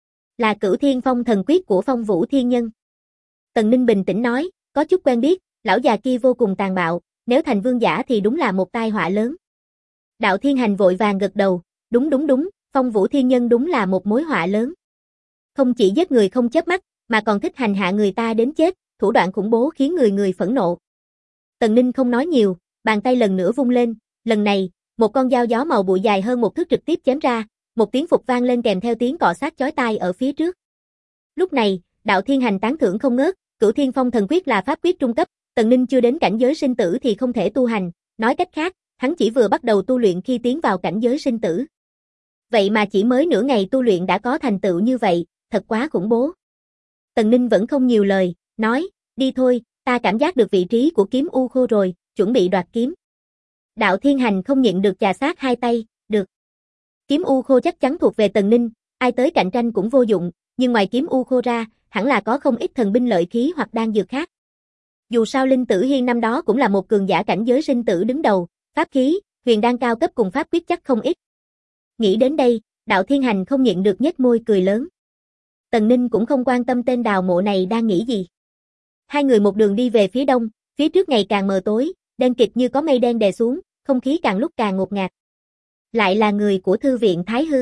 Là Cửu Thiên Phong thần quyết của Phong Vũ Thiên Nhân. Tần Ninh bình tĩnh nói, có chút quen biết, lão già kia vô cùng tàn bạo, nếu thành vương giả thì đúng là một tai họa lớn. Đạo Thiên Hành vội vàng gật đầu, đúng, Phong Vũ Thiên Nhân đúng là một mối họa lớn. Không chỉ giết người không chớp mắt, mà còn thích hành hạ người ta đến chết, thủ đoạn khủng bố khiến người người phẫn nộ. Tần Ninh không nói nhiều, bàn tay lần nữa vung lên, lần này, một con dao gió màu bụi dài hơn một thước trực tiếp chém ra, một tiếng phụt vang lên kèm theo tiếng cọ xát chói tai ở phía trước. Lúc này, Đạo Thiên Hành tán thưởng không ngớt, Cửu Thiên Phong thần quyết là pháp quyết trung cấp, Tần Ninh chưa đến cảnh giới sinh tử thì không thể tu hành, nói cách khác, hắn chỉ vừa bắt đầu tu luyện khi tiến vào cảnh giới sinh tử. Vậy mà chỉ mới nửa ngày tu luyện đã có thành tựu như vậy, thật quá khủng bố. Tần Ninh vẫn không nhiều lời, nói, đi thôi, ta cảm giác được vị trí của kiếm u khô rồi, chuẩn bị đoạt kiếm. Đạo Thiên Hành không nhịn được chà sát hai tay, được. Kiếm u khô chắc chắn thuộc về Tần Ninh, ai tới cạnh tranh cũng vô dụng, nhưng ngoài kiếm u khô ra, hẳn là có không ít thần binh lợi khí hoặc đan dược khác. Dù sao Linh Tử Hiên năm đó cũng là một cường giả cảnh giới sinh tử đứng đầu, pháp khí, huyền đan cao cấp cùng pháp quyết chắc không ít. Nghĩ đến đây, Đạo Thiên Hành không nhịn được nhếch môi cười lớn. Tần Ninh cũng không quan tâm tên đào mộ này đang nghĩ gì. Hai người một đường đi về phía đông, phía trước ngày càng mờ tối, đen kịt như có mây đen đè xuống, không khí càng lúc càng ngột ngạt. Lại là người của thư viện Thái Hư.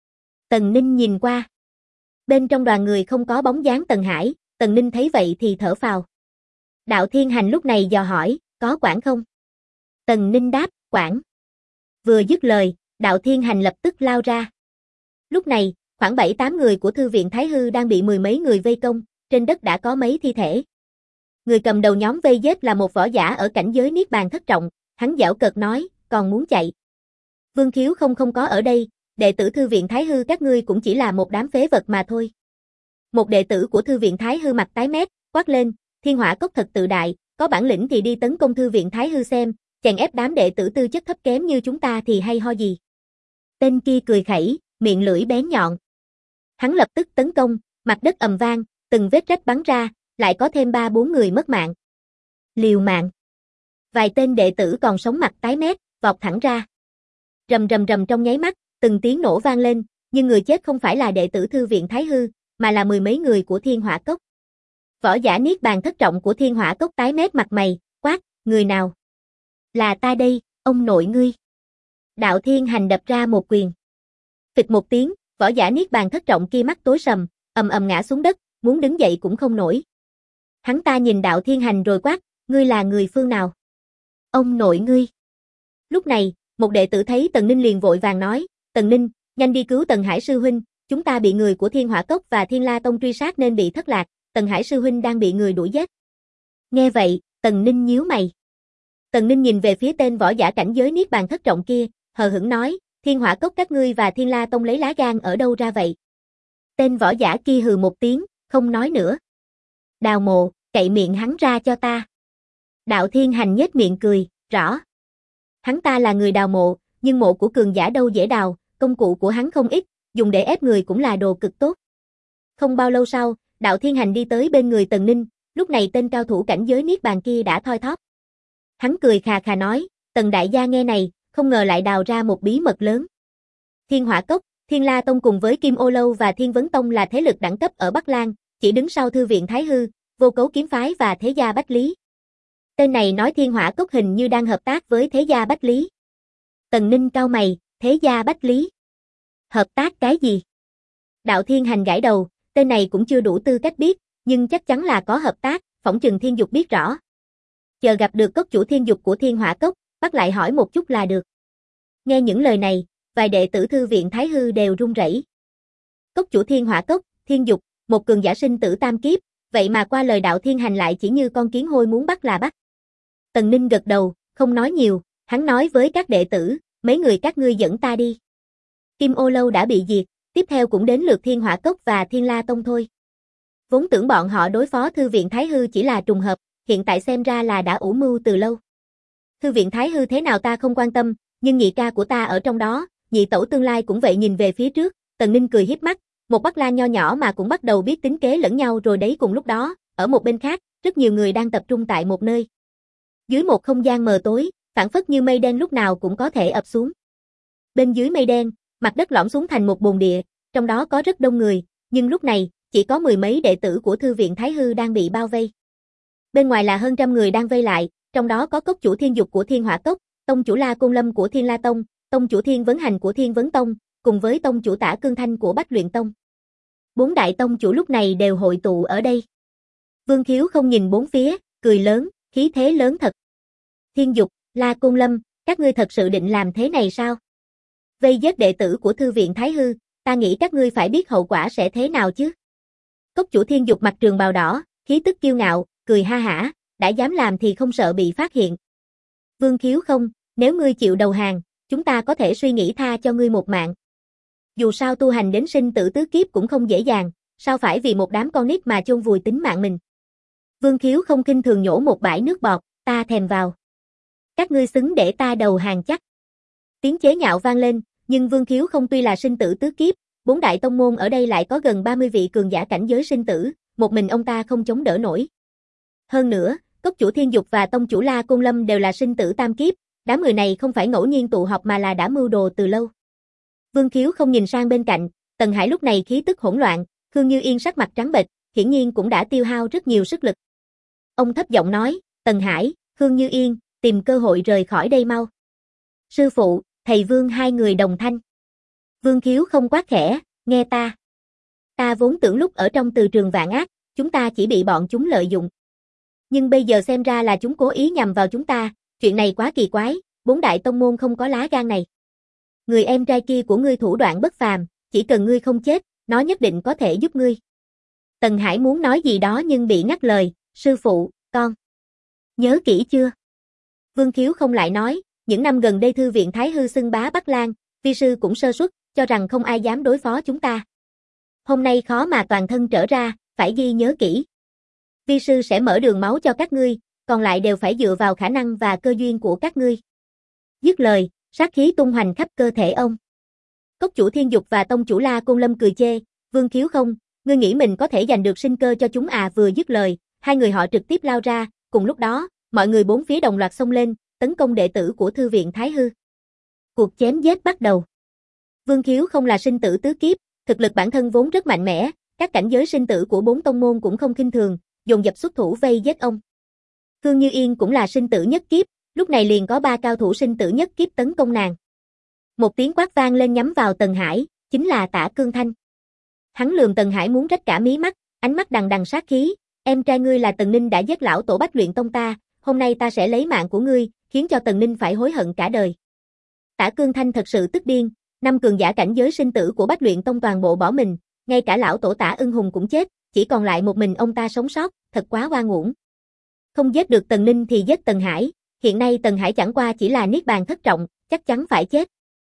Tần Ninh nhìn qua. Bên trong đoàn người không có bóng dáng Tần Hải, Tần Ninh thấy vậy thì thở phào. Đạo Thiên Hành lúc này dò hỏi, có quản không? Tần Ninh đáp, quản. Vừa dứt lời, Đạo Thiên Hành lập tức lao ra. Lúc này, khoảng 7-8 người của thư viện Thái Hư đang bị mười mấy người vây công, trên đất đã có mấy thi thể. Người cầm đầu nhóm vây giết là một võ giả ở cảnh giới Niết Bàn thất trọng, hắn giễu cợt nói, còn muốn chạy. Vương Khiếu không có ở đây, đệ tử thư viện Thái Hư các ngươi cũng chỉ là một đám phế vật mà thôi. Một đệ tử của thư viện Thái Hư mặt tái mét, quát lên, Thiên Hỏa Cốc thật tự đại, có bản lĩnh thì đi tấn công thư viện Thái Hư xem, chèn ép đám đệ tử tư chất thấp kém như chúng ta thì hay ho gì. Tên kia cười khẩy, miệng lưỡi bén nhọn. Hắn lập tức tấn công, mặt đất ầm vang, từng vết rách bắn ra, lại có thêm 3-4 người mất mạng. Liều mạng. Vài tên đệ tử còn sống mặt tái mét, vọt thẳng ra. Rầm rầm rầm trong nháy mắt, từng tiếng nổ vang lên, nhưng người chết không phải là đệ tử thư viện Thái Hư, mà là mười mấy người của Thiên Hỏa Cốc. Võ giả Niết Bàn thất trọng của Thiên Hỏa Cốc tái mét mặt mày, quát, người nào? Là ta đây, ông nội ngươi. Đạo Thiên Hành đập ra một quyền. Phịch một tiếng, võ giả Niết Bàn thất trọng kia mắt tối sầm, ầm ầm ngã xuống đất, muốn đứng dậy cũng không nổi. Hắn ta nhìn Đạo Thiên Hành rồi quát, ngươi là người phương nào? Ông nội ngươi. Lúc này, một đệ tử thấy Tần Ninh liền vội vàng nói, Tần Ninh, nhanh đi cứu Tần Hải sư huynh, chúng ta bị người của Thiên Hỏa Cốc và Thiên La Tông truy sát nên bị thất lạc, Tần Hải sư huynh đang bị người đuổi giết. Nghe vậy, Tần Ninh nhíu mày. Tần Ninh nhìn về phía tên võ giả cảnh giới Niết Bàn thất trọng kia, hờ hững nói, Thiên Hỏa Cốc các ngươi và Thiên La Tông lấy lá gan ở đâu ra vậy? Tên võ giả kia hừ một tiếng, không nói nữa. Đào Mộ, cậy miệng hắn ra cho ta. Đạo Thiên Hành nhếch miệng cười, rõ. Hắn ta là người đào mộ, nhưng mộ của cường giả đâu dễ đào, công cụ của hắn không ít, dùng để ép người cũng là đồ cực tốt. Không bao lâu sau, Đạo Thiên Hành đi tới bên người Tần Ninh, lúc này tên cao thủ cảnh giới Niết Bàn kia đã thoi thóp. Hắn cười khà khà nói, Tần đại gia nghe này, không ngờ lại đào ra một bí mật lớn. Thiên Hỏa Cốc, Thiên La Tông cùng với Kim Ô Lâu và Thiên Vấn Tông là thế lực đẳng cấp ở Bắc Lan, chỉ đứng sau thư viện Thái Hư, Vô Cấu Kiếm Phái và Thế gia Bách Lý. Tên này nói Thiên Hỏa Cốc hình như đang hợp tác với Thế gia Bách Lý. Tần Ninh cau mày, Thế gia Bách Lý. Hợp tác cái gì? Đạo Thiên Hành gãi đầu, tên này cũng chưa đủ tư cách biết, nhưng chắc chắn là có hợp tác, phỏng chừng Thiên Dục biết rõ. Chờ gặp được cốc chủ Thiên Dục của Thiên Hỏa Cốc, bắt lại hỏi một chút là được. Nghe những lời này, vài đệ tử thư viện Thái Hư đều run rẩy. Cốc chủ Thiên Hỏa Cốc, Thiên Dục, một cường giả sinh tử tam kiếp, vậy mà qua lời Đạo Thiên Hành lại chỉ như con kiến hôi muốn bắt là bắt. Tần Ninh gật đầu, không nói nhiều, hắn nói với các đệ tử, mấy người các ngươi dẫn ta đi. Kim Ô Lâu đã bị diệt, tiếp theo cũng đến lượt Thiên Hỏa Cốc và Thiên La Tông thôi. Vốn tưởng bọn họ đối phó thư viện Thái Hư chỉ là trùng hợp, hiện tại xem ra là đã ủ mưu từ lâu. Thư viện Thái Hư thế nào ta không quan tâm, nhưng nhị ca của ta ở trong đó, nhị tẩu tương lai cũng vậy. Nhìn về phía trước, Tần Ninh cười hiếp mắt, một Bắc Lan nho nhỏ mà cũng bắt đầu biết tính kế lẫn nhau rồi đấy. Cùng lúc đó, ở một bên khác, rất nhiều người đang tập trung tại một nơi. Dưới một không gian mờ tối, phảng phất như mây đen lúc nào cũng có thể ập xuống. Bên dưới mây đen, mặt đất lõm xuống thành một bồn địa, trong đó có rất đông người, nhưng lúc này, chỉ có mười mấy đệ tử của thư viện Thái Hư đang bị bao vây. Bên ngoài là hơn trăm người đang vây lại, trong đó có cốc chủ Thiên Dục của Thiên Hỏa Cốc, tông chủ La Côn Lâm của Thiên La Tông, tông chủ Thiên Vấn Hành của Thiên Vấn Tông, cùng với tông chủ Tả Cương Thanh của Bách Luyện Tông. Bốn đại tông chủ lúc này đều hội tụ ở đây. Vương Khiếu không nhìn bốn phía, cười lớn, khí thế lớn thật. Thiên Dục, La Côn Lâm, các ngươi thật sự định làm thế này sao? Vây giết đệ tử của thư viện Thái Hư, ta nghĩ các ngươi phải biết hậu quả sẽ thế nào chứ? Cốc chủ Thiên Dục mặc trường bào đỏ, khí tức kiêu ngạo, cười ha hả, đã dám làm thì không sợ bị phát hiện. Vương Khiếu không, nếu ngươi chịu đầu hàng, chúng ta có thể suy nghĩ tha cho ngươi một mạng. Dù sao tu hành đến sinh tử tứ kiếp cũng không dễ dàng, sao phải vì một đám con nít mà chôn vùi tính mạng mình. Vương Khiếu không khinh thường nhổ một bãi nước bọt, ta thèm vào. Các ngươi xứng để ta đầu hàng chắc. Tiếng chế nhạo vang lên, nhưng Vương Khiếu không tuy là sinh tử tứ kiếp, 4 đại tông môn ở đây lại có gần 30 vị cường giả cảnh giới sinh tử, một mình ông ta không chống đỡ nổi. Hơn nữa, cốc chủ Thiên Dục và tông chủ La Côn Lâm đều là sinh tử tam kiếp, đám người này không phải ngẫu nhiên tụ họp mà là đã mưu đồ từ lâu. Vương Khiếu không nhìn sang bên cạnh, Tần Hải lúc này khí tức hỗn loạn, Khương Như Yên sắc mặt trắng bệch, hiển nhiên cũng đã tiêu hao rất nhiều sức lực. Ông thấp giọng nói, Tần Hải, Khương Như Yên, tìm cơ hội rời khỏi đây mau. Sư phụ, thầy Vương hai người đồng thanh. Vương Khiếu không quát khẽ, nghe ta. Ta vốn tưởng lúc ở trong từ trường vạn ác, chúng ta chỉ bị bọn chúng lợi dụng. Nhưng bây giờ xem ra là chúng cố ý nhằm vào chúng ta, chuyện này quá kỳ quái, 4 đại tông môn không có lá gan này. Người em trai kia của ngươi thủ đoạn bất phàm, chỉ cần ngươi không chết, nó nhất định có thể giúp ngươi. Tần Hải muốn nói gì đó nhưng bị ngắt lời, sư phụ, con. Nhớ kỹ chưa? Vương Khiếu không lại nói, những năm gần đây thư viện Thái Hư xưng bá Bắc Lang, vi sư cũng sơ suất, cho rằng không ai dám đối phó chúng ta. Hôm nay khó mà toàn thân trở ra, phải ghi nhớ kỹ. Vi sư sẽ mở đường máu cho các ngươi, còn lại đều phải dựa vào khả năng và cơ duyên của các ngươi. Dứt lời, sát khí tung hoành khắp cơ thể ông. Cốc chủ Thiên Dục và tông chủ La Côn Lâm cười chê, Vương Khiếu không, ngươi nghĩ mình có thể giành được sinh cơ cho chúng à? Vừa dứt lời, hai người họ trực tiếp lao ra, cùng lúc đó, mọi người bốn phía đồng loạt xông lên, tấn công đệ tử của thư viện Thái Hư. Cuộc chém giết bắt đầu. Vương Khiếu không là sinh tử tứ kiếp, thực lực bản thân vốn rất mạnh mẽ, các cảnh giới sinh tử của 4 tông môn cũng không khinh thường, dồn dập xuất thủ vây giết ông. Khương Như Yên cũng là sinh tử nhất kiếp, lúc này liền có 3 cao thủ sinh tử nhất kiếp tấn công nàng. Một tiếng quát vang lên nhắm vào Tần Hải, chính là Tả Cương Thanh. Hắn lườm Tần Hải muốn rách cả mí mắt, ánh mắt đằng đằng sát khí, em trai ngươi là Tần Ninh đã giết lão tổ Bách Luyện Tông ta, hôm nay ta sẽ lấy mạng của ngươi, khiến cho Tần Ninh phải hối hận cả đời. Tả Cương Thanh thật sự tức điên, 5 cường giả cảnh giới sinh tử của Bách Luyện Tông toàn bộ bỏ mình, ngay cả lão tổ Tả Ưng Hùng cũng chết, chỉ còn lại một mình ông ta sống sót, thật quá oan uổng. Không giết được Tần Ninh thì giết Tần Hải, hiện nay Tần Hải chẳng qua chỉ là niết bàn thất trọng, chắc chắn phải chết.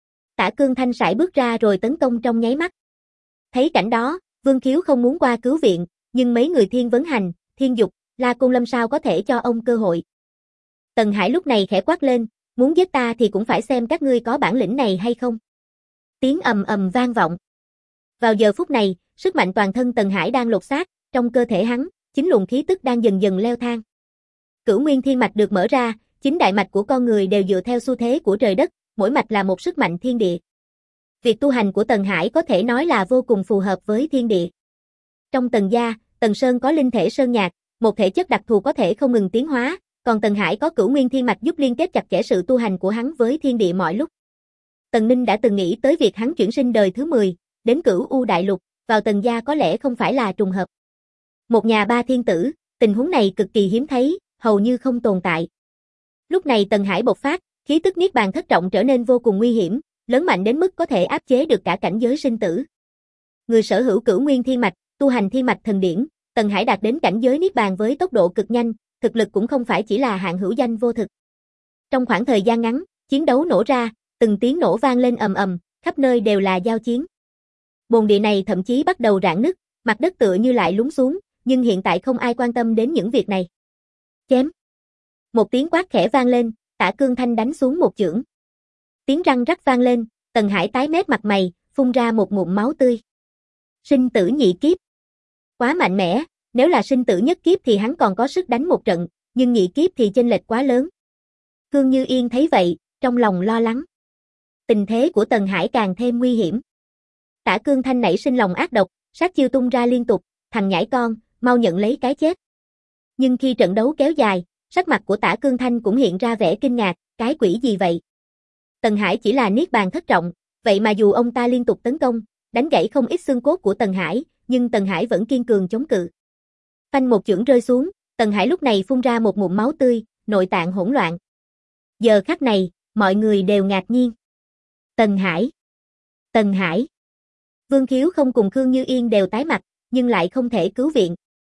Tả Cương Thanh sải bước ra rồi tấn công trong nháy mắt. Thấy cảnh đó, Vương Khiếu không muốn qua cứu viện, nhưng mấy người Thiên Vấn Hành, Thiên Dục, La Côn Lâm sao có thể cho ông cơ hội. Tần Hải lúc này khẽ quát lên, muốn giết ta thì cũng phải xem các ngươi có bản lĩnh này hay không. Tiếng ầm ầm vang vọng. Vào giờ phút này, sức mạnh toàn thân Tần Hải đang lột xác, trong cơ thể hắn, chính luồng khí tức đang dần dần leo thang. Cửu Nguyên Thiên Mạch được mở ra, chính đại mạch của con người đều dựa theo xu thế của trời đất, mỗi mạch là một sức mạnh thiên địa. Việc tu hành của Tần Hải có thể nói là vô cùng phù hợp với thiên địa. Trong Tần gia, Tần Sơn có linh thể sơn nhạc, một thể chất đặc thù có thể không ngừng tiến hóa, còn Tần Hải có Cửu Nguyên Thiên Mạch giúp liên kết chặt chẽ sự tu hành của hắn với thiên địa mọi lúc. Tần Ninh đã từng nghĩ tới việc hắn chuyển sinh đời thứ 10, đến Cửu U Đại Lục, vào Tần gia có lẽ không phải là trùng hợp. Một nhà 3 thiên tử, tình huống này cực kỳ hiếm thấy, hầu như không tồn tại. Lúc này Tần Hải bộc phát, khí tức niết bàn thất trọng trở nên vô cùng nguy hiểm, lớn mạnh đến mức có thể áp chế được cả cảnh giới sinh tử. Người sở hữu Cửu Nguyên Thiên Mạch, tu hành Thiên Mạch Thần Điển, Tần Hải đạt đến cảnh giới niết bàn với tốc độ cực nhanh, thực lực cũng không phải chỉ là hạng hữu danh vô thực. Trong khoảng thời gian ngắn, chiến đấu nổ ra, từng tiếng nổ vang lên ầm ầm, khắp nơi đều là giao chiến. Bồn địa này thậm chí bắt đầu rạn nứt, mặt đất tựa như lại lún xuống, nhưng hiện tại không ai quan tâm đến những việc này. Chém. Một tiếng quát khẽ vang lên, Tả Cương Thanh đánh xuống một chưởng. Tiếng răng rắc vang lên, Tần Hải tái mét mặt mày, phun ra một ngụm máu tươi. Sinh tử nhị kiếp. Quá mạnh mẽ, nếu là sinh tử nhất kiếp thì hắn còn có sức đánh một trận, nhưng nhị kiếp thì chênh lệch quá lớn. Khương Như Yên thấy vậy, trong lòng lo lắng. Tình thế của Tần Hải càng thêm nguy hiểm. Tả Cương Thanh nảy sinh lòng ác độc, sát chiêu tung ra liên tục, thằng nhãi con, mau nhận lấy cái chết. Nhưng khi trận đấu kéo dài, sắc mặt của Tả Cương Thanh cũng hiện ra vẻ kinh ngạc, cái quỷ gì vậy? Tần Hải chỉ là niết bàn thất trọng, vậy mà dù ông ta liên tục tấn công, đánh gãy không ít xương cốt của Tần Hải, nhưng Tần Hải vẫn kiên cường chống cự. Phanh một chưởng rơi xuống, Tần Hải lúc này phun ra một ngụm máu tươi, nội tạng hỗn loạn. Giờ khắc này, mọi người đều ngạc nhiên. Tần Hải. Tần Hải. Vương Khiếu không cùng Khương Như Yên đều tái mặt, nhưng lại không thể cứu viện.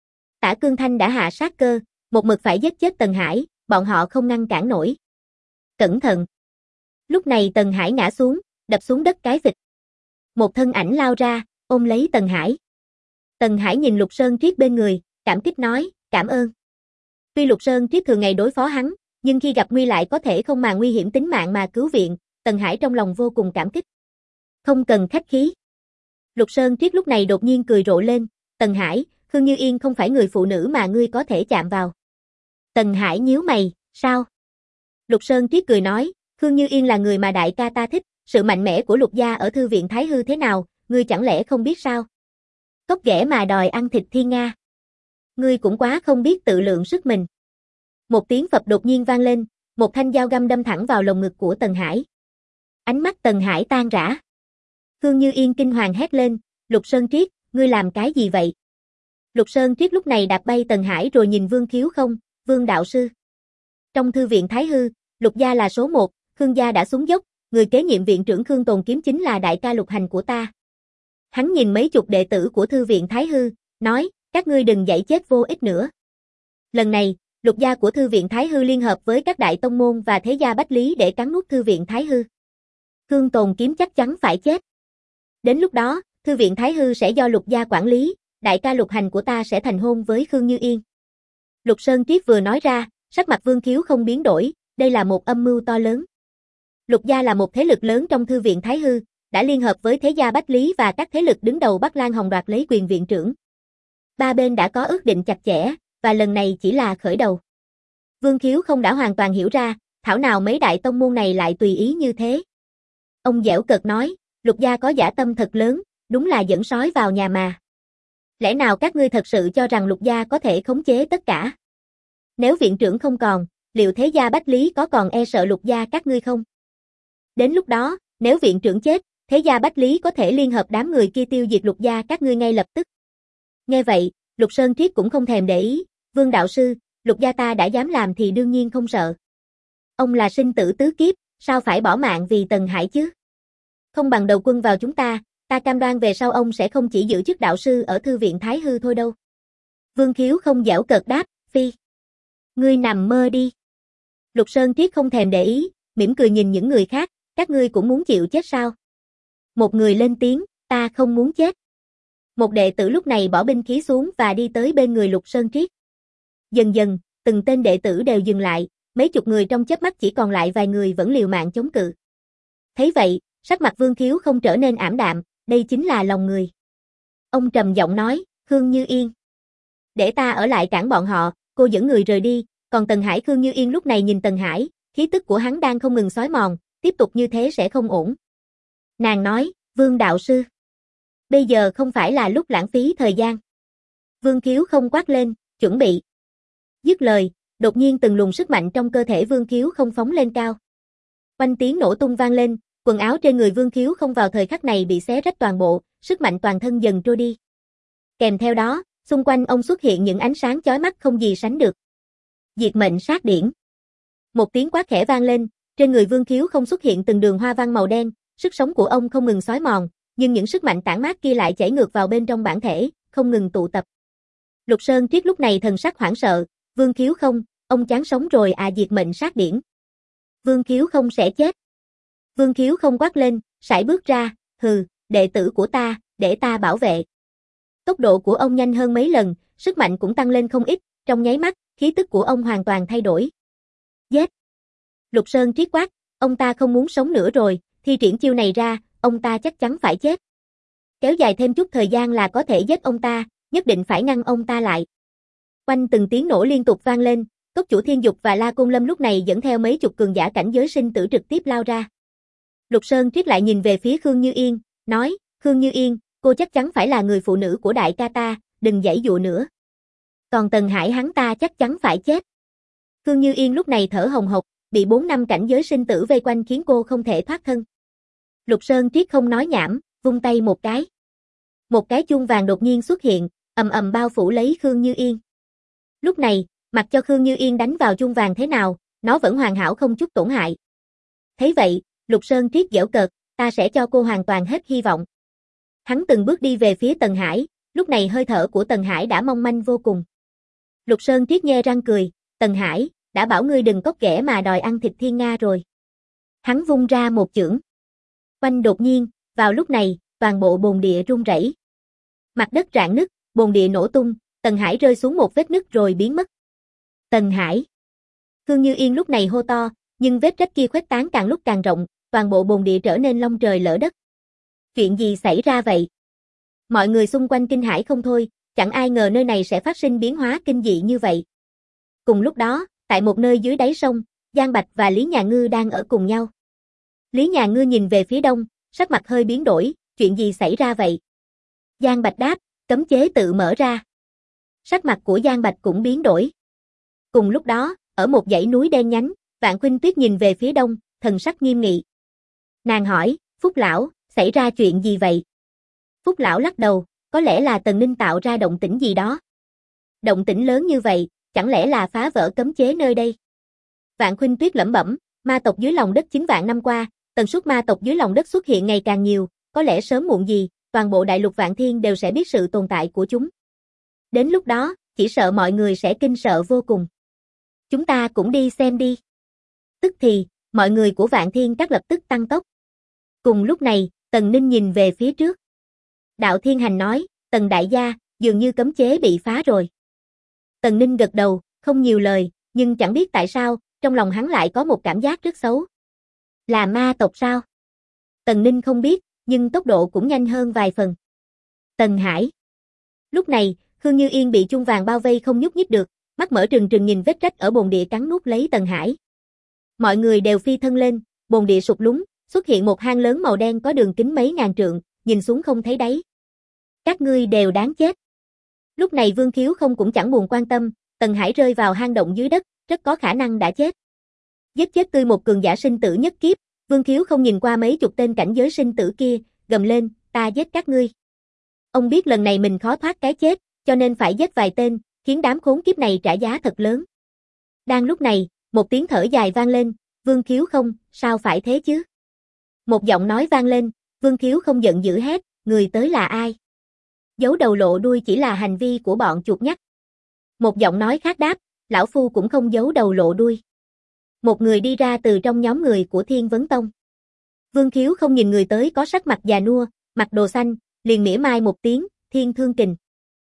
Tả Cương Thanh đã hạ sát cơ, một mực phải giết chết Tần Hải, bọn họ không ngăn cản nổi. Cẩn thận. Lúc này Tần Hải ngã xuống, đập xuống đất cái phịch. Một thân ảnh lao ra, ôm lấy Tần Hải. Tần Hải nhìn Lục Sơn Triết bên người, cảm kích nói, cảm ơn. Tuy Lục Sơn Triết thường ngày đối phó hắn, nhưng khi gặp nguy lại có thể không màng nguy hiểm tính mạng mà cứu viện, Tần Hải trong lòng vô cùng cảm kích. Không cần khách khí. Lục Sơn Triết lúc này đột nhiên cười rộ lên, Tần Hải, Khương Như Yên không phải người phụ nữ mà ngươi có thể chạm vào. Tần Hải nhíu mày, sao? Lục Sơn Triết cười nói, Khương Như Yên là người mà đại ca ta thích, sự mạnh mẽ của Lục gia ở thư viện Thái Hư thế nào, ngươi chẳng lẽ không biết sao? Cóc ghẻ mà đòi ăn thịt thiên nga. Ngươi cũng quá không biết tự lượng sức mình. Một tiếng phập đột nhiên vang lên, một thanh dao găm đâm thẳng vào lồng ngực của Tần Hải. Ánh mắt Tần Hải tan rã. Khương Như Yên kinh hoàng hét lên, Lục Sơn Triết, ngươi làm cái gì vậy? Lục Sơn Triết lúc này đạp bay Tần Hải rồi nhìn Vương Khiếu không, Vương đạo sư. Trong thư viện Thái Hư, Lục gia là số 1, Khương gia đã xuống dốc, người kế nhiệm viện trưởng Khương Tồn Kiếm chính là đại ca Lục Hành của ta. Hắn nhìn mấy chục đệ tử của thư viện Thái Hư, nói, các ngươi đừng dãy chết vô ích nữa. Lần này, Lục gia của thư viện Thái Hư liên hợp với các đại tông môn và thế gia Bách Lý để cắn nuốt thư viện Thái Hư. Khương Tồn Kiếm chắc chắn phải chết. Đến lúc đó, thư viện Thái Hư sẽ do Lục gia quản lý, đại ca Lục Hành của ta sẽ thành hôn với Khương Như Yên. Lục Sơn Triết vừa nói ra, sắc mặt Vương Khiếu không biến đổi, đây là một âm mưu to lớn. Lục gia là một thế lực lớn trong thư viện Thái Hư, đã liên hợp với thế gia Bách Lý và các thế lực đứng đầu Bắc Lan Hồng đoạt lấy quyền viện trưởng. Ba bên đã có ước định chặt chẽ, và lần này chỉ là khởi đầu. Vương Khiếu không đã hoàn toàn hiểu ra, thảo nào mấy đại tông môn này lại tùy ý như thế. Ông giễu cợt nói, Lục gia có dã tâm thật lớn, đúng là dẫn sói vào nhà mà. Lẽ nào các ngươi thật sự cho rằng Lục gia có thể khống chế tất cả? Nếu viện trưởng không còn, liệu thế gia Bách Lý có còn e sợ Lục gia các ngươi không? Đến lúc đó, nếu viện trưởng chết, thế gia Bách Lý có thể liên hợp đám người kia tiêu diệt Lục gia các ngươi ngay lập tức. Nghe vậy, Lục Sơn Triết cũng không thèm để ý, Vương đạo sư, Lục gia ta đã dám làm thì đương nhiên không sợ. Ông là sinh tử tứ kiếp, sao phải bỏ mạng vì Tần Hải chứ? Không bằng đầu quân vào chúng ta cam đoan về sau ông sẽ không chỉ giữ chức đạo sư ở thư viện Thái Hư thôi đâu. Vương Khiếu không giễu cợt đáp, phi. Ngươi nằm mơ đi. Lục Sơn Triết không thèm để ý, mỉm cười nhìn những người khác, các ngươi cũng muốn chịu chết sao? Một người lên tiếng, ta không muốn chết. Một đệ tử lúc này bỏ binh khí xuống và đi tới bên người Lục Sơn Triết. Dần dần, từng tên đệ tử đều dừng lại, mấy chục người trong chớp mắt chỉ còn lại vài người vẫn liều mạng chống cự. Thấy vậy, sắc mặt Vương Khiếu không trở nên ảm đạm, đây chính là lòng người. Ông trầm giọng nói, Khương Như Yên. Để ta ở lại cản bọn họ, cô dẫn người rời đi, còn Tần Hải. Khương Như Yên lúc này nhìn Tần Hải, khí tức của hắn đang không ngừng xói mòn, tiếp tục như thế sẽ không ổn. Nàng nói, Vương đạo sư. Bây giờ không phải là lúc lãng phí thời gian. Vương Khiếu không quát lên, chuẩn bị. Dứt lời, đột nhiên từng luồng sức mạnh trong cơ thể Vương Khiếu không phóng lên cao. Oanh tiếng nổ tung vang lên, quần áo trên người Vương Khiếu không vào thời khắc này bị xé rách toàn bộ, sức mạnh toàn thân dần trôi đi. Kèm theo đó, xung quanh ông xuất hiện những ánh sáng chói mắt không gì sánh được. Diệt mệnh sát điển. Một tiếng quát khẽ vang lên, trên người Vương Khiếu không xuất hiện từng đường hoa văn màu đen, sức sống của ông không ngừng xói mòn, nhưng những sức mạnh tản mát kia lại chảy ngược vào bên trong bản thể, không ngừng tụ tập. Lục Sơn Triết lúc này thần sắc hoảng sợ, Vương Khiếu không, ông chán sống rồi à? Diệt mệnh sát điển. Vương Khiếu không sẽ chết. Vương Khiếu không quát lên, sải bước ra, hừ, đệ tử của ta, để ta bảo vệ. Tốc độ của ông nhanh hơn mấy lần, sức mạnh cũng tăng lên không ít, trong nháy mắt, khí tức của ông hoàn toàn thay đổi. Giết! Lục Sơn Triết quát, ông ta không muốn sống nữa rồi, thi triển chiêu này ra, ông ta chắc chắn phải chết. Kéo dài thêm chút thời gian là có thể giết ông ta, nhất định phải ngăn ông ta lại. Quanh từng tiếng nổ liên tục vang lên, Cốc Chủ Thiên Dục và La Côn Lâm lúc này dẫn theo mấy chục cường giả cảnh giới sinh tử trực tiếp lao ra. Lục Sơn Triết lại nhìn về phía Khương Như Yên, nói, Khương Như Yên, cô chắc chắn phải là người phụ nữ của đại ca ta, đừng giãy dụa nữa. Còn Tần Hải hắn ta chắc chắn phải chết. Khương Như Yên lúc này thở hồng hộc, bị 4 năm cảnh giới sinh tử vây quanh khiến cô không thể thoát thân. Lục Sơn Triết không nói nhảm, vung tay một cái. Một cái chuông vàng đột nhiên xuất hiện, ầm ầm bao phủ lấy Khương Như Yên. Lúc này, mặc cho Khương Như Yên đánh vào chuông vàng thế nào, nó vẫn hoàn hảo không chút tổn hại. Thấy vậy, Lục Sơn Triết giễu cợt, ta sẽ cho cô hoàn toàn hết hy vọng. Hắn từng bước đi về phía Tần Hải, lúc này hơi thở của Tần Hải đã mong manh vô cùng. Lục Sơn Triết nhe răng cười, Tần Hải, đã bảo ngươi đừng cóc ghẻ mà đòi ăn thịt thiên nga rồi. Hắn vung ra một chưởng. Oanh, đột nhiên, vào lúc này, toàn bộ bồn địa rung rẩy. Mặt đất rạn nứt, bồn địa nổ tung, Tần Hải rơi xuống một vết nứt rồi biến mất. Tần Hải. Khương Như Yên lúc này hô to, nhưng vết rách kia khuếch tán càng lúc càng rộng, toàn bộ bồn địa trở nên long trời lở đất. Chuyện gì xảy ra vậy? Mọi người xung quanh kinh hãi không thôi, chẳng ai ngờ nơi này sẽ phát sinh biến hóa kinh dị như vậy. Cùng lúc đó, tại một nơi dưới đáy sông, Giang Bạch và Lý Nhà Ngư đang ở cùng nhau. Lý Nhà Ngư nhìn về phía đông, sắc mặt hơi biến đổi, chuyện gì xảy ra vậy? Giang Bạch đáp, cấm chế tự mở ra. Sắc mặt của Giang Bạch cũng biến đổi. Cùng lúc đó, ở một dãy núi đen nhánh, Vạn Khuynh Tuyết nhìn về phía đông, thần sắc nghiêm nghị. Nàng hỏi, Phúc Lão, xảy ra chuyện gì vậy? Phúc Lão lắc đầu, có lẽ là Tần Ninh tạo ra động tĩnh gì đó. Động tĩnh lớn như vậy, chẳng lẽ là phá vỡ cấm chế nơi đây? Vạn Khuynh Tuyết lẩm bẩm, ma tộc dưới lòng đất 9 vạn năm qua, tần suất ma tộc dưới lòng đất xuất hiện ngày càng nhiều, có lẽ sớm muộn gì, toàn bộ đại lục Vạn Thiên đều sẽ biết sự tồn tại của chúng. Đến lúc đó, chỉ sợ mọi người sẽ kinh sợ vô cùng. Chúng ta cũng đi xem đi. Tức thì, mọi người của Vạn Thiên các lập tức tăng tốc. Cùng lúc này, Tần Ninh nhìn về phía trước. Đạo Thiên Hành nói, Tần đại gia, dường như cấm chế bị phá rồi. Tần Ninh gật đầu, không nhiều lời, nhưng chẳng biết tại sao, trong lòng hắn lại có một cảm giác rất xấu. Là ma tộc sao? Tần Ninh không biết, nhưng tốc độ cũng nhanh hơn vài phần. Tần Hải. Lúc này, Khương Như Yên bị chuông vàng bao vây không nhúc nhích được, mắt mở trừng trừng nhìn vết rách ở bồn địa cắn nuốt lấy Tần Hải. Mọi người đều phi thân lên, bồn địa sụt lún, xuất hiện một hang lớn màu đen có đường kính mấy ngàn trượng, nhìn xuống không thấy đáy. Các ngươi đều đáng chết. Lúc này Vương Khiếu không cũng chẳng buồn quan tâm, Tần Hải rơi vào hang động dưới đất, rất có khả năng đã chết. Giết chết tươi một cường giả sinh tử nhất kiếp, Vương Khiếu không nhìn qua mấy chục tên cảnh giới sinh tử kia, gầm lên, ta giết các ngươi. Ông biết lần này mình khó thoát cái chết, cho nên phải giết vài tên, khiến đám khốn kiếp này trả giá thật lớn. Đang lúc này, một tiếng thở dài vang lên, Vương Khiếu không, sao phải thế chứ? Một giọng nói vang lên, Vương Khiếu không giận dữ hét, người tới là ai? Giấu đầu lộ đuôi chỉ là hành vi của bọn chuột nhắt. Một giọng nói khác đáp, lão phu cũng không giấu đầu lộ đuôi. Một người đi ra từ trong nhóm người của Thiên Vấn Tông. Vương Khiếu không nhìn người tới có sắc mặt già nua, mặc đồ xanh, liền mỉa mai một tiếng, Thiên Thương Kình.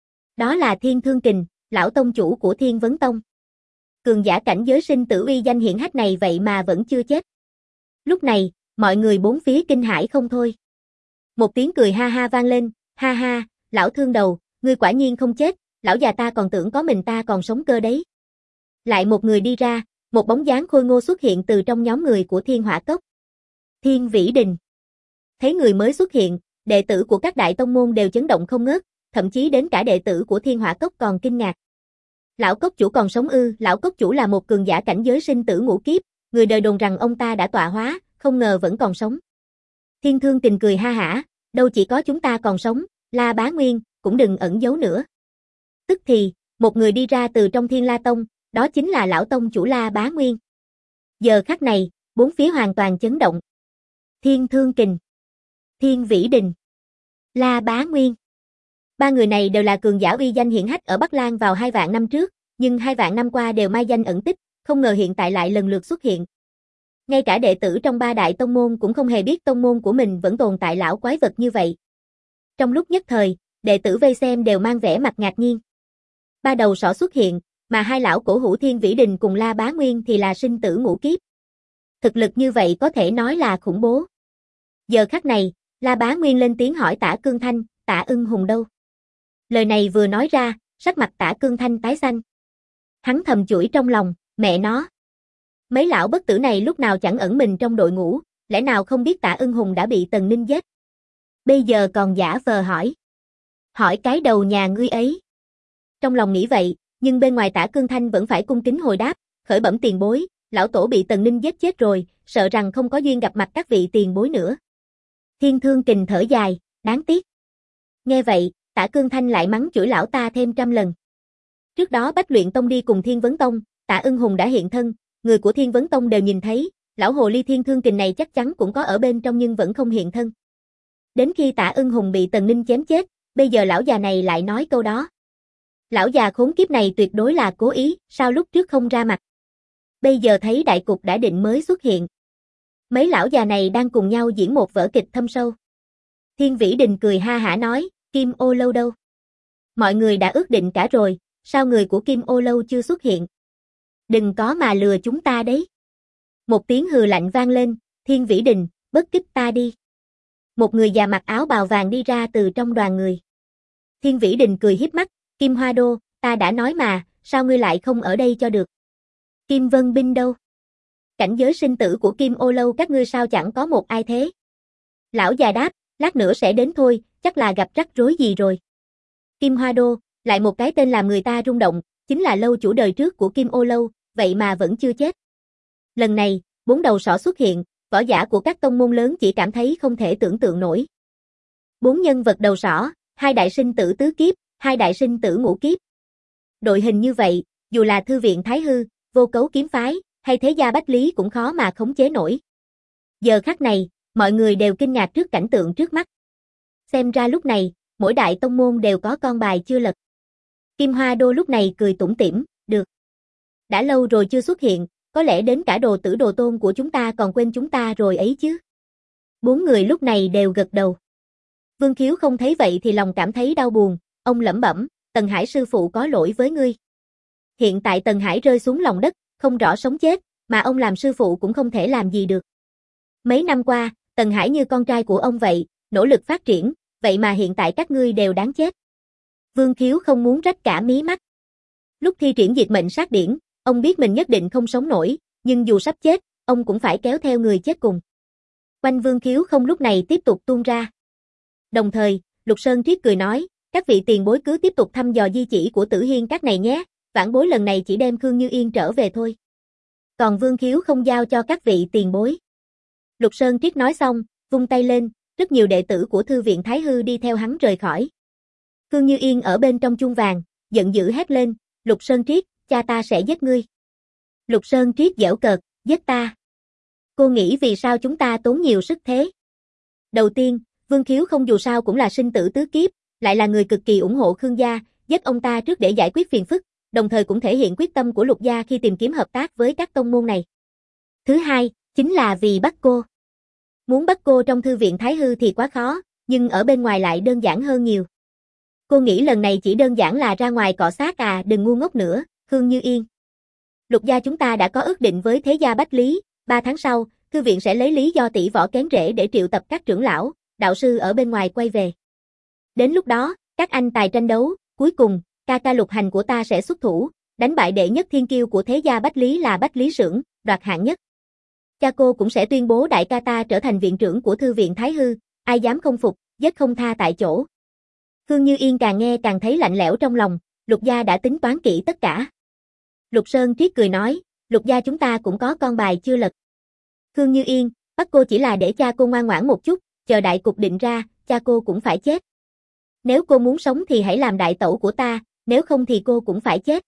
Đó là Thiên Thương Kình, lão tông chủ của Thiên Vấn Tông. Cường giả cảnh giới sinh tử uy danh hiển hách này vậy mà vẫn chưa chết. Lúc này, mọi người bốn phía kinh hãi không thôi. Một tiếng cười ha ha vang lên, ha ha, lão thương đầu, ngươi quả nhiên không chết, lão già ta còn tưởng có mình ta còn sống cơ đấy. Lại một người đi ra, một bóng dáng khôi ngô xuất hiện từ trong nhóm người của Thiên Hỏa Cốc. Thiên Vĩ Đình. Thấy người mới xuất hiện, đệ tử của các đại tông môn đều chấn động không ngớt, thậm chí đến cả đệ tử của Thiên Hỏa Cốc còn kinh ngạc. Lão cốc chủ còn sống ư? Lão cốc chủ là một cường giả cảnh giới sinh tử ngũ kiếp, người đời đồn rằng ông ta đã tọa hóa, không ngờ vẫn còn sống. Thiên Thương Kình cười ha hả, đâu chỉ có chúng ta còn sống, La Bá Nguyên, cũng đừng ẩn giấu nữa. Tức thì, một người đi ra từ trong Thiên La Tông, đó chính là lão tông chủ La Bá Nguyên. Giờ khắc này, bốn phía hoàn toàn chấn động. Thiên Thương Kình, Thiên Vĩ Đình, La Bá Nguyên. Ba người này đều là cường giả uy danh hiển hách ở Bắc Lang vào 2 vạn năm trước, nhưng 2 vạn năm qua đều mai danh ẩn tích, không ngờ hiện tại lại lần lượt xuất hiện. Ngay cả đệ tử trong 3 đại tông môn cũng không hề biết tông môn của mình vẫn tồn tại lão quái vật như vậy. Trong lúc nhất thời, đệ tử vây xem đều mang vẻ mặt ngạc nhiên. Ba đầu sỏ xuất hiện, mà hai lão cổ hủ Thiên Vĩ Đình cùng La Bá Nguyên thì là sinh tử ngũ kiếp. Thực lực như vậy có thể nói là khủng bố. Giờ khắc này, La Bá Nguyên lên tiếng hỏi Tả Cương Thanh, Tả Ưng Hùng đâu? Lời này vừa nói ra, sắc mặt Tả Cương Thanh tái xanh. Hắn thầm chửi trong lòng, mẹ nó. Mấy lão bất tử này lúc nào chẳng ẩn mình trong đội ngũ, lẽ nào không biết Tả Ưng Hùng đã bị Tần Ninh giết? Bây giờ còn giả vờ hỏi. Hỏi cái đầu nhà ngươi ấy. Trong lòng nghĩ vậy, nhưng bên ngoài Tả Cương Thanh vẫn phải cung kính hồi đáp, khởi bẩm tiền bối, lão tổ bị Tần Ninh giết chết rồi, sợ rằng không có duyên gặp mặt các vị tiền bối nữa. Thiên Thương Kình thở dài, đáng tiếc. Nghe vậy, Tả Cương Thanh lại mắng chửi lão ta thêm 100 lần. Trước đó Bách Luyện Tông đi cùng Thiên Vấn Tông, Tả Ưng Hùng đã hiện thân, người của Thiên Vấn Tông đều nhìn thấy, lão hồ ly Thiên Thương Kình này chắc chắn cũng có ở bên trong nhưng vẫn không hiện thân. Đến khi Tạ Ân Hùng bị Tần Ninh chém chết, bây giờ lão già này lại nói câu đó. Lão già khốn kiếp này tuyệt đối là cố ý, sao lúc trước không ra mặt. Bây giờ thấy đại cục đã định mới xuất hiện. Mấy lão già này đang cùng nhau diễn một vở kịch thâm sâu. Thiên Vĩ Đình cười ha hả nói, Kim Ô Lâu đâu? Mọi người đã ước định cả rồi, sao người của Kim Ô Lâu chưa xuất hiện? Đừng có mà lừa chúng ta đấy. Một tiếng hừ lạnh vang lên, Thiên Vĩ Đình, bất kích ta đi. Một người già mặc áo bào vàng đi ra từ trong đoàn người. Thiên Vĩ Đình cười hiếp mắt, Kim Hoa Đô, ta đã nói mà, sao ngươi lại không ở đây cho được? Kim Vân Binh đâu? Cảnh giới sinh tử của Kim Ô Lâu các ngươi sao chẳng có một ai thế? Lão già đáp, lát nữa sẽ đến thôi, chắc là gặp rắc rối gì rồi. Kim Hoa Đô, lại một cái tên làm người ta rung động, chính là lâu chủ đời trước của Kim Ô Lâu, vậy mà vẫn chưa chết. Lần này, 4 đầu sỏ xuất hiện, võ giả của các tông môn lớn chỉ cảm thấy không thể tưởng tượng nổi. 4 nhân vật đầu sỏ, 2 đại sinh tử tứ kiếp, 2 đại sinh tử ngũ kiếp. Đội hình như vậy, dù là Thư viện Thái Hư, Vô Cấu Kiếm Phái, hay Thế Gia Bách Lý cũng khó mà khống chế nổi. Giờ khắc này, mọi người đều kinh ngạc trước cảnh tượng trước mắt. Xem ra lúc này, mỗi đại tông môn đều có con bài chưa lật. Kim Hoa Đô lúc này cười tủm tỉm, được. Đã lâu rồi chưa xuất hiện, có lẽ đến cả đồ tử đồ tôn của chúng ta còn quên chúng ta rồi ấy chứ. 4 người lúc này đều gật đầu. Vương Khiếu không thấy vậy thì lòng cảm thấy đau buồn, ông lẩm bẩm, Tần Hải sư phụ có lỗi với ngươi. Hiện tại Tần Hải rơi xuống lòng đất, không rõ sống chết, mà ông làm sư phụ cũng không thể làm gì được. Mấy năm qua, Tần Hải như con trai của ông vậy, nỗ lực phát triển, vậy mà hiện tại các ngươi đều đáng chết. Vương Khiếu không muốn rách cả mí mắt. Lúc thi triển diệt mệnh sát điển, ông biết mình nhất định không sống nổi, nhưng dù sắp chết, ông cũng phải kéo theo người chết cùng. Quanh Vương Khiếu không lúc này tiếp tục tuôn ra. Đồng thời, Lục Sơn Triết cười nói, các vị tiền bối cứ tiếp tục thăm dò di chỉ của Tử Hiên các này nhé, vãn bối lần này chỉ đem Khương Như Yên trở về thôi. Còn Vương Khiếu không giao cho các vị tiền bối. Lục Sơn Triết nói xong, vung tay lên, rất nhiều đệ tử của Thư viện Thái Hư đi theo hắn rời khỏi. Khương Như Yên ở bên trong chuông vàng, giận dữ hét lên, Lục Sơn Triết, cha ta sẽ giết ngươi. Lục Sơn Triết giễu cợt, giết ta. Cô nghĩ vì sao chúng ta tốn nhiều sức thế? Đầu tiên, Vương Khiếu không dù sao cũng là sinh tử tứ kiếp, lại là người cực kỳ ủng hộ Khương gia, giết ông ta trước để giải quyết phiền phức, đồng thời cũng thể hiện quyết tâm của Lục gia khi tìm kiếm hợp tác với các tông môn này. Thứ hai, chính là vì bắt cô. Muốn bắt cô trong Thư viện Thái Hư thì quá khó, nhưng ở bên ngoài lại đơn giản hơn nhiều. Cô nghĩ lần này chỉ đơn giản là ra ngoài cọ xát à, đừng ngu ngốc nữa, Khương Như Yên. Lục gia chúng ta đã có ước định với Thế Gia Bách Lý, 3 tháng sau, Thư viện sẽ lấy lý do tỷ võ kén rễ để triệu tập các trưởng lão, đạo sư ở bên ngoài quay về. Đến lúc đó, các anh tài tranh đấu, cuối cùng, ca ca Lục Hành của ta sẽ xuất thủ, đánh bại đệ nhất thiên kiêu của Thế Gia Bách Lý là Bách Lý Sưởng, đoạt hạng nhất. Cha cô cũng sẽ tuyên bố đại ca ta trở thành viện trưởng của Thư viện Thái Hư, ai dám không phục, giết không tha tại chỗ. Khương Như Yên càng nghe càng thấy lạnh lẽo trong lòng, Lục gia đã tính toán kỹ tất cả. Lục Sơn Triết cười nói, Lục gia chúng ta cũng có con bài chưa lật. Khương Như Yên, bắt cô chỉ là để cha cô ngoan ngoãn một chút, chờ đại cục định ra, cha cô cũng phải chết. Nếu cô muốn sống thì hãy làm đại tẩu của ta, nếu không thì cô cũng phải chết.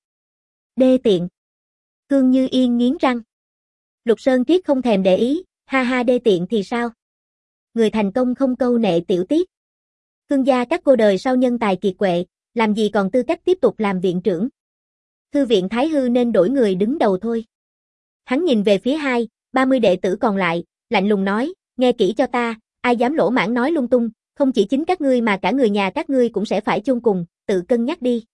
Đê tiện. Khương Như Yên nghiến răng. Lục Sơn Triết không thèm để ý, ha ha, đê tiện thì sao? Người thành công không câu nệ tiểu tiết. Khương gia các cô đời sau nhân tài kiệt quệ, làm gì còn tư cách tiếp tục làm viện trưởng. Thư viện Thái Hư nên đổi người đứng đầu thôi. Hắn nhìn về phía 30 đệ tử còn lại, lạnh lùng nói, nghe kỹ cho ta, ai dám lỗ mãng nói lung tung, không chỉ chính các ngươi mà cả người nhà các ngươi cũng sẽ phải chôn cùng, tự cân nhắc đi.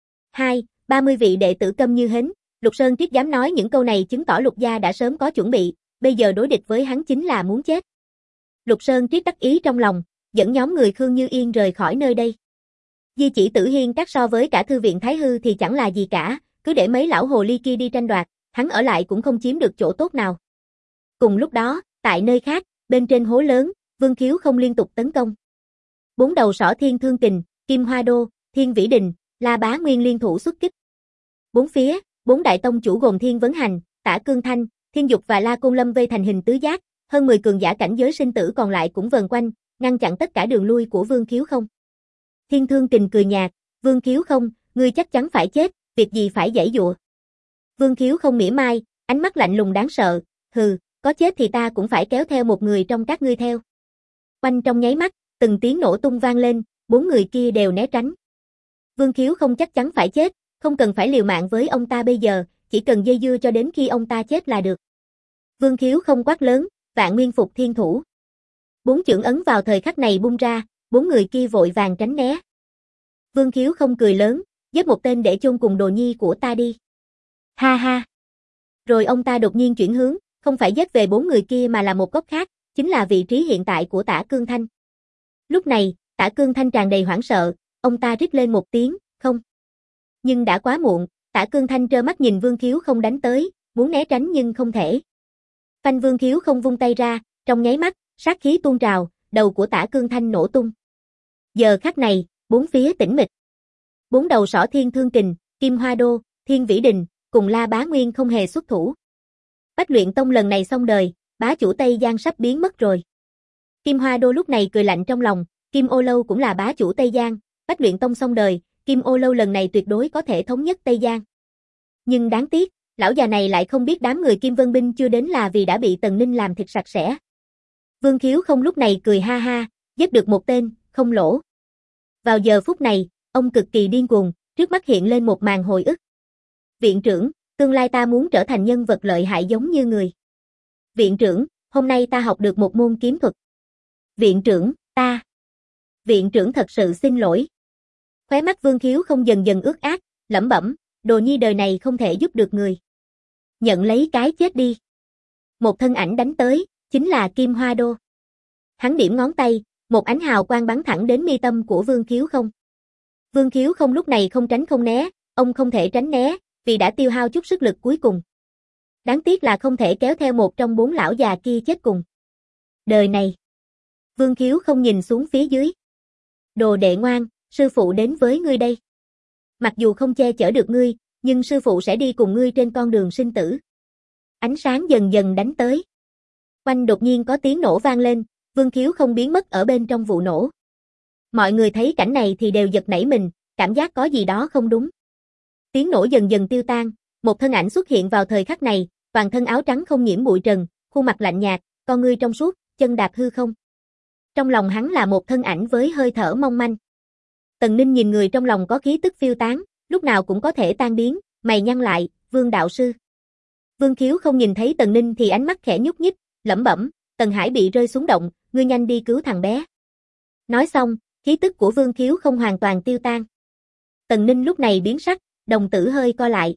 30 vị đệ tử câm như hến, Lục Sơn Triết dám nói những câu này chứng tỏ Lục gia đã sớm có chuẩn bị, bây giờ đối địch với hắn chính là muốn chết. Lục Sơn Triết đắc ý trong lòng, dẫn nhóm người Khương Như Yên rời khỏi nơi đây. Di chỉ Tử Hiên các so với cả Thư viện Thái Hư thì chẳng là gì cả, cứ để mấy lão hồ ly kia đi tranh đoạt, hắn ở lại cũng không chiếm được chỗ tốt nào. Cùng lúc đó, tại nơi khác, bên trên hố lớn, Vương Khiếu không liên tục tấn công. 4 đầu sỏ Thiên Thương Kình, Kim Hoa Đô, Thiên Vĩ Đình, La Bá Nguyên liên thủ xuất kích. Bốn phía, 4 đại tông chủ gồm Thiên Vấn Hành, Tả Cương Thanh, Thiên Dục và La Côn Lâm vây thành hình tứ giác, hơn 10 cường giả cảnh giới sinh tử còn lại cũng vờn quanh, ngăn chặn tất cả đường lui của Vương Khiếu không. Thiên Thương Kình cười nhạt, Vương Khiếu không, ngươi chắc chắn phải chết, việc gì phải giãy giụa. Vương Khiếu không mỉa mai, Ánh mắt lạnh lùng đáng sợ, hừ, có chết thì ta cũng phải kéo theo một người trong các ngươi theo. Oanh trong nháy mắt, từng tiếng nổ tung vang lên, 4 người kia đều né tránh. Vương Khiếu không chắc chắn phải chết, không cần phải liều mạng với ông ta bây giờ, chỉ cần dây dưa cho đến khi ông ta chết là được. Vương Khiếu không quát lớn, Vạn Nguyên Phục Thiên Thủ. 4 chưởng ấn vào thời khắc này bung ra, 4 người kia vội vàng tránh né. Vương Khiếu không cười lớn, giết một tên để chôn cùng đồ nhi của ta đi. Ha ha. Rồi ông ta đột nhiên chuyển hướng, không phải giết về 4 người kia mà là một góc khác, chính là vị trí hiện tại của Tả Cương Thanh. Lúc này, Tả Cương Thanh tràn đầy hoảng sợ, ông ta rít lên một tiếng, không. Nhưng đã quá muộn, Tả Cương Thanh trơ mắt nhìn Vương Khiếu không đánh tới, muốn né tránh nhưng không thể. Phanh Vương Khiếu không vung tay ra, trong nháy mắt, sát khí tuôn trào, đầu của Tả Cương Thanh nổ tung. Giờ khắc này, bốn phía tĩnh mịch. 4 đầu sỏ Thiên Thương Kình, Kim Hoa Đô, Thiên Vĩ Đình, cùng La Bá Nguyên không hề xuất thủ. Bách Luyện Tông lần này xong đời, bá chủ Tây Giang sắp biến mất rồi. Kim Hoa Đô lúc này cười lạnh trong lòng, Kim Ô Lâu cũng là bá chủ Tây Giang, Bách Luyện Tông xong đời, Kim Ô Lâu lần này tuyệt đối có thể thống nhất Tây Giang. Nhưng đáng tiếc, lão già này lại không biết đám người Kim Vân Binh chưa đến là vì đã bị Tần Ninh làm thịt sạch sẽ. Vương Khiếu không lúc này cười ha ha, giết được một tên, không lỗ. Vào giờ phút này, ông cực kỳ điên cuồng, trước mắt hiện lên một màn hồi ức. Viện trưởng, tương lai ta muốn trở thành nhân vật lợi hại giống như người. Viện trưởng, hôm nay ta học được một môn kiếm thuật. Viện trưởng, ta. Viện trưởng thật sự xin lỗi. Khóe mắt Vương Khiếu không dần dần ướt át, lẩm bẩm, đồ nhi đời này không thể giúp được người. Nhận lấy cái chết đi. Một thân ảnh đánh tới, chính là Kim Hoa Đô. Hắn điểm ngón tay, một ánh hào quang bắn thẳng đến mi tâm của Vương Khiếu không. Vương Khiếu không lúc này không tránh không né, ông không thể tránh né, vì đã tiêu hao chút sức lực cuối cùng. Đáng tiếc là không thể kéo theo một trong 4 lão già kia chết cùng. Đời này. Vương Khiếu không nhìn xuống phía dưới. Đồ đệ ngoan, sư phụ đến với ngươi đây. Mặc dù không che chở được ngươi, nhưng sư phụ sẽ đi cùng ngươi trên con đường sinh tử. Ánh sáng dần dần đánh tới. Quanh đột nhiên có tiếng nổ vang lên, Vương Khiếu không biến mất ở bên trong vụ nổ. Mọi người thấy cảnh này thì đều giật nảy mình, cảm giác có gì đó không đúng. Tiếng nổ dần dần tiêu tan, một thân ảnh xuất hiện vào thời khắc này, toàn thân áo trắng không nhiễm bụi trần, khuôn mặt lạnh nhạt, con ngươi trong suốt, chân đạp hư không. Trong lòng hắn là một thân ảnh với hơi thở mong manh. Tần Ninh nhìn người trong lòng có khí tức phiêu tán, lúc nào cũng có thể tan biến, mày nhăn lại, Vương đạo sư. Vương Khiếu không nhìn thấy Tần Ninh thì ánh mắt khẽ nhúc nhích, lẩm bẩm, Tần Hải bị rơi xuống động, ngươi nhanh đi cứu thằng bé. Nói xong, khí tức của Vương Khiếu không hoàn toàn tiêu tan. Tần Ninh lúc này biến sắc, đồng tử hơi co lại.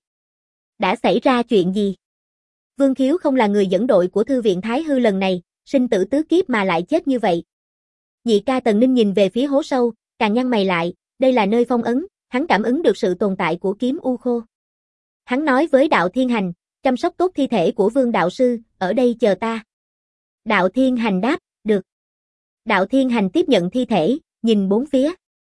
Đã xảy ra chuyện gì? Vương Khiếu không là người dẫn đội của thư viện Thái Hư lần này, sinh tử tứ kiếp mà lại chết như vậy. Nhị ca Tần Ninh nhìn về phía hố sâu, càng nhăn mày lại, đây là nơi phong ấn, hắn cảm ứng được sự tồn tại của kiếm u khô. Hắn nói với Đạo Thiên Hành, chăm sóc tốt thi thể của Vương đạo sư, ở đây chờ ta. Đạo Thiên Hành đáp, được. Đạo Thiên Hành tiếp nhận thi thể, nhìn bốn phía.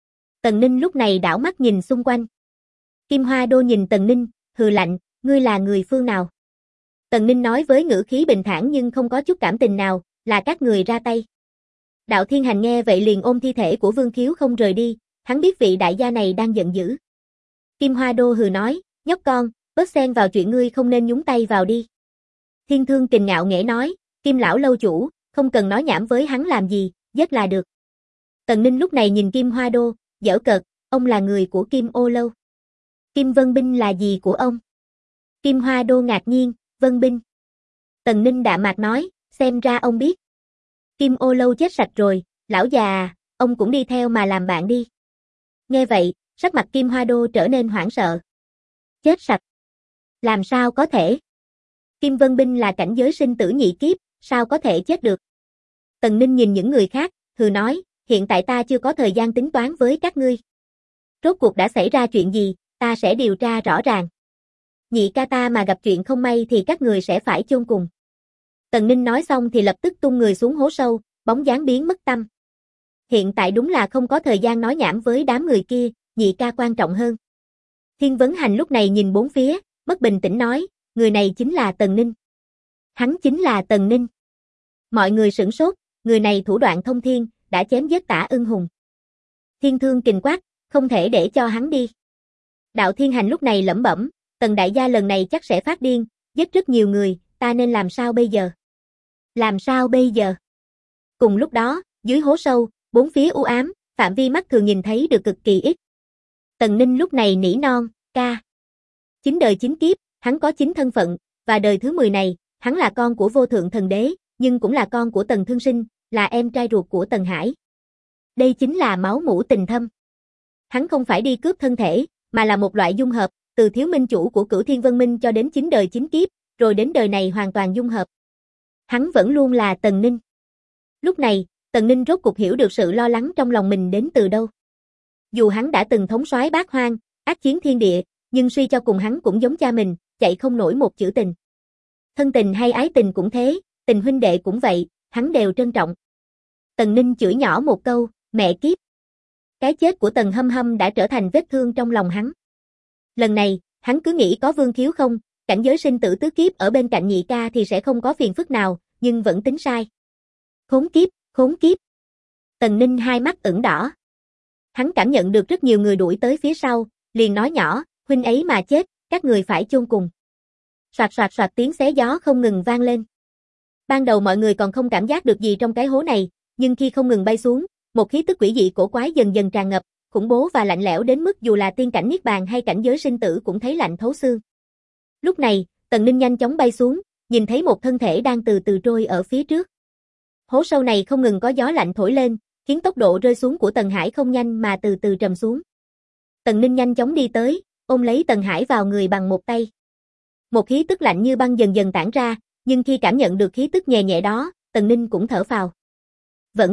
Tần Ninh lúc này đảo mắt nhìn xung quanh. Kim Hoa Đô nhìn Tần Ninh, hừ lạnh, ngươi là người phương nào? Tần Ninh nói với ngữ khí bình thản nhưng không có chút cảm tình nào, là các người ra tay. Đạo Thiên Hành nghe vậy liền ôm thi thể của Vương Khiếu không rời đi, hắn biết vị đại gia này đang giận dữ. Kim Hoa Đô hừ nói, nhóc con, bớt xen vào chuyện ngươi không nên nhúng tay vào đi. Thiên Thương Kình ngạo nghễ nói, Kim lão lâu chủ, không cần nói nhảm với hắn làm gì, giết là được. Tần Ninh lúc này nhìn Kim Hoa Đô, giễu cợt, ông là người của Kim Ô Lâu. Kim Vân Binh là gì của ông? Kim Hoa Đô ngạc nhiên, Vân Binh. Tần Ninh đạm mạc nói, xem ra ông biết. Kim Ô Lâu chết sạch rồi, lão già à, ông cũng đi theo mà làm bạn đi. Nghe vậy, sắc mặt Kim Hoa Đô trở nên hoảng sợ. Chết sạch? Làm sao có thể? Kim Vân Binh là cảnh giới sinh tử nhị kiếp, sao có thể chết được? Tần Ninh nhìn những người khác, hừ nói, hiện tại ta chưa có thời gian tính toán với các ngươi. Rốt cuộc đã xảy ra chuyện gì, ta sẽ điều tra rõ ràng. Nhị ca ta mà gặp chuyện không may thì các người sẽ phải chôn cùng. Tần Ninh nói xong thì lập tức tung người xuống hố sâu, bóng dáng biến mất tăm. Hiện tại đúng là không có thời gian nói nhảm với đám người kia, nhị ca quan trọng hơn. Thiên Vấn Hành lúc này nhìn bốn phía, mất bình tĩnh nói, người này chính là Tần Ninh. Hắn chính là Tần Ninh. Mọi người sửng sốt, người này thủ đoạn thông thiên, đã chém giết Tả Ưng Hùng. Thiên Thương Kình quát, không thể để cho hắn đi. Đạo Thiên Hành lúc này lẩm bẩm, Tần đại gia lần này chắc sẽ phát điên, giết rất nhiều người, ta nên làm sao bây giờ? Làm sao bây giờ? Cùng lúc đó, dưới hố sâu, bốn phía u ám, phạm vi mắt thường nhìn thấy được cực kỳ ít. Tần Ninh lúc này nỉ non, ca. 9 đời 9 kiếp, hắn có 9 thân phận, và đời thứ 10 này, hắn là con của vô thượng thần đế, nhưng cũng là con của Tần Thương Sinh, là em trai ruột của Tần Hải. Đây chính là máu mủ tình thâm. Hắn không phải đi cướp thân thể, mà là một loại dung hợp, từ thiếu minh chủ của Cửu Thiên Vân Minh cho đến 9 đời 9 kiếp, rồi đến đời này hoàn toàn dung hợp. Hắn vẫn luôn là Tần Ninh. Lúc này, Tần Ninh rốt cục hiểu được sự lo lắng trong lòng mình đến từ đâu. Dù hắn đã từng thống soái bát hoang, ác chiến thiên địa, nhưng suy cho cùng hắn cũng giống cha mình, chạy không nổi một chữ tình. Thân tình hay ái tình cũng thế, tình huynh đệ cũng vậy, hắn đều trân trọng. Tần Ninh chửi nhỏ một câu, mẹ kiếp. Cái chết của Tần Hâm Hâm đã trở thành vết thương trong lòng hắn. Lần này, hắn cứ nghĩ có vương khiếu không, cảnh giới sinh tử tứ kiếp ở bên cạnh nhị ca thì sẽ không có phiền phức nào, nhưng vẫn tính sai. Khốn kiếp, khốn kiếp. Tần Ninh hai mắt ửng đỏ. Hắn cảm nhận được rất nhiều người đuổi tới phía sau, liền nói nhỏ, huynh ấy mà chết, các người phải chôn cùng. Soạt soạt soạt tiếng xé gió không ngừng vang lên. Ban đầu mọi người còn không cảm giác được gì trong cái hố này, nhưng khi không ngừng bay xuống, một khí tức quỷ dị cổ quái dần dần tràn ngập, khủng bố và lạnh lẽo đến mức dù là tiên cảnh niết bàn hay cảnh giới sinh tử cũng thấy lạnh thấu xương. Lúc này, Tần Ninh nhanh chóng bay xuống, nhìn thấy một thân thể đang từ từ trôi ở phía trước. Hố sâu này không ngừng có gió lạnh thổi lên, khiến tốc độ rơi xuống của Tần Hải không nhanh mà từ từ trầm xuống. Tần Ninh nhanh chóng đi tới, ôm lấy Tần Hải vào người bằng một tay. Một khí tức lạnh như băng dần dần tản ra, nhưng khi cảm nhận được khí tức nhẹ nhẹ đó, Tần Ninh cũng thở phào. Vẫn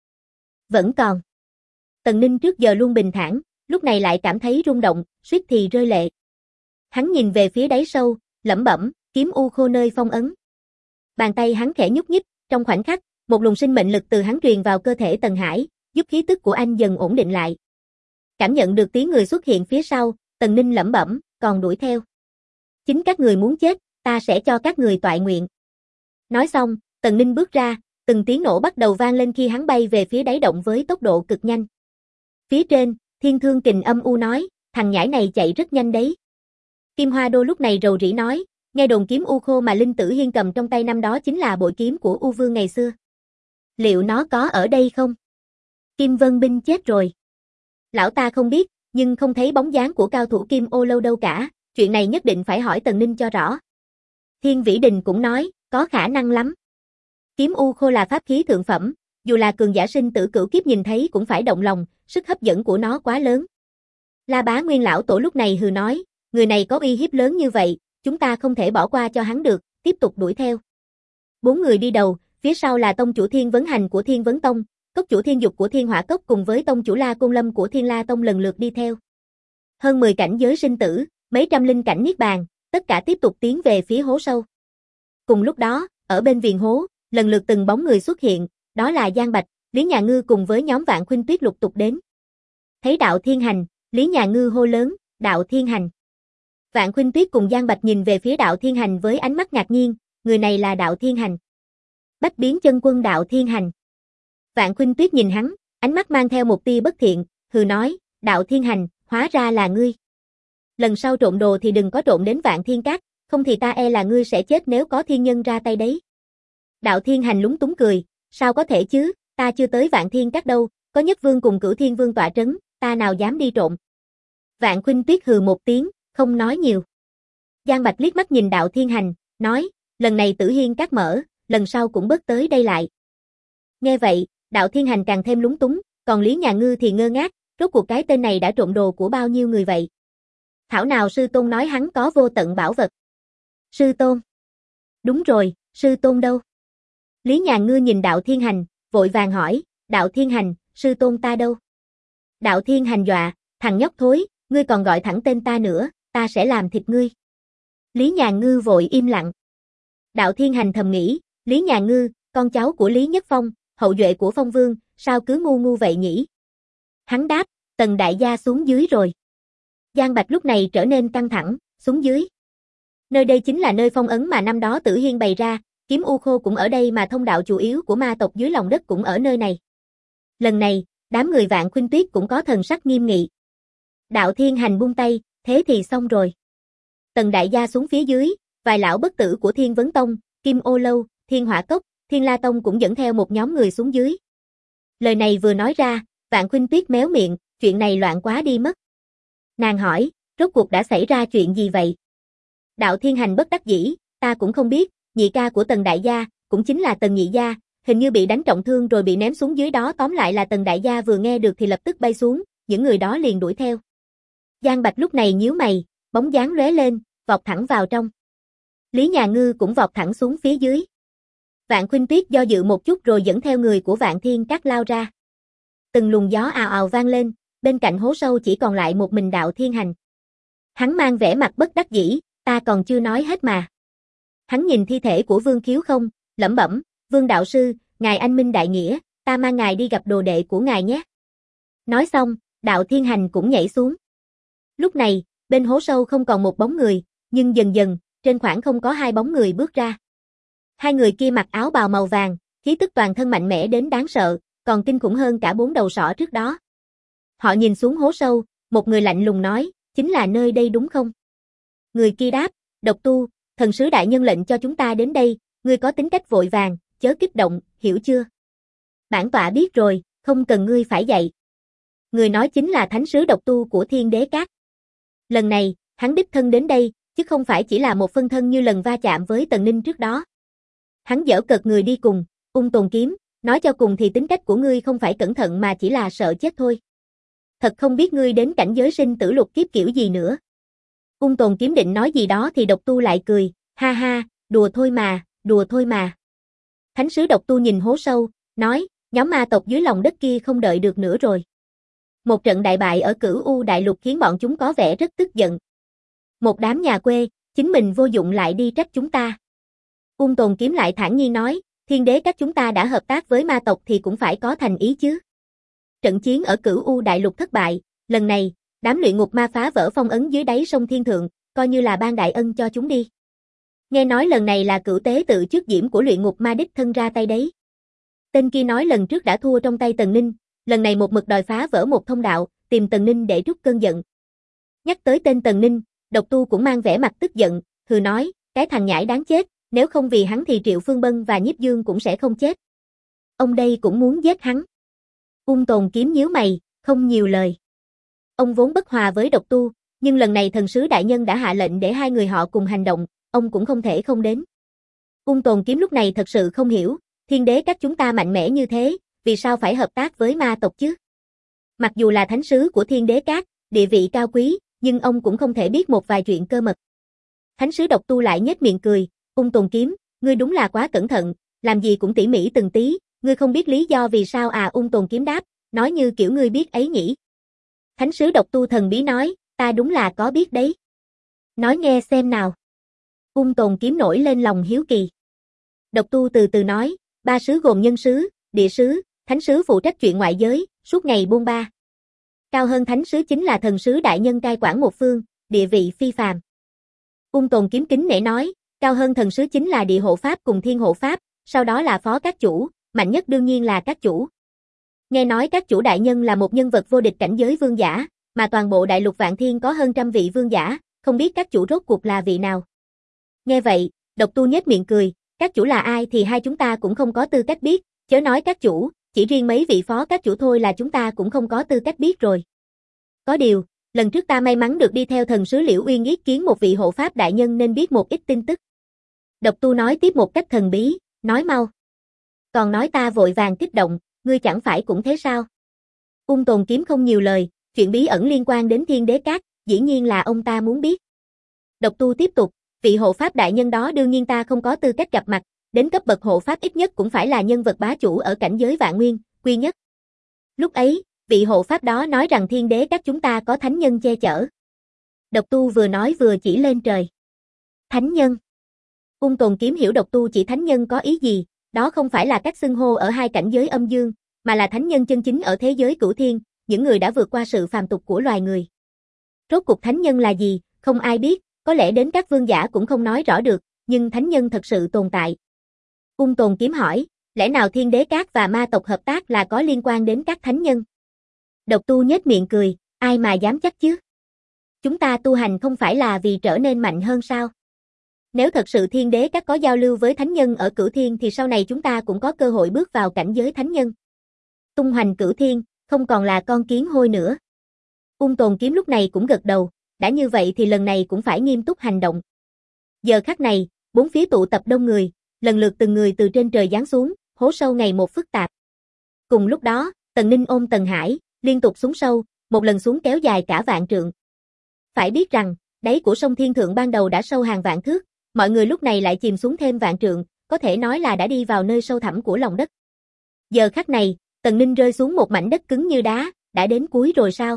còn. Tần Ninh trước giờ luôn bình thản, lúc này lại cảm thấy rung động, suýt thì rơi lệ. Hắn nhìn về phía đáy sâu, lẩm bẩm, kiếm u khô nơi phong ấn. Bàn tay hắn khẽ nhúc nhích, trong khoảnh khắc, một luồng sinh mệnh lực từ hắn truyền vào cơ thể Tần Hải, giúp khí tức của anh dần ổn định lại. Cảm nhận được tiếng người xuất hiện phía sau, Tần Ninh lẩm bẩm, còn đuổi theo. Chính các người muốn chết, ta sẽ cho các người toại nguyện. Nói xong, Tần Ninh bước ra, từng tiếng nổ bắt đầu vang lên khi hắn bay về phía đáy động với tốc độ cực nhanh. Phía trên, Thiên Thương Kình âm u nói, thằng nhãi này chạy rất nhanh đấy. Kim Hoa Đô lúc này rầu rĩ nói, nghe đồn kiếm u khô mà Linh Tử Hiên cầm trong tay năm đó chính là bội kiếm của U Vương ngày xưa. Liệu nó có ở đây không? Kim Vân Binh chết rồi. Lão ta không biết, nhưng không thấy bóng dáng của cao thủ Kim Ô Lâu đâu cả, chuyện này nhất định phải hỏi Tần Ninh cho rõ. Thiên Vĩ Đình cũng nói, có khả năng lắm. Kiếm u khô là pháp khí thượng phẩm, dù là cường giả sinh tử cửu kiếp nhìn thấy cũng phải động lòng, sức hấp dẫn của nó quá lớn. La Bá Nguyên lão tổ lúc này hừ nói, người này có uy hiếp lớn như vậy, chúng ta không thể bỏ qua cho hắn được, tiếp tục đuổi theo. 4 người đi đầu, phía sau là tông chủ Thiên Vấn Hành của Thiên Vấn Tông, cốc chủ Thiên Dục của Thiên Hỏa Cốc cùng với tông chủ La Côn Lâm của Thiên La Tông lần lượt đi theo. Hơn 10 cảnh giới sinh tử, mấy trăm linh cảnh niết bàn, tất cả tiếp tục tiến về phía hố sâu. Cùng lúc đó, ở bên viền hố, lần lượt từng bóng người xuất hiện, đó là Giang Bạch, Lý Nhà Ngư cùng với nhóm Vạn Khuynh Tuyết lục tục đến. Thấy Đạo Thiên Hành, Lý Nhà Ngư hô lớn, Đạo Thiên Hành. Vạn Khuynh Tuyết cùng Giang Bạch nhìn về phía Đạo Thiên Hành với ánh mắt ngạc nhiên, người này là Đạo Thiên Hành. Bách biến chân quân Đạo Thiên Hành. Vạn Khuynh Tuyết nhìn hắn, ánh mắt mang theo một tia bất thiện, hừ nói, Đạo Thiên Hành, hóa ra là ngươi. Lần sau trộm đồ thì đừng có trộm đến Vạn Thiên Các, không thì ta e là ngươi sẽ chết nếu có thiên nhân ra tay đấy. Đạo Thiên Hành lúng túng cười, sao có thể chứ, ta chưa tới Vạn Thiên Các đâu, có Nhất Vương cùng Cửu Thiên Vương tọa trấn, ta nào dám đi trộm. Vạn Khuynh Tuyết hừ một tiếng, không nói nhiều. Giang Bạch liếc mắt nhìn Đạo Thiên Hành, nói, lần này Tử Hiên Các mở, lần sau cũng bớt tới đây lại. Nghe vậy, Đạo Thiên Hành càng thêm lúng túng, còn Lý Nhà Ngư thì ngơ ngác, rốt cuộc cái tên này đã trộm đồ của bao nhiêu người vậy? Thảo nào sư tôn nói hắn có vô tận bảo vật. Sư tôn. Đúng rồi, sư tôn đâu? Lý Nhà Ngư nhìn Đạo Thiên Hành, vội vàng hỏi, Đạo Thiên Hành, sư tôn ta đâu? Đạo Thiên Hành dọa, thằng nhóc thối, ngươi còn gọi thẳng tên ta nữa, ta sẽ làm thịt ngươi. Lý Nhà Ngư vội im lặng. Đạo Thiên Hành thầm nghĩ, Lý Nhà Ngư, con cháu của Lý Nhất Phong, hậu duệ của Phong Vương, sao cứ ngu ngu vậy nhỉ? Hắn đáp, Tần đại gia xuống dưới rồi. Giang Bạch lúc này trở nên căng thẳng, xuống dưới. Nơi đây chính là nơi phong ấn mà năm đó Tử Hiên bày ra, kiếm u khô cũng ở đây mà thông đạo chủ yếu của ma tộc dưới lòng đất cũng ở nơi này. Lần này, đám người Vạn Khuynh Tuyết cũng có thần sắc nghiêm nghị. Đạo Thiên Hành buông tay, thế thì xong rồi. Tần đại gia xuống phía dưới, vài lão bất tử của Thiên Vấn Tông, Kim Ô Lâu, Thiên Hỏa Cốc, Thiên La Tông cũng dẫn theo một nhóm người xuống dưới. Lời này vừa nói ra, Vạn Khuynh Tuyết méo miệng, chuyện này loạn quá đi mất. Nàng hỏi, rốt cuộc đã xảy ra chuyện gì vậy? Đạo Thiên Hành bất đắc dĩ, ta cũng không biết, nhị ca của Tần đại gia, cũng chính là Tần nhị gia, hình như bị đánh trọng thương rồi bị ném xuống dưới đó, tóm lại là Tần đại gia vừa nghe được thì lập tức bay xuống, những người đó liền đuổi theo. Giang Bạch lúc này nhíu mày, bóng dáng lóe lên, vọt thẳng vào trong. Lý Nhà Ngư cũng vọt thẳng xuống phía dưới. Vạn Khuynh Tuyết do dự một chút rồi dẫn theo người của Vạn Thiên Các lao ra. Từng luồng gió ào ào vang lên, bên cạnh hố sâu chỉ còn lại một mình Đạo Thiên Hành. Hắn mang vẻ mặt bất đắc dĩ, ta còn chưa nói hết mà. Hắn nhìn thi thể của Vương Khiếu Không, lẩm bẩm, Vương đạo sư, ngài anh minh đại nghĩa, ta mang ngài đi gặp đồ đệ của ngài nhé. Nói xong, Đạo Thiên Hành cũng nhảy xuống. Lúc này, bên hố sâu không còn một bóng người, nhưng dần dần, trên khoảng không có hai bóng người bước ra. Hai người kia mặc áo bào màu vàng, khí tức toàn thân mạnh mẽ đến đáng sợ, còn kinh khủng hơn cả 4 đầu sỏ trước đó. Họ nhìn xuống hố sâu, một người lạnh lùng nói, chính là nơi đây đúng không? Người kia đáp, Độc Tu, thần sứ đại nhân lệnh cho chúng ta đến đây, ngươi có tính cách vội vàng, chớ kích động, hiểu chưa? Bản tọa biết rồi, không cần ngươi phải dạy. Người nói chính là thánh sứ Độc Tu của Thiên Đế Các. Lần này, hắn đích thân đến đây, chứ không phải chỉ là một phân thân như lần va chạm với Tần Ninh trước đó. Hắn giở cợt người đi cùng, Ung Tồn Kiếm, nói cho cùng thì tính cách của ngươi không phải cẩn thận mà chỉ là sợ chết thôi. Thật không biết ngươi đến cảnh giới sinh tử lục kiếp kiểu gì nữa. Ung Tồn Kiếm định nói gì đó thì Độc Tu lại cười, ha ha, đùa thôi mà, đùa thôi mà. Thánh sứ Độc Tu nhìn hố sâu, nói, nhóm ma tộc dưới lòng đất kia không đợi được nữa rồi. Một trận đại bại ở Cửu U Đại Lục khiến bọn chúng có vẻ rất tức giận. Một đám nhà quê, chính mình vô dụng lại đi trách chúng ta. Ung Tồn Kiếm lại thản nhiên nói, Thiên Đế Các chúng ta đã hợp tác với ma tộc thì cũng phải có thành ý chứ. Trận chiến ở Cửu U Đại Lục thất bại, lần này, đám luyện ngục ma phá vỡ phong ấn dưới đáy sông Thiên Thượng, coi như là ban đại ân cho chúng đi. Nghe nói lần này là Cửu Tế tự trước diễm của luyện ngục ma đích thân ra tay đấy. Tên kia nói lần trước đã thua trong tay Tần Ninh, lần này một mực đòi phá vỡ một thông đạo, tìm Tần Ninh để trút cơn giận. Nhắc tới tên Tần Ninh, Độc Tu cũng mang vẻ mặt tức giận, hừ nói, cái thằng nhãi đáng chết, nếu không vì hắn thì Triệu Phương Bân và Nhiếp Dương cũng sẽ không chết. Ông đây cũng muốn giết hắn. Ung Tồn Kiếm nhíu mày, không nhiều lời. Ông vốn bất hòa với Độc Tu, nhưng lần này thần sứ đại nhân đã hạ lệnh để hai người họ cùng hành động, ông cũng không thể không đến. Ung Tồn Kiếm lúc này thật sự không hiểu, Thiên Đế Các chúng ta mạnh mẽ như thế, vì sao phải hợp tác với ma tộc chứ? Mặc dù là thánh sứ của Thiên Đế Các, địa vị cao quý, nhưng ông cũng không thể biết một vài chuyện cơ mật. Thánh sứ Độc Tu lại nhếch miệng cười, Ung Tồn Kiếm, ngươi đúng là quá cẩn thận, làm gì cũng tỉ mỉ từng tí, ngươi không biết lý do vì sao à? Ung Tồn Kiếm đáp, nói như kiểu ngươi biết ấy nhỉ. Thánh sứ Độc Tu thần bí nói, ta đúng là có biết đấy. Nói nghe xem nào. Ung Tồn Kiếm nổi lên lòng hiếu kỳ. Độc Tu từ từ nói, ba sứ gồm nhân sứ, địa sứ, thánh sứ phụ trách chuyện ngoại giới, suốt ngày buôn ba. Cao hơn thánh sứ chính là thần sứ đại nhân cai quản một phương, địa vị phi phàm. Ung Tồn Kiếm kính nể nói, cao hơn thần sứ chính là địa hộ pháp cùng thiên hộ pháp, sau đó là phó các chủ, mạnh nhất đương nhiên là các chủ. Nghe nói các chủ đại nhân là một nhân vật vô địch cảnh giới vương giả, mà toàn bộ đại lục Vạn Thiên có hơn 100 vị vương giả, không biết các chủ rốt cuộc là vị nào. Nghe vậy, Độc Tu nhếch miệng cười, các chủ là ai thì hai chúng ta cũng không có tư cách biết, chớ nói các chủ, chỉ riêng mấy vị phó các chủ thôi là chúng ta cũng không có tư cách biết rồi. Có điều, lần trước ta may mắn được đi theo thần sứ Liễu Uyên yết kiến một vị hộ pháp đại nhân nên biết một ít tin tức. Độc Tu nói tiếp một cách thần bí, nói mau. Còn nói ta vội vàng kích động, ngươi chẳng phải cũng thế sao? Ung Tồn Kiếm không nhiều lời, chuyện bí ẩn liên quan đến Thiên Đế Các, dĩ nhiên là ông ta muốn biết. Độc Tu tiếp tục, vị hộ pháp đại nhân đó đương nhiên ta không có tư cách gặp mặt, đến cấp bậc hộ pháp ít nhất cũng phải là nhân vật bá chủ ở cảnh giới Vạn Nguyên, quy nhất. Lúc ấy, vị hộ pháp đó nói rằng Thiên Đế Các chúng ta có thánh nhân che chở. Độc Tu vừa nói vừa chỉ lên trời. Thánh nhân. Ung Tồn Kiếm hiểu Độc Tu chỉ thánh nhân có ý gì, đó không phải là cách xưng hô ở hai cảnh giới âm dương, mà là thánh nhân chân chính ở thế giới cửu thiên, những người đã vượt qua sự phàm tục của loài người. Rốt cuộc thánh nhân là gì, không ai biết, có lẽ đến các vương giả cũng không nói rõ được, nhưng thánh nhân thật sự tồn tại. Ung Tồn Kiếm hỏi, lẽ nào Thiên Đế Các và ma tộc hợp tác là có liên quan đến các thánh nhân? Độc Tu nhếch miệng cười, ai mà dám chắc chứ? Chúng ta tu hành không phải là vì trở nên mạnh hơn sao? Nếu thật sự Thiên Đế Các có giao lưu với thánh nhân ở Cửu Thiên thì sau này chúng ta cũng có cơ hội bước vào cảnh giới thánh nhân. Tung hoành Cửu Thiên, không còn là con kiến hôi nữa. Ung Tồn Kiếm lúc này cũng gật đầu, đã như vậy thì lần này cũng phải nghiêm túc hành động. Giờ khắc này, bốn phía tụ tập đông người, lần lượt từng người từ trên trời giáng xuống, hố sâu ngày một phức tạp. Cùng lúc đó, Tần Ninh ôm Tần Hải, liên tục xuống sâu, một lần xuống kéo dài cả vạn trượng. Phải biết rằng, đáy của sông Thiên Thượng ban đầu đã sâu hàng vạn thước, mọi người lúc này lại chìm xuống thêm vạn trượng, có thể nói là đã đi vào nơi sâu thẳm của lòng đất. Giờ khắc này, Tần Ninh rơi xuống một mảnh đất cứng như đá, đã đến cuối rồi sao?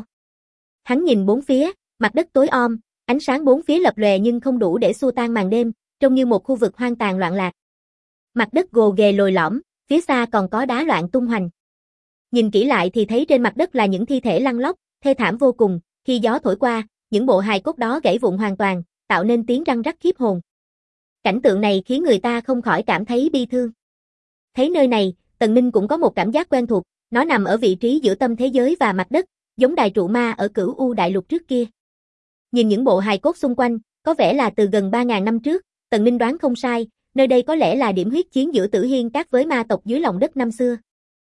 Hắn nhìn bốn phía, mặt đất tối om, ánh sáng bốn phía lập lòe nhưng không đủ để xua tan màn đêm, trông như một khu vực hoang tàn loạn lạc. Mặt đất gồ ghề lồi lõm, phía xa còn có đá loạn tung hoành. Nhìn kỹ lại thì thấy trên mặt đất là những thi thể lăn lóc, thê thảm vô cùng, khi gió thổi qua, những bộ hài cốt đó gãy vụn hoàn toàn, tạo nên tiếng răng rắc khiếp hồn. Cảnh tượng này khiến người ta không khỏi cảm thấy bi thương. Thấy nơi này, Tần Ninh cũng có một cảm giác quen thuộc, nó nằm ở vị trí giữa tâm thế giới và mặt đất, giống đài trụ ma ở Cửu U Đại Lục trước kia. Nhìn những bộ hài cốt xung quanh, có vẻ là từ gần 3.000 năm trước, Tần Ninh đoán không sai, nơi đây có lẽ là điểm huyết chiến giữa Tử Hiên Các với ma tộc dưới lòng đất năm xưa.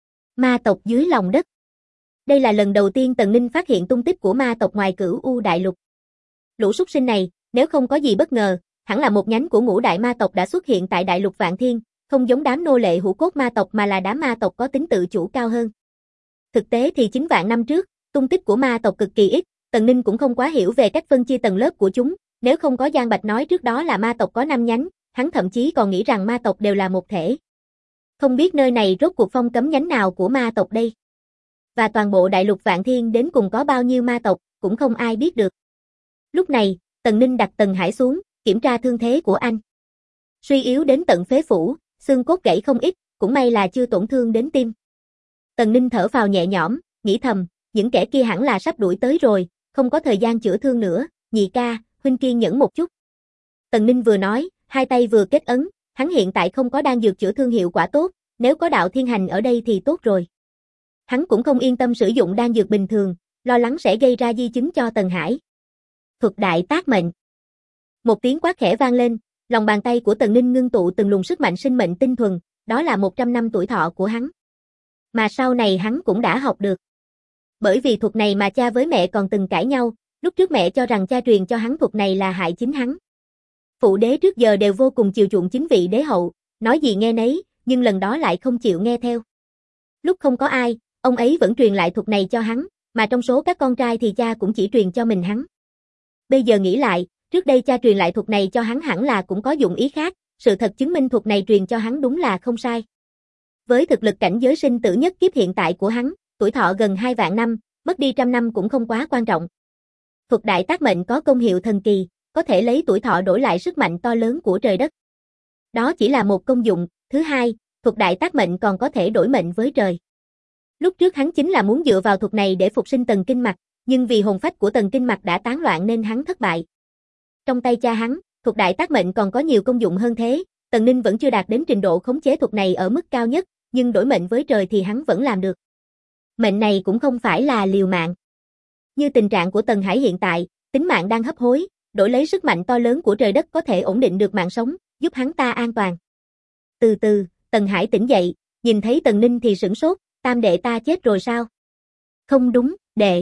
Ma tộc dưới lòng đất. Đây là lần đầu tiên Tần Ninh phát hiện tung tích của ma tộc ngoài Cửu U Đại Lục. Lũ súc sinh này, nếu không có gì bất ngờ, hẳn là một nhánh của ngũ đại ma tộc đã xuất hiện tại Đại Lục Vạn Thiên, không giống đám nô lệ hữu cốt ma tộc mà là đám ma tộc có tính tự chủ cao hơn. Thực tế thì 9 vạn năm trước, tung tích của ma tộc cực kỳ ít, Tần Ninh cũng không quá hiểu về cách phân chia tầng lớp của chúng, nếu không có Giang Bạch nói trước đó là ma tộc có 5 nhánh, hắn thậm chí còn nghĩ rằng ma tộc đều là một thể. Không biết nơi này rốt cuộc phong cấm nhánh nào của ma tộc đây. Và toàn bộ Đại Lục Vạn Thiên đến cùng có bao nhiêu ma tộc, cũng không ai biết được. Lúc này, Tần Ninh đặt Tần Hải xuống, kiểm tra thương thế của anh. Suy yếu đến tận phế phủ, xương cốt gãy không ít, cũng may là chưa tổn thương đến tim. Tần Ninh thở phào nhẹ nhõm, nghĩ thầm, những kẻ kia hẳn là sắp đuổi tới rồi, không có thời gian chữa thương nữa, nhị ca, huynh kiên nhẫn một chút. Tần Ninh vừa nói, hai tay vừa kết ấn, hắn hiện tại không có đan dược chữa thương hiệu quả tốt, nếu có đạo thiên hành ở đây thì tốt rồi. Hắn cũng không yên tâm sử dụng đan dược bình thường, lo lắng sẽ gây ra di chứng cho Tần Hải. Thuật đại tác mệnh. Một tiếng quát khẽ vang lên, lòng bàn tay của Tần Ninh ngưng tụ từng luồng sức mạnh sinh mệnh tinh thuần, đó là 100 năm tuổi thọ của hắn. Mà sau này hắn cũng đã học được. Bởi vì thuật này mà cha với mẹ còn từng cãi nhau, lúc trước mẹ cho rằng cha truyền cho hắn thuật này là hại chính hắn. Phụ đế trước giờ đều vô cùng chiều chuộng chính vị đế hậu, nói gì nghe nấy, nhưng lần đó lại không chịu nghe theo. Lúc không có ai, ông ấy vẫn truyền lại thuật này cho hắn, mà trong số các con trai thì cha cũng chỉ truyền cho mình hắn. Bây giờ nghĩ lại, trước đây cha truyền lại thuật này cho hắn hẳn là cũng có dụng ý khác, sự thật chứng minh thuật này truyền cho hắn đúng là không sai. Với thực lực cảnh giới sinh tử nhất kiếp hiện tại của hắn, tuổi thọ gần 2 vạn năm, mất đi 100 năm cũng không quá quan trọng. Thuật đại tác mệnh có công hiệu thần kỳ, có thể lấy tuổi thọ đổi lại sức mạnh to lớn của trời đất. Đó chỉ là một công dụng, thứ hai, thuật đại tác mệnh còn có thể đổi mệnh với trời. Lúc trước hắn chính là muốn dựa vào thuật này để phục sinh Tần Kinh Mạch, nhưng vì hồn phách của Tần Kinh Mạch đã tán loạn nên hắn thất bại. Trong tay cha hắn, thuật đại tác mệnh còn có nhiều công dụng hơn thế, Tần Ninh vẫn chưa đạt đến trình độ khống chế thuật này ở mức cao nhất, nhưng đổi mệnh với trời thì hắn vẫn làm được. Mệnh này cũng không phải là liều mạng. Như tình trạng của Tần Hải hiện tại, tính mạng đang hấp hối, đổi lấy sức mạnh to lớn của trời đất có thể ổn định được mạng sống, giúp hắn ta an toàn. Từ từ, Tần Hải tỉnh dậy, nhìn thấy Tần Ninh thì sửng sốt, tam đệ ta chết rồi sao? Không đúng, đệ.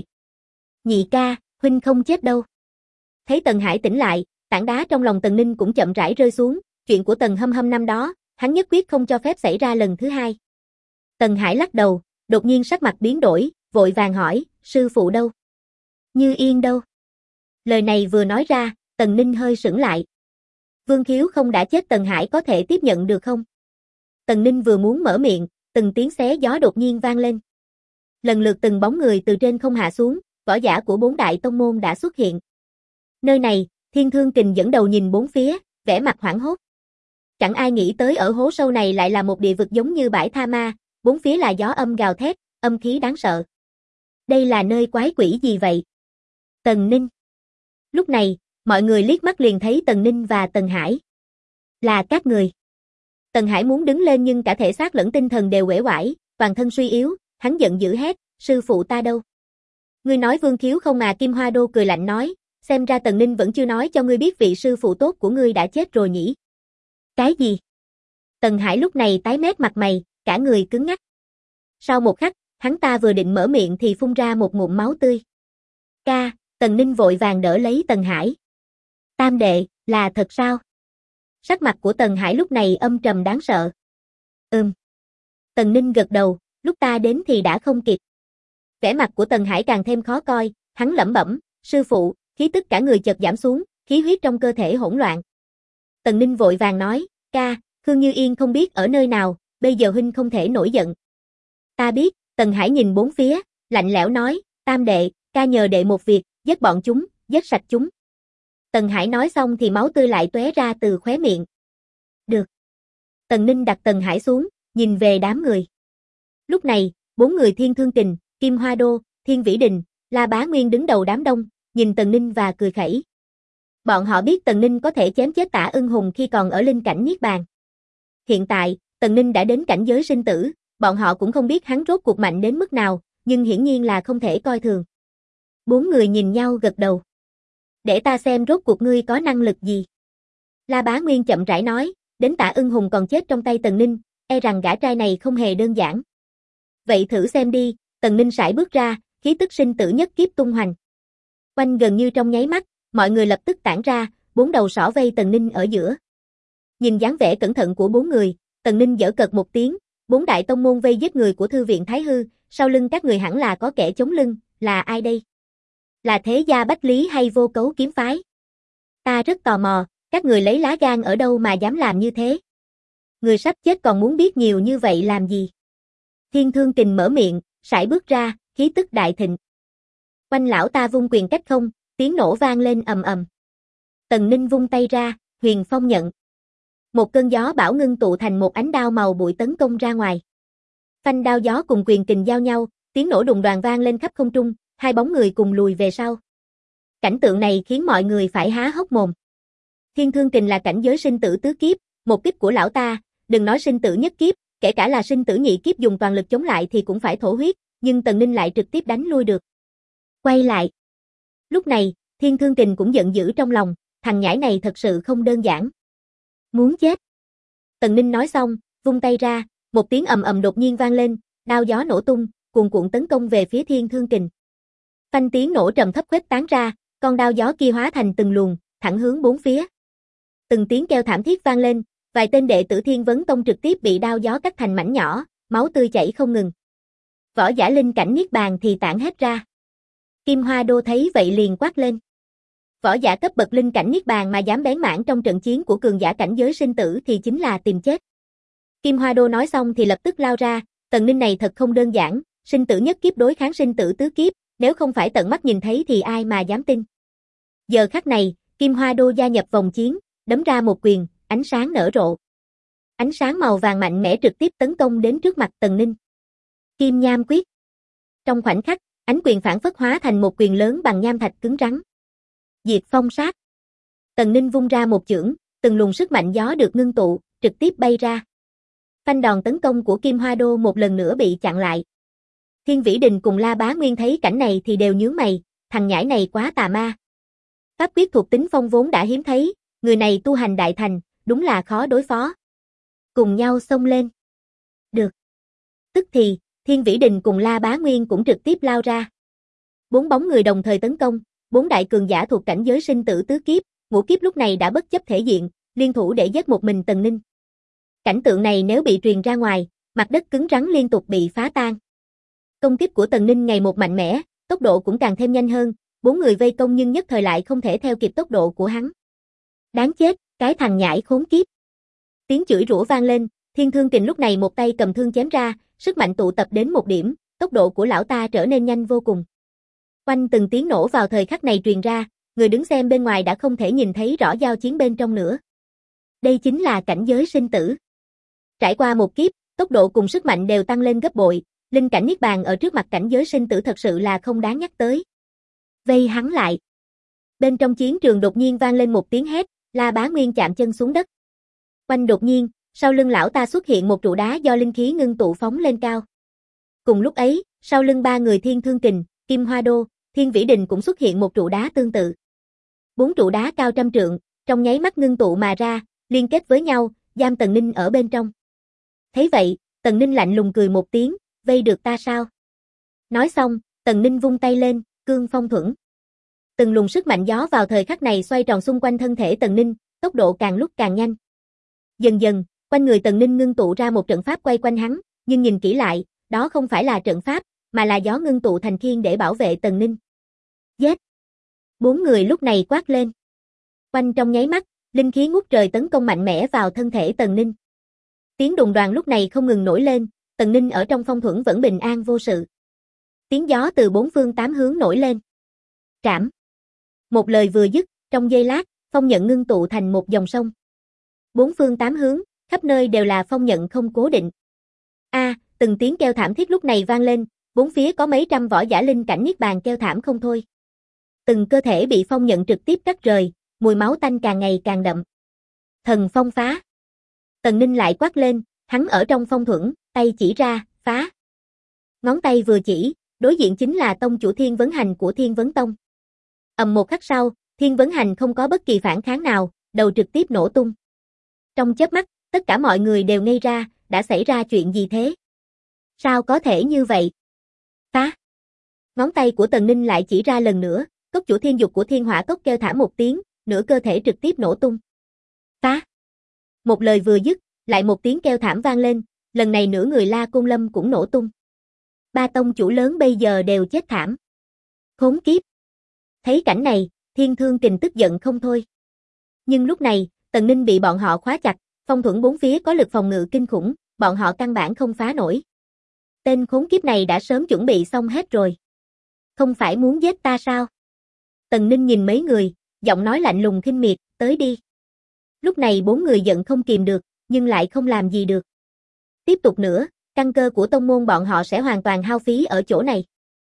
Nhị ca, huynh không chết đâu. Thấy Tần Hải tỉnh lại, tảng đá trong lòng Tần Ninh cũng chậm rãi rơi xuống, chuyện của Tần Hâm Hâm năm đó, hắn nhất quyết không cho phép xảy ra lần thứ hai. Tần Hải lắc đầu, đột nhiên sắc mặt biến đổi, vội vàng hỏi, sư phụ đâu? Như Yên đâu? Lời này vừa nói ra, Tần Ninh hơi sững lại. Vương Khiếu không đã chết, Tần Hải có thể tiếp nhận được không? Tần Ninh vừa muốn mở miệng, từng tiếng xé gió đột nhiên vang lên. Lần lượt từng bóng người từ trên không hạ xuống, võ giả của 4 đại tông môn đã xuất hiện. Nơi này, Thiên Thương Kình dẫn đầu nhìn bốn phía, vẻ mặt hoảng hốt. Chẳng ai nghĩ tới ở hố sâu này lại là một địa vực giống như bãi tha ma, bốn phía là gió âm gào thét, âm khí đáng sợ. Đây là nơi quái quỷ gì vậy? Tần Ninh. Lúc này, mọi người liếc mắt liền thấy Tần Ninh và Tần Hải. Là các người. Tần Hải muốn đứng lên nhưng cả thể xác lẫn tinh thần đều uể oải, toàn thân suy yếu, hắn giận dữ hét, sư phụ ta đâu? Ngươi nói Vương Khiếu không à? Kim Hoa Đô cười lạnh nói, xem ra Tần Ninh vẫn chưa nói cho ngươi biết vị sư phụ tốt của ngươi đã chết rồi nhỉ? Cái gì? Tần Hải lúc này tái mét mặt mày, cả người cứng ngắc. Sau một khắc, hắn ta vừa định mở miệng thì phun ra một ngụm máu tươi. Ca, Tần Ninh vội vàng đỡ lấy Tần Hải. Tam đệ, là thật sao? Sắc mặt của Tần Hải lúc này âm trầm đáng sợ. Tần Ninh gật đầu, lúc ta đến thì đã không kịp. Vẻ mặt của Tần Hải càng thêm khó coi, hắn lẩm bẩm, sư phụ, khí tức cả người chợt giảm xuống, khí huyết trong cơ thể hỗn loạn. Tần Ninh vội vàng nói, ca, Khương Như Yên không biết ở nơi nào, bây giờ huynh không thể nổi giận. Ta biết, Tần Hải nhìn bốn phía, lạnh lẽo nói, tam đệ, ca nhờ đệ một việc, giết bọn chúng, giết sạch chúng. Tần Hải nói xong thì máu tươi lại tóe ra từ khóe miệng. Được. Tần Ninh đặt Tần Hải xuống, nhìn về đám người. Lúc này, bốn người Thiên Thương Kình, Kim Hoa Đô, Thiên Vĩ Đình, La Bá Nguyên đứng đầu đám đông, nhìn Tần Ninh và cười khẩy. Bọn họ biết Tần Ninh có thể chém chết Tả Ưng Hùng khi còn ở linh cảnh Niết Bàn. Hiện tại, Tần Ninh đã đến cảnh giới sinh tử, bọn họ cũng không biết hắn rốt cuộc mạnh đến mức nào, nhưng hiển nhiên là không thể coi thường. Bốn người nhìn nhau gật đầu. Để ta xem rốt cuộc ngươi có năng lực gì. La Bá Nguyên chậm rãi nói, đến Tả Ưng Hùng còn chết trong tay Tần Ninh, e rằng gã trai này không hề đơn giản. Vậy thử xem đi, Tần Ninh sải bước ra, khí tức sinh tử nhất kiếp tung hoành. Quanh gần như trong nháy mắt, mọi người lập tức tản ra, bốn đầu sỏ vây Tần Ninh ở giữa. Nhìn dáng vẻ cẩn thận của bốn người, Tần Ninh giở cợt một tiếng, bốn đại tông môn vây giết người của Thư viện Thái Hư, sau lưng các người hẳn là có kẻ chống lưng, là ai đây? Là Thế Gia Bách Lý hay Vô Cấu Kiếm Phái? Ta rất tò mò, các người lấy lá gan ở đâu mà dám làm như thế? Người sắp chết còn muốn biết nhiều như vậy làm gì? Thiên Thương Kình mở miệng, sải bước ra, khí tức đại thịnh. Quanh lão ta vung quyền cách không, tiếng nổ vang lên ầm ầm. Tần Ninh vung tay ra, Huyền Phong nhận. Một cơn gió bão ngưng tụ thành một ánh đao màu bụi tấn công ra ngoài. Phanh đao gió cùng quyền kình giao nhau, tiếng nổ đùng đoàng vang lên khắp không trung, hai bóng người cùng lùi về sau. Cảnh tượng này khiến mọi người phải há hốc mồm. Thiên Thương Kình là cảnh giới sinh tử tứ kiếp, một kích của lão ta, đừng nói sinh tử nhất kiếp, kể cả là sinh tử nhị kiếp dùng toàn lực chống lại thì cũng phải thổ huyết, nhưng Tần Ninh lại trực tiếp đánh lui được. Quay lại. Lúc này, Thiên Thương Kình cũng giận dữ trong lòng, thằng nhãi này thật sự không đơn giản. Muốn chết. Tần Ninh nói xong, vung tay ra, một tiếng ầm ầm đột nhiên vang lên, đao gió nổ tung, cuồn cuộn tấn công về phía Thiên Thương Kình. Phanh tiếng nổ trầm thấp khuếch tán ra, con đao gió kia hóa thành từng luồng, thẳng hướng bốn phía. Từng tiếng kêu thảm thiết vang lên, vài tên đệ tử Thiên Vấn Tông trực tiếp bị đao gió cắt thành mảnh nhỏ, máu tươi chảy không ngừng. Võ giả linh cảnh Niết Bàn thì tản hết ra. Kim Hoa Đô thấy vậy liền quát lên. Võ giả cấp bậc linh cảnh Niết Bàn mà dám bén mảng trong trận chiến của cường giả cảnh giới sinh tử thì chính là tìm chết. Kim Hoa Đô nói xong thì lập tức lao ra, Tần Ninh này thật không đơn giản, sinh tử nhất kiếp đối kháng sinh tử tứ kiếp, nếu không phải tận mắt nhìn thấy thì ai mà dám tin. Giờ khắc này, Kim Hoa Đô gia nhập vòng chiến, đấm ra một quyền, ánh sáng nở rộ. Ánh sáng màu vàng mạnh mẽ trực tiếp tấn công đến trước mặt Tần Ninh. Kim Nham Quyết. Trong khoảnh khắc, ánh quyền phản phất hóa thành một quyền lớn bằng nham thạch cứng rắn. Diệt phong sát. Tần Ninh vung ra một chưởng, từng luồng sức mạnh gió được ngưng tụ, trực tiếp bay ra. Phanh đòn tấn công của Kim Hoa Đô một lần nữa bị chặn lại. Thiên Vĩ Đình cùng La Bá Nguyên thấy cảnh này thì đều nhướng mày, thằng nhãi này quá tà ma. Pháp quyết thuộc tính phong vốn đã hiếm thấy, người này tu hành đại thành, đúng là khó đối phó. Cùng nhau xông lên. Được. Tức thì, Thiên Vĩ Đình cùng La Bá Nguyên cũng trực tiếp lao ra. Bốn bóng người đồng thời tấn công, bốn đại cường giả thuộc cảnh giới sinh tử tứ kiếp, ngũ kiếp lúc này đã bất chấp thể diện, liên thủ để giết một mình Tần Ninh. Cảnh tượng này nếu bị truyền ra ngoài, mặt đất cứng rắn liên tục bị phá tan. Công kích của Tần Ninh ngày một mạnh mẽ, tốc độ cũng càng thêm nhanh hơn, bốn người vây công nhưng nhất thời lại không thể theo kịp tốc độ của hắn. Đáng chết, cái thằng nhãi khốn kiếp. Tiếng chửi rủa vang lên, Thiên Thương Kình lúc này một tay cầm thương chém ra, sức mạnh tụ tập đến một điểm, tốc độ của lão ta trở nên nhanh vô cùng. Quanh từng tiếng nổ vào thời khắc này truyền ra, người đứng xem bên ngoài đã không thể nhìn thấy rõ giao chiến bên trong nữa. Đây chính là cảnh giới sinh tử. Trải qua một kiếp, tốc độ cùng sức mạnh đều tăng lên gấp bội, linh cảnh Niết Bàn ở trước mặt cảnh giới sinh tử thật sự là không đáng nhắc tới. Vây hắn lại. Bên trong chiến trường đột nhiên vang lên một tiếng hét, La Bá Nguyên chạm chân xuống đất. Quanh đột nhiên, sau lưng lão ta xuất hiện một trụ đá do linh khí ngưng tụ phóng lên cao. Cùng lúc ấy, sau lưng ba người Thiên Thương Kình, Kim Hoa Đô, Thiên Vĩ Đình cũng xuất hiện một trụ đá tương tự. 4 trụ đá cao trăm trượng, trong nháy mắt ngưng tụ mà ra, liên kết với nhau, giam Tần Ninh ở bên trong. Thấy vậy, Tần Ninh lạnh lùng cười một tiếng, vây được ta sao? Nói xong, Tần Ninh vung tay lên, cương phong thuẫn. Từng luồng sức mạnh gió vào thời khắc này xoay tròn xung quanh thân thể Tần Ninh, tốc độ càng lúc càng nhanh. Dần dần, quanh người Tần Ninh ngưng tụ ra một trận pháp quay quanh hắn, nhưng nhìn kỹ lại, đó không phải là trận pháp, mà là gió ngưng tụ thành khiên để bảo vệ Tần Ninh. Giết! 4 người lúc này quát lên. Quanh trong nháy mắt, linh khí ngút trời tấn công mạnh mẽ vào thân thể Tần Ninh. Tiếng đùng đoàng lúc này không ngừng nổi lên, Tần Ninh ở trong phong thuẫn vẫn bình an vô sự. Tiếng gió từ 4 phương 8 hướng nổi lên. Trảm! Một lời vừa dứt, trong giây lát, phong nhận ngưng tụ thành một dòng sông. 4 phương 8 hướng, khắp nơi đều là phong nhận không cố định. Từng tiếng kêu thảm thiết lúc này vang lên, bốn phía có mấy trăm võ giả linh cảnh niết bàn kêu thảm không thôi. Từng cơ thể bị phong nhận trực tiếp cắt rời, mùi máu tanh càng ngày càng đậm. Thần phong phá. Tần Ninh lại quát lên, hắn ở trong phong thuẫn, tay chỉ ra, phá. Ngón tay vừa chỉ, đối diện chính là tông chủ Thiên Vấn Hành của Thiên Vấn Tông. Ầm một khắc sau, Thiên Vấn Hành không có bất kỳ phản kháng nào, đầu trực tiếp nổ tung. Trong chớp mắt, tất cả mọi người đều ngây ra, đã xảy ra chuyện gì thế? Sao có thể như vậy? Phá! Ngón tay của Tần Ninh lại chỉ ra lần nữa, cốc chủ thiên dục của Thiên Hỏa Cốc kêu thả một tiếng, nửa cơ thể trực tiếp nổ tung. Phá! Một lời vừa dứt, lại một tiếng kêu thảm vang lên, lần này nửa người La Côn Lâm cũng nổ tung. 3 tông chủ lớn bây giờ đều chết thảm. Khốn kiếp! Thấy cảnh này, Thiên Thương Kình tức giận không thôi. Nhưng lúc này, Tần Ninh bị bọn họ khóa chặt, phong thuẫn bốn phía có lực phòng ngự kinh khủng, bọn họ căn bản không phá nổi. Tên khốn kiếp này đã sớm chuẩn bị xong hết rồi. Không phải muốn giết ta sao? Tần Ninh nhìn mấy người, giọng nói lạnh lùng khinh miệt, tới đi. Lúc này 4 người giận không kìm được, nhưng lại không làm gì được. Tiếp tục nữa, căn cơ của tông môn bọn họ sẽ hoàn toàn hao phí ở chỗ này.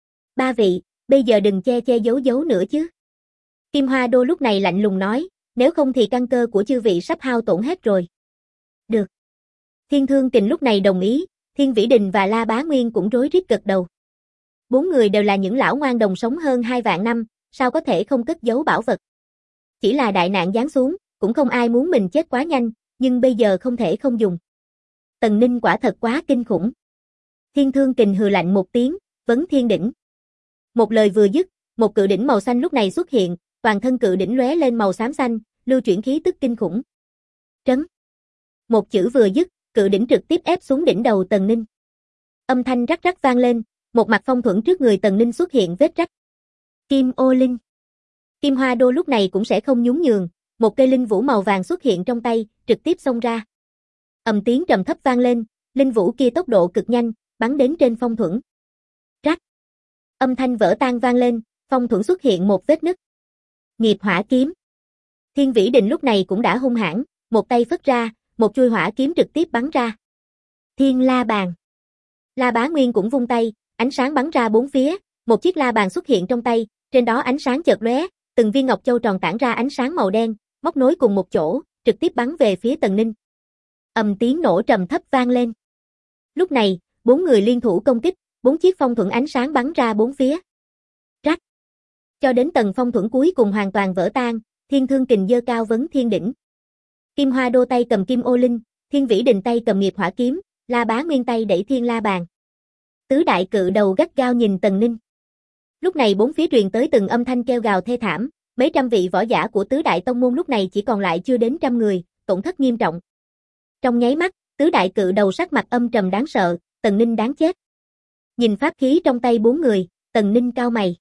3 vị, bây giờ đừng che che giấu giấu nữa chứ. Kim Hoa Đô lúc này lạnh lùng nói, nếu không thì căn cơ của chư vị sắp hao tổn hết rồi. Được. Thiên Thương Kình lúc này đồng ý, Thiên Vĩ Đình và La Bá Nguyên cũng rối rít gật đầu. 4 người đều là những lão ngoan đồng sống hơn 2 vạn năm, sao có thể không cất giấu bảo vật. Chỉ là đại nạn giáng xuống, cũng không ai muốn mình chết quá nhanh, nhưng bây giờ không thể không dùng. Tần Ninh quả thật quá kinh khủng. Thiên Thương Kình hừ lạnh một tiếng, vấn thiên đỉnh. Một lời vừa dứt, một cự đỉnh màu xanh lúc này xuất hiện, toàn thân cự đỉnh lóe lên màu xám xanh, lưu chuyển khí tức kinh khủng. Trấn. Một chữ vừa dứt, cự đỉnh trực tiếp ép xuống đỉnh đầu Tần Ninh. Âm thanh rắc rắc vang lên, một mặt phong thuẫn trước người Tần Ninh xuất hiện vết rách. Kim ô linh. Kim Hoa Đô lúc này cũng sẽ không nhún nhường, một cây linh vũ màu vàng xuất hiện trong tay, trực tiếp xông ra. Ầm tiếng trầm thấp vang lên, linh vũ kia tốc độ cực nhanh, bắn đến trên phong thuẫn. Rắc. Âm thanh vỡ tan vang lên, phong thuẫn xuất hiện một vết nứt. Nghiệp hỏa kiếm. Thiên Vĩ Đình lúc này cũng đã hung hãn, một tay phất ra, một chuôi hỏa kiếm trực tiếp bắn ra. Thiên La Bàn. La Bá Nguyên cũng vung tay, ánh sáng bắn ra bốn phía, một chiếc la bàn xuất hiện trong tay, trên đó ánh sáng chợt lóe, từng viên ngọc châu tròn tản ra ánh sáng màu đen, móc nối cùng một chỗ, trực tiếp bắn về phía Tần Ninh. Ầm tiếng nổ trầm thấp vang lên. Lúc này, 4 người liên thủ công kích, 4 chiếc phong thuẫn ánh sáng bắn ra bốn phía. Rắc. Cho đến tầng phong thuẫn cuối cùng hoàn toàn vỡ tan, Thiên Thương Kình giơ cao vấn thiên đỉnh. Kim Hoa Đô tay cầm kim ô linh, Thiên Vĩ Đình tay cầm nghiệp hỏa kiếm, La Bá Nguyên tay đẩy thiên la bàn. Tứ đại cự đầu gắt gao nhìn Tần Ninh. Lúc này bốn phía truyền tới từng âm thanh kêu gào thê thảm, mấy trăm vị võ giả của tứ đại tông môn lúc này chỉ còn lại chưa đến 100 người, tổn thất nghiêm trọng. Trong nháy mắt, tứ đại cự đầu sắc mặt âm trầm đáng sợ, Tần Ninh đáng chết. Nhìn pháp khí trong tay 4 người, Tần Ninh cau mày.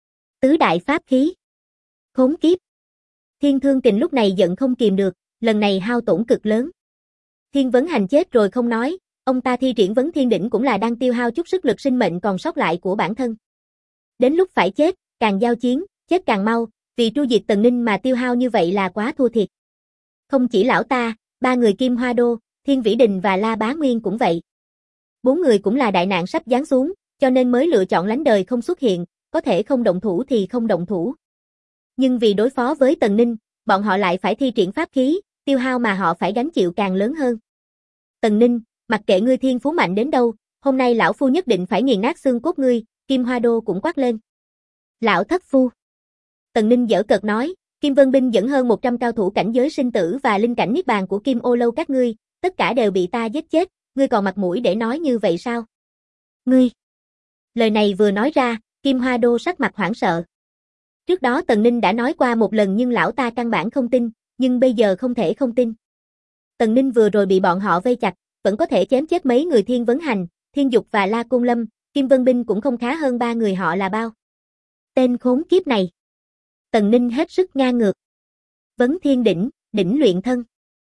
Tứ đại pháp khí. Khốn kiếp. Thiên Thương Kình lúc này giận không kìm được, lần này hao tổn cực lớn. Thiên Vấn Hành chết rồi không nói, ông ta thi triển vấn thiên đỉnh cũng là đang tiêu hao chút sức lực sinh mệnh còn sót lại của bản thân. Đến lúc phải chết, càng giao chiến, chết càng mau, vì tru diệt Tần Ninh mà tiêu hao như vậy là quá thua thiệt. Không chỉ lão ta, 3 người Kim Hoa Đô, Thiên Vĩ Đình và La Bá Nguyên cũng vậy. 4 người cũng là đại nạn sắp giáng xuống, cho nên mới lựa chọn lánh đời không xuất hiện, có thể không động thủ thì không động thủ. Nhưng vì đối phó với Tần Ninh, bọn họ lại phải thi triển pháp khí, tiêu hao mà họ phải gánh chịu càng lớn hơn. Tần Ninh, mặc kệ ngươi thiên phú mạnh đến đâu, hôm nay lão phu nhất định phải nghiền nát xương cốt ngươi, Kim Hoa Đô cũng quát lên. Lão thất phu. Tần Ninh giở cợt nói, Kim Vân Binh dẫn hơn 100 cao thủ cảnh giới sinh tử và linh cảnh niết bàn của Kim Ô Lâu các ngươi, tất cả đều bị ta giết chết, ngươi còn mặt mũi để nói như vậy sao? Ngươi! Lời này vừa nói ra, Kim Hoa Đô sắc mặt hoảng sợ. Trước đó Tần Ninh đã nói qua một lần nhưng lão ta căn bản không tin, nhưng bây giờ không thể không tin. Tần Ninh vừa rồi bị bọn họ vây chặt, vẫn có thể chém chết mấy người Thiên Vấn Hành, Thiên Dục và La Côn Lâm, Kim Vân Binh cũng không khá hơn ba người họ là bao. Tên khốn kiếp này! Tần Ninh hết sức ngang ngược. Vấn Thiên Đỉnh, đỉnh luyện thân.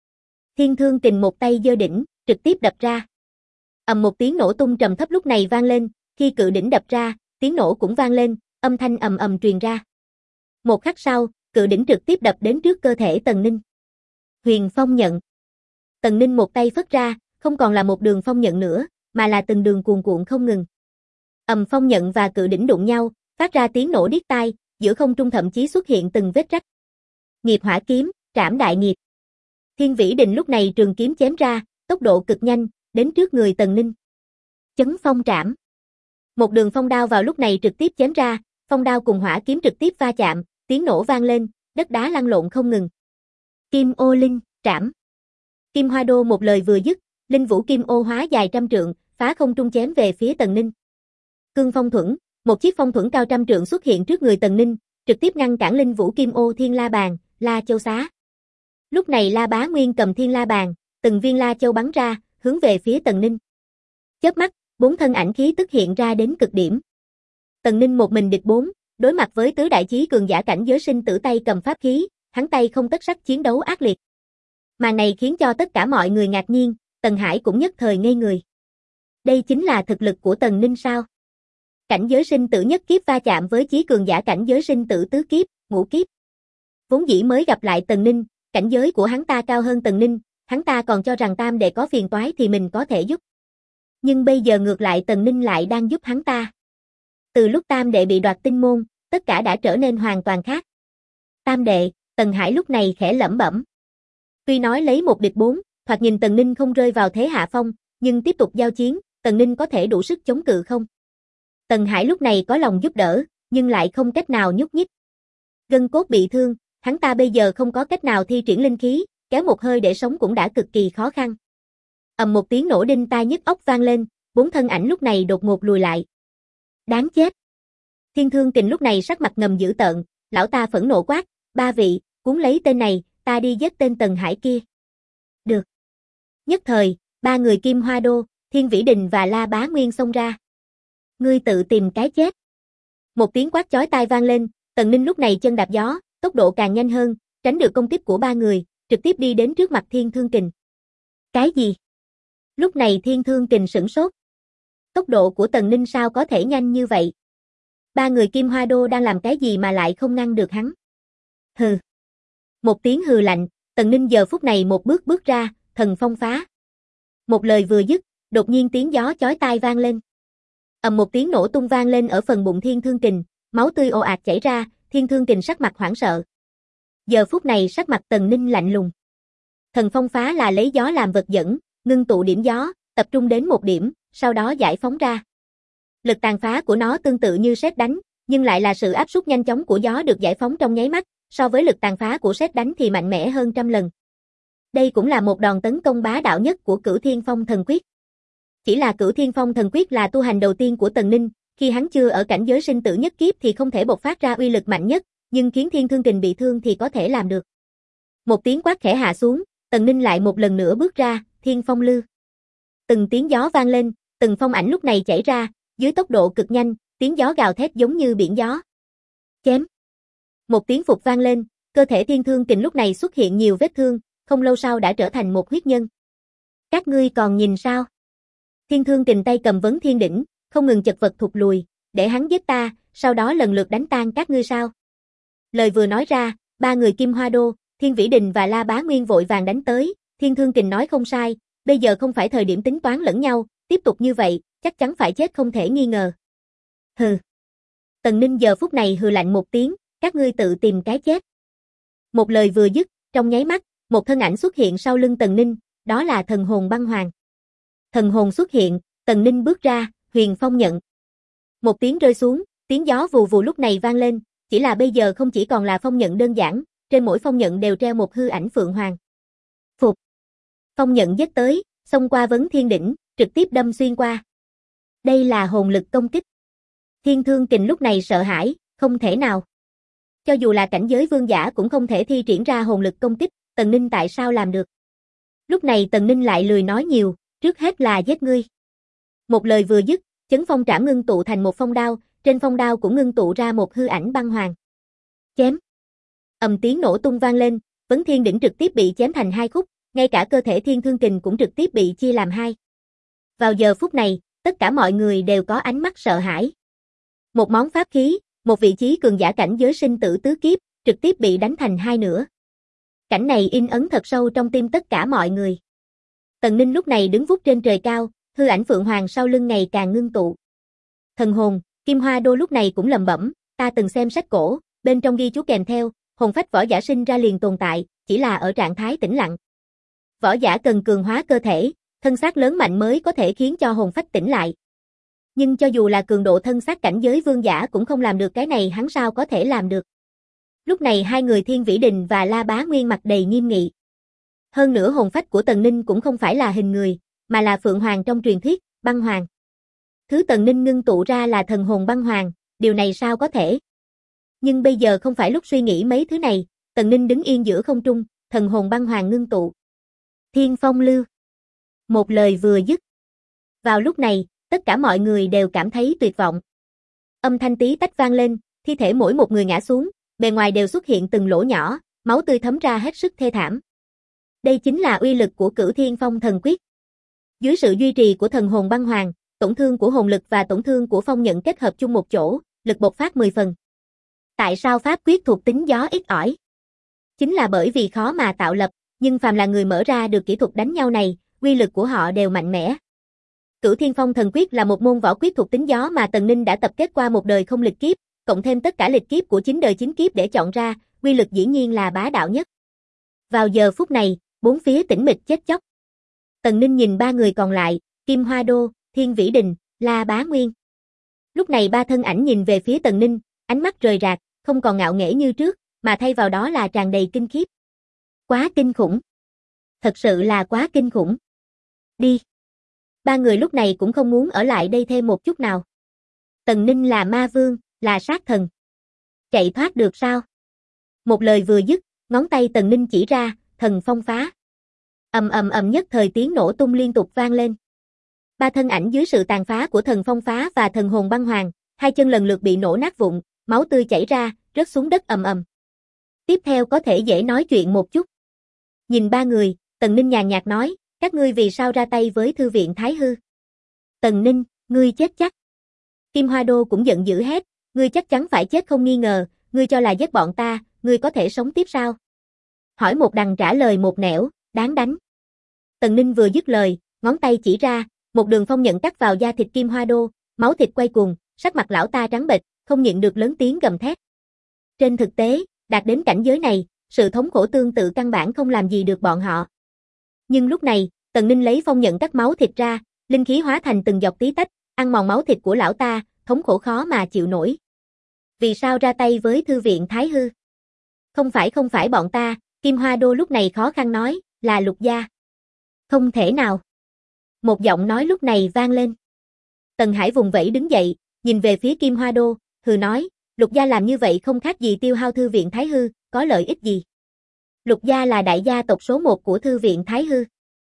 Thiên Thương Kình một tay giơ đỉnh, trực tiếp đập ra. Ầm một tiếng nổ tung trầm thấp lúc này vang lên, khi cự đỉnh đập ra, tiếng nổ cũng vang lên, âm thanh ầm ầm truyền ra. Một khắc sau, cự đỉnh trực tiếp đập đến trước cơ thể Tần Ninh. Huyền Phong Nhận. Tần Ninh một tay phất ra, không còn là một đường phong nhận nữa, mà là từng đường cuồn cuộn không ngừng. Ầm phong nhận và cự đỉnh đụng nhau, phát ra tiếng nổ điếc tai, giữa không trung thậm chí xuất hiện từng vết rách. Nghiệp hỏa kiếm, trảm đại nghiệp. Thiên Vĩ Đình lúc này trường kiếm chém ra, tốc độ cực nhanh, đến trước người Tần Ninh. Chấn phong trảm. Một đường phong đao vào lúc này trực tiếp chém ra, phong đao cùng hỏa kiếm trực tiếp va chạm, tiếng nổ vang lên, đất đá lăn lộn không ngừng. Kim ô linh, trảm. Kim Hoa Đô một lời vừa dứt, linh vũ kim ô hóa dài trăm trượng, phá không trung chém về phía Tần Ninh. Cương phong thuẫn, một chiếc phong thuẫn cao trăm trượng xuất hiện trước người Tần Ninh, trực tiếp ngăn cản linh vũ kim ô thiên la bàn, La Châu Xá. Lúc này La Bá Nguyên cầm thiên la bàn, từng viên La Châu bắn ra, hướng về phía Tần Ninh. Chớp mắt, 4 thân ảnh khí tức hiện ra đến cực điểm. Tần Ninh một mình địch 4, đối mặt với tứ đại chí cường giả cảnh giới sinh tử tay cầm pháp khí, hắn tay không tất sắc chiến đấu ác liệt. Màn này khiến cho tất cả mọi người ngạc nhiên, Tần Hải cũng nhất thời ngây người. Đây chính là thực lực của Tần Ninh sao? Cảnh giới sinh tử nhất kiếp va chạm với chí cường giả cảnh giới sinh tử tứ kiếp, ngũ kiếp. Vốn dĩ mới gặp lại Tần Ninh, cảnh giới của hắn ta cao hơn Tần Ninh, hắn ta còn cho rằng Tam Đệ có phiền toái thì mình có thể giúp. Nhưng bây giờ ngược lại Tần Ninh lại đang giúp hắn ta. Từ lúc Tam Đệ bị đoạt tinh môn, tất cả đã trở nên hoàn toàn khác. Tam Đệ, Tần Hải lúc này khẽ lẩm bẩm. Tuy nói lấy một địch 4, thoạt nhìn Tần Ninh không rơi vào thế hạ phong, nhưng tiếp tục giao chiến, Tần Ninh có thể đủ sức chống cự không? Tần Hải lúc này có lòng giúp đỡ, nhưng lại không cách nào nhúc nhích. Gân cốt bị thương, hắn ta bây giờ không có cách nào thi triển linh khí, kéo một hơi để sống cũng đã cực kỳ khó khăn. Ầm một tiếng nổ đinh tai nhức óc vang lên, 4 thân ảnh lúc này đột ngột lùi lại. Đáng chết! Thiên Thương Kình lúc này sắc mặt ngầm dữ tợn, lão ta phẫn nộ quát, 3 vị, cuốn lấy tên này, ta đi giết tên Tần Hải kia. Được. Nhất thời, 3 người Kim Hoa Đô, Thiên Vĩ Đình và La Bá Nguyên xông ra. Ngươi tự tìm cái chết. Một tiếng quát chói tai vang lên, Tần Ninh lúc này chân đạp gió, tốc độ càng nhanh hơn, tránh được công kích của 3 người, trực tiếp đi đến trước mặt Thiên Thương Kình. Cái gì? Lúc này Thiên Thương Kình sửng sốt. Tốc độ của Tần Ninh sao có thể nhanh như vậy? 3 người Kim Hoa Đô đang làm cái gì mà lại không ngăn được hắn? Hừ. Một tiếng hừ lạnh, Tần Ninh giờ phút này một bước bước ra, thần phong phá. Một lời vừa dứt, đột nhiên tiếng gió chói tai vang lên. Ầm một tiếng nổ tung vang lên ở phần bụng Thiên Thương Kình, máu tươi ồ ạt chảy ra, Thiên Thương Kình sắc mặt hoảng sợ. Giờ phút này sắc mặt Tần Ninh lạnh lùng. Thần phong phá là lấy gió làm vật dẫn, ngưng tụ điểm gió, tập trung đến một điểm, sau đó giải phóng ra. Lực tàn phá của nó tương tự như sét đánh, nhưng lại là sự áp suất nhanh chóng của gió được giải phóng trong nháy mắt, so với lực tàn phá của sét đánh thì mạnh mẽ hơn trăm lần. Đây cũng là một đòn tấn công bá đạo nhất của Cửu Thiên Phong Thần Quyết. Chỉ là Cửu Thiên Phong Thần Quyết là tu hành đầu tiên của Tần Ninh, khi hắn chưa ở cảnh giới sinh tử nhất kiếp thì không thể bộc phát ra uy lực mạnh nhất, nhưng khiến Thiên Thương Kình bị thương thì có thể làm được. Một tiếng quát khẽ hạ xuống, Tần Ninh lại một lần nữa bước ra, Thiên Phong Lư. Từng tiếng gió vang lên, từng phong ảnh lúc này chảy ra, dưới tốc độ cực nhanh, tiếng gió gào thét giống như biển gió. Chém. Một tiếng phục vang lên, cơ thể Thiên Thương Kình lúc này xuất hiện nhiều vết thương, không lâu sau đã trở thành một huyết nhân. Các ngươi còn nhìn sao? Thiên Thương Kình tay cầm vấn thiên đỉnh, không ngừng chật vật thụt lùi, để hắn giết ta, sau đó lần lượt đánh tan các ngươi sao? Lời vừa nói ra, 3 người Kim Hoa Đô, Thiên Vĩ Đình và La Bá Nguyên vội vàng đánh tới, Thiên Thương Kình nói không sai, bây giờ không phải thời điểm tính toán lẫn nhau, tiếp tục như vậy, chắc chắn phải chết không thể nghi ngờ. Hừ. Tần Ninh giờ phút này hừ lạnh một tiếng, các ngươi tự tìm cái chết. Một lời vừa dứt, trong nháy mắt, một thân ảnh xuất hiện sau lưng Tần Ninh, đó là thần hồn băng hoàng. Thần hồn xuất hiện, Tần Ninh bước ra, huyền phong nhận. Một tiếng rơi xuống, tiếng gió vù vù lúc này vang lên, chỉ là bây giờ không chỉ còn là phong nhận đơn giản, trên mỗi phong nhận đều treo một hư ảnh phượng hoàng. Phục. Phong nhận giết tới, xông qua vấn thiên đỉnh, trực tiếp đâm xuyên qua. Đây là hồn lực công kích. Thiên Thương Kình lúc này sợ hãi, không thể nào. Cho dù là cảnh giới vương giả cũng không thể thi triển ra hồn lực công kích, Tần Ninh tại sao làm được? Lúc này Tần Ninh lại lười nói nhiều, trước hết là giết ngươi. Một lời vừa dứt, chấn phong trảm ngưng tụ thành một phong đao, trên phong đao cũng ngưng tụ ra một hư ảnh băng hoàng. Chém. Tiếng nổ tung vang lên, vấn thiên đỉnh trực tiếp bị chém thành hai khúc, ngay cả cơ thể Thiên Thương Kình cũng trực tiếp bị chia làm hai. Vào giờ phút này, tất cả mọi người đều có ánh mắt sợ hãi. Một món pháp khí, một vị trí cường giả cảnh giới sinh tử tứ kiếp, trực tiếp bị đánh thành hai nửa. Cảnh này in ấn thật sâu trong tim tất cả mọi người. Tần Ninh lúc này đứng vút trên trời cao, hư ảnh phượng hoàng sau lưng ngày càng ngưng tụ. Thần hồn, Kim Hoa Đô lúc này cũng lẩm bẩm, ta từng xem sách cổ, bên trong ghi chú kèm theo, hồn phách võ giả sinh ra liền tồn tại, chỉ là ở trạng thái tĩnh lặng. Võ giả cần cường hóa cơ thể, thân xác lớn mạnh mới có thể khiến cho hồn phách tỉnh lại. Nhưng cho dù là cường độ thân xác cảnh giới vương giả cũng không làm được cái này, hắn sao có thể làm được. Lúc này hai người Thiên Vĩ Đình và La Bá Nguyên mặt đầy nghiêm nghị. Hơn nữa hồn phách của Tần Ninh cũng không phải là hình người, mà là phượng hoàng trong truyền thuyết, băng hoàng. Thứ Tần Ninh ngưng tụ ra là thần hồn băng hoàng, điều này sao có thể. Nhưng bây giờ không phải lúc suy nghĩ mấy thứ này, Tần Ninh đứng yên giữa không trung, thần hồn băng hoàng ngưng tụ. Thiên phong lưu. Một lời vừa dứt. Vào lúc này, tất cả mọi người đều cảm thấy tuyệt vọng. Âm thanh tí tách vang lên, thi thể mỗi một người ngã xuống, bề ngoài đều xuất hiện từng lỗ nhỏ, máu tươi thấm ra hết sức thê thảm. Đây chính là uy lực của Cửu Thiên Phong Thần Quyết. Dưới sự duy trì của thần hồn băng hoàng, tổn thương của hồn lực và tổn thương của phong nhận kết hợp chung một chỗ, lực bộc phát 10 phần. Tại sao pháp quyết thuộc tính gió ít ỏi? Chính là bởi vì khó mà tạo lập, nhưng phàm là người mở ra được kỹ thuật đánh nhau này, uy lực của họ đều mạnh mẽ. Cửu Thiên Phong Thần Quyết là một môn võ quyết thuộc tính gió mà Tần Ninh đã tập kết qua một đời không lịch kiếp, cộng thêm tất cả lịch kiếp của 9 đời 9 kiếp để chọn ra, uy lực dĩ nhiên là bá đạo nhất. Vào giờ phút này, bốn phía tĩnh mịch chết chóc. Tần Ninh nhìn ba người còn lại, Kim Hoa Đô, Thiên Vĩ Đình, La Bá Nguyên. Lúc này ba thân ảnh nhìn về phía Tần Ninh, ánh mắt rời rạc, không còn ngạo nghễ như trước, mà thay vào đó là tràn đầy kinh khiếp. Quá kinh khủng. Thật sự là quá kinh khủng. Đi. Ba người lúc này cũng không muốn ở lại đây thêm một chút nào. Tần Ninh là ma vương, là sát thần. Chạy thoát được sao? Một lời vừa dứt, ngón tay Tần Ninh chỉ ra, thần phong phá. Ầm nhất thời tiếng nổ tung liên tục vang lên. Ba thân ảnh dưới sự tàn phá của thần phong phá và thần hồn băng hoàng, hai chân lần lượt bị nổ nát vụn, máu tươi chảy ra, rớt xuống đất ầm. Tiếp theo có thể dễ nói chuyện một chút. Nhìn ba người, Tần Ninh nhàn nhạt nói, các ngươi vì sao ra tay với thư viện Thái Hư? Tần Ninh, ngươi chết chắc. Kim Hoa Đô cũng giận dữ hét, ngươi chắc chắn phải chết không nghi ngờ, ngươi cho là giết bọn ta, ngươi có thể sống tiếp sao? Hỏi một đằng trả lời một nẻo, đáng đánh. Tần Ninh vừa dứt lời, ngón tay chỉ ra, một đường phong nhận cắt vào da thịt Kim Hoa Đô, máu thịt quay cuồng, sắc mặt lão ta trắng bệch, không nhịn được lớn tiếng gầm thét. Trên thực tế, đạt đến cảnh giới này, sự thống khổ tương tự căn bản không làm gì được bọn họ. Nhưng lúc này, Tần Ninh lấy phong nhận cắt máu thịt ra, linh khí hóa thành từng giọt tí tách, ăn mòn máu thịt của lão ta, thống khổ khó mà chịu nổi. Vì sao ra tay với thư viện Thái Hư? Không phải bọn ta, Kim Hoa Đô lúc này khó khăn nói, là Lục gia. Không thể nào. Một giọng nói lúc này vang lên. Tần Hải vùng vẫy đứng dậy, nhìn về phía Kim Hoa Đô, hừ nói, Lục gia làm như vậy không khác gì tiêu hao thư viện Thái Hư, có lợi ích gì? Lục gia là đại gia tộc số 1 của thư viện Thái Hư.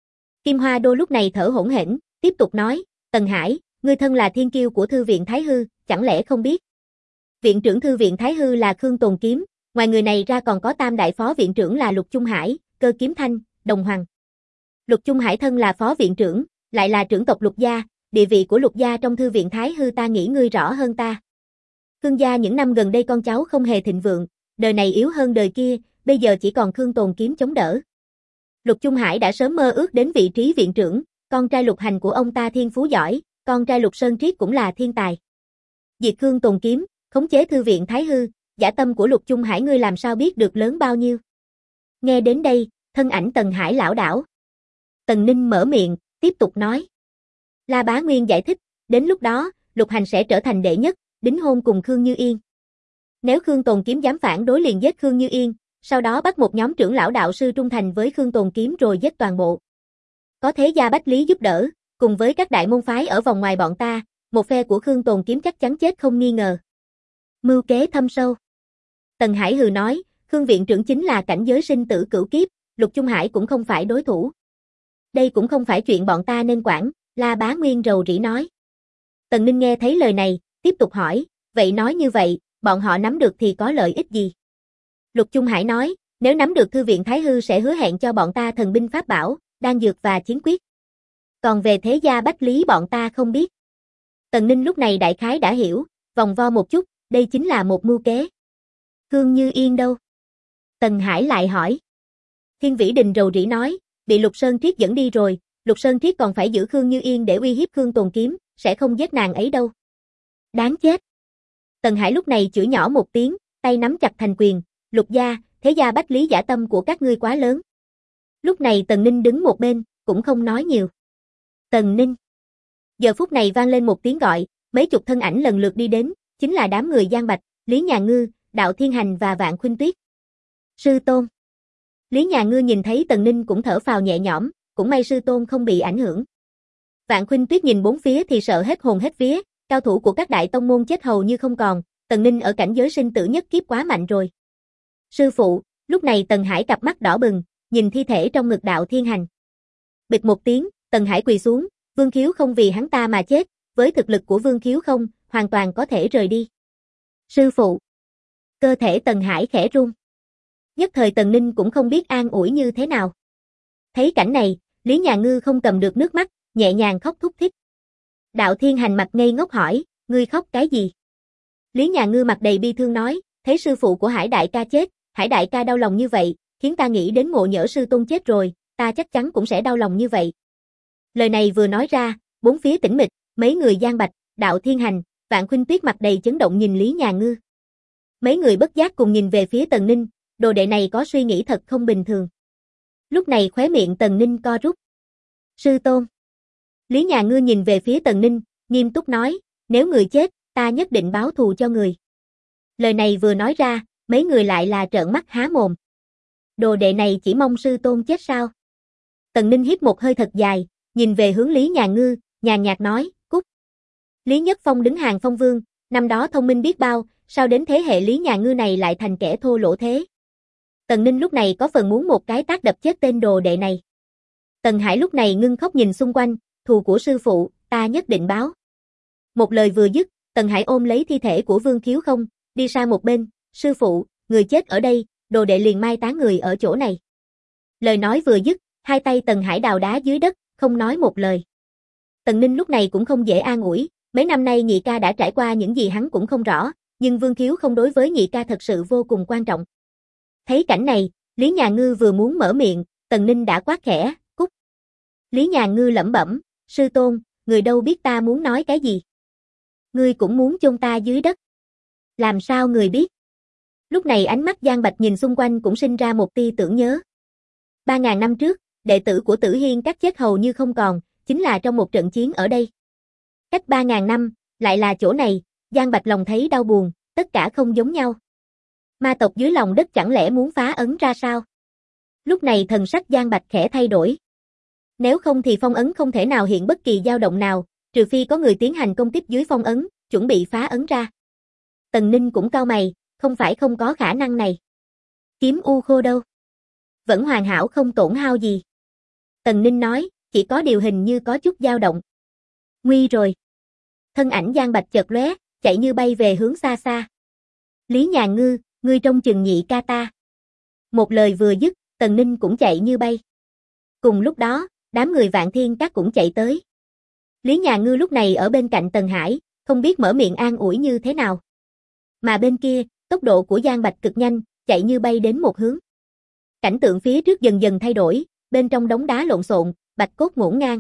Kim Hoa Đô lúc này thở hổn hển, tiếp tục nói, Tần Hải, ngươi thân là thiên kiêu của thư viện Thái Hư, chẳng lẽ không biết? Viện trưởng thư viện Thái Hư là Khương Tồn Kiếm, ngoài người này ra còn có tam đại phó viện trưởng là Lục Trung Hải, Cơ Kiếm Thanh, Đồng Hoàng. Lục Trung Hải thân là phó viện trưởng, lại là trưởng tộc Lục gia, địa vị của Lục gia trong thư viện Thái Hư ta nghĩ ngươi rõ hơn ta. Khương gia những năm gần đây con cháu không hề thịnh vượng, đời này yếu hơn đời kia, bây giờ chỉ còn Khương Tồn Kiếm chống đỡ. Lục Trung Hải đã sớm mơ ước đến vị trí viện trưởng, con trai Lục Hành của ông ta thiên phú giỏi, con trai Lục Sơn Triết cũng là thiên tài. Diệt Khương Tồn Kiếm, khống chế thư viện Thái Hư, dã tâm của Lục Trung Hải ngươi làm sao biết được lớn bao nhiêu. Nghe đến đây, thân ảnh Tần Hải lảo đảo. Tần Ninh mở miệng, tiếp tục nói. La Bá Nguyên giải thích, đến lúc đó, Lục Hành sẽ trở thành đệ nhất, đính hôn cùng Khương Như Yên. Nếu Khương Tồn Kiếm dám phản đối liền giết Khương Như Yên, sau đó bắt một nhóm trưởng lão đạo sư trung thành với Khương Tồn Kiếm rồi giết toàn bộ. Có thế gia Bách Lý giúp đỡ, cùng với các đại môn phái ở vòng ngoài bọn ta, một phe của Khương Tồn Kiếm chắc chắn chết không nghi ngờ. Mưu kế thâm sâu. Tần Hải hừ nói, Khương viện trưởng chính là cảnh giới sinh tử cửu kiếp, Lục Trung Hải cũng không phải đối thủ. Đây cũng không phải chuyện bọn ta nên quản, La Bá Nguyên rầu rĩ nói. Tần Ninh nghe thấy lời này, tiếp tục hỏi, vậy nói như vậy, bọn họ nắm được thì có lợi ích gì? Lục Trung Hải nói, nếu nắm được thư viện Thái Hư sẽ hứa hẹn cho bọn ta thần binh pháp bảo, đan dược và chiến quyết. Còn về thế gia Bách Lý bọn ta không biết. Tần Ninh lúc này đại khái đã hiểu, vòng vo một chút, đây chính là một mưu kế. Khương Như Yên đâu? Tần Hải lại hỏi. Thiên Vĩ Đình rầu rĩ nói, bị Lục Sơn Triết dẫn đi rồi, Lục Sơn Triết còn phải giữ Khương Như Yên để uy hiếp Khương Tồn Kiếm, sẽ không giết nàng ấy đâu. Đáng chết. Tần Hải lúc này chửi nhỏ một tiếng, tay nắm chặt thành quyền, Lục gia, thế gia Bách Lý dã tâm của các ngươi quá lớn. Lúc này Tần Ninh đứng một bên, cũng không nói nhiều. Tần Ninh. Giờ phút này vang lên một tiếng gọi, mấy chục thân ảnh lần lượt đi đến, chính là đám người Giang Bạch, Lý Nhà Ngư, Đạo Thiên Hành và Vạn Khuynh Tuyết. Sư tôn. Lý Nhà Ngư nhìn thấy Tần Ninh cũng thở phào nhẹ nhõm, cũng may sư tôn không bị ảnh hưởng. Vạn Khuynh Tuyết nhìn bốn phía thì sợ hết hồn hết vía, cao thủ của các đại tông môn chết hầu như không còn, Tần Ninh ở cảnh giới sinh tử nhất kiếp quá mạnh rồi. Sư phụ, lúc này Tần Hải cặp mắt đỏ bừng, nhìn thi thể trong ngực Đạo Thiên Hành. Bịch một tiếng, Tần Hải quỳ xuống, Vương Khiếu không vì hắn ta mà chết, với thực lực của Vương Khiếu không, hoàn toàn có thể rời đi. Sư phụ. Cơ thể Tần Hải khẽ run. Nhất thời Tần Ninh cũng không biết an ủi như thế nào. Thấy cảnh này, Lý Nhà Ngư không cầm được nước mắt, nhẹ nhàng khóc thút thít. Đạo Thiên Hành mặt ngây ngốc hỏi, ngươi khóc cái gì? Lý Nhà Ngư mặt đầy bi thương nói, thấy sư phụ của Hải đại ca chết, Hải đại ca đau lòng như vậy, khiến ta nghĩ đến Ngộ Nhỡ sư tôn chết rồi, ta chắc chắn cũng sẽ đau lòng như vậy. Lời này vừa nói ra, bốn phía tĩnh mịch, mấy người Giang Bạch, Đạo Thiên Hành, Vạn Khuynh Tuyết mặt đầy chấn động nhìn Lý Nhà Ngư. Mấy người bất giác cùng nhìn về phía Tần Ninh, đồ đệ này có suy nghĩ thật không bình thường. Lúc này khóe miệng Tần Ninh co rút. Sư tôn. Lý Nhà Ngư nhìn về phía Tần Ninh, nghiêm túc nói, nếu người chết, ta nhất định báo thù cho người. Lời này vừa nói ra, mấy người lại là trợn mắt há mồm. Đồ đệ này chỉ mong sư tôn chết sao? Tần Ninh hít một hơi thật dài, nhìn về hướng Lý Nhà Ngư, nhàn nhạt nói, cút. Lý Nhất Phong đứng hàng phong vương, năm đó thông minh biết bao, sao đến thế hệ Lý Nhà Ngư này lại thành kẻ thô lỗ thế? Tần Ninh lúc này có phần muốn một cái tát đập chết tên đồ đệ này. Tần Hải lúc này ngưng khóc nhìn xung quanh, thù của sư phụ, ta nhất định báo. Một lời vừa dứt, Tần Hải ôm lấy thi thể của Vương Khiếu không, đi sang một bên, sư phụ, người chết ở đây, đồ đệ liền mai táng người ở chỗ này. Lời nói vừa dứt, hai tay Tần Hải đào đá dưới đất, không nói một lời. Tần Ninh lúc này cũng không dễ an ủi, mấy năm nay nhị ca đã trải qua những gì hắn cũng không rõ, nhưng Vương Khiếu không đối với nhị ca thật sự vô cùng quan trọng. Thấy cảnh này, Lý Nhà Ngư vừa muốn mở miệng, Tần Ninh đã quát khẽ, cút. Lý Nhà Ngư lẩm bẩm, sư tôn, người đâu biết ta muốn nói cái gì. Ngươi cũng muốn chôn ta dưới đất. Làm sao người biết? Lúc này ánh mắt Giang Bạch nhìn xung quanh cũng sinh ra một tia tưởng nhớ. 3.000 năm trước, đệ tử của Tử Hiên các chết hầu như không còn, chính là trong một trận chiến ở đây. Cách 3.000 năm, lại là chỗ này, Giang Bạch lòng thấy đau buồn, tất cả không giống nhau. Ma tộc dưới lòng đất chẳng lẽ muốn phá ấn ra sao? Lúc này thần sắc Giang Bạch khẽ thay đổi. Nếu không thì phong ấn không thể nào hiện bất kỳ dao động nào, trừ phi có người tiến hành công kích dưới phong ấn, chuẩn bị phá ấn ra. Tần Ninh cũng cau mày, không phải không có khả năng này. Kiếm u khô đâu? Vẫn hoàn hảo không tổn hao gì. Tần Ninh nói, chỉ có điều hình như có chút dao động. Nguy rồi. Thân ảnh Giang Bạch chợt lóe, chạy như bay về hướng xa xa. Lý Nhà Ngư, ngươi trông chừng nhị ca ta. Một lời vừa dứt, Tần Ninh cũng chạy như bay. Cùng lúc đó, đám người Vạn Thiên Các cũng chạy tới. Lý Nhà Ngư lúc này ở bên cạnh Tần Hải, không biết mở miệng an ủi như thế nào. Mà bên kia, tốc độ của Giang Bạch cực nhanh, chạy như bay đến một hướng. Cảnh tượng phía trước dần dần thay đổi, bên trong đống đá lộn xộn, bạch cốt ngổn ngang.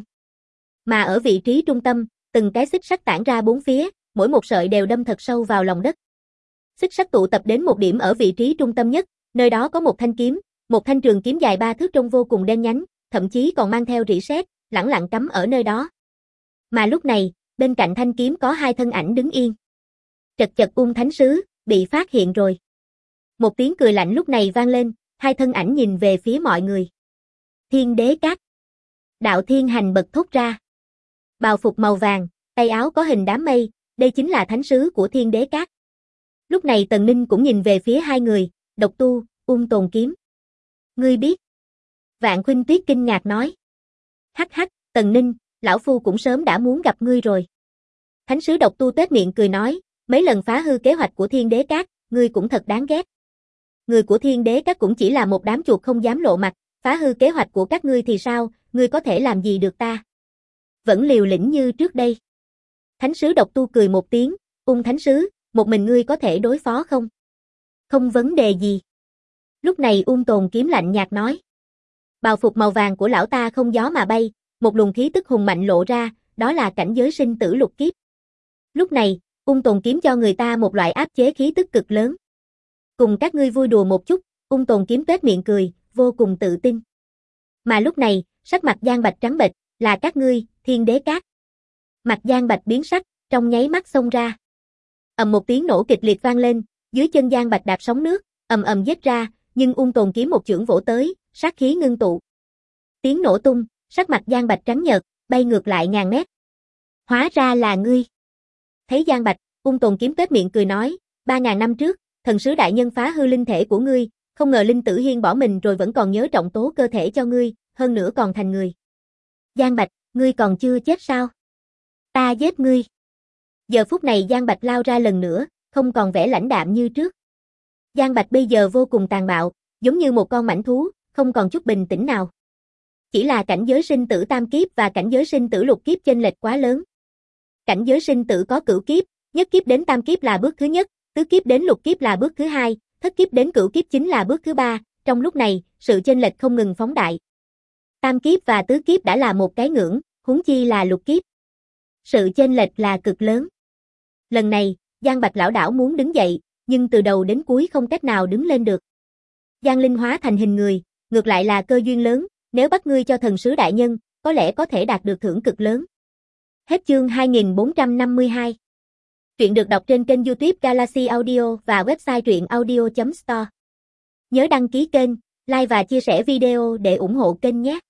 Mà ở vị trí trung tâm, từng cái xích sắt tản ra bốn phía, mỗi một sợi đều đâm thật sâu vào lòng đất. Xích sắt tụ tập đến một điểm ở vị trí trung tâm nhất, nơi đó có một thanh kiếm, một thanh trường kiếm dài 3 thước trông vô cùng đen nhánh, thậm chí còn mang theo rỉ sét, lẳng lặng cắm ở nơi đó. Mà lúc này, bên cạnh thanh kiếm có hai thân ảnh đứng yên. Trật chật Ung Thánh Sứ, bị phát hiện rồi. Một tiếng cười lạnh lúc này vang lên, hai thân ảnh nhìn về phía mọi người. Thiên Đế Các. Đạo Thiên Hành bật thốt ra. Bào phục màu vàng, tay áo có hình đám mây, đây chính là thánh sứ của Thiên Đế Các. Lúc này Tần Ninh cũng nhìn về phía hai người, Độc Tu, Ung Tồn Kiếm. Ngươi biết? Vạn Khuynh Tuyết kinh ngạc nói. Hắc hắc, Tần Ninh, lão phu cũng sớm đã muốn gặp ngươi rồi. Thánh sứ Độc Tu tuét miệng cười nói, mấy lần phá hư kế hoạch của Thiên Đế Các, ngươi cũng thật đáng ghét. Người của Thiên Đế Các cũng chỉ là một đám chuột không dám lộ mặt, phá hư kế hoạch của các ngươi thì sao, ngươi có thể làm gì được ta? Vẫn liều lĩnh như trước đây. Thánh sứ Độc Tu cười một tiếng, Ung thánh sứ, một mình ngươi có thể đối phó không? Không vấn đề gì. Lúc này Ung Tồn Kiếm lạnh nhạt nói. Bào phục màu vàng của lão ta không gió mà bay, một luồng khí tức hùng mạnh lộ ra, đó là cảnh giới sinh tử lục kiếp. Lúc này, Ung Tồn Kiếm cho người ta một loại áp chế khí tức cực lớn. Cùng các ngươi vui đùa một chút, Ung Tồn Kiếm tuét miệng cười, vô cùng tự tin. Mà lúc này, sắc mặt Giang Bạch trắng bệch, là các ngươi, Thiên Đế Các. Mặt Giang Bạch biến sắc, trong nháy mắt xông ra. Ầm một tiếng nổ kịch liệt vang lên, dưới chân Giang Bạch đạp sóng nước, ầm ầm giết ra, nhưng Ung Tồn Kiếm một chưởng vỗ tới, sát khí ngưng tụ. Tiếng nổ tung, sắc mặt Giang Bạch trắng nhợt, bay ngược lại ngàn mét. Hóa ra là ngươi. Thấy Giang Bạch, Ung Tồn Kiếm tuét miệng cười nói, 3000 năm trước, thần sứ đại nhân phá hư linh thể của ngươi, không ngờ Linh Tử Hiên bỏ mình rồi vẫn còn nhớ trọng tố cơ thể cho ngươi, hơn nữa còn thành người. Giang Bạch, ngươi còn chưa chết sao? Ta giết ngươi. Giờ phút này Giang Bạch lao ra lần nữa, không còn vẻ lãnh đạm như trước. Giang Bạch bây giờ vô cùng tàn bạo, giống như một con mãnh thú, không còn chút bình tĩnh nào. Chỉ là cảnh giới sinh tử tam kiếp và cảnh giới sinh tử lục kiếp chênh lệch quá lớn. Cảnh giới sinh tử có cửu kiếp, nhất kiếp đến tam kiếp là bước thứ nhất, tứ kiếp đến lục kiếp là bước thứ hai, thất kiếp đến cửu kiếp chính là bước thứ ba, trong lúc này, sự chênh lệch không ngừng phóng đại. Tam kiếp và tứ kiếp đã là một cái ngưỡng, huống chi là lục kiếp. Sự chênh lệch là cực lớn. Lần này, Giang Bạch lảo đảo muốn đứng dậy, nhưng từ đầu đến cuối không cách nào đứng lên được. Giang Linh hóa thành hình người, ngược lại là cơ duyên lớn, nếu bắt ngươi cho thần sứ đại nhân, có lẽ có thể đạt được thưởng cực lớn. Hết chương 2452. Truyện được đọc trên kênh YouTube Galaxy Audio và website truyệnaudio.store. Nhớ đăng ký kênh, like và chia sẻ video để ủng hộ kênh nhé.